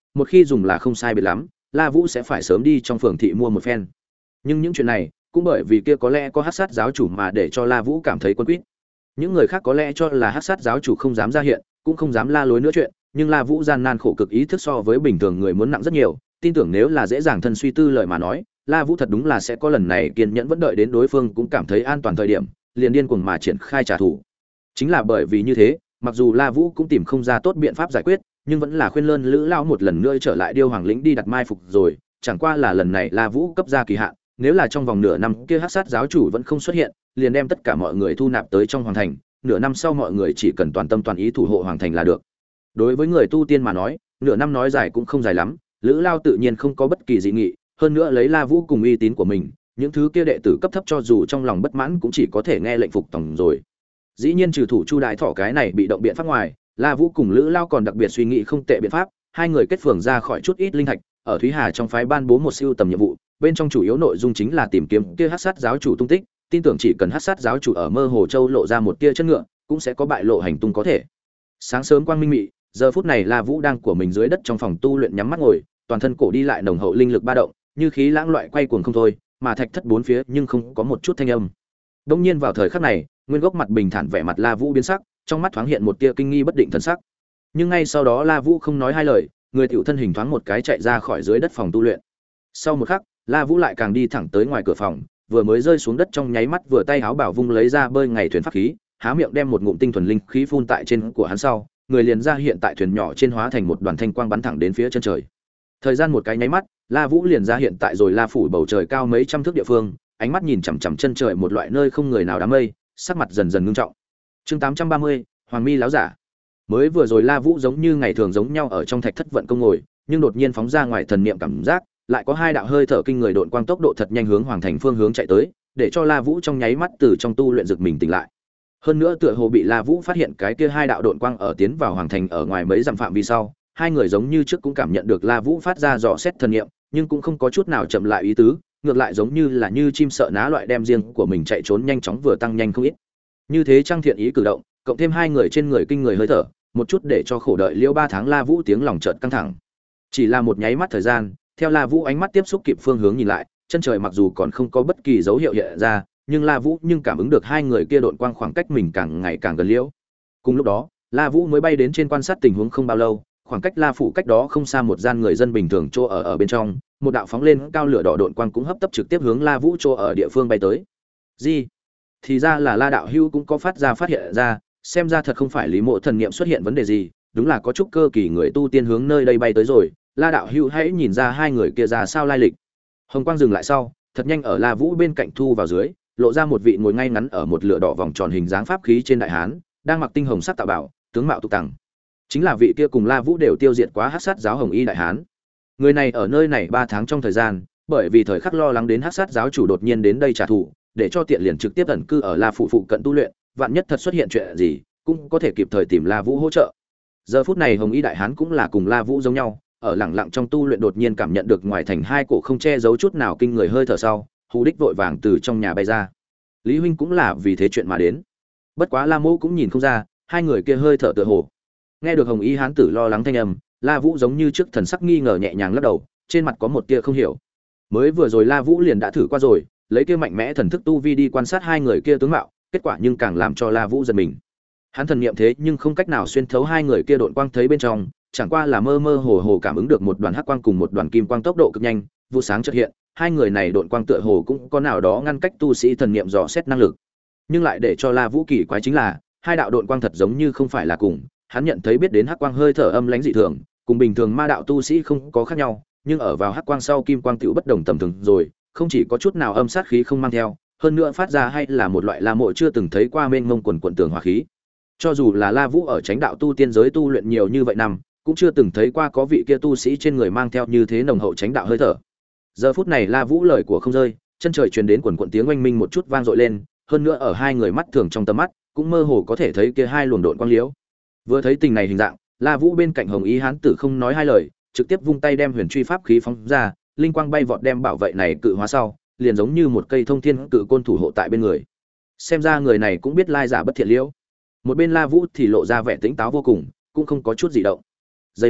một khi dùng là không sai biệt lắm, La Vũ sẽ phải sớm đi trong phường thị mua một phen. Nhưng những chuyện này, cũng bởi vì kia có lẽ có Hắc Sát giáo chủ mà để cho La Vũ cảm thấy quấn quýt. Những người khác có lẽ cho là Hắc Sát giáo chủ không dám ra hiện, cũng không dám la lối nữa chuyện, nhưng La Vũ gian nan khổ cực ý thức so với bình thường người muốn nặng rất nhiều, tin tưởng nếu là dễ dàng thân suy tư lời mà nói, La Vũ thật đúng là sẽ có lần này kiên nhẫn vẫn đợi đến đối phương cũng cảm thấy an toàn thời điểm, liền điên cuồng mà triển khai trả thù. Chính là bởi vì như thế, mặc dù La Vũ cũng tìm không ra tốt biện pháp giải quyết, nhưng vẫn là khuyên lơn Lữ Lão một lần nữa trở lại Điêu Hoàng lĩnh đi đặt mai phục rồi, chẳng qua là lần này La Vũ cấp ra kỳ hạn, nếu là trong vòng nửa năm kia Hắc Sát giáo chủ vẫn không xuất hiện, liền đem tất cả mọi người thu nạp tới trong hoàng thành, nửa năm sau mọi người chỉ cần toàn tâm toàn ý thủ hộ hoàng thành là được. Đối với người tu tiên mà nói, nửa năm nói dài cũng không dài lắm, Lữ Lao tự nhiên không có bất kỳ dị nghị, hơn nữa lấy La Vũ cùng uy tín của mình, những thứ kia đệ tử cấp thấp cho dù trong lòng bất mãn cũng chỉ có thể nghe lệnh phục tòng rồi. Dĩ nhiên trừ thủ Chu Đại Thọ cái này bị động biện pháp ngoài, La Vũ cùng Lữ Lao còn đặc biệt suy nghĩ không tệ biện pháp, hai người kết phường ra khỏi chút ít linh thạch, ở Thúy Hà trong phái ban bố một siêu tầm nhiệm vụ, bên trong chủ yếu nội dung chính là tìm kiếm kia Hắc Sát giáo chủ tung tích, tin tưởng chỉ cần Hắc Sát giáo chủ ở mơ hồ châu lộ ra một tia chân ngựa, cũng sẽ có bại lộ hành tung có thể. Sáng sớm quang minh mị, giờ phút này La Vũ đang của mình dưới đất trong phòng tu luyện nhắm mắt ngồi, toàn thân cổ đi lại nồng hậu linh lực ba động, như khí lãng loại quay cuồng không thôi, mà thạch thất bốn phía nhưng không có một chút thanh âm. Đương nhiên vào thời khắc này, nguyên gốc mặt bình thản vẻ mặt La Vũ biến sắc, trong mắt thoáng hiện một tia kinh nghi bất định thần sắc. Nhưng ngay sau đó La Vũ không nói hai lời, người tiểu thân hình thoáng một cái chạy ra khỏi dưới đất phòng tu luyện. Sau một khắc, La Vũ lại càng đi thẳng tới ngoài cửa phòng, vừa mới rơi xuống đất trong nháy mắt vừa tay áo bảo vung lấy ra bơi ngày thuyền pháp khí, há miệng đem một ngụm tinh thuần linh khí phun tại trên của hắn sau, người liền ra hiện tại thuyền nhỏ trên hóa thành một đoàn thanh quang bắn thẳng đến phía chân trời. Thời gian một cái nháy mắt, La Vũ liền ra hiện tại rồi La phủ bầu trời cao mấy trăm thước địa phương, ánh mắt nhìn chằm chằm chân trời một loại nơi không người nào đám mây, sắc mặt dần dần ngưng trọng. Chương tám trăm ba mươi, Hoàng Mi láo giả. Mới vừa rồi La Vũ giống như ngày thường giống nhau ở trong thạch thất vận công ngồi, nhưng đột nhiên phóng ra ngoài thần niệm cảm giác, lại có hai đạo hơi thở kinh người độn quang tốc độ thật nhanh hướng hoàng thành phương hướng chạy tới, để cho La Vũ trong nháy mắt từ trong tu luyện giật mình tỉnh lại. Hơn nữa tựa hồ bị La Vũ phát hiện cái kia hai đạo độn quang ở tiến vào hoàng thành ở ngoài mấy dặm phạm vi sau, hai người giống như trước cũng cảm nhận được La Vũ phát ra dò xét thần niệm, nhưng cũng không có chút nào chậm lại ý tứ, ngược lại giống như là như chim sợ ná loại đem riêng của mình chạy trốn nhanh chóng vừa tăng nhanh không ít. Như thế trang thiện ý cử động, cộng thêm hai người trên người kinh người hơi thở, một chút để cho khổ đợi liêu ba tháng La Vũ tiếng lòng chợt căng thẳng. Chỉ là một nháy mắt thời gian, theo La Vũ ánh mắt tiếp xúc kịp phương hướng nhìn lại, chân trời mặc dù còn không có bất kỳ dấu hiệu hiện ra, nhưng La Vũ nhưng cảm ứng được hai người kia độn quang khoảng cách mình càng ngày càng gần liễu. Cùng lúc đó, La Vũ mới bay đến trên quan sát tình huống không bao lâu, khoảng cách La phủ cách đó không xa một gian người dân bình thường chỗ ở ở bên trong, một đạo phóng lên cao lửa đỏ độn quang cũng hấp tấp trực tiếp hướng La Vũ chỗ ở địa phương bay tới. Gì? Thì ra là La đạo hữu cũng có phát ra phát hiện ra, xem ra thật không phải Lý Mộ thần niệm xuất hiện vấn đề gì, đúng là có chút cơ kỳ người tu tiên hướng nơi đây bay tới rồi. La đạo hữu hãy nhìn ra hai người kia ra sao lai lịch. Hồng quang dừng lại sau, thật nhanh ở La Vũ bên cạnh thu vào dưới, lộ ra một vị ngồi ngay ngắn ở một lửa đỏ vòng tròn hình dáng pháp khí trên đại hán, đang mặc tinh hồng sắc tạo bảo, tướng mạo tục tằng. Chính là vị kia cùng La Vũ đều tiêu diệt quá Hắc Sát giáo Hồng Y đại hán. Người này ở nơi này ba tháng trong thời gian, bởi vì thời khắc lo lắng đến Hắc Sát giáo chủ đột nhiên đến đây trả thù, để cho tiện liền trực tiếp ẩn cư ở La phụ phụ cận tu luyện, vạn nhất thật xuất hiện chuyện gì, cũng có thể kịp thời tìm La Vũ hỗ trợ. Giờ phút này Hồng Y đại hán cũng là cùng La Vũ giống nhau, ở lẳng lặng trong tu luyện đột nhiên cảm nhận được ngoài thành hai cổ không che giấu chút nào kinh người hơi thở sau, hù đích vội vàng từ trong nhà bay ra. Lý huynh cũng là vì thế chuyện mà đến. Bất quá La Mộ cũng nhìn không ra, hai người kia hơi thở tựa hồ. Nghe được Hồng Y hán tử lo lắng thanh âm, La Vũ giống như trước thần sắc nghi ngờ nhẹ nhàng lắc đầu, trên mặt có một tia không hiểu. Mới vừa rồi La Vũ liền đã thử qua rồi, lấy kia mạnh mẽ thần thức tu vi đi quan sát hai người kia tướng mạo, kết quả nhưng càng làm cho La Vũ giật mình. Hắn thần niệm thế nhưng không cách nào xuyên thấu hai người kia độn quang thấy bên trong, chẳng qua là mơ mơ hồ hồ cảm ứng được một đoàn hắc quang cùng một đoàn kim quang tốc độ cực nhanh, vụ sáng chợt hiện, hai người này độn quang tựa hồ cũng có nào đó ngăn cách tu sĩ thần niệm dò xét năng lực. Nhưng lại để cho La Vũ kỳ quái chính là, hai đạo độn quang thật giống như không phải là cùng, hắn nhận thấy biết đến hắc quang hơi thở âm lãnh dị thường, cùng bình thường ma đạo tu sĩ không có khác nhau, nhưng ở vào hắc quang sau kim quang tựu bất đồng tầm thường rồi, không chỉ có chút nào âm sát khí không mang theo, hơn nữa phát ra hay là một loại La Mộ chưa từng thấy qua mênh mông quần quần tường hỏa khí. Cho dù là La Vũ ở Chánh đạo tu tiên giới tu luyện nhiều như vậy năm, cũng chưa từng thấy qua có vị kia tu sĩ trên người mang theo như thế nồng hậu chánh đạo hơi thở. Giờ phút này La Vũ lời của không rơi, chân trời truyền đến quần quần tiếng oanh minh một chút vang dội lên, hơn nữa ở hai người mắt thường trong tầm mắt, cũng mơ hồ có thể thấy kia hai luồng độn quang liễu. Vừa thấy tình này hình dạng, La Vũ bên cạnh Hồng Y hán tử không nói hai lời, trực tiếp vung tay đem huyền truy pháp khí phóng ra, linh quang bay vọt đem bảo vệ này cự hóa sau, liền giống như một cây thông thiên cự côn thủ hộ tại bên người. Xem ra người này cũng biết lai giả bất thiện liễu. Một bên La Vũ thì lộ ra vẻ tĩnh táo vô cùng, cũng không có chút gì động. Giây lát,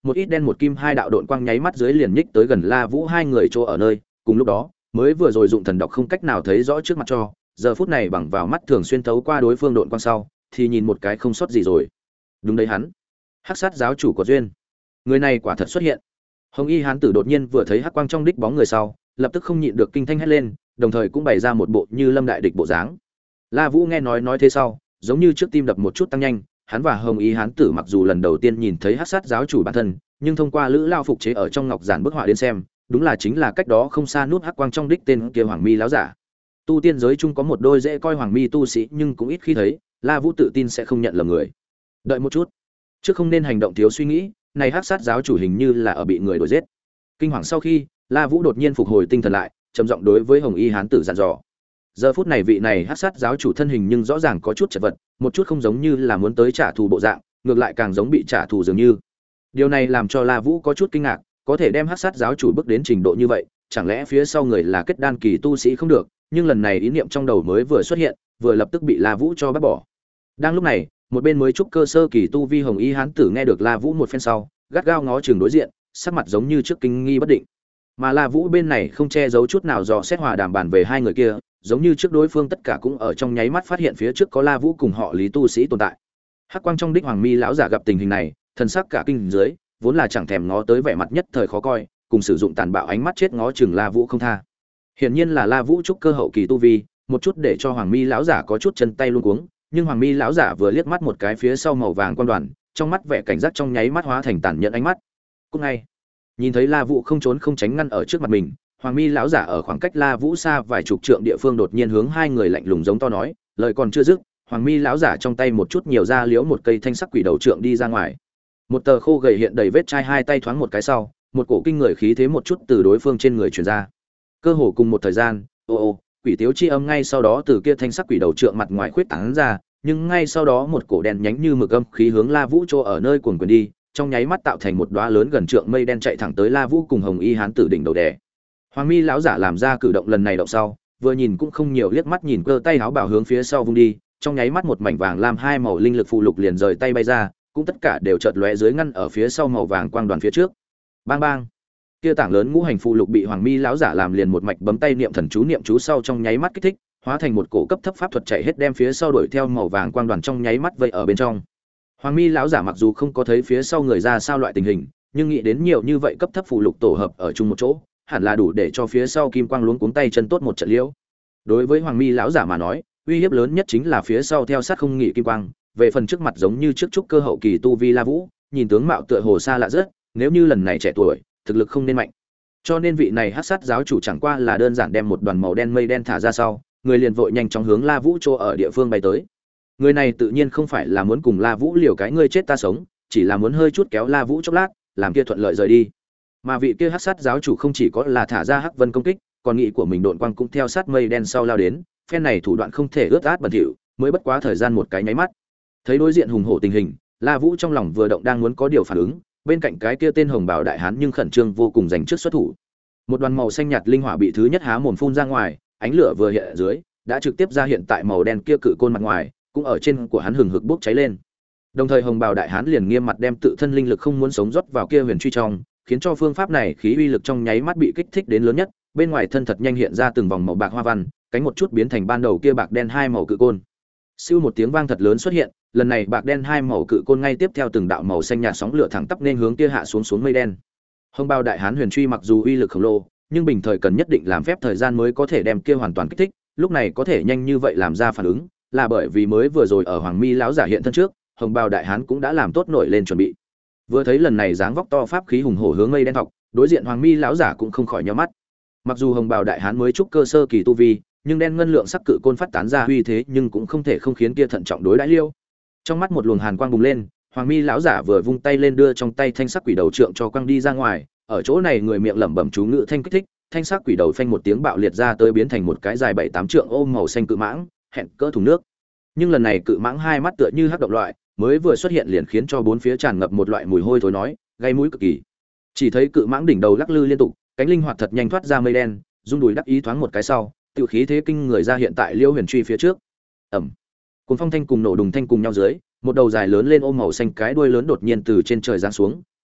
một ít đen một kim hai đạo độn quang nháy mắt dưới liền nhích tới gần La Vũ hai người chỗ ở nơi, cùng lúc đó, mới vừa rồi dụng thần đọc không cách nào thấy rõ trước mặt cho, giờ phút này bằng vào mắt thường xuyên thấu qua đối phương độn quang sau, thì nhìn một cái không sót gì rồi. Đúng đấy hắn, Hắc Sát giáo chủ của duyên. Người này quả thật xuất hiện. Hồng Y hán tử đột nhiên vừa thấy hắc quang trong đích bóng người sau, lập tức không nhịn được kinh thanh hét lên, đồng thời cũng bày ra một bộ như lâm đại địch bộ dáng. La Vũ nghe nói nói thế sau, giống như trước tim đập một chút tăng nhanh, hắn và Hồng Y hán tử mặc dù lần đầu tiên nhìn thấy Hắc Sát giáo chủ bản thân, nhưng thông qua lữ lao phục chế ở trong ngọc giản bức họa đến xem, đúng là chính là cách đó không xa nút hắc quang trong đích tên kia Hoàng Mi lão giả. Tu tiên giới chung có một đôi dễ coi Hoàng Mi tu sĩ, nhưng cũng ít khi thấy, La Vũ tự tin sẽ không nhận lầm người. Đợi một chút, trước không nên hành động thiếu suy nghĩ, này Hắc Sát giáo chủ hình như là ở bị người đuổi giết. Kinh hoàng sau khi, La Vũ đột nhiên phục hồi tinh thần lại, trầm giọng đối với Hồng Y hán tử dặn dò. Giờ phút này vị này Hắc Sát giáo chủ thân hình nhưng rõ ràng có chút chật vật, một chút không giống như là muốn tới trả thù bộ dạng, ngược lại càng giống bị trả thù dường như. Điều này làm cho La Vũ có chút kinh ngạc, có thể đem Hắc Sát giáo chủ bước đến trình độ như vậy, chẳng lẽ phía sau người là kết đan kỳ tu sĩ không được, nhưng lần này ý niệm trong đầu mới vừa xuất hiện, vừa lập tức bị La Vũ cho bác bỏ. Đang lúc này, một bên mới trúc cơ sơ kỳ tu vi Hồng Y hán tử nghe được La Vũ một phen sau, gắt gao ngó chừng đối diện, sắc mặt giống như trước kinh nghi bất định. Mà La Vũ bên này không che giấu chút nào dò xét hòa đàm bàn về hai người kia, giống như trước đối phương tất cả cũng ở trong nháy mắt phát hiện phía trước có La Vũ cùng họ Lý tu sĩ tồn tại. Hắc quang trong đích Hoàng Mi lão giả gặp tình hình này, thần sắc cả kinh dưới, vốn là chẳng thèm ngó tới vẻ mặt nhất thời khó coi, cùng sử dụng tàn bạo ánh mắt chết ngó chừng La Vũ không tha. Hiển nhiên là La Vũ trúc cơ hậu kỳ tu vi, một chút để cho Hoàng Mi lão giả có chút chân tay luống cuống, nhưng Hoàng Mi lão giả vừa liếc mắt một cái phía sau màu vàng quan đoàn, trong mắt vẻ cảnh giác trong nháy mắt hóa thành tàn nhẫn ánh mắt. Cũng ngay, nhìn thấy La Vũ không trốn không tránh ngăn ở trước mặt mình, Hoàng Mi lão giả ở khoảng cách La Vũ xa vài chục trượng địa phương đột nhiên hướng hai người lạnh lùng giống to nói, lời còn chưa dứt, Hoàng Mi lão giả trong tay một chút nhiều ra liếu một cây thanh sắc quỷ đầu trượng đi ra ngoài. Một tờ khô gầy hiện đầy vết chai hai tay thoáng một cái sau, một cổ kinh người khí thế một chút từ đối phương trên người truyền ra. Cơ hồ cùng một thời gian, ô ô, quỷ tiếu chi âm ngay sau đó từ kia thanh sắc quỷ đầu trượng mặt ngoài khuyết tán ra, nhưng ngay sau đó một cổ đen nhánh như mực âm khí hướng La Vũ chỗ ở nơi cuồn cuộn đi, trong nháy mắt tạo thành một đóa lớn gần trượng mây đen chạy thẳng tới La Vũ cùng Hồng Y hán tử đỉnh đầu đè. Hoàng Mi lão giả làm ra cử động lần này động sau, vừa nhìn cũng không nhiều liếc mắt nhìn cơ tay áo bảo hướng phía sau vung đi, trong nháy mắt một mảnh vàng lam hai màu linh lực phụ lục liền rời tay bay ra, cũng tất cả đều chợt lóe dưới ngăn ở phía sau màu vàng quang đoàn phía trước. Bang bang. Kia tảng lớn ngũ hành phụ lục bị Hoàng Mi lão giả làm liền một mạch bấm tay niệm thần chú niệm chú sau trong nháy mắt kích thích, hóa thành một cổ cấp thấp pháp thuật chạy hết đem phía sau đuổi theo màu vàng quang đoàn trong nháy mắt vây ở bên trong. Hoàng Mi lão giả mặc dù không có thấy phía sau người ra sao loại tình hình, nhưng nghĩ đến nhiều như vậy cấp thấp phụ lục tổ hợp ở chung một chỗ, hẳn là đủ để cho phía sau kim quang luống cuống tay chân tốt một trận liễu. Đối với Hoàng Mi lão giả mà nói, uy hiếp lớn nhất chính là phía sau theo sát không nghỉ kim quang, về phần trước mặt giống như trước trúc cơ hậu kỳ tu vi La Vũ, nhìn tướng mạo tựa hồ xa lạ rất, nếu như lần này trẻ tuổi, thực lực không nên mạnh. Cho nên vị này Hắc Sát giáo chủ chẳng qua là đơn giản đem một đoàn màu đen mây đen thả ra sau, người liền vội nhanh chóng hướng La Vũ chỗ ở địa phương bay tới. Người này tự nhiên không phải là muốn cùng La Vũ liều cái ngươi chết ta sống, chỉ là muốn hơi chút kéo La Vũ chốc lát, làm kia thuận lợi rời đi. Mà vị kia Hắc Sát giáo chủ không chỉ có là thả ra hắc vân công kích, còn nghị của mình độn quang cũng theo sát mây đen sau lao đến, phen này thủ đoạn không thể ướt át bẩn thỉu, mới bất quá thời gian một cái nháy mắt. Thấy đối diện hùng hổ tình hình, La Vũ trong lòng vừa động đang muốn có điều phản ứng, bên cạnh cái kia tên hồng bào đại hán nhưng khẩn trương vô cùng giành trước xuất thủ. Một đoàn màu xanh nhạt linh hỏa bị thứ nhất há mồm phun ra ngoài, ánh lửa vừa hiện ở dưới, đã trực tiếp ra hiện tại màu đen kia cự côn mặt ngoài, cũng ở trên của hắn hừng hực bốc cháy lên. Đồng thời hồng bào đại hán liền nghiêm mặt đem tự thân linh lực không muốn sống rót vào kia huyền truy trong, khiến cho phương pháp này khí uy lực trong nháy mắt bị kích thích đến lớn nhất, bên ngoài thân thật nhanh hiện ra từng vòng màu bạc hoa văn, cánh một chút biến thành ban đầu kia bạc đen hai màu cự côn. Siêu một tiếng vang thật lớn xuất hiện, lần này bạc đen hai màu cự côn ngay tiếp theo từng đạo màu xanh nhạt sóng lửa thẳng tắp nên hướng kia hạ xuống xuống mây đen. Hồng bào đại hán huyền truy mặc dù uy lực khổng lồ, nhưng bình thời cần nhất định làm phép thời gian mới có thể đem kia hoàn toàn kích thích, lúc này có thể nhanh như vậy làm ra phản ứng, là bởi vì mới vừa rồi ở Hoàng Mi lão giả hiện thân trước, hồng bào đại hán cũng đã làm tốt nổi lên chuẩn bị. Vừa thấy lần này dáng vóc to pháp khí hùng hổ hướng mây đen thọc, đối diện Hoàng Mi lão giả cũng không khỏi nhíu mắt. Mặc dù hồng bào đại hán mới trúc cơ sơ kỳ tu vi, nhưng đen ngân lượng sắc cự côn phát tán ra uy thế, nhưng cũng không thể không khiến kia thận trọng đối đãi liêu. Trong mắt một luồng hàn quang bùng lên, Hoàng Mi lão giả vừa vung tay lên đưa trong tay thanh sắc quỷ đầu trượng cho quăng đi ra ngoài, ở chỗ này người miệng lẩm bẩm chú ngữ thanh kích thích, thanh sắc quỷ đầu phanh một tiếng bạo liệt ra tới biến thành một cái dài bảy tám trượng ôm màu xanh cự mãng, hẹn cỡ thùng nước. Nhưng lần này cự mãng hai mắt tựa như hắc động loại, mới vừa xuất hiện liền khiến cho bốn phía tràn ngập một loại mùi hôi thối nói, gây mũi cực kỳ. Chỉ thấy cự mãng đỉnh đầu lắc lư liên tục, cánh linh hoạt thật nhanh thoát ra mây đen, rung đùi đắc ý thoáng một cái sau, tự khí thế kinh người ra hiện tại Liêu Huyền truy phía trước. Ầm. Cuồng phong thanh cùng nổ đùng thanh cùng nhau dưới, một đầu dài lớn lên ôm màu xanh cái đuôi lớn đột nhiên từ trên trời giáng xuống,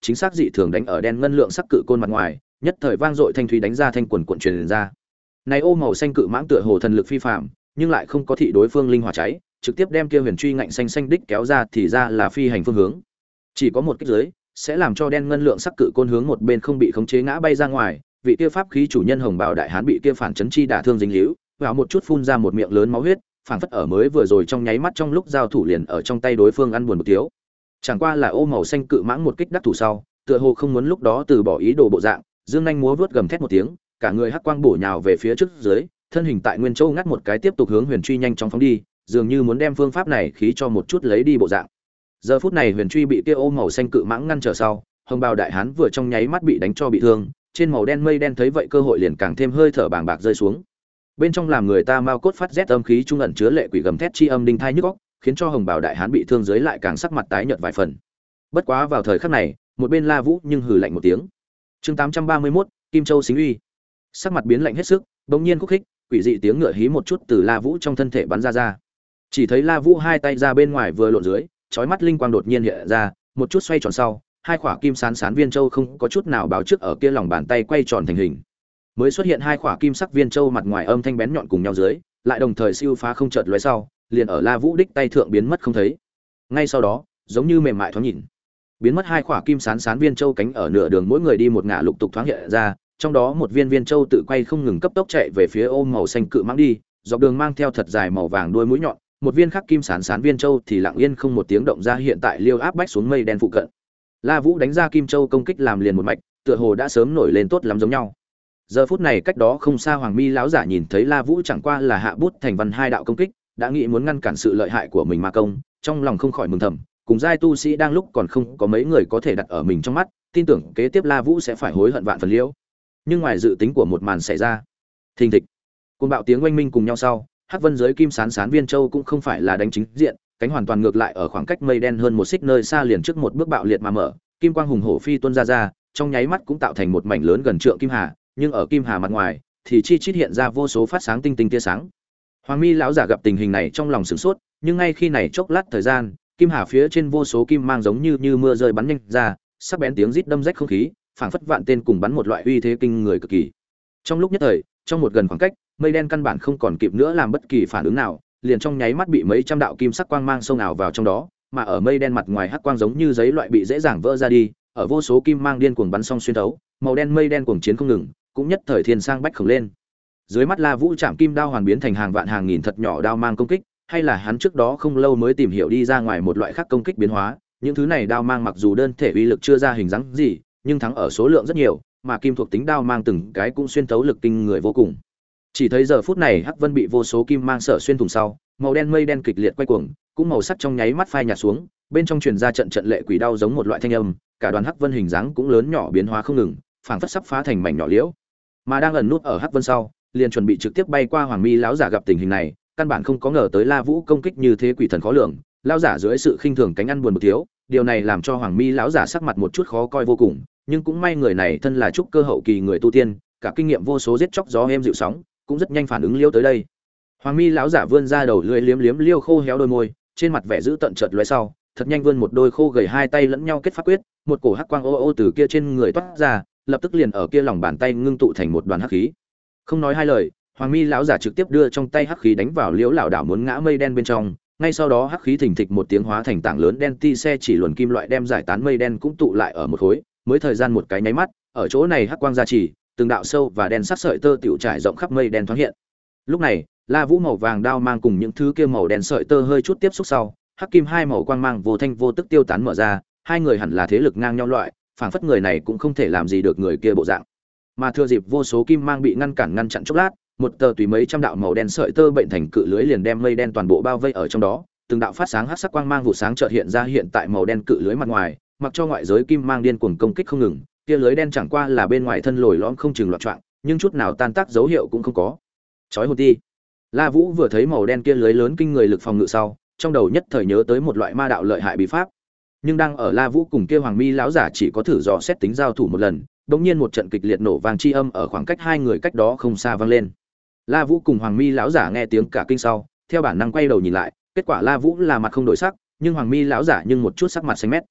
chính xác dị thường đánh ở đen ngân lượng sắc cự côn mặt ngoài, nhất thời vang dội thanh thúy đánh ra thanh quần cuộn truyền ra. Này ô màu xanh cự mãng tựa hồ thần lực phi phàm, nhưng lại không có thị đối phương linh hỏa cháy, trực tiếp đem kia huyền truy ngạnh xanh xanh đích kéo ra thì ra là phi hành phương hướng. Chỉ có một kích dưới, sẽ làm cho đen ngân lượng sắc cự côn hướng một bên không bị khống chế ngã bay ra ngoài, vị kia pháp khí chủ nhân Hồng Bào đại hán bị kia phản chấn chi đả thương dính líu, vào một chút phun ra một miệng lớn máu huyết, phảng phất ở mới vừa rồi trong nháy mắt trong lúc giao thủ liền ở trong tay đối phương ăn buồn một thiếu. Chẳng qua là ô màu xanh cự mãng một kích đắc thủ sau, tựa hồ không muốn lúc đó từ bỏ ý đồ bộ dạng, dương nhanh múa vuốt gầm thét một tiếng, cả người hắc quang bổ nhào về phía trước dưới, thân hình tại nguyên châu ngắt một cái tiếp tục hướng huyền truy nhanh chóng phóng đi, dường như muốn đem phương pháp này khí cho một chút lấy đi bộ dạng. Giờ phút này huyền truy bị kia ô màu xanh cự mãng ngăn trở sau, Hồng Bào đại hán vừa trong nháy mắt bị đánh cho bị thương, trên màu đen mây đen thấy vậy cơ hội liền càng thêm hơi thở bàng bạc rơi xuống. Bên trong làm người ta mau cốt phát rét âm khí trung ẩn chứa lệ quỷ gầm thét chi âm đinh thai nhức óc, khiến cho Hồng Bào đại hán bị thương dưới lại càng sắc mặt tái nhợt vài phần. Bất quá vào thời khắc này, một bên La Vũ nhưng hừ lạnh một tiếng. Chương tám trăm ba mươi mốt, Kim Châu Xính Uy. Sắc mặt biến lạnh hết sức, bỗng nhiên khúc khích, quỷ dị tiếng ngựa hí một chút từ La Vũ trong thân thể bắn ra ra. Chỉ thấy La Vũ hai tay ra bên ngoài vừa lộn dưới, chói mắt linh quang đột nhiên hiện ra, một chút xoay tròn sau, hai quả kim sán sán viên châu không có chút nào báo trước ở kia lòng bàn tay quay tròn thành hình. Mới xuất hiện hai quả kim sắc viên châu mặt ngoài âm thanh bén nhọn cùng nhau dưới, lại đồng thời siêu phá không chợt lóe sau, liền ở La Vũ đích tay thượng biến mất không thấy. Ngay sau đó, giống như mềm mại thoáng nhìn, biến mất hai quả kim sán sán viên châu cánh ở nửa đường mỗi người đi một ngả lục tục thoáng hiện ra, trong đó một viên viên châu tự quay không ngừng cấp tốc chạy về phía ôm màu xanh cự mãng đi, dọc đường mang theo thật dài màu vàng đuôi mũi nhọn, một viên khác kim sán sán viên châu thì lặng yên không một tiếng động ra hiện tại liêu áp bách xuống mây đen phụ cận. La Vũ đánh ra kim châu công kích làm liền một mạch, tựa hồ đã sớm nổi lên tốt lắm giống nhau. Giờ phút này cách đó không xa Hoàng Mi lão giả nhìn thấy La Vũ chẳng qua là hạ bút thành văn hai đạo công kích, đã nghĩ muốn ngăn cản sự lợi hại của mình ma công, trong lòng không khỏi mừng thầm, cùng giai tu sĩ đang lúc còn không có mấy người có thể đặt ở mình trong mắt, tin tưởng kế tiếp La Vũ sẽ phải hối hận vạn phần liễu. Nhưng ngoài dự tính của một màn xảy ra, thình thịch, cơn bạo tiếng oanh minh cùng nhau sau, Hắc Vân dưới kim sán sán viên châu cũng không phải là đánh chính diện, cánh hoàn toàn ngược lại ở khoảng cách mây đen hơn một xích nơi xa liền trước một bước bạo liệt mà mở, kim quang hùng hổ phi tuôn ra ra, trong nháy mắt cũng tạo thành một mảnh lớn gần trượng kim hà, nhưng ở kim hà mặt ngoài thì chi chít hiện ra vô số phát sáng tinh tinh tia sáng. Hoàng Mi lão giả gặp tình hình này trong lòng sửng sốt, nhưng ngay khi này chốc lát thời gian, kim hà phía trên vô số kim mang giống như như mưa rơi bắn nhanh ra, sắc bén tiếng rít đâm rách không khí, phảng phất vạn tên cùng bắn một loại uy thế kinh người cực kỳ. Trong lúc nhất thời, trong một gần khoảng cách, mây đen căn bản không còn kịp nữa làm bất kỳ phản ứng nào, liền trong nháy mắt bị mấy trăm đạo kim sắc quang mang xông ảo vào trong đó, mà ở mây đen mặt ngoài hắc quang giống như giấy loại bị dễ dàng vỡ ra đi, ở vô số kim mang điên cuồng bắn xong xuyên thấu, màu đen mây đen cuồng chiến không ngừng, cũng nhất thời thiên sang bách khổng lên. Dưới mắt La Vũ chạm kim đao hoàn biến thành hàng vạn hàng nghìn thật nhỏ đao mang công kích, hay là hắn trước đó không lâu mới tìm hiểu đi ra ngoài một loại khác công kích biến hóa, những thứ này đao mang mặc dù đơn thể uy lực chưa ra hình dáng gì, nhưng thắng ở số lượng rất nhiều, mà kim thuộc tính đao mang từng cái cũng xuyên thấu lực kinh người vô cùng. Chỉ thấy giờ phút này Hắc Vân bị vô số kim mang sở xuyên thủng sau, màu đen mây đen kịch liệt quay cuồng, cũng màu sắc trong nháy mắt phai nhạt xuống, bên trong truyền ra trận trận lệ quỷ đau giống một loại thanh âm, cả đoàn Hắc Vân hình dáng cũng lớn nhỏ biến hóa không ngừng, phảng phất sắp phá thành mảnh nhỏ liễu. Mà đang ẩn nút ở Hắc Vân sau, liền chuẩn bị trực tiếp bay qua Hoàng Mi lão giả gặp tình hình này, căn bản không có ngờ tới La Vũ công kích như thế quỷ thần khó lường, lão giả dưới sự khinh thường cánh ăn buồn một thiếu, điều này làm cho Hoàng Mi lão giả sắc mặt một chút khó coi vô cùng, nhưng cũng may người này thân là trúc cơ hậu kỳ người tu tiên, cả kinh nghiệm vô số giết chóc gió êm dịu sóng, cũng rất nhanh phản ứng liêu tới đây. Hoàng Mi lão giả vươn ra đầu lưỡi liếm liếm liêu khô héo đôi môi, trên mặt vẻ giữ tận chợt lóe sau, thật nhanh vươn một đôi khô gầy hai tay lẫn nhau kết pháp quyết, một cổ hắc quang ô ô từ kia trên người toát ra, lập tức liền ở kia lòng bàn tay ngưng tụ thành một đoàn hắc khí. Không nói hai lời, Hoàng Mi lão giả trực tiếp đưa trong tay hắc khí đánh vào liễu lão đảo muốn ngã mây đen bên trong, ngay sau đó hắc khí thình thịch một tiếng hóa thành tảng lớn đen ti xe chỉ luồn kim loại đem giải tán mây đen cũng tụ lại ở một khối, mới thời gian một cái nháy mắt, ở chỗ này hắc quang gia trì, từng đạo sâu và đen sắc sợi tơ tiểu trải rộng khắp mây đen thoáng hiện. Lúc này, La Vũ màu vàng đao mang cùng những thứ kia màu đen sợi tơ hơi chút tiếp xúc sau, hắc kim hai màu quang mang vô thanh vô tức tiêu tán mở ra, hai người hẳn là thế lực ngang nhau loại, phảng phất người này cũng không thể làm gì được người kia bộ dạng. Mà thừa dịp vô số kim mang bị ngăn cản ngăn chặn chốc lát, một tờ tùy mấy trăm đạo màu đen sợi tơ bệnh thành cự lưới liền đem mây đen toàn bộ bao vây ở trong đó, từng đạo phát sáng hắc sắc quang mang vụ sáng chợt hiện ra hiện tại màu đen cự lưới mặt ngoài, mặc cho ngoại giới kim mang điên cuồng công kích không ngừng, kia lưới đen chẳng qua là bên ngoài thân lồi lõm không chừng loạn choạng, nhưng chút nào tan tác dấu hiệu cũng không có. Chói hồn ti. La Vũ vừa thấy màu đen kia lưới lớn kinh người lực phòng ngự sau, trong đầu nhất thời nhớ tới một loại ma đạo lợi hại bí pháp. Nhưng đang ở La Vũ cùng kia Hoàng Mi lão giả chỉ có thử dò xét tính giao thủ một lần, đột nhiên một trận kịch liệt nổ vang chi âm ở khoảng cách hai người cách đó không xa vang lên. La Vũ cùng Hoàng Mi lão giả nghe tiếng cả kinh sau, theo bản năng quay đầu nhìn lại, kết quả La Vũ là mặt không đổi sắc, nhưng Hoàng Mi lão giả nhưng một chút sắc mặt xanh mét.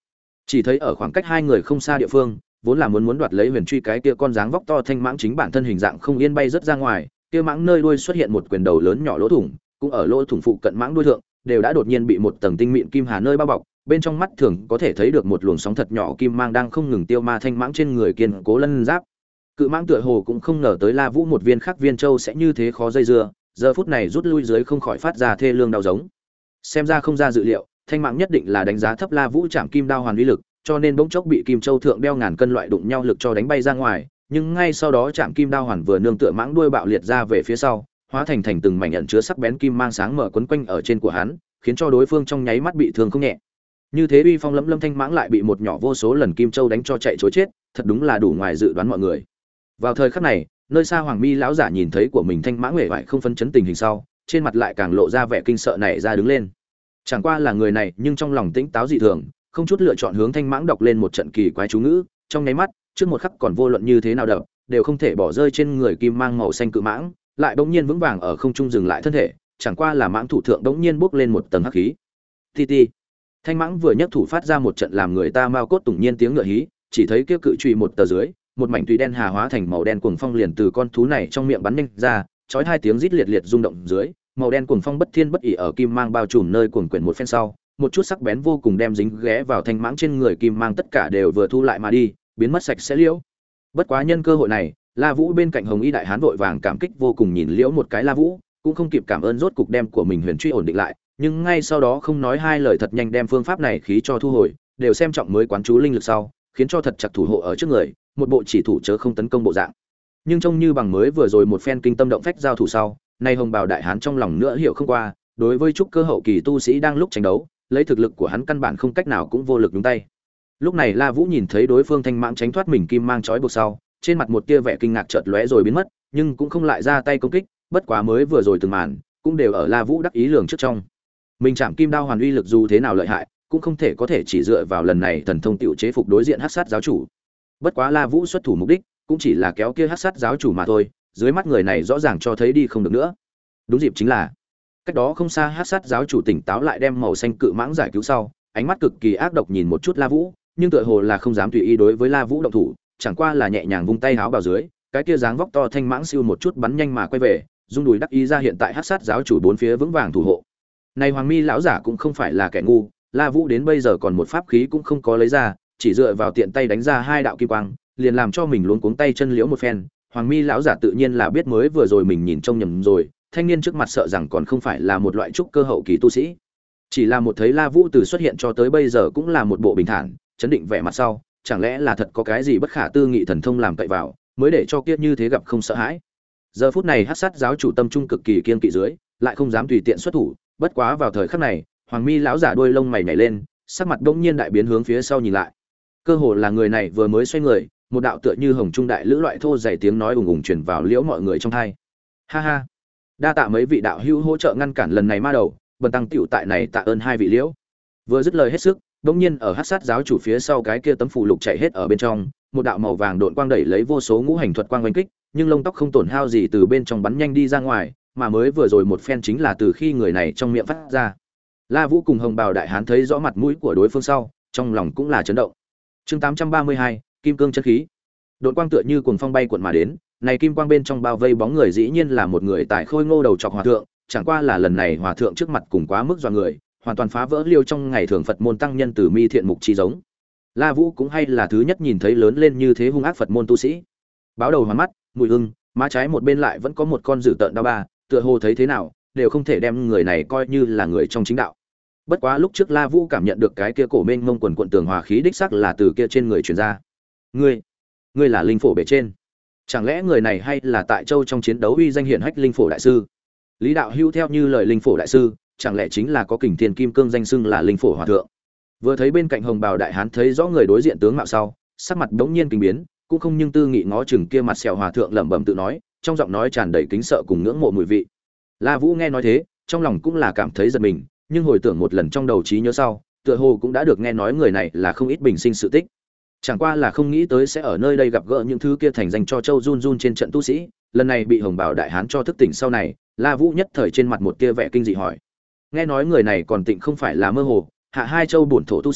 Chỉ thấy ở khoảng cách hai người không xa địa phương, vốn là muốn muốn đoạt lấy huyền truy cái kia con dáng vóc to thanh mãng chính bản thân hình dạng không yên bay rất ra ngoài, kia mãng nơi đuôi xuất hiện một quyền đầu lớn nhỏ lỗ thủng, cũng ở lỗ thủng phụ cận mãng đuôi thượng, đều đã đột nhiên bị một tầng tinh mịn kim hà nơi bao bọc, bên trong mắt thường có thể thấy được một luồng sóng thật nhỏ kim mang đang không ngừng tiêu ma thanh mãng trên người kiên cố lân giáp. Cự mãng tựa hồ cũng không ngờ tới La Vũ một viên khắc viên châu sẽ như thế khó dây dưa, giờ phút này rút lui dưới không khỏi phát ra thê lương đau giống. Xem ra không ra dự liệu, thanh mãng nhất định là đánh giá thấp La Vũ chạm kim đao hoàn uy lực, cho nên bỗng chốc bị kim châu thượng đeo ngàn cân loại đụng nhau lực cho đánh bay ra ngoài, nhưng ngay sau đó chạm kim đao hoàn vừa nương tựa mãng đuôi bạo liệt ra về phía sau, hóa thành thành từng mảnh ẩn chứa sắc bén kim mang sáng mở quấn quanh ở trên của hắn, khiến cho đối phương trong nháy mắt bị thương không nhẹ. Như thế uy phong lẫm lâm thanh mãng lại bị một nhỏ vô số lần kim châu đánh cho chạy trối chết, thật đúng là đủ ngoài dự đoán mọi người. Vào thời khắc này, nơi xa Hoàng Mi lão giả nhìn thấy của mình thanh mãng huệ vải không phân chấn tình hình sau, trên mặt lại càng lộ ra vẻ kinh sợ nảy ra đứng lên. Chẳng qua là người này, nhưng trong lòng tĩnh táo dị thường, không chút lựa chọn hướng thanh mãng đọc lên một trận kỳ quái chú ngữ, trong nháy mắt, trước một khắc còn vô luận như thế nào đập, đều không thể bỏ rơi trên người kim mang màu xanh cự mãng, lại bỗng nhiên vững vàng ở không trung dừng lại thân thể, chẳng qua là mãng thủ thượng bỗng nhiên bốc lên một tầng hắc khí. Ti ti. Thanh mãng vừa nhấc thủ phát ra một trận làm người ta mao cốt tủng nhiên tiếng ngựa hí, chỉ thấy kia cự chùy một tờ dưới, một mảnh tùy đen hà hóa thành màu đen cuồng phong liền từ con thú này trong miệng bắn nhanh ra, chói hai tiếng rít liệt liệt rung động dưới, màu đen cuồng phong bất thiên bất ỷ ở kim mang bao trùm nơi cuồng quyển một phen sau, một chút sắc bén vô cùng đem dính ghé vào thanh mãng trên người kim mang tất cả đều vừa thu lại mà đi, biến mất sạch sẽ liễu. Bất quá nhân cơ hội này, La Vũ bên cạnh Hồng Y đại hán vội vàng cảm kích vô cùng nhìn liễu một cái La Vũ, cũng không kịp cảm ơn rốt cục đem của mình huyền truy ổn định lại, nhưng ngay sau đó không nói hai lời thật nhanh đem phương pháp này khí cho thu hồi, đều xem trọng mới quán chú linh lực sau, khiến cho thật chặt thủ hộ ở trước người, một bộ chỉ thủ chớ không tấn công bộ dạng. Nhưng trông như bằng mới vừa rồi một phen kinh tâm động phách giao thủ sau, nay Hồng Bào đại hán trong lòng nữa hiểu không qua, đối với trúc cơ hậu kỳ tu sĩ đang lúc tranh đấu, lấy thực lực của hắn căn bản không cách nào cũng vô lực nhúng tay. Lúc này La Vũ nhìn thấy đối phương thanh mãng tránh thoát mình kim mang trói buộc sau, trên mặt một tia vẻ kinh ngạc chợt lóe rồi biến mất, nhưng cũng không lại ra tay công kích, bất quá mới vừa rồi từng màn, cũng đều ở La Vũ đắc ý lường trước trong. Mình chạm kim đao hoàn uy lực dù thế nào lợi hại, cũng không thể có thể chỉ dựa vào lần này thần thông tiểu chế phục đối diện Hắc Sát giáo chủ. Bất quá La Vũ xuất thủ mục đích, cũng chỉ là kéo kia Hắc Sát giáo chủ mà thôi, dưới mắt người này rõ ràng cho thấy đi không được nữa. Đúng dịp chính là, cách đó không xa Hắc Sát giáo chủ tỉnh táo lại đem màu xanh cự mãng giải cứu sau, ánh mắt cực kỳ ác độc nhìn một chút La Vũ, nhưng tựa hồ là không dám tùy ý đối với La Vũ động thủ, chẳng qua là nhẹ nhàng vung tay háo vào dưới, cái kia dáng vóc to thanh mãng siêu một chút bắn nhanh mà quay về, rung đùi đắc ý ra hiện tại Hắc Sát giáo chủ bốn phía vững vàng thủ hộ. Này Hoàng Mi lão giả cũng không phải là kẻ ngu, La Vũ đến bây giờ còn một pháp khí cũng không có lấy ra, chỉ dựa vào tiện tay đánh ra hai đạo kim quang, liền làm cho mình luống cuống tay chân liễu một phen. Hoàng Mi lão giả tự nhiên là biết mới vừa rồi mình nhìn trông nhầm rồi, thanh niên trước mặt sợ rằng còn không phải là một loại trúc cơ hậu kỳ tu sĩ. Chỉ là một thấy La Vũ từ xuất hiện cho tới bây giờ cũng là một bộ bình thản, chấn định vẻ mặt sau, chẳng lẽ là thật có cái gì bất khả tư nghị thần thông làm cậy vào, mới để cho kiếp như thế gặp không sợ hãi. Giờ phút này Hắc Sát giáo chủ tâm trung cực kỳ kiên kỵ dưới, lại không dám tùy tiện xuất thủ, bất quá vào thời khắc này, Hoàng Mi lão giả đuôi lông mày nhảy lên, sắc mặt bỗng nhiên đại biến hướng phía sau nhìn lại. Cơ hồ là người này vừa mới xoay người, một đạo tựa như hồng trung đại lữ loại thô dày tiếng nói ùng ùng truyền vào liễu mọi người trong tai. Ha ha, đa tạ mấy vị đạo hữu hỗ trợ ngăn cản lần này ma đầu, bần tăng tiểu tại này tạ ơn hai vị liễu. Vừa dứt lời hết sức, bỗng nhiên ở Hắc Sát giáo chủ phía sau cái kia tấm phù lục chạy hết ở bên trong, một đạo màu vàng độn quang đẩy lấy vô số ngũ hành thuật quang oanh kích, nhưng lông tóc không tổn hao gì từ bên trong bắn nhanh đi ra ngoài, mà mới vừa rồi một phen chính là từ khi người này trong miệng phát ra. La Vũ cùng Hồng Bào đại hán thấy rõ mặt mũi của đối phương sau, trong lòng cũng là chấn động. Chương tám trăm ba mươi hai, Kim cương chân khí. Độn quang tựa như cuồng phong bay cuộn mà đến, này kim quang bên trong bao vây bóng người dĩ nhiên là một người tại khôi ngô đầu trọc hòa thượng, chẳng qua là lần này hòa thượng trước mặt cùng quá mức dọa người, hoàn toàn phá vỡ liêu trong ngày thường Phật môn tăng nhân từ mi thiện mục chi giống. La Vũ cũng hay là thứ nhất nhìn thấy lớn lên như thế hung ác Phật môn tu sĩ. Báo đầu hoàn mắt, mùi hưng, má trái một bên lại vẫn có một con dữ tợn đao ba, tựa hồ thấy thế nào đều không thể đem người này coi như là người trong chính đạo. Bất quá lúc trước La Vũ cảm nhận được cái kia cổ mênh mông quần quần tường hòa khí đích xác là từ kia trên người truyền ra. Ngươi, ngươi là linh phổ bề trên. Chẳng lẽ người này hay là tại châu trong chiến đấu uy danh hiển hách linh phổ đại sư? Lý đạo hữu theo như lời linh phổ đại sư, chẳng lẽ chính là có kình thiên kim cương danh xưng là linh phổ hòa thượng? Vừa thấy bên cạnh Hồng Bào đại hán thấy rõ người đối diện tướng mạo sau, sắc mặt đống nhiên kinh biến, cũng không nhưng tư nghị ngó chừng kia mặt sẹo hòa thượng lẩm bẩm tự nói, trong giọng nói tràn đầy kính sợ cùng ngưỡng mộ mùi vị. La Vũ nghe nói thế, trong lòng cũng là cảm thấy giật mình, nhưng hồi tưởng một lần trong đầu trí nhớ sau, tựa hồ cũng đã được nghe nói người này là không ít bình sinh sự tích. Chẳng qua là không nghĩ tới sẽ ở nơi đây gặp gỡ những thứ kia thành danh cho Châu Jun Jun trên trận tu sĩ, lần này bị Hồng Bảo đại hán cho thức tỉnh sau này, La Vũ nhất thời trên mặt một tia vẻ kinh dị hỏi. Nghe nói người này còn tịnh không phải là mơ hồ, hạ hai châu bổn thổ tu sĩ,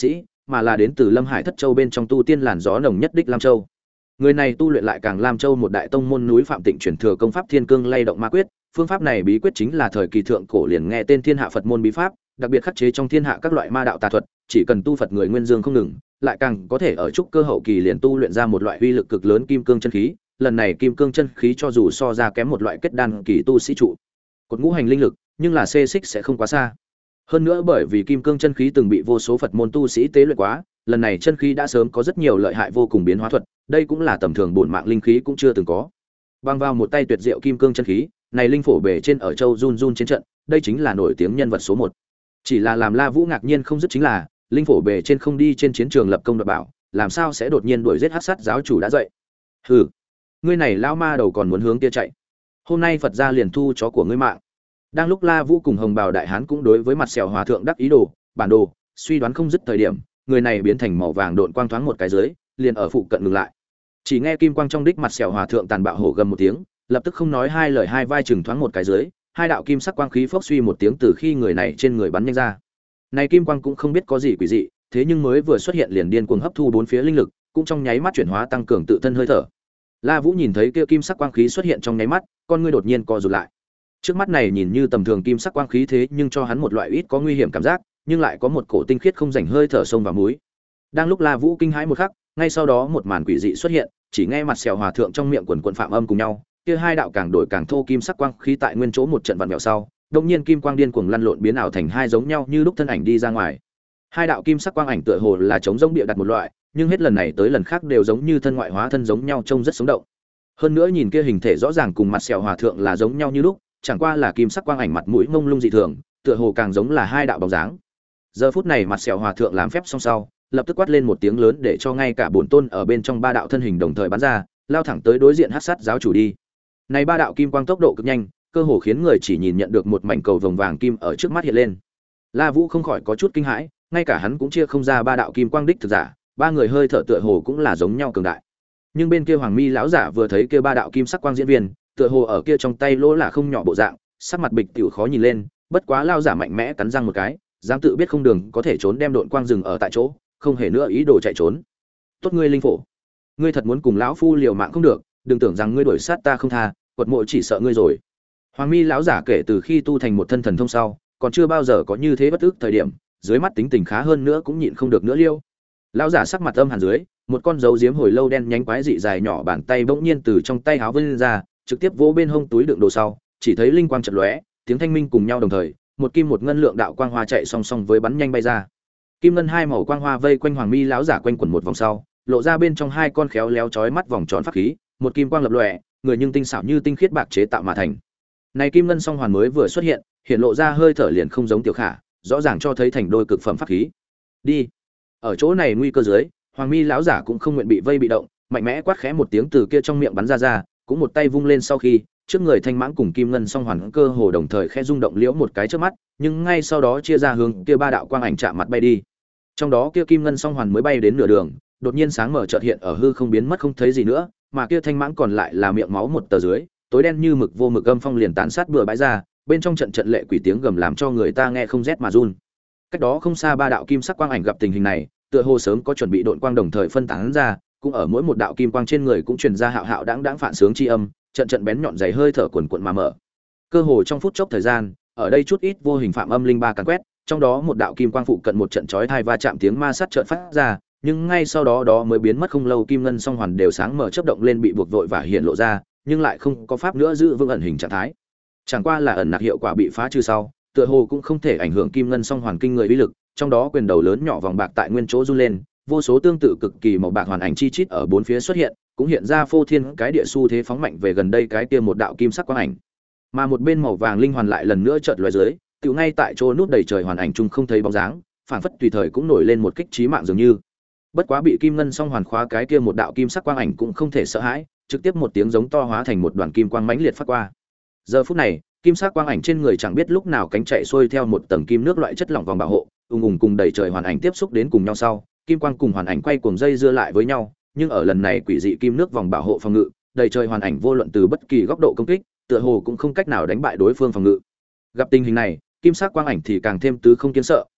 mà là đến từ Lâm Hải Thất Châu bên trong tu tiên làn gió nồng nhất đích Lam Châu. Người này tu luyện lại càng Lam Châu một đại tông môn núi Phạm Tịnh truyền thừa công pháp Thiên Cương lay động ma quyết, phương pháp này bí quyết chính là thời kỳ thượng cổ liền nghe tên Thiên Hạ Phật môn bí pháp, đặc biệt khắc chế trong thiên hạ các loại ma đạo tà thuật, chỉ cần tu Phật người nguyên dương không ngừng, lại càng có thể ở trúc cơ hậu kỳ liền tu luyện ra một loại uy lực cực lớn kim cương chân khí, lần này kim cương chân khí cho dù so ra kém một loại kết đan kỳ tu sĩ trụ cột ngũ hành linh lực, nhưng là xê xích sẽ không quá xa. Hơn nữa bởi vì kim cương chân khí từng bị vô số Phật môn tu sĩ tế luyện quá, lần này chân khí đã sớm có rất nhiều lợi hại vô cùng biến hóa thuật, đây cũng là tầm thường bổn mạng linh khí cũng chưa từng có. Băng vào một tay tuyệt diệu kim cương chân khí, này linh phổ bề trên ở châu run run trên trận, đây chính là nổi tiếng nhân vật số một. Chỉ là làm La Vũ ngạc nhiên không dứt chính là, linh phổ bề trên không đi trên chiến trường lập công đoạt bảo, làm sao sẽ đột nhiên đuổi giết hắc sát giáo chủ đã dậy. Hừ, ngươi này lão ma đầu còn muốn hướng kia chạy. Hôm nay Phật gia liền thu chó của ngươi mạng. Đang lúc La Vũ cùng Hồng Bào đại hán cũng đối với mặt sẹo hòa thượng đắc ý đồ, bản đồ, suy đoán không dứt thời điểm, người này biến thành màu vàng độn quang thoáng một cái dưới, liền ở phụ cận ngừng lại. Chỉ nghe kim quang trong đích mặt sẹo hòa thượng tàn bạo hổ gầm một tiếng, lập tức không nói hai lời hai vai chừng thoáng một cái dưới, hai đạo kim sắc quang khí phốc suy một tiếng từ khi người này trên người bắn nhanh ra. Này kim quang cũng không biết có gì quỷ dị, thế nhưng mới vừa xuất hiện liền điên cuồng hấp thu bốn phía linh lực, cũng trong nháy mắt chuyển hóa tăng cường tự thân hơi thở. La Vũ nhìn thấy kia kim sắc quang khí xuất hiện trong nháy mắt, con ngươi đột nhiên co rụt lại. Trước mắt này nhìn như tầm thường kim sắc quang khí thế nhưng cho hắn một loại ít có nguy hiểm cảm giác, nhưng lại có một cổ tinh khiết không rảnh hơi thở sông vào mũi. Đang lúc La Vũ kinh hãi một khắc, ngay sau đó một màn quỷ dị xuất hiện, chỉ nghe mặt sẹo hòa thượng trong miệng quần quần phạm âm cùng nhau, kia hai đạo càng đổi càng thô kim sắc quang khí tại nguyên chỗ một trận vặn vẹo sau, đột nhiên kim quang điên cuồng lăn lộn biến ảo thành hai giống nhau như lúc thân ảnh đi ra ngoài. Hai đạo kim sắc quang ảnh tựa hồ là chống giống địa đặt một loại, nhưng hết lần này tới lần khác đều giống như thân ngoại hóa thân giống nhau trông rất sống động. Hơn nữa nhìn kia hình thể rõ ràng cùng mặt sẹo hòa thượng là giống nhau như lúc, chẳng qua là kim sắc quang ảnh mặt mũi ngông lung dị thường, tựa hồ càng giống là hai đạo bóng dáng. Giờ phút này mặt sẹo hòa thượng làm phép xong sau, lập tức quát lên một tiếng lớn để cho ngay cả bổn tôn ở bên trong ba đạo thân hình đồng thời bắn ra, lao thẳng tới đối diện hắc sát giáo chủ đi. Này ba đạo kim quang tốc độ cực nhanh, cơ hồ khiến người chỉ nhìn nhận được một mảnh cầu vồng vàng kim ở trước mắt hiện lên. La Vũ không khỏi có chút kinh hãi, ngay cả hắn cũng chia không ra ba đạo kim quang đích thực giả, ba người hơi thở tựa hồ cũng là giống nhau cường đại. Nhưng bên kia Hoàng Mi lão giả vừa thấy kia ba đạo kim sắc quang diễn viên, tựa hồ ở kia trong tay lỗ là không nhỏ bộ dạng, sắc mặt bịch tiểu khó nhìn lên, bất quá lão giả mạnh mẽ cắn răng một cái, dám tự biết không đường có thể trốn đem độn quang dừng ở tại chỗ, không hề nữa ý đồ chạy trốn. Tốt ngươi linh phổ, ngươi thật muốn cùng lão phu liều mạng không được, đừng tưởng rằng ngươi đuổi sát ta không tha, quật mộ chỉ sợ ngươi rồi. Hoàng Mi lão giả kể từ khi tu thành một thân thần thông sau, còn chưa bao giờ có như thế bất ức thời điểm, dưới mắt tính tình khá hơn nữa cũng nhịn không được nữa liêu. Lão giả sắc mặt âm hàn dưới, một con dấu diếm hồi lâu đen nhánh quái dị dài nhỏ bàn tay bỗng nhiên từ trong tay háo vươn ra, trực tiếp vỗ bên hông túi đựng đồ sau, chỉ thấy linh quang chợt lóe, tiếng thanh minh cùng nhau đồng thời, một kim một ngân lượng đạo quang hoa chạy song song với bắn nhanh bay ra. Kim ngân hai màu quang hoa vây quanh Hoàng Mi lão giả quanh quẩn một vòng sau, lộ ra bên trong hai con khéo léo chói mắt vòng tròn pháp khí, một kim quang lập lòe, người nhưng tinh xảo như tinh khiết bạc chế tạo mà thành. Này kim ngân song hoàn mới vừa xuất hiện, hiện lộ ra hơi thở liền không giống tiểu khả, rõ ràng cho thấy thành đôi cực phẩm pháp khí. Đi. Ở chỗ này nguy cơ dưới, Hoàng Mi lão giả cũng không nguyện bị vây bị động, mạnh mẽ quát khẽ một tiếng từ kia trong miệng bắn ra ra, cũng một tay vung lên sau khi, trước người thanh mãng cùng kim ngân song hoàn cơ hồ đồng thời khẽ rung động liễu một cái trước mắt, nhưng ngay sau đó chia ra hướng kia ba đạo quang ảnh chạm mặt bay đi. Trong đó kia kim ngân song hoàn mới bay đến nửa đường, đột nhiên sáng mở chợt hiện ở hư không biến mất không thấy gì nữa, mà kia thanh mãng còn lại là miệng máu một tờ dưới, tối đen như mực vô mực âm phong liền tàn sát bừa bãi ra, bên trong trận trận lệ quỷ tiếng gầm làm cho người ta nghe không rét mà run. Cách đó không xa ba đạo kim sắc quang ảnh gặp tình hình này, tựa hồ sớm có chuẩn bị độn quang đồng thời phân tán ra, cũng ở mỗi một đạo kim quang trên người cũng truyền ra hạo hạo đãng đãng phản sướng chi âm, trận trận bén nhọn dày hơi thở cuồn cuộn mà mở. Cơ hồ trong phút chốc thời gian, ở đây chút ít vô hình phạm âm linh ba càn quét, trong đó một đạo kim quang phụ cận một trận chói tai va chạm tiếng ma sát chợt phát ra, nhưng ngay sau đó đó mới biến mất không lâu kim ngân song hoàn đều sáng mở chớp động lên bị buộc vội và hiện lộ ra, nhưng lại không có pháp nữa giữ vững ẩn hình trạng thái. Chẳng qua là ẩn nặc hiệu quả bị phá trừ sau, tựa hồ cũng không thể ảnh hưởng kim ngân song hoàn kinh người uy lực, trong đó quyền đầu lớn nhỏ vòng bạc tại nguyên chỗ run lên, vô số tương tự cực kỳ màu bạc hoàn ảnh chi chít ở bốn phía xuất hiện, cũng hiện ra phô thiên cái địa xu thế phóng mạnh về gần đây cái kia một đạo kim sắc quang ảnh. Mà một bên màu vàng linh hoàn lại lần nữa chợt lóe dưới, tựu ngay tại chỗ nút đầy trời hoàn ảnh chung không thấy bóng dáng, phảng phất tùy thời cũng nổi lên một kích chí mạng dường như. Bất quá bị kim ngân song hoàn khóa cái kia một đạo kim sắc quang ảnh cũng không thể sợ hãi, trực tiếp một tiếng giống to hóa thành một đoàn kim quang mãnh liệt phát qua. Giờ phút này, kim sắc quang ảnh trên người chẳng biết lúc nào cánh chạy xuôi theo một tầng kim nước loại chất lỏng vòng bảo hộ, ung ung cùng đầy trời hoàn ảnh tiếp xúc đến cùng nhau sau, kim quang cùng hoàn ảnh quay cuồng dây dưa lại với nhau, nhưng ở lần này quỷ dị kim nước vòng bảo hộ phòng ngự, đầy trời hoàn ảnh vô luận từ bất kỳ góc độ công kích, tựa hồ cũng không cách nào đánh bại đối phương phòng ngự. Gặp tình hình này, kim sắc quang ảnh thì càng thêm tứ không kiến sợ,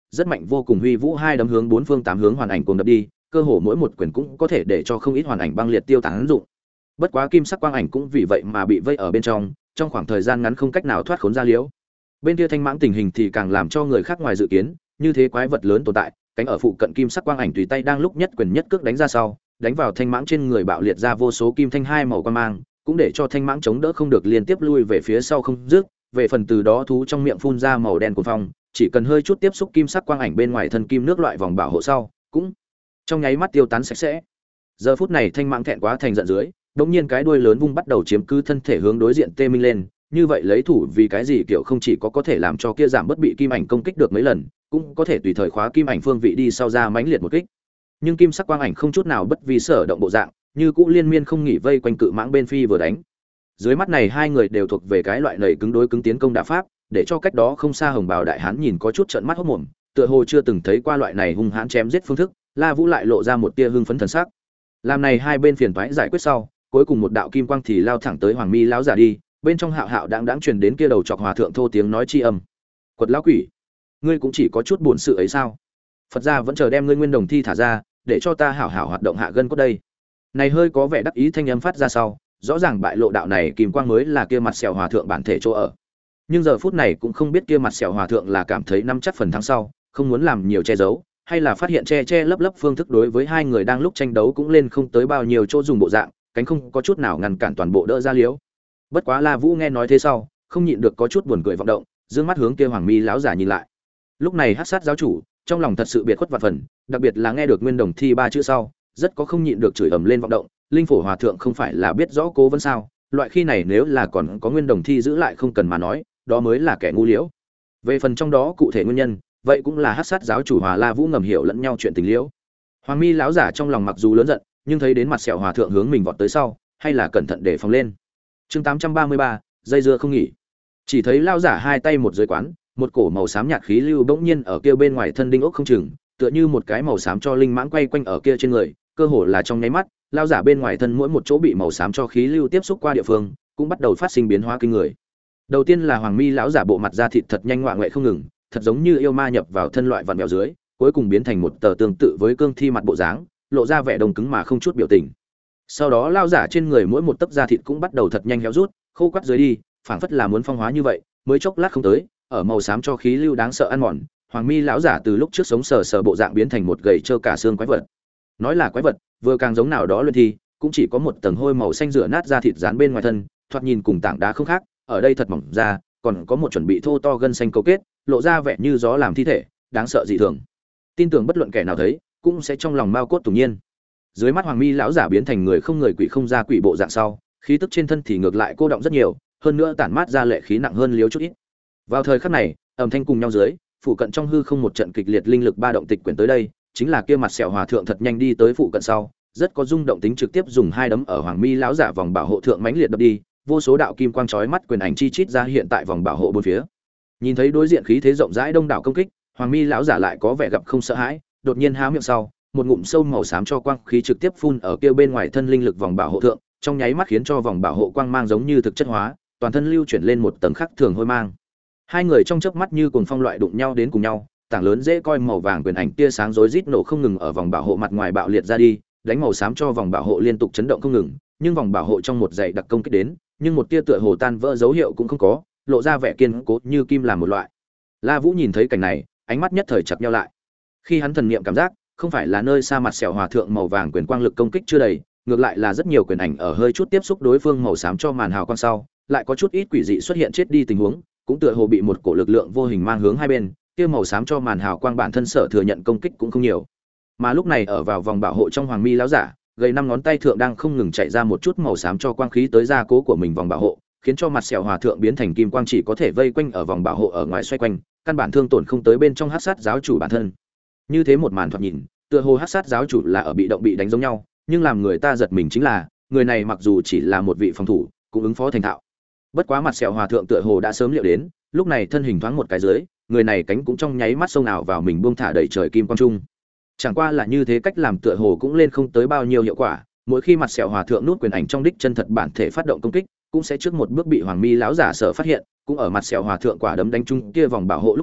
rất mạnh vô cùng huy vũ hai đấm hướng bốn phương tám hướng hoàn ảnh cuồng đập đi, cơ hồ mỗi một quyền cũng có thể để cho không ít hoàn ảnh băng liệt tiêu tán dụng. Bất quá kim sắc quang ảnh cũng vì vậy mà bị vây ở bên trong, trong khoảng thời gian ngắn không cách nào thoát khốn ra liễu. Bên kia thanh mãng tình hình thì càng làm cho người khác ngoài dự kiến, như thế quái vật lớn tồn tại, cánh ở phụ cận kim sắc quang ảnh tùy tay đang lúc nhất quyền nhất cước đánh ra sau, đánh vào thanh mãng trên người bạo liệt ra vô số kim thanh hai màu quang mang, cũng để cho thanh mãng chống đỡ không được liên tiếp lui về phía sau không dứt, về phần từ đó thú trong miệng phun ra màu đen cuồng phong, chỉ cần hơi chút tiếp xúc kim sắc quang ảnh bên ngoài thân kim nước loại vòng bảo hộ sau, cũng trong nháy mắt tiêu tán sạch sẽ. Giờ phút này thanh mãng thẹn quá thành giận dưới, đột nhiên cái đuôi lớn vung bắt đầu chiếm cứ thân thể hướng đối diện tê minh lên, như vậy lấy thủ vì cái gì kiểu không chỉ có có thể làm cho kia giảm bất bị kim ảnh công kích được mấy lần, cũng có thể tùy thời khóa kim ảnh phương vị đi sau ra mãnh liệt một kích. Nhưng kim sắc quang ảnh không chút nào bất vì sở động bộ dạng, như cũ liên miên không nghỉ vây quanh cự mãng bên phi vừa đánh. Dưới mắt này hai người đều thuộc về cái loại nảy cứng đối cứng tiến công đả pháp, để cho cách đó không xa hồng bào đại hán nhìn có chút trợn mắt hốt mồm, tựa hồ chưa từng thấy qua loại này hung hãn chém giết phương thức. La Vũ lại lộ ra một tia hưng phấn thần sắc. Làm này hai bên phiền toái giải quyết sau, cuối cùng một đạo kim quang thì lao thẳng tới Hoàng Mi lão giả đi, bên trong hạo hạo đãng đãng truyền đến kia đầu chọc hòa thượng thô tiếng nói chi âm. Quật lão quỷ, ngươi cũng chỉ có chút buồn sự ấy sao? Phật gia vẫn chờ đem ngươi nguyên đồng thi thả ra, để cho ta hảo hảo hoạt động hạ gân cốt đây. Này hơi có vẻ đắc ý thanh âm phát ra sau, rõ ràng bại lộ đạo này kim quang mới là kia mặt sẹo hòa thượng bản thể chỗ ở. Nhưng giờ phút này cũng không biết kia mặt sẹo hòa thượng là cảm thấy năm chắc phần thắng sau, không muốn làm nhiều che giấu, hay là phát hiện che che lấp lấp phương thức đối với hai người đang lúc tranh đấu cũng lên không tới bao nhiêu chỗ dùng bộ dạng, cánh không có chút nào ngăn cản toàn bộ đỡ ra liếu. Bất quá La Vũ nghe nói thế sau, không nhịn được có chút buồn cười vọng động, dương mắt hướng kia Hoàng Mi lão giả nhìn lại. Lúc này Hắc Sát giáo chủ, trong lòng thật sự biệt khuất vạn phần, đặc biệt là nghe được nguyên đồng thi ba chữ sau, rất có không nhịn được chửi ầm lên vọng động, linh phổ hòa thượng không phải là biết rõ Cố Vân sao? Loại khi này nếu là còn có nguyên đồng thi giữ lại không cần mà nói, đó mới là kẻ ngu liễu. Về phần trong đó cụ thể nguyên nhân, vậy cũng là Hắc Sát giáo chủ Hòa La Vũ ngầm hiểu lẫn nhau chuyện tình liễu. Hoàng Mi lão giả trong lòng mặc dù lớn giận, nhưng thấy đến mặt sẹo hòa thượng hướng mình vọt tới sau, hay là cẩn thận để phòng lên. Chương tám trăm ba mươi ba, dây dưa không nghỉ. Chỉ thấy lão giả hai tay một dưới quán, một cổ màu xám nhạt khí lưu bỗng nhiên ở kia bên ngoài thân đinh ốc không chừng, tựa như một cái màu xám cho linh mãng quay quanh ở kia trên người, cơ hồ là trong nháy mắt, lão giả bên ngoài thân mỗi một chỗ bị màu xám cho khí lưu tiếp xúc qua địa phương, cũng bắt đầu phát sinh biến hóa kinh người. Đầu tiên là Hoàng Mi lão giả bộ mặt da thịt thật nhanh ngoạ ngoại không ngừng, thật giống như yêu ma nhập vào thân loại vặn vẹo dưới, cuối cùng biến thành một tờ tương tự với cương thi mặt bộ dáng, lộ ra vẻ đồng cứng mà không chút biểu tình. Sau đó lão giả trên người mỗi một tấc da thịt cũng bắt đầu thật nhanh héo rút, khô quắt dưới đi, phảng phất là muốn phong hóa như vậy, mới chốc lát không tới, ở màu xám cho khí lưu đáng sợ ăn mòn, Hoàng Mi lão giả từ lúc trước sống sờ sờ bộ dạng biến thành một gầy trơ cả xương quái vật. Nói là quái vật, vừa càng giống nào đó luyện thi, cũng chỉ có một tầng hôi màu xanh rửa nát da thịt dán bên ngoài thân, thoạt nhìn cùng tảng đá không khác, ở đây thật mỏng da, còn có một chuẩn bị thô to gân xanh cấu kết, lộ ra vẻ như gió làm thi thể, đáng sợ dị thường. Tin tưởng bất luận kẻ nào thấy, cũng sẽ trong lòng mao cốt tủng nhiên. Dưới mắt Hoàng Mi lão giả biến thành người không người quỷ không ra quỷ bộ dạng sau, khí tức trên thân thì ngược lại cô động rất nhiều, hơn nữa tản mát ra lệ khí nặng hơn liếu chút ít. Vào thời khắc này, ầm thanh cùng nhau dưới, phụ cận trong hư không một trận kịch liệt linh lực ba động tịch quyển tới đây, chính là kia mặt sẹo hòa thượng thật nhanh đi tới phụ cận sau, rất có rung động tính trực tiếp dùng hai đấm ở Hoàng Mi lão giả vòng bảo hộ thượng mãnh liệt đập đi, vô số đạo kim quang chói mắt quyền ảnh chi chít ra hiện tại vòng bảo hộ bốn phía. Nhìn thấy đối diện khí thế rộng rãi đông đảo công kích, Hoàng Mi lão giả lại có vẻ gặp không sợ hãi, đột nhiên há miệng sau, một ngụm sâu màu xám cho quang khí trực tiếp phun ở kia bên ngoài thân linh lực vòng bảo hộ thượng, trong nháy mắt khiến cho vòng bảo hộ quang mang giống như thực chất hóa, toàn thân lưu chuyển lên một tầng khắc thường hôi mang. Hai người trong chớp mắt như cuồng phong loại đụng nhau đến cùng nhau, tảng lớn dễ coi màu vàng quyền ảnh tia sáng rối rít nổ không ngừng ở vòng bảo hộ mặt ngoài bạo liệt ra đi, đánh màu xám cho vòng bảo hộ liên tục chấn động không ngừng, nhưng vòng bảo hộ trong một dãy đặc công kích đến, nhưng một tia tựa hồ tan vỡ dấu hiệu cũng không có, lộ ra vẻ kiên cố như kim làm một loại. La Vũ nhìn thấy cảnh này, ánh mắt nhất thời chặt nhau lại. Khi hắn thần niệm cảm giác, không phải là nơi xa mặt sẹo hòa thượng màu vàng quyền quang lực công kích chưa đầy, ngược lại là rất nhiều quyền ảnh ở hơi chút tiếp xúc đối phương màu xám cho màn hào quang sau, lại có chút ít quỷ dị xuất hiện chết đi tình huống, cũng tựa hồ bị một cổ lực lượng vô hình mang hướng hai bên, kia màu xám cho màn hào quang bản thân sở thừa nhận công kích cũng không nhiều. Mà lúc này ở vào vòng bảo hộ trong Hoàng Mi lão giả, gầy năm ngón tay thượng đang không ngừng chạy ra một chút màu xám cho quang khí tới gia cố của mình vòng bảo hộ, khiến cho mặt sẹo hòa thượng biến thành kim quang chỉ có thể vây quanh ở vòng bảo hộ ở ngoài xoay quanh, căn bản thương tổn không tới bên trong Hắc Sát giáo chủ bản thân. Như thế một màn thoạt nhìn, tựa hồ Hắc Sát giáo chủ là ở bị động bị đánh giống nhau, nhưng làm người ta giật mình chính là, người này mặc dù chỉ là một vị phòng thủ, cũng ứng phó thành thạo. Bất quá mặt sẹo hòa thượng tựa hồ đã sớm liệu đến, lúc này thân hình thoáng một cái dưới, người này cánh cũng trong nháy mắt xông nào vào mình buông thả đầy trời kim quang trung. Chẳng qua là như thế cách làm tựa hồ cũng lên không tới bao nhiêu hiệu quả, mỗi khi mặt sẹo hòa thượng nút quyền ảnh trong đích chân thật bản thể phát động công kích, cũng sẽ trước một bước bị Hoàng Mi lão giả sợ phát hiện, cũng ở mặt sẹo hòa thượng quả đấm đánh trúng kia vòng bảo hộ lúc trước,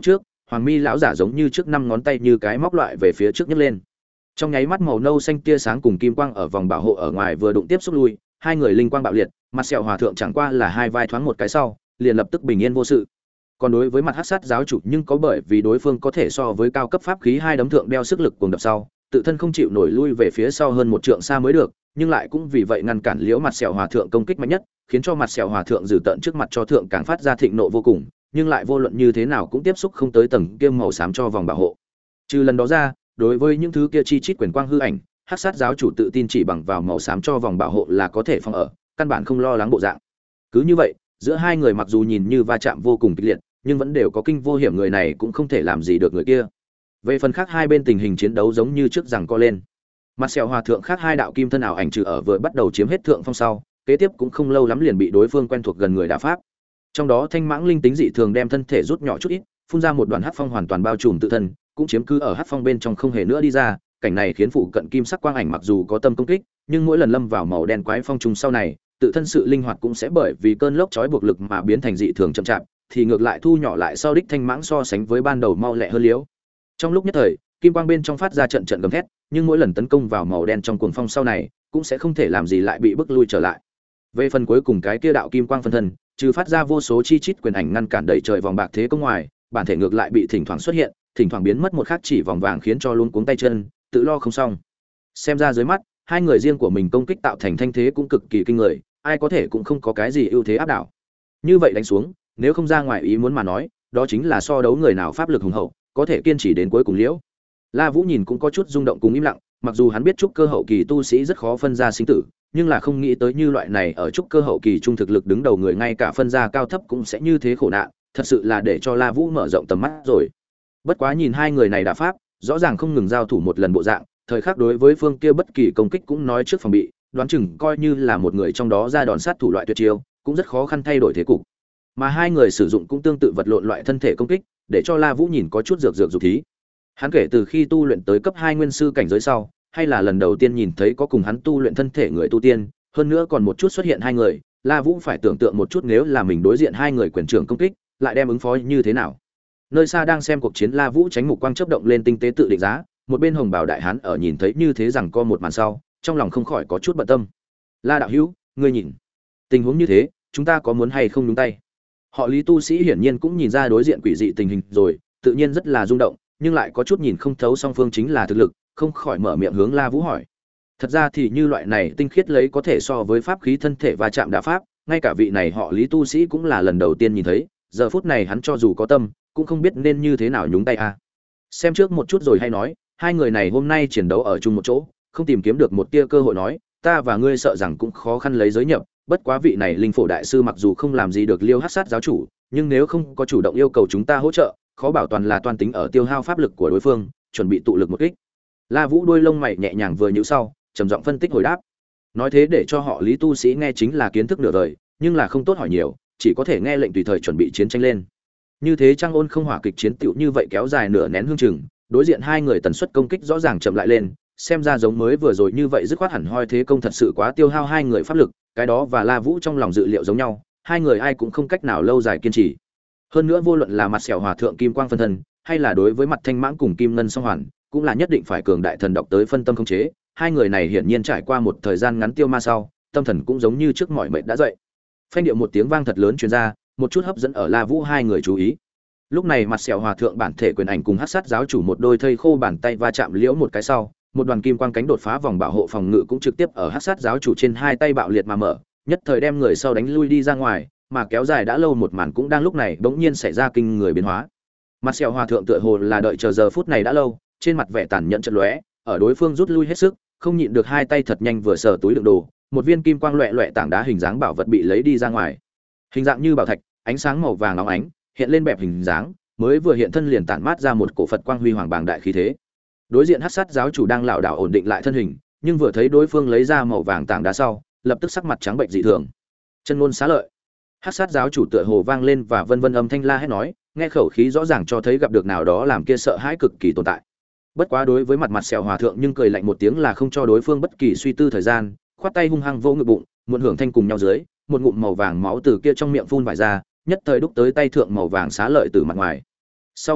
hoàng mi lão giả giống như trước năm ngón tay như cái móc loại về phía trước nhấc lên. Trong nháy mắt màu nâu xanh tia sáng cùng kim quang ở vòng bảo hộ ở ngoài vừa đụng tiếp xúc lui, hai người linh quang bạo liệt, mặt sẹo hòa thượng chẳng qua là hai vai thoáng một cái sau, liền lập tức bình yên vô sự. Còn đối với mặt hắc sát giáo chủ, nhưng có bởi vì đối phương có thể so với cao cấp pháp khí hai đấm thượng đeo sức lực cuồng đập sau, tự thân không chịu nổi lui về phía sau hơn một trượng xa mới được, nhưng lại cũng vì vậy ngăn cản liễu mặt sẹo hòa thượng công kích mạnh nhất, khiến cho mặt sẹo hòa thượng dử tận trước mặt cho thượng càng phát ra thịnh nộ vô cùng, nhưng lại vô luận như thế nào cũng tiếp xúc không tới tầng kia màu xám cho vòng bảo hộ. Trừ lần đó ra, đối với những thứ kia chi chít quyền quang hư ảnh, hắc sát giáo chủ tự tin chỉ bằng vào màu xám cho vòng bảo hộ là có thể phòng ở, căn bản không lo lắng bộ dạng. Cứ như vậy, giữa hai người mặc dù nhìn như va chạm vô cùng kịch liệt, nhưng vẫn đều có kinh vô hiểm, người này cũng không thể làm gì được người kia. Về phần khác hai bên tình hình chiến đấu giống như trước rằng co lên. Mặt sẹo hòa thượng khác hai đạo kim thân ảo ảnh trừ ở vừa bắt đầu chiếm hết thượng phong sau, kế tiếp cũng không lâu lắm liền bị đối phương quen thuộc gần người đả pháp. Trong đó thanh mãng linh tính dị thường đem thân thể rút nhỏ chút ít, phun ra một đoàn hắc phong hoàn toàn bao trùm tự thân, cũng chiếm cứ ở hắc phong bên trong không hề nữa đi ra, cảnh này khiến phụ cận kim sắc quang ảnh mặc dù có tâm công kích, nhưng mỗi lần lâm vào màu đen quái phong trùng sau này, tự thân sự linh hoạt cũng sẽ bởi vì cơn lốc chói buộc lực mà biến thành dị thường chậm chạp, thì ngược lại thu nhỏ lại sau đích thanh mãng so sánh với ban đầu mau lẹ hơn liếu. Trong lúc nhất thời, kim quang bên trong phát ra trận trận gầm thét, nhưng mỗi lần tấn công vào màu đen trong cuồng phong sau này, cũng sẽ không thể làm gì lại bị bức lui trở lại. Về phần cuối cùng cái kia đạo kim quang phân thân, trừ phát ra vô số chi chít quyền ảnh ngăn cản đẩy trời vòng bạc thế công ngoài, bản thể ngược lại bị thỉnh thoảng xuất hiện, thỉnh thoảng biến mất một khắc chỉ vòng vàng khiến cho luôn cuống tay chân, tự lo không xong. Xem ra dưới mắt, hai người riêng của mình công kích tạo thành thanh thế cũng cực kỳ kinh người, ai có thể cũng không có cái gì ưu thế áp đảo. Như vậy đánh xuống, nếu không ra ngoài ý muốn mà nói, đó chính là so đấu người nào pháp lực hùng hậu, có thể kiên trì đến cuối cùng liễu. La Vũ nhìn cũng có chút rung động cùng im lặng, mặc dù hắn biết trúc cơ hậu kỳ tu sĩ rất khó phân ra sinh tử, nhưng là không nghĩ tới như loại này ở trúc cơ hậu kỳ trung thực lực đứng đầu người ngay cả phân ra cao thấp cũng sẽ như thế khổ nạn, thật sự là để cho La Vũ mở rộng tầm mắt rồi. Bất quá nhìn hai người này đã pháp, rõ ràng không ngừng giao thủ một lần bộ dạng, thời khắc đối với phương kia bất kỳ công kích cũng nói trước phòng bị, đoán chừng coi như là một người trong đó ra đòn sát thủ loại tuyệt chiêu, cũng rất khó khăn thay đổi thế cục. Mà hai người sử dụng cũng tương tự vật lộn loại thân thể công kích, để cho La Vũ nhìn có chút dược dược dục thí. Hắn kể từ khi tu luyện tới cấp hai nguyên sư cảnh giới sau, hay là lần đầu tiên nhìn thấy có cùng hắn tu luyện thân thể người tu tiên, hơn nữa còn một chút xuất hiện hai người, La Vũ phải tưởng tượng một chút nếu là mình đối diện hai người quyền trưởng công kích, lại đem ứng phó như thế nào. Nơi xa đang xem cuộc chiến La Vũ tránh mục quang chớp động lên tinh tế tự định giá, một bên hồng bào đại hán ở nhìn thấy như thế rằng co một màn sau, trong lòng không khỏi có chút bận tâm. La đạo hữu, ngươi nhìn, tình huống như thế, chúng ta có muốn hay không nhúng tay? Họ Lý tu sĩ hiển nhiên cũng nhìn ra đối diện quỷ dị tình hình rồi, tự nhiên rất là rung động, nhưng lại có chút nhìn không thấu song phương chính là thực lực, không khỏi mở miệng hướng La Vũ hỏi. Thật ra thì như loại này tinh khiết lấy có thể so với pháp khí thân thể va chạm đả pháp, ngay cả vị này họ Lý tu sĩ cũng là lần đầu tiên nhìn thấy, giờ phút này hắn cho dù có tâm, cũng không biết nên như thế nào nhúng tay a. À. Xem trước một chút rồi hay nói, hai người này hôm nay chiến đấu ở chung một chỗ, không tìm kiếm được một tia cơ hội nói, ta và ngươi sợ rằng cũng khó khăn lấy giới nhập, bất quá vị này linh phổ đại sư mặc dù không làm gì được Liêu Hắc Sát giáo chủ, nhưng nếu không có chủ động yêu cầu chúng ta hỗ trợ, khó bảo toàn là toan tính ở tiêu hao pháp lực của đối phương, chuẩn bị tụ lực một kích. La Vũ đôi lông mày nhẹ nhàng vừa nhíu sau, trầm giọng phân tích hồi đáp. Nói thế để cho họ Lý tu sĩ nghe chính là kiến thức nửa đời, nhưng là không tốt hỏi nhiều, chỉ có thể nghe lệnh tùy thời chuẩn bị chiến tranh lên. Như thế Trang Ôn không hỏa kịch chiến tựu như vậy kéo dài nửa nén hương chừng, đối diện hai người tần suất công kích rõ ràng chậm lại lên, xem ra giống mới vừa rồi như vậy dứt khoát hẳn hoi thế công thật sự quá tiêu hao hai người pháp lực, cái đó và La Vũ trong lòng dự liệu giống nhau, hai người ai cũng không cách nào lâu dài kiên trì. Hơn nữa vô luận là mặt sẹo hòa thượng kim quang phân thân, hay là đối với mặt thanh mãng cùng kim ngân song hoàn, cũng là nhất định phải cường đại thần độc tới phân tâm khống chế, hai người này hiển nhiên trải qua một thời gian ngắn tiêu ma sau, tâm thần cũng giống như trước mỏi mệt đã dậy. Phanh điệu một tiếng vang thật lớn truyền ra, một chút hấp dẫn ở La Vũ hai người chú ý. Lúc này mặt sẹo hòa thượng bản thể quyền ảnh cùng hắc sát giáo chủ một đôi thây khô bàn tay va chạm liễu một cái sau, một đoàn kim quang cánh đột phá vòng bảo hộ phòng ngự cũng trực tiếp ở hắc sát giáo chủ trên hai tay bạo liệt mà mở, nhất thời đem người sau đánh lui đi ra ngoài, mà kéo dài đã lâu một màn cũng đang lúc này bỗng nhiên xảy ra kinh người biến hóa. Mặt sẹo hòa thượng tựa hồ là đợi chờ giờ phút này đã lâu, trên mặt vẻ tàn nhẫn chợt lóe, ở đối phương rút lui hết sức, không nhịn được hai tay thật nhanh vừa sờ túi đựng đồ, một viên kim quang loẹt loẹt tảng đá hình dáng bảo vật bị lấy đi ra ngoài. Hình dạng như bảo thạch, ánh sáng màu vàng óng ánh, hiện lên bẹp hình dáng, mới vừa hiện thân liền tản mát ra một cổ Phật quang huy hoàng bàng đại khí thế. Đối diện hắc sát giáo chủ đang lảo đảo ổn định lại thân hình, nhưng vừa thấy đối phương lấy ra màu vàng tảng đá sau, lập tức sắc mặt trắng bệnh dị thường. Chân ngôn xá lợi. Hắc sát giáo chủ tựa hồ vang lên và vân vân âm thanh la hét nói, nghe khẩu khí rõ ràng cho thấy gặp được nào đó làm kia sợ hãi cực kỳ tồn tại. Bất quá đối với mặt mặt sẹo hòa thượng nhưng cười lạnh một tiếng là không cho đối phương bất kỳ suy tư thời gian, khoát tay hung hăng vô ngực bụng, muộn hưởng thanh cùng nhau dưới, một ngụm màu vàng máu từ kia trong miệng phun vải ra, nhất thời đúc tới tay thượng màu vàng xá lợi từ mặt ngoài. Sau một khắc,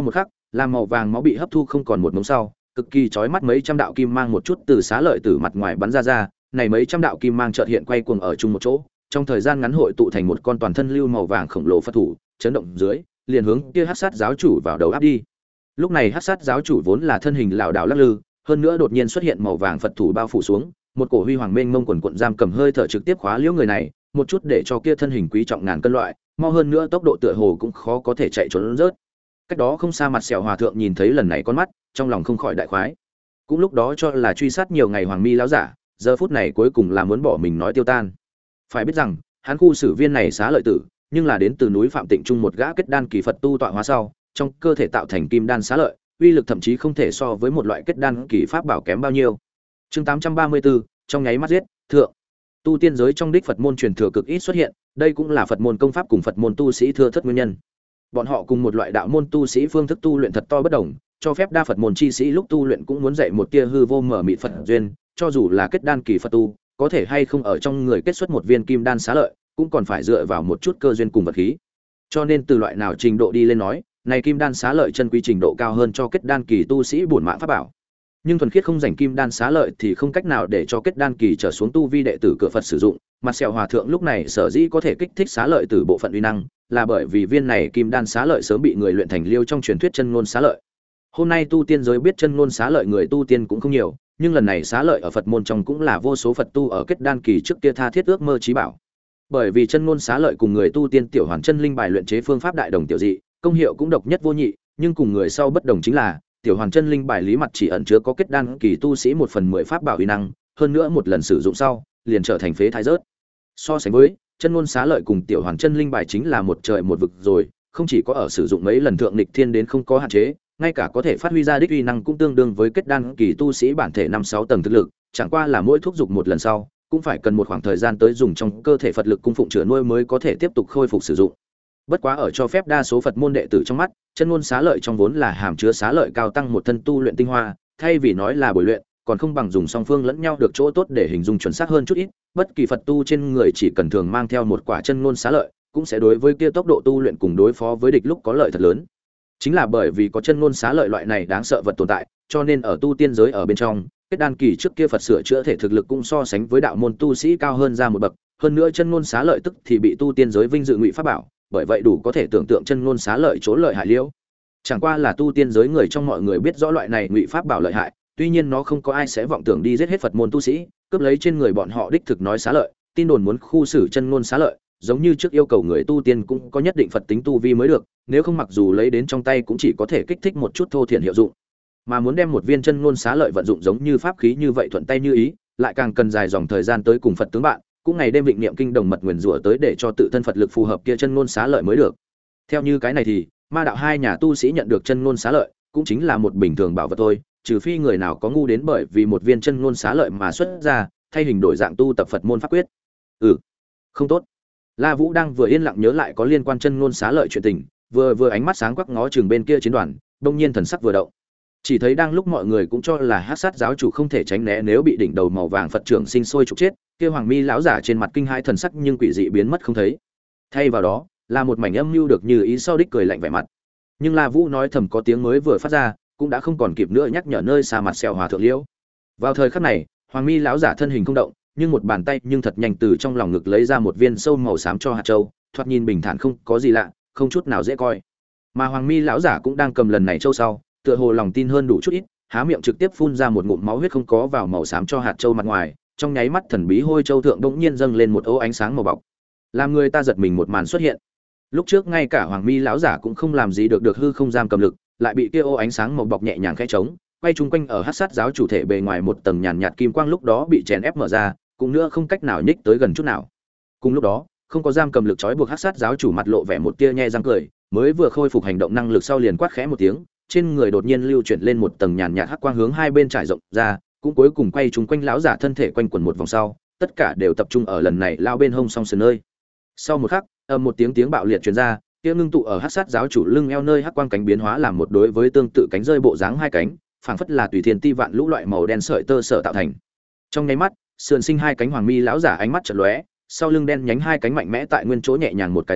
làm màu vàng máu bị hấp thu không còn một mống sau, cực kỳ chói mắt mấy trăm đạo kim mang một chút từ xá lợi tử mặt ngoài bắn ra ra, này mấy trăm đạo kim mang chợt hiện quay cuồng ở chung một chỗ, trong thời gian ngắn hội tụ thành một con toàn thân lưu màu vàng khổng lồ Phật thủ, chấn động dưới, liền hướng kia Hắc Sát giáo chủ vào đầu áp đi. Lúc này Hắc Sát giáo chủ vốn là thân hình lảo đảo lắc lư, hơn nữa đột nhiên xuất hiện màu vàng Phật thủ bao phủ xuống, một cổ huy hoàng mênh mông quần quần giam cầm hơi thở trực tiếp khóa liễu người này, một chút để cho kia thân hình quý trọng ngàn cân loại, mau hơn nữa tốc độ tựa hồ cũng khó có thể chạy trốn rớt. Cách đó không xa mặt sẹo hòa thượng nhìn thấy lần này con mắt, trong lòng không khỏi đại khoái. Cũng lúc đó cho là truy sát nhiều ngày Hoàng Mi lão giả, giờ phút này cuối cùng là muốn bỏ mình nói tiêu tan. Phải biết rằng, hắn khu sử viên này xá lợi tử, nhưng là đến từ núi Phạm Tịnh Trung một gã kết đan kỳ Phật tu tọa hóa sau, trong cơ thể tạo thành kim đan xá lợi, uy lực thậm chí không thể so với một loại kết đan kỳ pháp bảo kém bao nhiêu. Chương tám trăm ba mươi tư, trong nháy mắt giết, thượng. Tu tiên giới trong đích Phật môn truyền thừa cực ít xuất hiện, đây cũng là Phật môn công pháp cùng Phật môn tu sĩ thưa thất nguyên nhân. Bọn họ cùng một loại đạo môn tu sĩ phương thức tu luyện thật to bất đồng, cho phép đa Phật môn chi sĩ lúc tu luyện cũng muốn dạy một tia hư vô mở mịt Phật duyên, cho dù là kết đan kỳ Phật tu, có thể hay không ở trong người kết xuất một viên kim đan xá lợi, cũng còn phải dựa vào một chút cơ duyên cùng vật khí. Cho nên từ loại nào trình độ đi lên nói, này kim đan xá lợi chân quý trình độ cao hơn cho kết đan kỳ tu sĩ bổn mạng pháp bảo. Nhưng thuần khiết không rảnh kim đan xá lợi thì không cách nào để cho kết đan kỳ trở xuống tu vi đệ tử cửa Phật sử dụng. Mặt sẹo hòa thượng lúc này sở dĩ có thể kích thích xá lợi từ bộ phận uy năng, là bởi vì viên này kim đan xá lợi sớm bị người luyện thành liêu trong truyền thuyết chân ngôn xá lợi. Hôm nay tu tiên giới biết chân ngôn xá lợi người tu tiên cũng không nhiều, nhưng lần này xá lợi ở Phật môn trong cũng là vô số Phật tu ở kết đan kỳ trước kia tha thiết ước mơ chí bảo. Bởi vì chân ngôn xá lợi cùng người tu tiên tiểu hoàn chân linh bài luyện chế phương pháp đại đồng tiểu dị, công hiệu cũng độc nhất vô nhị, nhưng cùng người sau bất đồng chính là tiểu hoàn chân linh bài lý mặt chỉ ẩn chứa có kết đan kỳ tu sĩ một phần mười pháp bảo uy năng, hơn nữa một lần sử dụng sau, liền trở thành phế thải rớt. So sánh với, chân ngôn xá lợi cùng tiểu hoàn chân linh bài chính là một trời một vực rồi, không chỉ có ở sử dụng mấy lần thượng nghịch thiên đến không có hạn chế, ngay cả có thể phát huy ra đích uy năng cũng tương đương với kết đan kỳ tu sĩ bản thể năm sáu tầng thực lực, chẳng qua là mỗi thúc dục một lần sau, cũng phải cần một khoảng thời gian tới dùng trong cơ thể Phật lực cung phụng chữa nuôi mới có thể tiếp tục khôi phục sử dụng. Bất quá ở cho phép đa số Phật môn đệ tử trong mắt, chân ngôn xá lợi trong vốn là hàm chứa xá lợi cao tăng một thân tu luyện tinh hoa, thay vì nói là bồi luyện, còn không bằng dùng song phương lẫn nhau được chỗ tốt để hình dung chuẩn xác hơn chút ít, bất kỳ Phật tu trên người chỉ cần thường mang theo một quả chân ngôn xá lợi, cũng sẽ đối với kia tốc độ tu luyện cùng đối phó với địch lúc có lợi thật lớn. Chính là bởi vì có chân ngôn xá lợi loại này đáng sợ vật tồn tại, cho nên ở tu tiên giới ở bên trong, kết đan kỳ trước kia Phật sửa chữa thể thực lực cũng so sánh với đạo môn tu sĩ cao hơn ra một bậc, hơn nữa chân ngôn xá lợi tức thì bị tu tiên giới vinh dự ngụy pháp bảo, bởi vậy đủ có thể tưởng tượng chân ngôn xá lợi chỗ lợi hại liễu. Chẳng qua là tu tiên giới người trong mọi người biết rõ loại này ngụy pháp bảo lợi hại, tuy nhiên nó không có ai sẽ vọng tưởng đi giết hết Phật môn tu sĩ, cướp lấy trên người bọn họ đích thực nói xá lợi, tin đồn muốn khu xử chân ngôn xá lợi, giống như trước yêu cầu người tu tiên cũng có nhất định Phật tính tu vi mới được, nếu không mặc dù lấy đến trong tay cũng chỉ có thể kích thích một chút thô thiển hiệu dụng. Mà muốn đem một viên chân ngôn xá lợi vận dụng giống như pháp khí như vậy thuận tay như ý, lại càng cần dài dòng thời gian tới cùng Phật tướng bạn, cũng ngày đêm vịnh niệm kinh đồng mật nguyền rủa tới để cho tự thân Phật lực phù hợp kia chân ngôn xá lợi mới được. Theo như cái này thì, ma đạo hai nhà tu sĩ nhận được chân ngôn xá lợi, cũng chính là một bình thường bảo vật thôi, trừ phi người nào có ngu đến bởi vì một viên chân ngôn xá lợi mà xuất ra, thay hình đổi dạng tu tập Phật môn pháp quyết. Ừ, không tốt. La Vũ đang vừa yên lặng nhớ lại có liên quan chân ngôn xá lợi chuyện tình, vừa vừa ánh mắt sáng quắc ngó chừng bên kia chiến đoàn, đông nhiên thần sắc vừa động. Chỉ thấy đang lúc mọi người cũng cho là Hắc Sát giáo chủ không thể tránh né nếu bị đỉnh đầu màu vàng Phật trưởng sinh sôi trục chết, kia Hoàng Mi lão giả trên mặt kinh hãi thần sắc nhưng quỷ dị biến mất không thấy. Thay vào đó, là một mảnh âm mưu được như ý sau đích cười lạnh vẻ mặt. Nhưng La Vũ nói thầm có tiếng mới vừa phát ra, cũng đã không còn kịp nữa nhắc nhở nơi xa mặt sẹo hòa thượng liễu. Vào thời khắc này, Hoàng Mi lão giả thân hình không động, nhưng một bàn tay nhưng thật nhanh từ trong lòng ngực lấy ra một viên sâu màu xám cho hạt châu, thoạt nhìn bình thản không có gì lạ, không chút nào dễ coi. Mà Hoàng Mi lão giả cũng đang cầm lần này châu sau, tựa hồ lòng tin hơn đủ chút ít, há miệng trực tiếp phun ra một ngụm máu huyết không có vào màu xám cho hạt châu mặt ngoài, trong nháy mắt thần bí hôi châu thượng bỗng nhiên dâng lên một ố ánh sáng màu bọc, làm người ta giật mình một màn xuất hiện. Lúc trước ngay cả Hoàng Mi lão giả cũng không làm gì được được hư không giam cầm lực, lại bị kia ô ánh sáng màu bọc nhẹ nhàng khẽ trống, quay chung quanh ở Hắc Sát giáo chủ thể bề ngoài một tầng nhàn nhạt kim quang lúc đó bị chèn ép mở ra, cũng nữa không cách nào nhích tới gần chút nào. Cùng lúc đó, không có giam cầm lực trói buộc Hắc Sát giáo chủ mặt lộ vẻ một tia nhe răng cười, mới vừa khôi phục hành động năng lực sau liền quát khẽ một tiếng, trên người đột nhiên lưu chuyển lên một tầng nhàn nhạt hắc quang hướng hai bên trải rộng ra, cũng cuối cùng quay chung quanh lão giả thân thể quanh quẩn một vòng sau, tất cả đều tập trung ở lần này lao bên hông song sườn nơi. Sau một khắc, ầm một tiếng tiếng bạo liệt truyền ra, kia ngưng tụ ở Hắc Sát giáo chủ lưng eo nơi hắc quang cánh biến hóa làm một đối với tương tự cánh rơi bộ dáng hai cánh, phảng phất là tùy thiên ti vạn lũ loại màu đen sợi tơ sở tạo thành. Trong nháy mắt, sườn sinh hai cánh Hoàng Mi lão giả ánh mắt chợt lóe, sau lưng đen nhánh hai cánh mạnh mẽ tại nguyên chỗ nhẹ nhàng một cái dưới,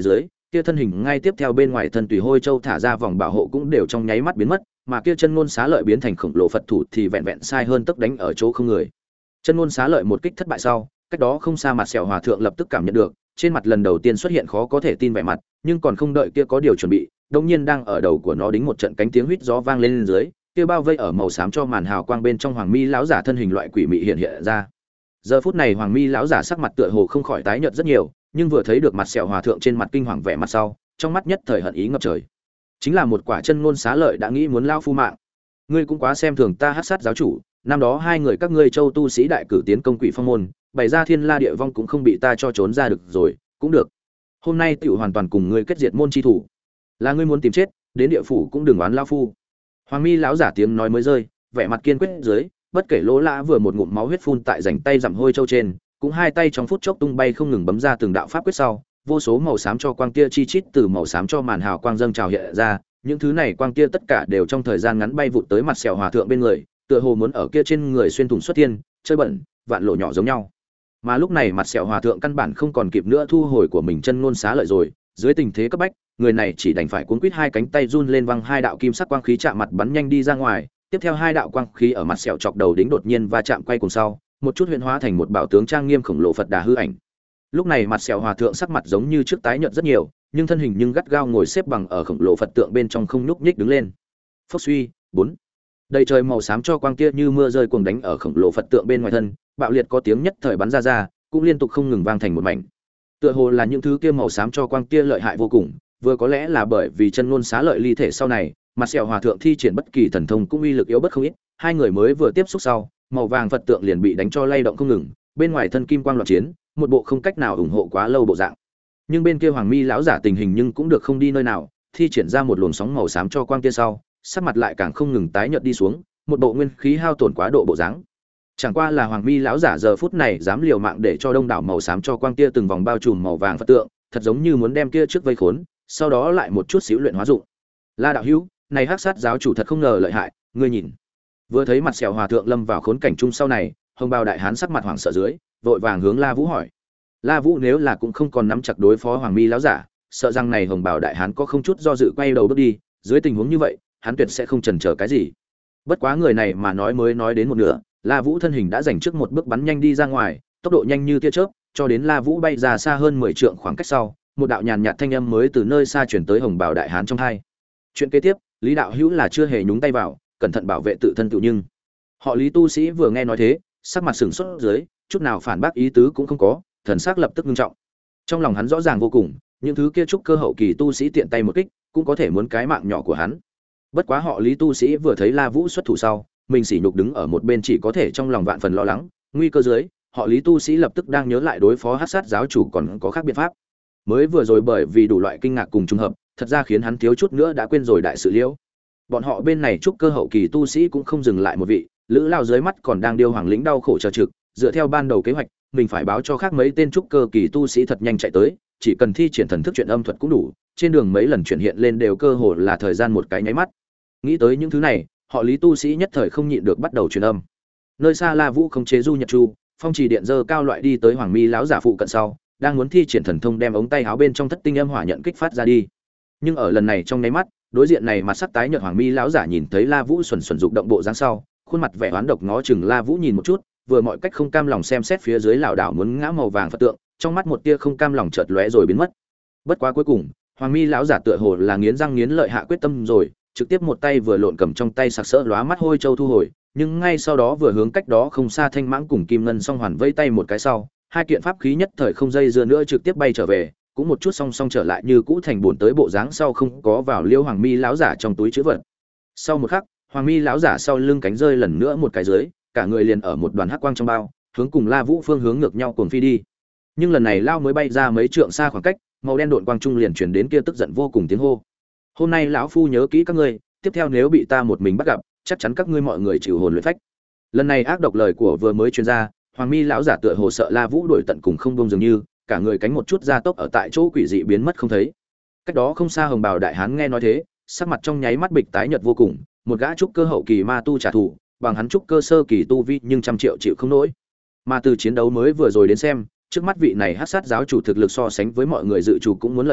kia thân hình ngay tiếp theo bên ngoài thân tùy hôi châu thả ra vòng bảo hộ cũng đều trong nháy mắt biến mất, mà kia chân ngôn xá lợi biến thành khổng lồ Phật thủ thì vẹn vẹn sai hơn tức đánh ở chỗ không người. Chân ngôn xá lợi một kích thất bại sau, cách đó không xa mặt sẹo hòa thượng lập tức cảm nhận được, trên mặt lần đầu tiên xuất hiện khó có thể tin vẻ mặt, nhưng còn không đợi kia có điều chuẩn bị, đột nhiên đang ở đầu của nó đính một trận cánh tiếng huýt gió vang lên dưới, kia bao vây ở màu xám cho màn hào quang bên trong Hoàng Mi lão giả thân hình loại quỷ mị hiện hiện ra. Giờ phút này Hoàng Mi lão giả sắc mặt tựa hồ không khỏi tái nhợt rất nhiều, nhưng vừa thấy được mặt sẹo hòa thượng trên mặt kinh hoàng vẻ mặt sau, trong mắt nhất thời hận ý ngập trời. Chính là một quả chân ngôn xá lợi đã nghĩ muốn lao phu mạng. Ngươi cũng quá xem thường ta Hắc Sát giáo chủ, năm đó hai người các ngươi châu tu sĩ đại cử tiến công quỷ phong môn, bày ra thiên la địa vong cũng không bị ta cho trốn ra được rồi, cũng được. Hôm nay tiểu hoàn toàn cùng ngươi kết diệt môn chi thủ. Là ngươi muốn tìm chết, đến địa phủ cũng đừng oán lao phu. Hoàng Mi lão giả tiếng nói mới rơi, vẻ mặt kiên quyết dưới, bất kể Lỗ Lã vừa một ngụm máu huyết phun tại rảnh tay dặm hôi châu trên, cũng hai tay trong phút chốc tung bay không ngừng bấm ra từng đạo pháp quyết sau, vô số màu xám cho quang tia chi chít từ màu xám cho màn hào quang dâng trào hiện ra, những thứ này quang tia tất cả đều trong thời gian ngắn bay vụt tới mặt sẹo hòa thượng bên người, tựa hồ muốn ở kia trên người xuyên thủng xuất thiên, chơi bẩn, vạn lộ nhỏ giống nhau. Mà lúc này mặt sẹo hòa thượng căn bản không còn kịp nữa thu hồi của mình chân ngôn xá lợi rồi, dưới tình thế cấp bách, người này chỉ đành phải cuốn quít hai cánh tay run lên văng hai đạo kim sắc quang khí chạm mặt bắn nhanh đi ra ngoài, tiếp theo hai đạo quang khí ở mặt sẹo chọc đầu đính đột nhiên va chạm quay cùng sau, một chút huyễn hóa thành một bảo tướng trang nghiêm khổng lồ Phật Đà hư ảnh. Lúc này mặt sẹo hòa thượng sắc mặt giống như trước tái nhợt rất nhiều, nhưng thân hình nhưng gắt gao ngồi xếp bằng ở khổng lồ Phật tượng bên trong không nhúc nhích đứng lên. Phốc suy, bốn. Đầy trời màu xám cho quang kia như mưa rơi cuồng đánh ở khổng lồ Phật tượng bên ngoài thân, bạo liệt có tiếng nhất thời bắn ra ra, cũng liên tục không ngừng vang thành một mảnh. Tựa hồ là những thứ kia màu xám cho quang kia lợi hại vô cùng, vừa có lẽ là bởi vì chân ngôn xá lợi ly thể sau này, mặt sẹo hòa thượng thi triển bất kỳ thần thông cũng uy lực yếu bất không ít, hai người mới vừa tiếp xúc sau, màu vàng Phật tượng liền bị đánh cho lay động không ngừng, bên ngoài thân kim quang loạn chiến, một bộ không cách nào ủng hộ quá lâu bộ dạng. Nhưng bên kia Hoàng Mi lão giả tình hình nhưng cũng được không đi nơi nào, thi triển ra một luồng sóng màu xám cho quang kia sau, sắc mặt lại càng không ngừng tái nhợt đi xuống, một bộ nguyên khí hao tổn quá độ bộ dáng. Chẳng qua là Hoàng Mi lão giả giờ phút này dám liều mạng để cho đông đảo màu xám cho quang kia từng vòng bao trùm màu vàng Phật tượng, thật giống như muốn đem kia trước vây khốn, sau đó lại một chút xíu luyện hóa dụng. La đạo hữu, này Hắc Sát giáo chủ thật không ngờ lợi hại, ngươi nhìn. Vừa thấy mặt sẹo hòa thượng lâm vào khốn cảnh chung sau này, hồng bào đại hán sắc mặt hoảng sợ dưới, vội vàng hướng La Vũ hỏi. La Vũ nếu là cũng không còn nắm chặt đối phó Hoàng Mi lão giả, sợ rằng này hồng bào đại hán có không chút do dự quay đầu bước đi, dưới tình huống như vậy, hắn tuyệt sẽ không chần chờ cái gì. Bất quá người này mà nói mới nói đến một nửa, La Vũ thân hình đã giành trước một bước bắn nhanh đi ra ngoài, tốc độ nhanh như tia chớp, cho đến La Vũ bay ra xa hơn mười trượng khoảng cách sau, một đạo nhàn nhạt thanh âm mới từ nơi xa truyền tới hồng bào đại hán trong tai. Chuyện kế tiếp, Lý đạo hữu là chưa hề nhúng tay vào, cẩn thận bảo vệ tự thân tự nhưng. Họ Lý tu sĩ vừa nghe nói thế, sắc mặt sừng sốt dưới, chút nào phản bác ý tứ cũng không có, thần sắc lập tức nghiêm trọng. Trong lòng hắn rõ ràng vô cùng, những thứ kia trúc cơ hậu kỳ tu sĩ tiện tay một kích, cũng có thể muốn cái mạng nhỏ của hắn. Bất quá họ Lý tu sĩ vừa thấy La Vũ xuất thủ sau, mình sỉ nhục đứng ở một bên chỉ có thể trong lòng vạn phần lo lắng, nguy cơ dưới, họ Lý tu sĩ lập tức đang nhớ lại đối phó Hắc Sát giáo chủ còn có khác biện pháp. Mới vừa rồi bởi vì đủ loại kinh ngạc cùng trùng hợp, thật ra khiến hắn thiếu chút nữa đã quên rồi đại sự liễu. Bọn họ bên này trúc cơ hậu kỳ tu sĩ cũng không dừng lại một vị, Lữ Lao dưới mắt còn đang điêu hoàng lĩnh đau khổ chờ trực, dựa theo ban đầu kế hoạch, mình phải báo cho khác mấy tên trúc cơ kỳ tu sĩ thật nhanh chạy tới, chỉ cần thi triển thần thức truyền âm thuật cũng đủ, trên đường mấy lần chuyển hiện lên đều cơ hồ là thời gian một cái nháy mắt. Nghĩ tới những thứ này, họ Lý tu sĩ nhất thời không nhịn được bắt đầu truyền âm. Nơi xa La Vũ không chế du nhật chu, phong trì điện dơ cao loại đi tới Hoàng Mi lão giả phụ cận sau, đang muốn thi triển thần thông đem ống tay áo bên trong thất tinh âm hỏa nhận kích phát ra đi. Nhưng ở lần này trong nháy mắt, đối diện này mặt sắc tái nhợt Hoàng Mi lão giả nhìn thấy La Vũ xuẩn xuẩn dục động bộ dáng sau, khuôn mặt vẻ oán độc ngó chừng La Vũ nhìn một chút, vừa mọi cách không cam lòng xem xét phía dưới lão đảo muốn ngã màu vàng Phật tượng, trong mắt một tia không cam lòng chợt lóe rồi biến mất. Bất quá cuối cùng, Hoàng Mi lão giả tựa hồ là nghiến răng nghiến lợi hạ quyết tâm rồi, trực tiếp một tay vừa lộn cầm trong tay sặc sỡ lóa mắt hôi châu thu hồi, nhưng ngay sau đó vừa hướng cách đó không xa Thanh Mãng cùng Kim Ngân song hoàn vây tay một cái sau, hai kiện pháp khí nhất thời không dây dưa nữa trực tiếp bay trở về, cũng một chút song song trở lại như cũ thành buồn tới bộ dáng sau không có vào Liêu Hoàng Mi lão giả trong túi trữ vật. Sau một khắc, Hoàng Mi lão giả sau lưng cánh rơi lần nữa một cái dưới, cả người liền ở một đoàn hắc quang trong bao, hướng cùng La Vũ phương hướng ngược nhau cuồng phi đi. Nhưng lần này lao mới bay ra mấy trượng xa khoảng cách, màu đen độn quang trung liền truyền đến kia tức giận vô cùng tiếng hô. Hôm nay lão phu nhớ kỹ các ngươi, tiếp theo nếu bị ta một mình bắt gặp, chắc chắn các ngươi mọi người chịu hồn luyện phách. Lần này ác độc lời của vừa mới truyền ra, Hoàng Mi lão giả tựa hồ sợ La Vũ đuổi tận cùng không buông dường như, cả người cánh một chút gia tốc ở tại chỗ quỷ dị biến mất không thấy. Cách đó không xa hồng bào đại hán nghe nói thế, sắc mặt trong nháy mắt bịch tái nhợt vô cùng, một gã trúc cơ hậu kỳ ma tu trả thù, bằng hắn trúc cơ sơ kỳ tu vi nhưng trăm triệu chịu không nổi. Mà từ chiến đấu mới vừa rồi đến xem, trước mắt vị này Hắc Sát giáo chủ thực lực so sánh với mọi người dự chủ cũng muốn lợi hại,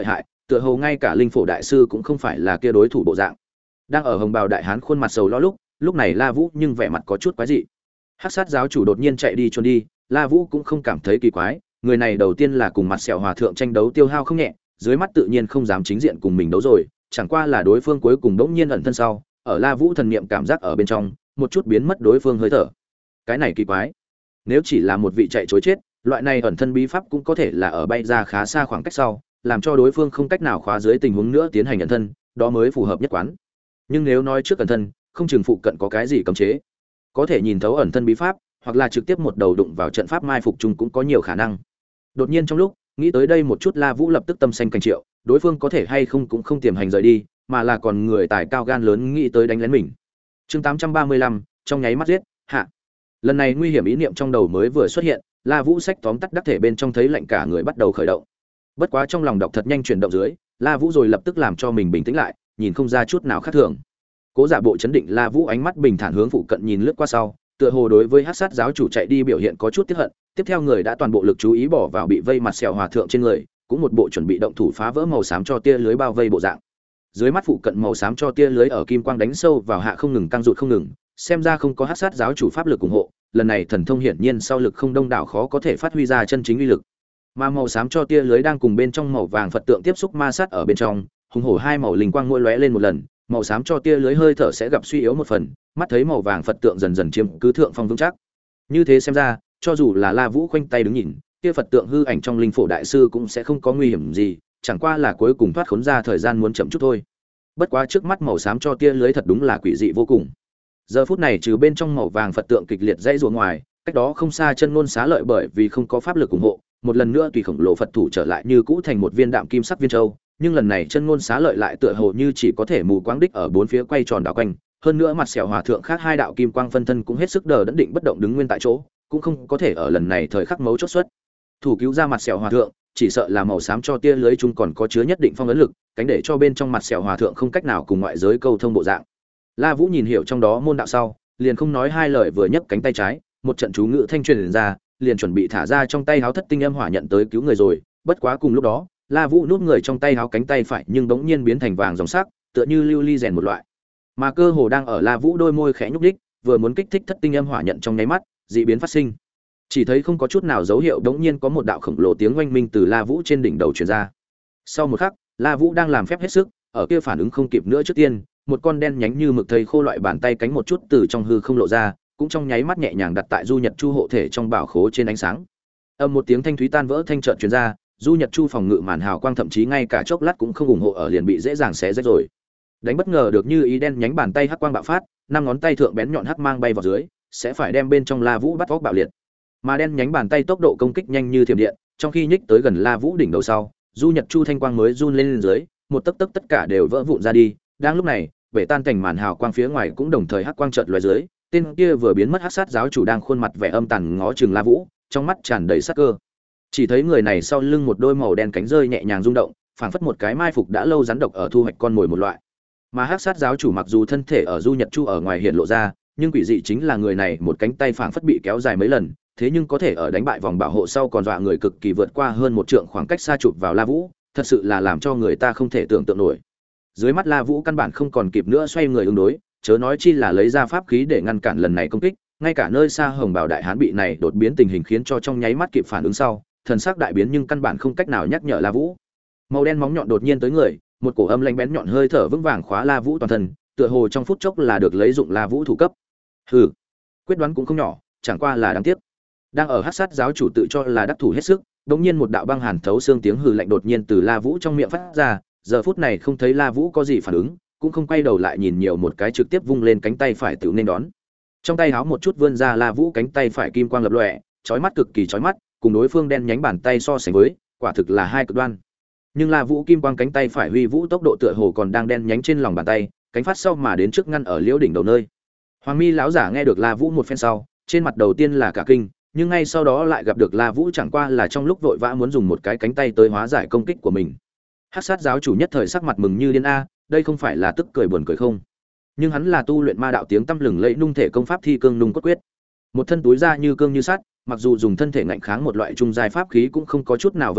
tựa hồ ngay cả linh phổ đại sư cũng không phải là kia đối thủ bộ dạng. Đang ở hồng bào đại hán khuôn mặt sầu lo lúc, lúc này La Vũ nhưng vẻ mặt có chút quái dị. Hắc sát giáo chủ đột nhiên chạy đi trốn đi, La Vũ cũng không cảm thấy kỳ quái, người này đầu tiên là cùng mặt sẹo hòa thượng tranh đấu tiêu hao không nhẹ, dưới mắt tự nhiên không dám chính diện cùng mình đấu rồi, chẳng qua là đối phương cuối cùng đống nhiên ẩn thân sau, ở La Vũ thần niệm cảm giác ở bên trong, một chút biến mất đối phương hơi thở. Cái này kỳ quái. Nếu chỉ là một vị chạy trối chết, loại này ẩn thân bí pháp cũng có thể là ở bay ra khá xa khoảng cách sau, làm cho đối phương không cách nào khóa dưới tình huống nữa tiến hành ẩn thân, đó mới phù hợp nhất quán. Nhưng nếu nói trước ẩn thân, không chừng phụ cận có cái gì cấm chế, có thể nhìn thấu ẩn thân bí pháp, hoặc là trực tiếp một đầu đụng vào trận pháp mai phục chung cũng có nhiều khả năng. Đột nhiên trong lúc nghĩ tới đây một chút, La Vũ lập tức tâm xanh cảnh triệu, đối phương có thể hay không cũng không tiềm hành rời đi, mà là còn người tài cao gan lớn nghĩ tới đánh lén mình. Chương tám trăm ba mươi lăm, trong nháy mắt giết, hạ. Lần này nguy hiểm ý niệm trong đầu mới vừa xuất hiện, La Vũ sách tóm tắt đắc thể bên trong thấy lạnh cả người bắt đầu khởi động. Bất quá trong lòng đọc thật nhanh chuyển động dưới, La Vũ rồi lập tức làm cho mình bình tĩnh lại, nhìn không ra chút nào khác thường. Cố giả bộ chấn định, La Vũ ánh mắt bình thản hướng phụ cận nhìn lướt qua sau, tựa hồ đối với Hắc sát giáo chủ chạy đi biểu hiện có chút tiếc hận, tiếp theo người đã toàn bộ lực chú ý bỏ vào bị vây mặt sẹo hòa thượng trên người, cũng một bộ chuẩn bị động thủ phá vỡ màu xám cho tia lưới bao vây bộ dạng. Dưới mắt phụ cận màu xám cho tia lưới ở kim quang đánh sâu vào hạ không ngừng căng rụt không ngừng, xem ra không có Hắc sát giáo chủ pháp lực ủng hộ, lần này thần thông hiển nhiên sau lực không đông đảo khó có thể phát huy ra chân chính uy lực. Mà màu xám cho tia lưới đang cùng bên trong màu vàng Phật tượng tiếp xúc ma sát ở bên trong, hùng hổ hai màu linh quang mỗi lóe lên một lần, màu xám cho tia lưới hơi thở sẽ gặp suy yếu một phần, mắt thấy màu vàng Phật tượng dần dần chiếm cứ thượng phong vững chắc. Như thế xem ra, cho dù là La Vũ khoanh tay đứng nhìn, kia Phật tượng hư ảnh trong linh phổ đại sư cũng sẽ không có nguy hiểm gì, chẳng qua là cuối cùng thoát khốn ra thời gian muốn chậm chút thôi. Bất quá trước mắt màu xám cho tia lưới thật đúng là quỷ dị vô cùng. Giờ phút này trừ bên trong màu vàng Phật tượng kịch liệt dãy rủa ngoài, cách đó không xa chân ngôn xá lợi bởi vì không có pháp lực ủng hộ, một lần nữa tùy khổng lồ Phật thủ trở lại như cũ thành một viên đạm kim sắc viên châu, nhưng lần này chân ngôn xá lợi lại tựa hồ như chỉ có thể mù quáng đích ở bốn phía quay tròn đảo quanh, hơn nữa mặt sẹo hòa thượng khác hai đạo kim quang phân thân cũng hết sức đờ đẫn định bất động đứng nguyên tại chỗ, cũng không có thể ở lần này thời khắc mấu chốt xuất thủ cứu ra mặt sẹo hòa thượng, chỉ sợ là màu xám cho tia lưới chung còn có chứa nhất định phong ấn lực, cánh để cho bên trong mặt sẹo hòa thượng không cách nào cùng ngoại giới câu thông bộ dạng. La Vũ nhìn hiểu trong đó môn đạo sau, liền không nói hai lời vừa nhấc cánh tay trái, một trận chú ngữ thanh truyền ra, liền chuẩn bị thả ra trong tay háo thất tinh âm hỏa nhận tới cứu người rồi, bất quá cùng lúc đó, La Vũ núp người trong tay háo cánh tay phải nhưng bỗng nhiên biến thành vàng ròng sắc, tựa như lưu ly rèn một loại. Mà cơ hồ đang ở La Vũ đôi môi khẽ nhúc nhích, vừa muốn kích thích thất tinh âm hỏa nhận trong nháy mắt, dị biến phát sinh. Chỉ thấy không có chút nào dấu hiệu, bỗng nhiên có một đạo khổng lồ tiếng oanh minh từ La Vũ trên đỉnh đầu truyền ra. Sau một khắc, La Vũ đang làm phép hết sức, ở kia phản ứng không kịp nữa trước tiên, một con đen nhánh như mực thây khô loại bàn tay cánh một chút từ trong hư không lộ ra, cũng trong nháy mắt nhẹ nhàng đặt tại Du Nhật Chu hộ thể trong bảo khố trên ánh sáng. Âm một tiếng thanh thúy tan vỡ thanh chợt truyền ra, Du Nhật Chu phòng ngự màn hào quang thậm chí ngay cả chốc lát cũng không ủng hộ ở liền bị dễ dàng xé rách rồi. Đánh bất ngờ được như ý đen nhánh bàn tay hắc quang bạo phát, năm ngón tay thượng bén nhọn hắc mang bay vào dưới, sẽ phải đem bên trong La Vũ bắt vóc bạo liệt. Mà đen nhánh bàn tay tốc độ công kích nhanh như thiểm điện, trong khi nhích tới gần La Vũ đỉnh đầu sau, Du Nhật Chu thanh quang mới run lên, lên dưới, một tấc tấc tất cả đều vỡ vụn ra đi. Đang lúc này, bể tan cảnh màn hào quang phía ngoài cũng đồng thời hắc quang chợt lóe dưới, tên kia vừa biến mất hắc sát giáo chủ đang khuôn mặt vẻ âm tàn ngó chừng La Vũ, trong mắt tràn đầy sát cơ. Chỉ thấy người này sau lưng một đôi màu đen cánh rơi nhẹ nhàng rung động, phảng phất một cái mai phục đã lâu rắn độc ở thu hoạch con mồi một loại. Mà hắc sát giáo chủ mặc dù thân thể ở Du Nhật Chu ở ngoài hiện lộ ra, nhưng quỷ dị chính là người này một cánh tay phảng phất bị kéo dài mấy lần, thế nhưng có thể ở đánh bại vòng bảo hộ sau còn dọa người cực kỳ vượt qua hơn một trượng khoảng cách xa chụp vào La Vũ, thật sự là làm cho người ta không thể tưởng tượng nổi. Dưới mắt La Vũ căn bản không còn kịp nữa xoay người ứng đối, chớ nói chi là lấy ra pháp khí để ngăn cản lần này công kích, ngay cả nơi xa Hồng Bảo đại hán bị này đột biến tình hình khiến cho trong nháy mắt kịp phản ứng sau, thần sắc đại biến nhưng căn bản không cách nào nhắc nhở La Vũ. Màu đen móng nhọn đột nhiên tới người, một cổ âm lãnh bén nhọn hơi thở vững vàng khóa La Vũ toàn thân, tựa hồ trong phút chốc là được lấy dụng La Vũ thủ cấp. Hừ, quyết đoán cũng không nhỏ, chẳng qua là đáng tiếc. Đang ở hắc sát giáo chủ tự cho là đắc thủ hết sức, đột nhiên một đạo băng hàn thấu xương tiếng hừ lạnh đột nhiên từ La Vũ trong miệng phát ra, giờ phút này không thấy La Vũ có gì phản ứng, cũng không quay đầu lại nhìn nhiều một cái trực tiếp vung lên cánh tay phải tự nên đón. Trong tay háo một chút vươn ra La Vũ cánh tay phải kim quang lập lòe, chói mắt cực kỳ chói mắt, cùng đối phương đen nhánh bàn tay so sánh với, quả thực là hai cực đoan. Nhưng La Vũ kim quang cánh tay phải huy vũ tốc độ tựa hồ còn đang đen nhánh trên lòng bàn tay, cánh phát sau mà đến trước ngăn ở liễu đỉnh đầu nơi. Hoàng Mi lão giả nghe được La Vũ một phen sau, trên mặt đầu tiên là cả kinh, nhưng ngay sau đó lại gặp được La Vũ chẳng qua là trong lúc vội vã muốn dùng một cái cánh tay tới hóa giải công kích của mình. Hắc sát giáo chủ nhất thời sắc mặt mừng như điên a, đây không phải là tức cười buồn cười không? Nhưng hắn là tu luyện ma đạo tiếng tăm lừng lẫy nung thể công pháp thi cương nung cốt quyết. Một thân túi da như cương như sắt, mặc dù dùng thân thể ngạnh kháng một loại trung giai pháp khí cũng không có chút nào vấn đề,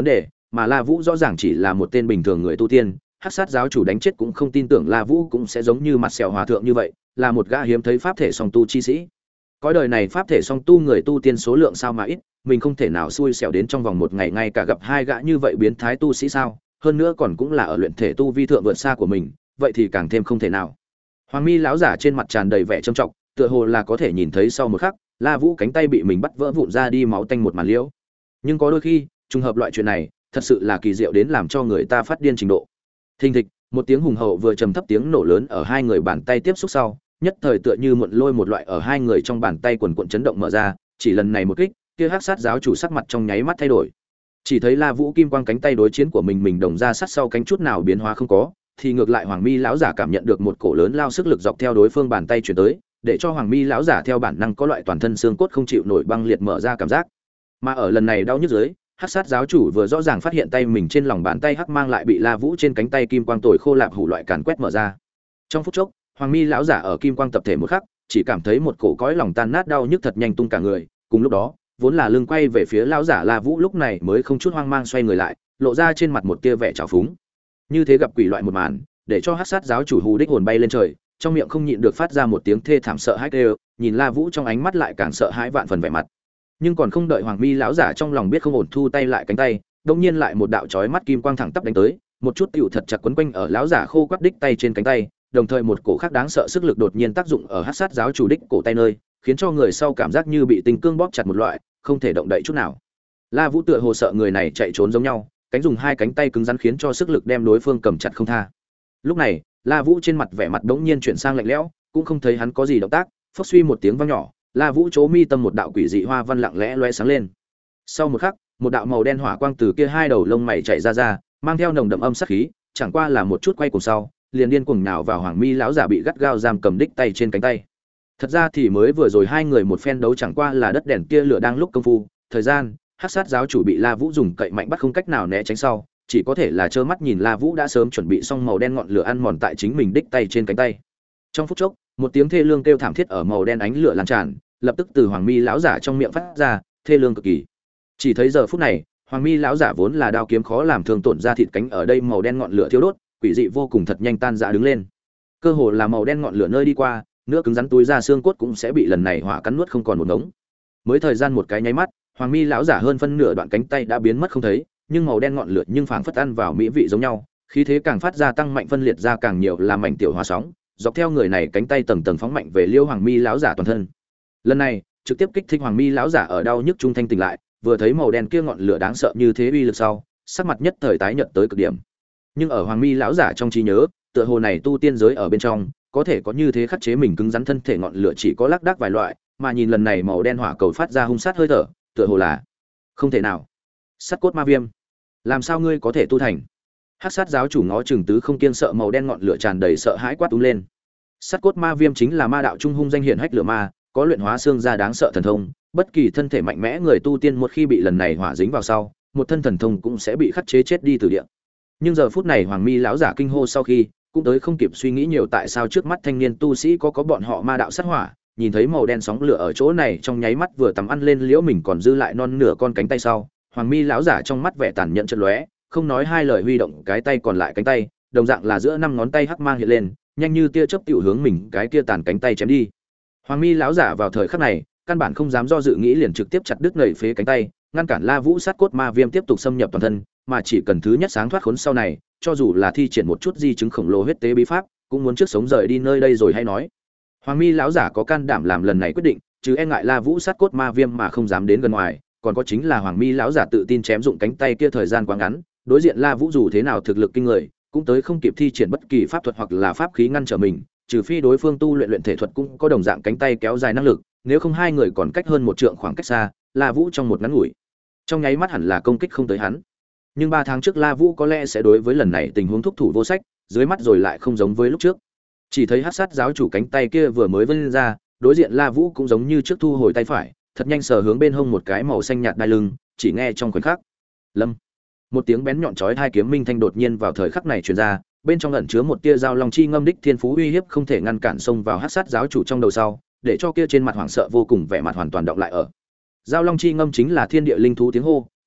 mà La Vũ rõ ràng chỉ là một tên bình thường người tu tiên, Hắc Sát giáo chủ đánh chết cũng không tin tưởng La Vũ cũng sẽ giống như mặt sẹo hòa thượng như vậy, là một gã hiếm thấy pháp thể song tu chi sĩ. Cõi đời này pháp thể song tu người tu tiên số lượng sao mà ít, mình không thể nào xui xẻo đến trong vòng một ngày ngay cả gặp hai gã như vậy biến thái tu sĩ sao? Hơn nữa còn cũng là ở luyện thể tu vi thượng vượt xa của mình, vậy thì càng thêm không thể nào. Hoàng Mi lão giả trên mặt tràn đầy vẻ trầm trọng, tựa hồ là có thể nhìn thấy sau một khắc, La Vũ cánh tay bị mình bắt vỡ vụn ra đi máu tanh một màn liễu. Nhưng có đôi khi, trùng hợp loại chuyện này, thật sự là kỳ diệu đến làm cho người ta phát điên trình độ. Thình thịch, một tiếng hùng hậu vừa trầm thấp tiếng nổ lớn ở hai người bàn tay tiếp xúc sau, nhất thời tựa như muộn lôi một loại ở hai người trong bàn tay quần cuộn chấn động mở ra, chỉ lần này một kích, kia Hắc Sát giáo chủ sắc mặt trong nháy mắt thay đổi. Chỉ thấy La Vũ kim quang cánh tay đối chiến của mình mình đồng ra sát sau cánh chút nào biến hóa không có, thì ngược lại Hoàng Mi lão giả cảm nhận được một cổ lớn lao sức lực dọc theo đối phương bàn tay chuyển tới, để cho Hoàng Mi lão giả theo bản năng có loại toàn thân xương cốt không chịu nổi băng liệt mở ra cảm giác. Mà ở lần này đau nhức dưới, Hắc Sát giáo chủ vừa rõ ràng phát hiện tay mình trên lòng bàn tay hắc mang lại bị La Vũ trên cánh tay kim quang tồi khô lạp hủ loại càn quét mở ra. Trong phút chốc, Hoàng Mi lão giả ở kim quang tập thể một khắc, chỉ cảm thấy một cổ cõi lòng tan nát đau nhức thật nhanh tung cả người, cùng lúc đó, vốn là lưng quay về phía lão giả La Vũ lúc này mới không chút hoang mang xoay người lại, lộ ra trên mặt một tia vẻ trào phúng. Như thế gặp quỷ loại một màn, để cho Hắc Sát giáo chủ hù đích hồn bay lên trời, trong miệng không nhịn được phát ra một tiếng thê thảm sợ hãi kêu, nhìn La Vũ trong ánh mắt lại càng sợ hãi vạn phần vẻ mặt. Nhưng còn không đợi Hoàng Mi lão giả trong lòng biết không ổn thu tay lại cánh tay, đột nhiên lại một đạo chói mắt kim quang thẳng tắp đánh tới, một chút tiểu thật chặt quấn quanh ở lão giả khô quắt đích tay trên cánh tay, đồng thời một cổ khác đáng sợ sức lực đột nhiên tác dụng ở Hắc Sát giáo chủ đích cổ tay nơi, khiến cho người sau cảm giác như bị tình cương bóp chặt một loại, không thể động đậy chút nào. La Vũ tựa hồ sợ người này chạy trốn giống nhau, cánh dùng hai cánh tay cứng rắn khiến cho sức lực đem đối phương cầm chặt không tha. Lúc này, La Vũ trên mặt vẻ mặt đống nhiên chuyển sang lạnh lẽo, cũng không thấy hắn có gì động tác, phốc suy một tiếng vang nhỏ, La Vũ chỗ mi tâm một đạo quỷ dị hoa văn lặng lẽ lóe sáng lên. Sau một khắc, một đạo màu đen hỏa quang từ kia hai đầu lông mày chạy ra ra, mang theo nồng đậm âm sát khí, chẳng qua là một chút quay cùng sau, liền điên cuồng nào vào Hoàng Mi lão giả bị gắt gao giam cầm đích tay trên cánh tay. Thật ra thì mới vừa rồi hai người một phen đấu chẳng qua là đất đèn kia lửa đang lúc công phu, thời gian, Hắc Sát giáo chủ bị La Vũ dùng cậy mạnh bắt không cách nào né tránh sau, chỉ có thể là trơ mắt nhìn La Vũ đã sớm chuẩn bị xong màu đen ngọn lửa ăn mòn tại chính mình đích tay trên cánh tay. Trong phút chốc, một tiếng thê lương kêu thảm thiết ở màu đen ánh lửa lan tràn, lập tức từ Hoàng Mi lão giả trong miệng phát ra, thê lương cực kỳ. Chỉ thấy giờ phút này, Hoàng Mi lão giả vốn là đao kiếm khó làm thương tổn ra thịt cánh ở đây màu đen ngọn lửa thiêu đốt, quỷ dị vô cùng thật nhanh tan rã đứng lên. Cơ hồ là màu đen ngọn lửa nơi đi qua, nữa cứng rắn túi ra xương cốt cũng sẽ bị lần này hỏa cắn nuốt không còn một ngống. Mới thời gian một cái nháy mắt, Hoàng Mi lão giả hơn phân nửa đoạn cánh tay đã biến mất không thấy, nhưng màu đen ngọn lửa nhưng phảng phất ăn vào mỹ vị giống nhau, khí thế càng phát ra tăng mạnh phân liệt ra càng nhiều làm mảnh tiểu hóa sóng, dọc theo người này cánh tay tầng tầng phóng mạnh về Liêu Hoàng Mi lão giả toàn thân. Lần này, trực tiếp kích thích Hoàng Mi lão giả ở đau nhức trung thanh tỉnh lại, vừa thấy màu đen kia ngọn lửa đáng sợ như thế uy lực sau, sắc mặt nhất thời tái nhợt tới cực điểm. Nhưng ở Hoàng Mi lão giả trong trí nhớ, tựa hồ này tu tiên giới ở bên trong, có thể có như thế khắc chế mình cứng rắn thân thể ngọn lửa chỉ có lác đác vài loại, mà nhìn lần này màu đen hỏa cầu phát ra hung sát hơi thở, tựa hồ là không thể nào. Sắt cốt ma viêm, làm sao ngươi có thể tu thành? Hắc Sát giáo chủ ngó chừng tứ không kiên sợ màu đen ngọn lửa tràn đầy sợ hãi quát túm lên. Sắt cốt ma viêm chính là ma đạo trung hung danh hiển hách lửa ma, có luyện hóa xương ra đáng sợ thần thông, bất kỳ thân thể mạnh mẽ người tu tiên một khi bị lần này hỏa dính vào sau, một thân thần thông cũng sẽ bị khắc chế chết đi từ địa. Nhưng giờ phút này Hoàng Mi lão giả kinh hô sau khi, cũng tới không kịp suy nghĩ nhiều tại sao trước mắt thanh niên tu sĩ có có bọn họ ma đạo sát hỏa, nhìn thấy màu đen sóng lửa ở chỗ này trong nháy mắt vừa tầm ăn lên liễu mình còn dư lại non nửa con cánh tay sau, Hoàng Mi lão giả trong mắt vẻ tàn nhẫn chợt lóe, không nói hai lời huy động cái tay còn lại cánh tay, đồng dạng là giữa năm ngón tay hắc mang hiện lên, nhanh như tia chớp tiểu hướng mình cái kia tàn cánh tay chém đi. Hoàng Mi lão giả vào thời khắc này, căn bản không dám do dự nghĩ liền trực tiếp chặt đứt nảy phế cánh tay, ngăn cản La Vũ sát cốt ma viêm tiếp tục xâm nhập toàn thân, mà chỉ cần thứ nhất sáng thoát khốn sau này, cho dù là thi triển một chút di chứng khổng lồ huyết tế bí pháp, cũng muốn trước sống rời đi nơi đây rồi hay nói. Hoàng Mi lão giả có can đảm làm lần này quyết định, chứ e ngại La Vũ sát cốt ma viêm mà không dám đến gần ngoài, còn có chính là Hoàng Mi lão giả tự tin chém dụng cánh tay kia thời gian quá ngắn, đối diện La Vũ dù thế nào thực lực kinh người, cũng tới không kịp thi triển bất kỳ pháp thuật hoặc là pháp khí ngăn trở mình, trừ phi đối phương tu luyện luyện thể thuật cũng có đồng dạng cánh tay kéo dài năng lực, nếu không hai người còn cách hơn một trượng khoảng cách xa, La Vũ trong một ngắn ngủi, trong nháy mắt hẳn là công kích không tới hắn. Nhưng ba tháng trước La Vũ có lẽ sẽ đối với lần này tình huống thúc thủ vô sách, dưới mắt rồi lại không giống với lúc trước. Chỉ thấy Hắc Sát giáo chủ cánh tay kia vừa mới vươn ra, đối diện La Vũ cũng giống như trước thu hồi tay phải, thật nhanh sờ hướng bên hông một cái màu xanh nhạt đai lưng, chỉ nghe trong khoảnh khắc, lâm, một tiếng bén nhọn chói hai kiếm minh thanh đột nhiên vào thời khắc này truyền ra, bên trong ẩn chứa một tia dao long chi ngâm đích thiên phú uy hiếp không thể ngăn cản xông vào Hắc Sát giáo chủ trong đầu sau, để cho kia trên mặt hoảng sợ vô cùng vẻ mặt hoàn toàn động lại ở. Dao long chi ngâm chính là thiên địa linh thú tiếng hô,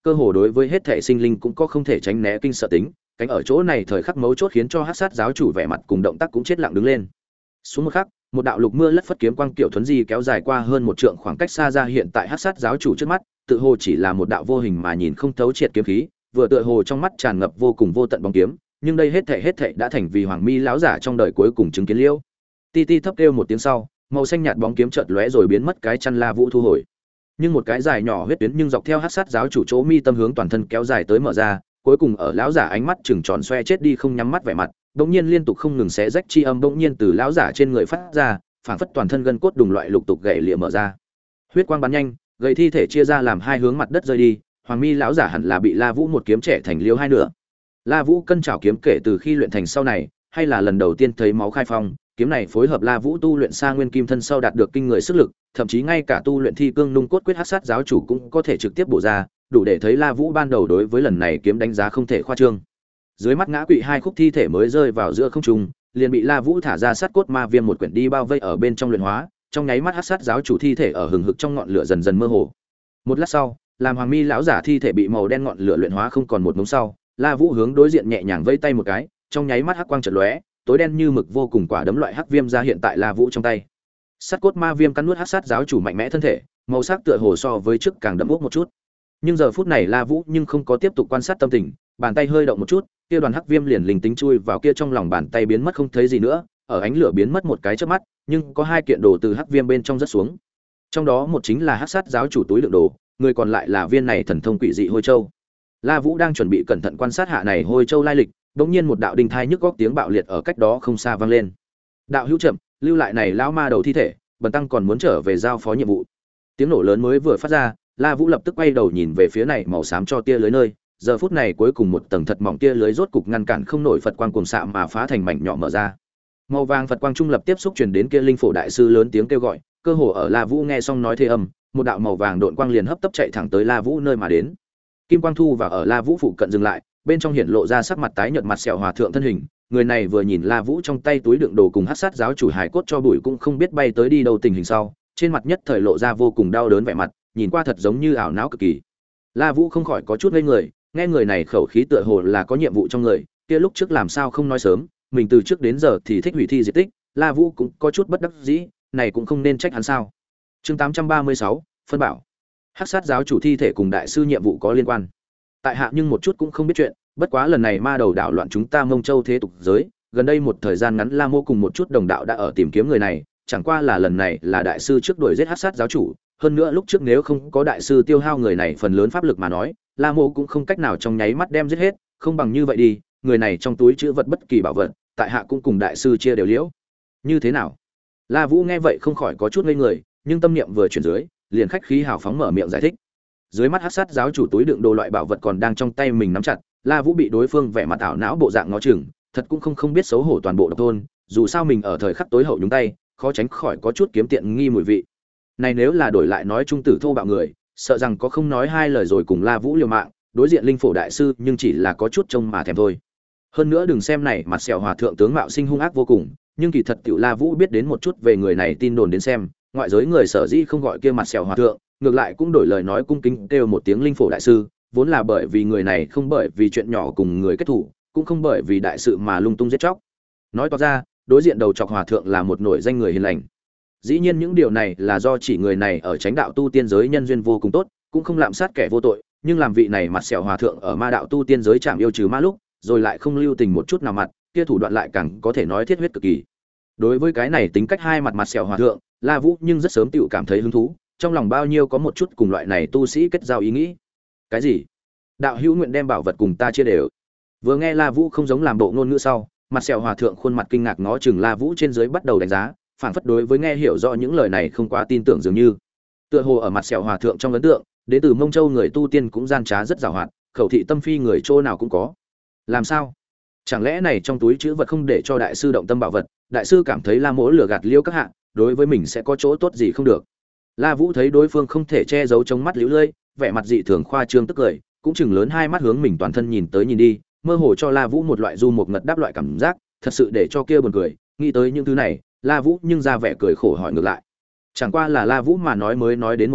cơ hồ đối với hết thể sinh linh cũng có không thể tránh né kinh sợ tính, cánh ở chỗ này thời khắc mấu chốt khiến cho hắc sát giáo chủ vẻ mặt cùng động tác cũng chết lặng đứng lên. Xuống một khắc, một đạo lục mưa lất phất kiếm quang kiểu thuấn di kéo dài qua hơn một trượng khoảng cách xa ra hiện tại hắc sát giáo chủ trước mắt, tự hồ chỉ là một đạo vô hình mà nhìn không thấu triệt kiếm khí, vừa tựa hồ trong mắt tràn ngập vô cùng vô tận bóng kiếm, nhưng đây hết thảy hết thảy đã thành vì Hoàng Mi lão giả trong đời cuối cùng chứng kiến liễu. Ti ti thấp kêu một tiếng sau, màu xanh nhạt bóng kiếm chợt lóe rồi biến mất, cái chăn La Vũ thu hồi. Nhưng một cái dài nhỏ huyết tuyến nhưng dọc theo hắc sát giáo chủ chỗ mi tâm hướng toàn thân kéo dài tới mở ra, cuối cùng ở lão giả ánh mắt trừng tròn xoe chết đi không nhắm mắt vẻ mặt, bỗng nhiên liên tục không ngừng xé rách chi âm bỗng nhiên từ lão giả trên người phát ra, phảng phất toàn thân gân cốt đùng loại lục tục gãy lìa mở ra. Huyết quang bắn nhanh, gầy thi thể chia ra làm hai hướng mặt đất rơi đi, Hoàng Mi lão giả hẳn là bị La Vũ một kiếm trẻ thành liêu hai nửa. La Vũ cân trảo kiếm kể từ khi luyện thành sau này, hay là lần đầu tiên thấy máu khai phong, kiếm này phối hợp La Vũ tu luyện Sa Nguyên Kim Thân sau đạt được kinh người sức lực, thậm chí ngay cả tu luyện Thi Cương Nung Cốt Quyết Hắc Sát giáo chủ cũng có thể trực tiếp bổ ra, đủ để thấy La Vũ ban đầu đối với lần này kiếm đánh giá không thể khoa trương. Dưới mắt ngã quỵ hai khúc thi thể mới rơi vào giữa không trung, liền bị La Vũ thả ra sát cốt ma viêm một quyển đi bao vây ở bên trong luyện hóa, trong nháy mắt Hắc Sát giáo chủ thi thể ở hừng hực trong ngọn lửa dần dần mơ hồ. Một lát sau, làm Hoàng Mi lão giả thi thể bị màu đen ngọn lửa luyện hóa không còn một mống sau, La Vũ hướng đối diện nhẹ nhàng vẫy tay một cái, trong nháy mắt hắc quang chợt lóe, tối đen như mực vô cùng quả đấm loại hắc viêm ra hiện tại La Vũ trong tay. Sát cốt ma viêm cắn nuốt hắc sát giáo chủ mạnh mẽ thân thể, màu sắc tựa hồ so với trước càng đậm ốc một chút. Nhưng giờ phút này La Vũ nhưng không có tiếp tục quan sát tâm tình, bàn tay hơi động một chút, kia đoàn hắc viêm liền linh tính chui vào kia trong lòng bàn tay biến mất không thấy gì nữa, ở ánh lửa biến mất một cái chớp mắt, nhưng có hai kiện đồ từ hắc viêm bên trong rớt xuống. Trong đó một chính là hắc sát giáo chủ túi đựng đồ, người còn lại là viên này thần thông quỷ dị hôi châu. La Vũ đang chuẩn bị cẩn thận quan sát hạ này hôi châu lai lịch, đột nhiên một đạo đinh thai nhức góc tiếng bạo liệt ở cách đó không xa vang lên. Đạo hữu chậm, lưu lại này lão ma đầu thi thể, bần tăng còn muốn trở về giao phó nhiệm vụ. Tiếng nổ lớn mới vừa phát ra, La Vũ lập tức quay đầu nhìn về phía này màu xám cho tia lưới nơi, giờ phút này cuối cùng một tầng thật mỏng tia lưới rốt cục ngăn cản không nổi Phật quang cuồng xạ mà phá thành mảnh nhỏ mở ra. Màu vàng Phật quang trung lập tiếp xúc truyền đến kia linh phổ đại sư lớn tiếng kêu gọi, cơ hồ ở La Vũ nghe xong nói thế âm, một đạo màu vàng độn quang liền hấp tấp chạy thẳng tới La Vũ nơi mà đến. Kim quang thu và ở La Vũ phụ cận dừng lại, bên trong hiện lộ ra sắc mặt tái nhợt mặt sẹo hòa thượng thân hình, người này vừa nhìn La Vũ trong tay túi đựng đồ cùng hắc sát giáo chủ hải cốt cho bụi cũng không biết bay tới đi đâu tình hình sau, trên mặt nhất thời lộ ra vô cùng đau đớn vẻ mặt, nhìn qua thật giống như ảo não cực kỳ. La Vũ không khỏi có chút ngây người, nghe người này khẩu khí tựa hồ là có nhiệm vụ trong người, kia lúc trước làm sao không nói sớm, mình từ trước đến giờ thì thích hủy thi diệt tích, La Vũ cũng có chút bất đắc dĩ, này cũng không nên trách hắn sao. Chương tám trăm ba mươi sáu, phân bảo. Hắc sát giáo chủ thi thể cùng đại sư nhiệm vụ có liên quan. Tại hạ nhưng một chút cũng không biết chuyện, bất quá lần này ma đầu đảo loạn chúng ta Mông Châu thế tục giới, gần đây một thời gian ngắn La Mô cùng một chút đồng đạo đã ở tìm kiếm người này, chẳng qua là lần này là đại sư trước đuổi giết hắc sát giáo chủ, hơn nữa lúc trước nếu không có đại sư tiêu hao người này phần lớn pháp lực mà nói, La Mô cũng không cách nào trong nháy mắt đem giết hết, không bằng như vậy đi, người này trong túi chứa vật bất kỳ bảo vật, tại hạ cũng cùng đại sư chia đều liễu. Như thế nào? La Vũ nghe vậy không khỏi có chút ngây người, nhưng tâm niệm vừa chuyển dưới, liền khách khí hào phóng mở miệng giải thích. Dưới mắt hắc sát giáo chủ túi đựng đồ loại bảo vật còn đang trong tay mình nắm chặt, La Vũ bị đối phương vẻ mặt ảo não bộ dạng ngó chừng, thật cũng không không biết xấu hổ toàn bộ độc thôn, dù sao mình ở thời khắc tối hậu nhúng tay, khó tránh khỏi có chút kiếm tiện nghi mùi vị. Này nếu là đổi lại nói trung tử thô bạo người, sợ rằng có không nói hai lời rồi cùng La Vũ liều mạng, đối diện linh phổ đại sư nhưng chỉ là có chút trông mà thèm thôi. Hơn nữa đừng xem này mặt sẹo hòa thượng tướng mạo sinh hung ác vô cùng, nhưng kỳ thật tiểu La Vũ biết đến một chút về người này tin đồn đến xem, ngoại giới người sở dĩ không gọi kia mặt sẹo hòa thượng, ngược lại cũng đổi lời nói cung kính kêu một tiếng linh phổ đại sư, vốn là bởi vì người này không bởi vì chuyện nhỏ cùng người kết thủ, cũng không bởi vì đại sự mà lung tung giết chóc. Nói toạc ra, đối diện đầu chọc hòa thượng là một nổi danh người hiền lành. Dĩ nhiên những điều này là do chỉ người này ở chánh đạo tu tiên giới nhân duyên vô cùng tốt, cũng không lạm sát kẻ vô tội, nhưng làm vị này mặt sẹo hòa thượng ở ma đạo tu tiên giới chạm yêu trừ ma lúc, rồi lại không lưu tình một chút nào mặt, kia thủ đoạn lại càng có thể nói thiết huyết cực kỳ. Đối với cái này tính cách hai mặt mặt sẹo hòa thượng, La Vũ nhưng rất sớm tựu cảm thấy hứng thú, trong lòng bao nhiêu có một chút cùng loại này tu sĩ kết giao ý nghĩ. Cái gì? Đạo hữu nguyện đem bảo vật cùng ta chia đều. Vừa nghe La Vũ không giống làm bộ ngôn ngữ sau, mặt sẹo hòa thượng khuôn mặt kinh ngạc ngó chừng La Vũ trên dưới bắt đầu đánh giá, phản phất đối với nghe hiểu rõ những lời này không quá tin tưởng dường như. Tựa hồ ở mặt sẹo hòa thượng trong ấn tượng, đến từ Mông Châu người tu tiên cũng gian trá rất giàu hoạt, khẩu thị tâm phi người chỗ nào cũng có. Làm sao? Chẳng lẽ này trong túi trữ vật không để cho đại sư động tâm bảo vật, đại sư cảm thấy La Mỗ lừa gạt liêu các hạ, đối với mình sẽ có chỗ tốt gì không được. La Vũ thấy đối phương không thể che giấu trong mắt liễu lơi, vẻ mặt dị thường khoa trương tức cười, cũng chừng lớn hai mắt hướng mình toàn thân nhìn tới nhìn đi, mơ hồ cho La Vũ một loại du một ngật đáp loại cảm giác, thật sự để cho kia buồn cười, nghĩ tới những thứ này, La Vũ nhưng ra vẻ cười khổ hỏi ngược lại. Chẳng qua là La Vũ mà nói mới nói đến một nửa,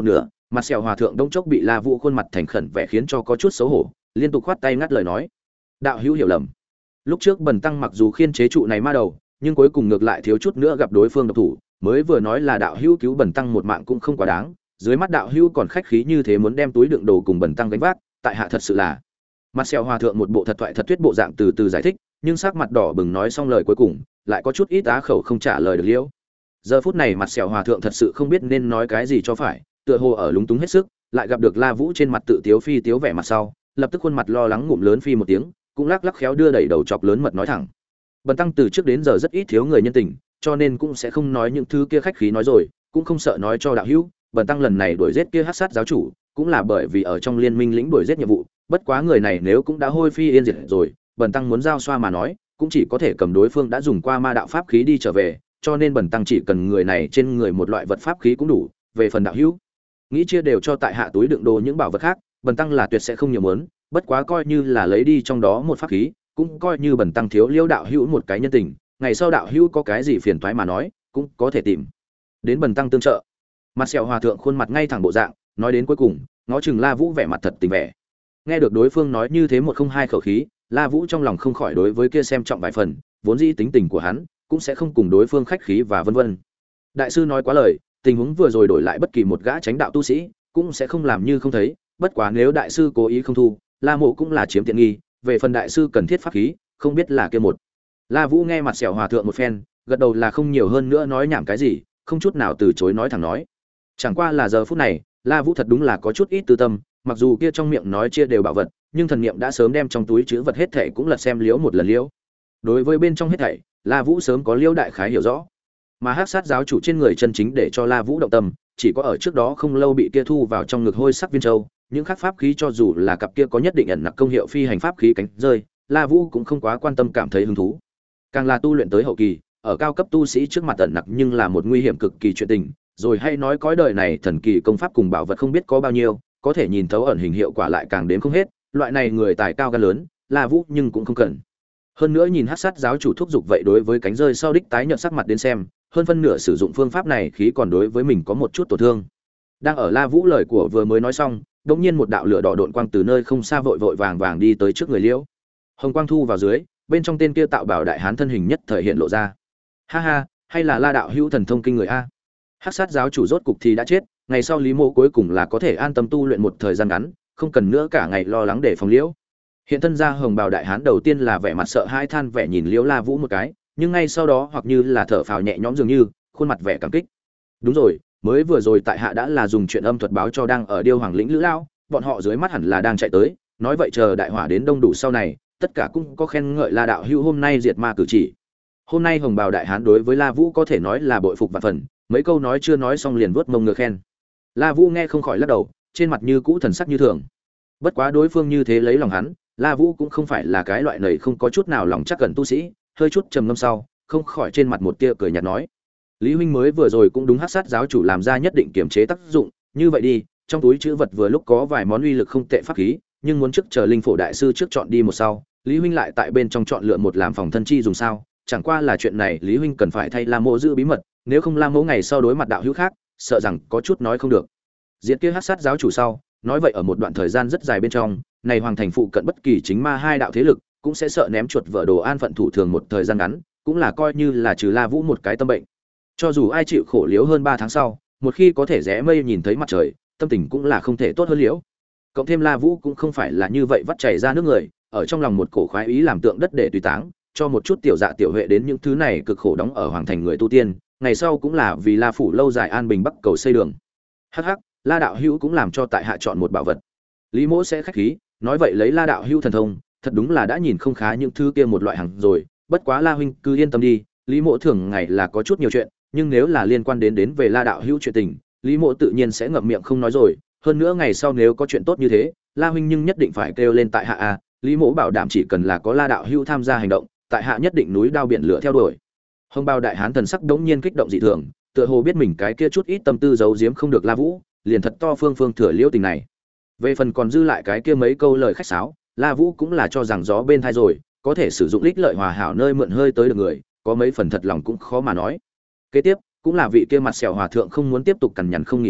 Mặt sẹo hòa thượng đông chốc bị La Vũ khuôn mặt thành khẩn vẻ khiến cho có chút xấu hổ, liên tục khoát tay ngắt lời nói: đạo hữu hiểu lầm, lúc trước bần tăng mặc dù khiên chế trụ này ma đầu, nhưng cuối cùng ngược lại thiếu chút nữa gặp đối phương độc thủ, mới vừa nói là đạo hữu cứu bần tăng một mạng cũng không quá đáng, dưới mắt đạo hữu còn khách khí như thế muốn đem túi đựng đồ cùng bần tăng gánh vác, tại hạ thật sự là. Mặt sẹo hòa thượng một bộ thật thoại thật thuyết bộ dạng từ từ giải thích, nhưng sắc mặt đỏ bừng nói xong lời cuối cùng lại có chút ít á khẩu không trả lời được liễu. Giờ phút này mặt sẹo hòa thượng thật sự không biết nên nói cái gì cho phải, tựa hồ ở lúng túng hết sức, lại gặp được La Vũ trên mặt tự tiếu phi tiếu vẻ mặt sau, lập tức khuôn mặt lo lắng ngụm lớn phi một tiếng, cũng lắc lắc khéo đưa đẩy đầu chọc lớn mật nói thẳng: bần tăng từ trước đến giờ rất ít thiếu người nhân tình, cho nên cũng sẽ không nói những thứ kia khách khí nói rồi, cũng không sợ nói cho đạo hữu, bần tăng lần này đuổi giết kia hắc sát giáo chủ, cũng là bởi vì ở trong liên minh lĩnh đuổi giết nhiệm vụ, bất quá người này nếu cũng đã hôi phi yên diệt rồi, bần tăng muốn giao xoa mà nói, cũng chỉ có thể cầm đối phương đã dùng qua ma đạo pháp khí đi trở về, cho nên bần tăng chỉ cần người này trên người một loại vật pháp khí cũng đủ, về phần đạo hữu, nghĩ chia đều cho tại hạ túi đựng đồ những bảo vật khác, bần tăng là tuyệt sẽ không nhiều muốn, bất quá coi như là lấy đi trong đó một pháp khí, cũng coi như bần tăng thiếu liêu đạo hữu một cái nhân tình, ngày sau đạo hữu có cái gì phiền toái mà nói, cũng có thể tìm đến bần tăng tương trợ. Mặt sẹo hòa thượng khuôn mặt ngay thẳng bộ dạng, nói đến cuối cùng, ngó chừng La Vũ vẻ mặt thật tình vẻ. Nghe được đối phương nói như thế một không hai khẩu khí, La Vũ trong lòng không khỏi đối với kia xem trọng vài phần, vốn dĩ tính tình của hắn cũng sẽ không cùng đối phương khách khí và vân vân. Đại sư nói quá lời, tình huống vừa rồi đổi lại bất kỳ một gã chánh đạo tu sĩ, cũng sẽ không làm như không thấy, bất quá nếu đại sư cố ý không thu, La Mộ cũng là chiếm tiện nghi, về phần đại sư cần thiết pháp khí, không biết là kia một. La Vũ nghe mặt sẹo hòa thượng một phen, gật đầu là không nhiều hơn nữa nói nhảm cái gì, không chút nào từ chối nói thẳng nói. Chẳng qua là giờ phút này, La Vũ thật đúng là có chút ít tư tâm, mặc dù kia trong miệng nói chia đều bảo vật, nhưng thần niệm đã sớm đem trong túi chứa vật hết thảy cũng lật xem liễu một lần liễu. Đối với bên trong hết thảy, La Vũ sớm có liễu đại khái hiểu rõ. Mà Hắc Sát giáo chủ trên người chân chính để cho La Vũ động tâm, chỉ có ở trước đó không lâu bị kia thu vào trong ngực hôi sắc viên châu, những khác pháp khí cho dù là cặp kia có nhất định ẩn nặc công hiệu phi hành pháp khí cánh rơi, La Vũ cũng không quá quan tâm cảm thấy hứng thú. Càng là tu luyện tới hậu kỳ, ở cao cấp tu sĩ trước mặt ẩn nặc nhưng là một nguy hiểm cực kỳ chuyện tình, rồi hay nói cõi đời này thần kỳ công pháp cùng bảo vật không biết có bao nhiêu, có thể nhìn thấu ẩn hình hiệu quả lại càng đếm không hết, loại này người tài cao gan lớn, La Vũ nhưng cũng không cần. Hơn nữa nhìn Hắc Sát giáo chủ thúc giục vậy đối với cánh rơi sau đích tái nhợt sắc mặt đến xem, hơn phân nửa sử dụng phương pháp này khí còn đối với mình có một chút tổn thương. Đang ở La Vũ lời của vừa mới nói xong, đột nhiên một đạo lửa đỏ độn quang từ nơi không xa vội vội vàng vàng đi tới trước người Liễu. Hồng quang thu vào dưới, bên trong tên kia tạo bảo đại hán thân hình nhất thời hiện lộ ra. Ha ha, hay là La đạo hữu thần thông kinh người a. Hắc Sát giáo chủ rốt cục thì đã chết, ngày sau Lý Mộ cuối cùng là có thể an tâm tu luyện một thời gian ngắn, không cần nữa cả ngày lo lắng để phòng Liễu. Hiện thân ra hồng bào đại hán đầu tiên là vẻ mặt sợ hãi than vẻ nhìn Liễu La Vũ một cái, nhưng ngay sau đó hoặc như là thở phào nhẹ nhõm dường như, khuôn mặt vẻ cảm kích. Đúng rồi, mới vừa rồi tại hạ đã là dùng chuyện âm thuật báo cho đang ở Điêu Hoàng lĩnh Lữ lão, bọn họ dưới mắt hẳn là đang chạy tới, nói vậy chờ đại hỏa đến đông đủ sau này, tất cả cũng có khen ngợi La đạo hữu hôm nay diệt ma cử chỉ. Hôm nay hồng bào đại hán đối với La Vũ có thể nói là bội phục vạn phần, mấy câu nói chưa nói xong liền vuốt mông ngựa khen. La Vũ nghe không khỏi lắc đầu, trên mặt như cũ thần sắc như thường. Bất quá đối phương như thế lấy lòng hắn, La Vũ cũng không phải là cái loại nầy không có chút nào lòng chắc cẩn tu sĩ, hơi chút trầm ngâm sau, không khỏi trên mặt một tia cười nhạt nói: Lý huynh mới vừa rồi cũng đúng Hắc Sát giáo chủ làm ra nhất định kiểm chế tác dụng, như vậy đi, trong túi trữ vật vừa lúc có vài món uy lực không tệ pháp khí, nhưng muốn trước chờ linh phổ đại sư trước chọn đi một sau, Lý huynh lại tại bên trong chọn lựa một làm phòng thân chi dùng sao? Chẳng qua là chuyện này Lý huynh cần phải thay La Mộ giữ bí mật, nếu không La Mộ ngày sau đối mặt đạo hữu khác, sợ rằng có chút nói không được. Diệt kia Hắc Sát giáo chủ sau, nói vậy ở một đoạn thời gian rất dài bên trong, này hoàng thành phụ cận bất kỳ chính ma hai đạo thế lực, cũng sẽ sợ ném chuột vỡ đồ an phận thủ thường một thời gian ngắn, cũng là coi như là trừ La Vũ một cái tâm bệnh. Cho dù ai chịu khổ liếu hơn ba tháng sau, một khi có thể rẽ mây nhìn thấy mặt trời, tâm tình cũng là không thể tốt hơn liễu. Cộng thêm La Vũ cũng không phải là như vậy vắt chảy ra nước người, ở trong lòng một cổ khoái ý làm tượng đất để tùy táng, cho một chút tiểu dạ tiểu huệ đến những thứ này cực khổ đóng ở hoàng thành người tu tiên, ngày sau cũng là vì La phủ lâu dài an bình bắc cầu xây đường. Hắc hắc, La đạo hữu cũng làm cho tại hạ chọn một bảo vật. Lý Mỗ sẽ khách khí, nói vậy lấy La đạo hữu thần thông, thật đúng là đã nhìn không khá những thứ kia một loại hàng rồi, bất quá La huynh cứ yên tâm đi, Lý Mỗ thường ngày là có chút nhiều chuyện, nhưng nếu là liên quan đến đến về La đạo hữu chuyện tình, Lý Mộ tự nhiên sẽ ngậm miệng không nói rồi, hơn nữa ngày sau nếu có chuyện tốt như thế, La huynh nhưng nhất định phải kêu lên tại hạ a, Lý Mộ bảo đảm chỉ cần là có La đạo hữu tham gia hành động, tại hạ nhất định núi đao biển lửa theo đuổi. Hồng Bào đại hán thần sắc đống nhiên kích động dị thường, tựa hồ biết mình cái kia chút ít tâm tư giấu giếm không được La Vũ, liền thật to phương phương thừa liễu tình này. Về phần còn dư lại cái kia mấy câu lời khách sáo, La Vũ cũng là cho rằng gió bên tai rồi, có thể sử dụng lích lợi hòa hảo nơi mượn hơi tới được người, có mấy phần thật lòng cũng khó mà nói. Kế tiếp, cũng là vị kia mặt sẹo hòa thượng không muốn tiếp tục cằn nhằn không nghỉ rồi,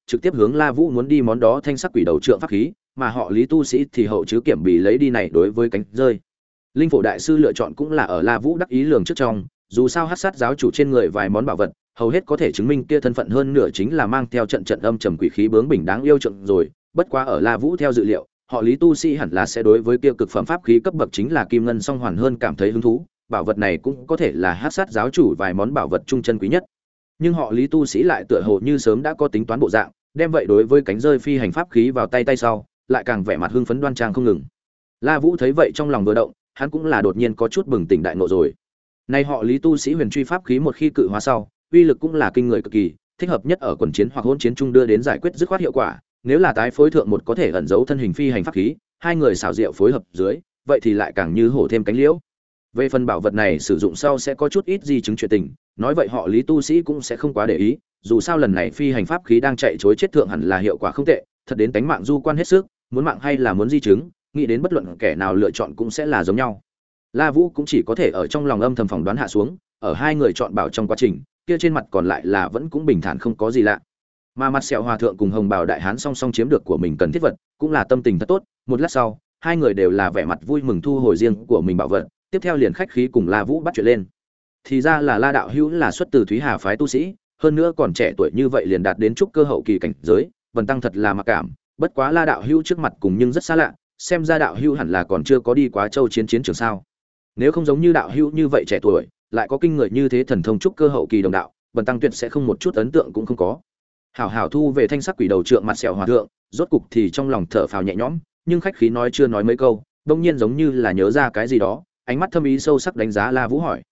trực tiếp hướng La Vũ muốn đi món đó thanh sắc quỷ đầu trượng pháp khí, mà họ Lý tu sĩ thì hậu chứ kiểm bị lấy đi này đối với cánh rơi. Linh phổ đại sư lựa chọn cũng là ở La Vũ đắc ý lường trước trong, dù sao hắc sát giáo chủ trên người vài món bảo vật, hầu hết có thể chứng minh kia thân phận hơn nửa chính là mang theo trận trận âm trầm quỷ khí bướng bỉnh đáng yêu trận rồi, bất quá ở La Vũ theo dự liệu, họ Lý tu sĩ hẳn là sẽ đối với kia cực phẩm pháp khí cấp bậc chính là kim ngân song hoàn hơn cảm thấy hứng thú, bảo vật này cũng có thể là hắc sát giáo chủ vài món bảo vật trung chân quý nhất. Nhưng họ Lý tu sĩ lại tựa hồ như sớm đã có tính toán bộ dạng, đem vậy đối với cánh rơi phi hành pháp khí vào tay tay sau, lại càng vẻ mặt hưng phấn đoan trang không ngừng. La Vũ thấy vậy trong lòng vừa động, hắn cũng là đột nhiên có chút bừng tỉnh đại ngộ rồi. Nay họ Lý tu sĩ huyền truy pháp khí một khi cự hóa sau, uy lực cũng là kinh người cực kỳ, thích hợp nhất ở quần chiến hoặc hỗn chiến chung đưa đến giải quyết dứt khoát hiệu quả, nếu là tái phối thượng một có thể ẩn giấu thân hình phi hành pháp khí, hai người xảo diệu phối hợp dưới, vậy thì lại càng như hổ thêm cánh liễu. Về phần bảo vật này sử dụng sau sẽ có chút ít di chứng chuyện tình, nói vậy họ Lý tu sĩ cũng sẽ không quá để ý, dù sao lần này phi hành pháp khí đang chạy trối chết thượng hẳn là hiệu quả không tệ, thật đến tánh mạng du quan hết sức, muốn mạng hay là muốn di chứng, nghĩ đến bất luận kẻ nào lựa chọn cũng sẽ là giống nhau. La Vũ cũng chỉ có thể ở trong lòng âm thầm phỏng đoán hạ xuống, ở hai người chọn bảo trong quá trình, kia trên mặt còn lại là vẫn cũng bình thản không có gì lạ. Mà mặt sẹo hòa thượng cùng hồng bào đại hán song song chiếm được của mình cần thiết vật, cũng là tâm tình thật tốt, một lát sau, hai người đều là vẻ mặt vui mừng thu hồi riêng của mình bảo vật, tiếp theo liền khách khí cùng La Vũ bắt chuyện lên. Thì ra là La đạo hữu là xuất từ Thúy Hà phái tu sĩ, hơn nữa còn trẻ tuổi như vậy liền đạt đến trúc cơ hậu kỳ cảnh giới, Vân tăng thật là mặc cảm, bất quá La đạo hữu trước mặt cùng nhưng rất xa lạ, xem ra đạo hữu hẳn là còn chưa có đi quá châu chiến chiến trường sao? Nếu không giống như đạo hữu như vậy trẻ tuổi, lại có kinh người như thế thần thông trúc cơ hậu kỳ đồng đạo, Vân tăng tuyệt sẽ không một chút ấn tượng cũng không có. Hảo hảo thu về thanh sắc quỷ đầu trượng mặt sẹo hòa thượng, rốt cục thì trong lòng thở phào nhẹ nhõm, nhưng khách khí nói chưa nói mấy câu, đông nhiên giống như là nhớ ra cái gì đó, ánh mắt thâm ý sâu sắc đánh giá La Vũ hỏi: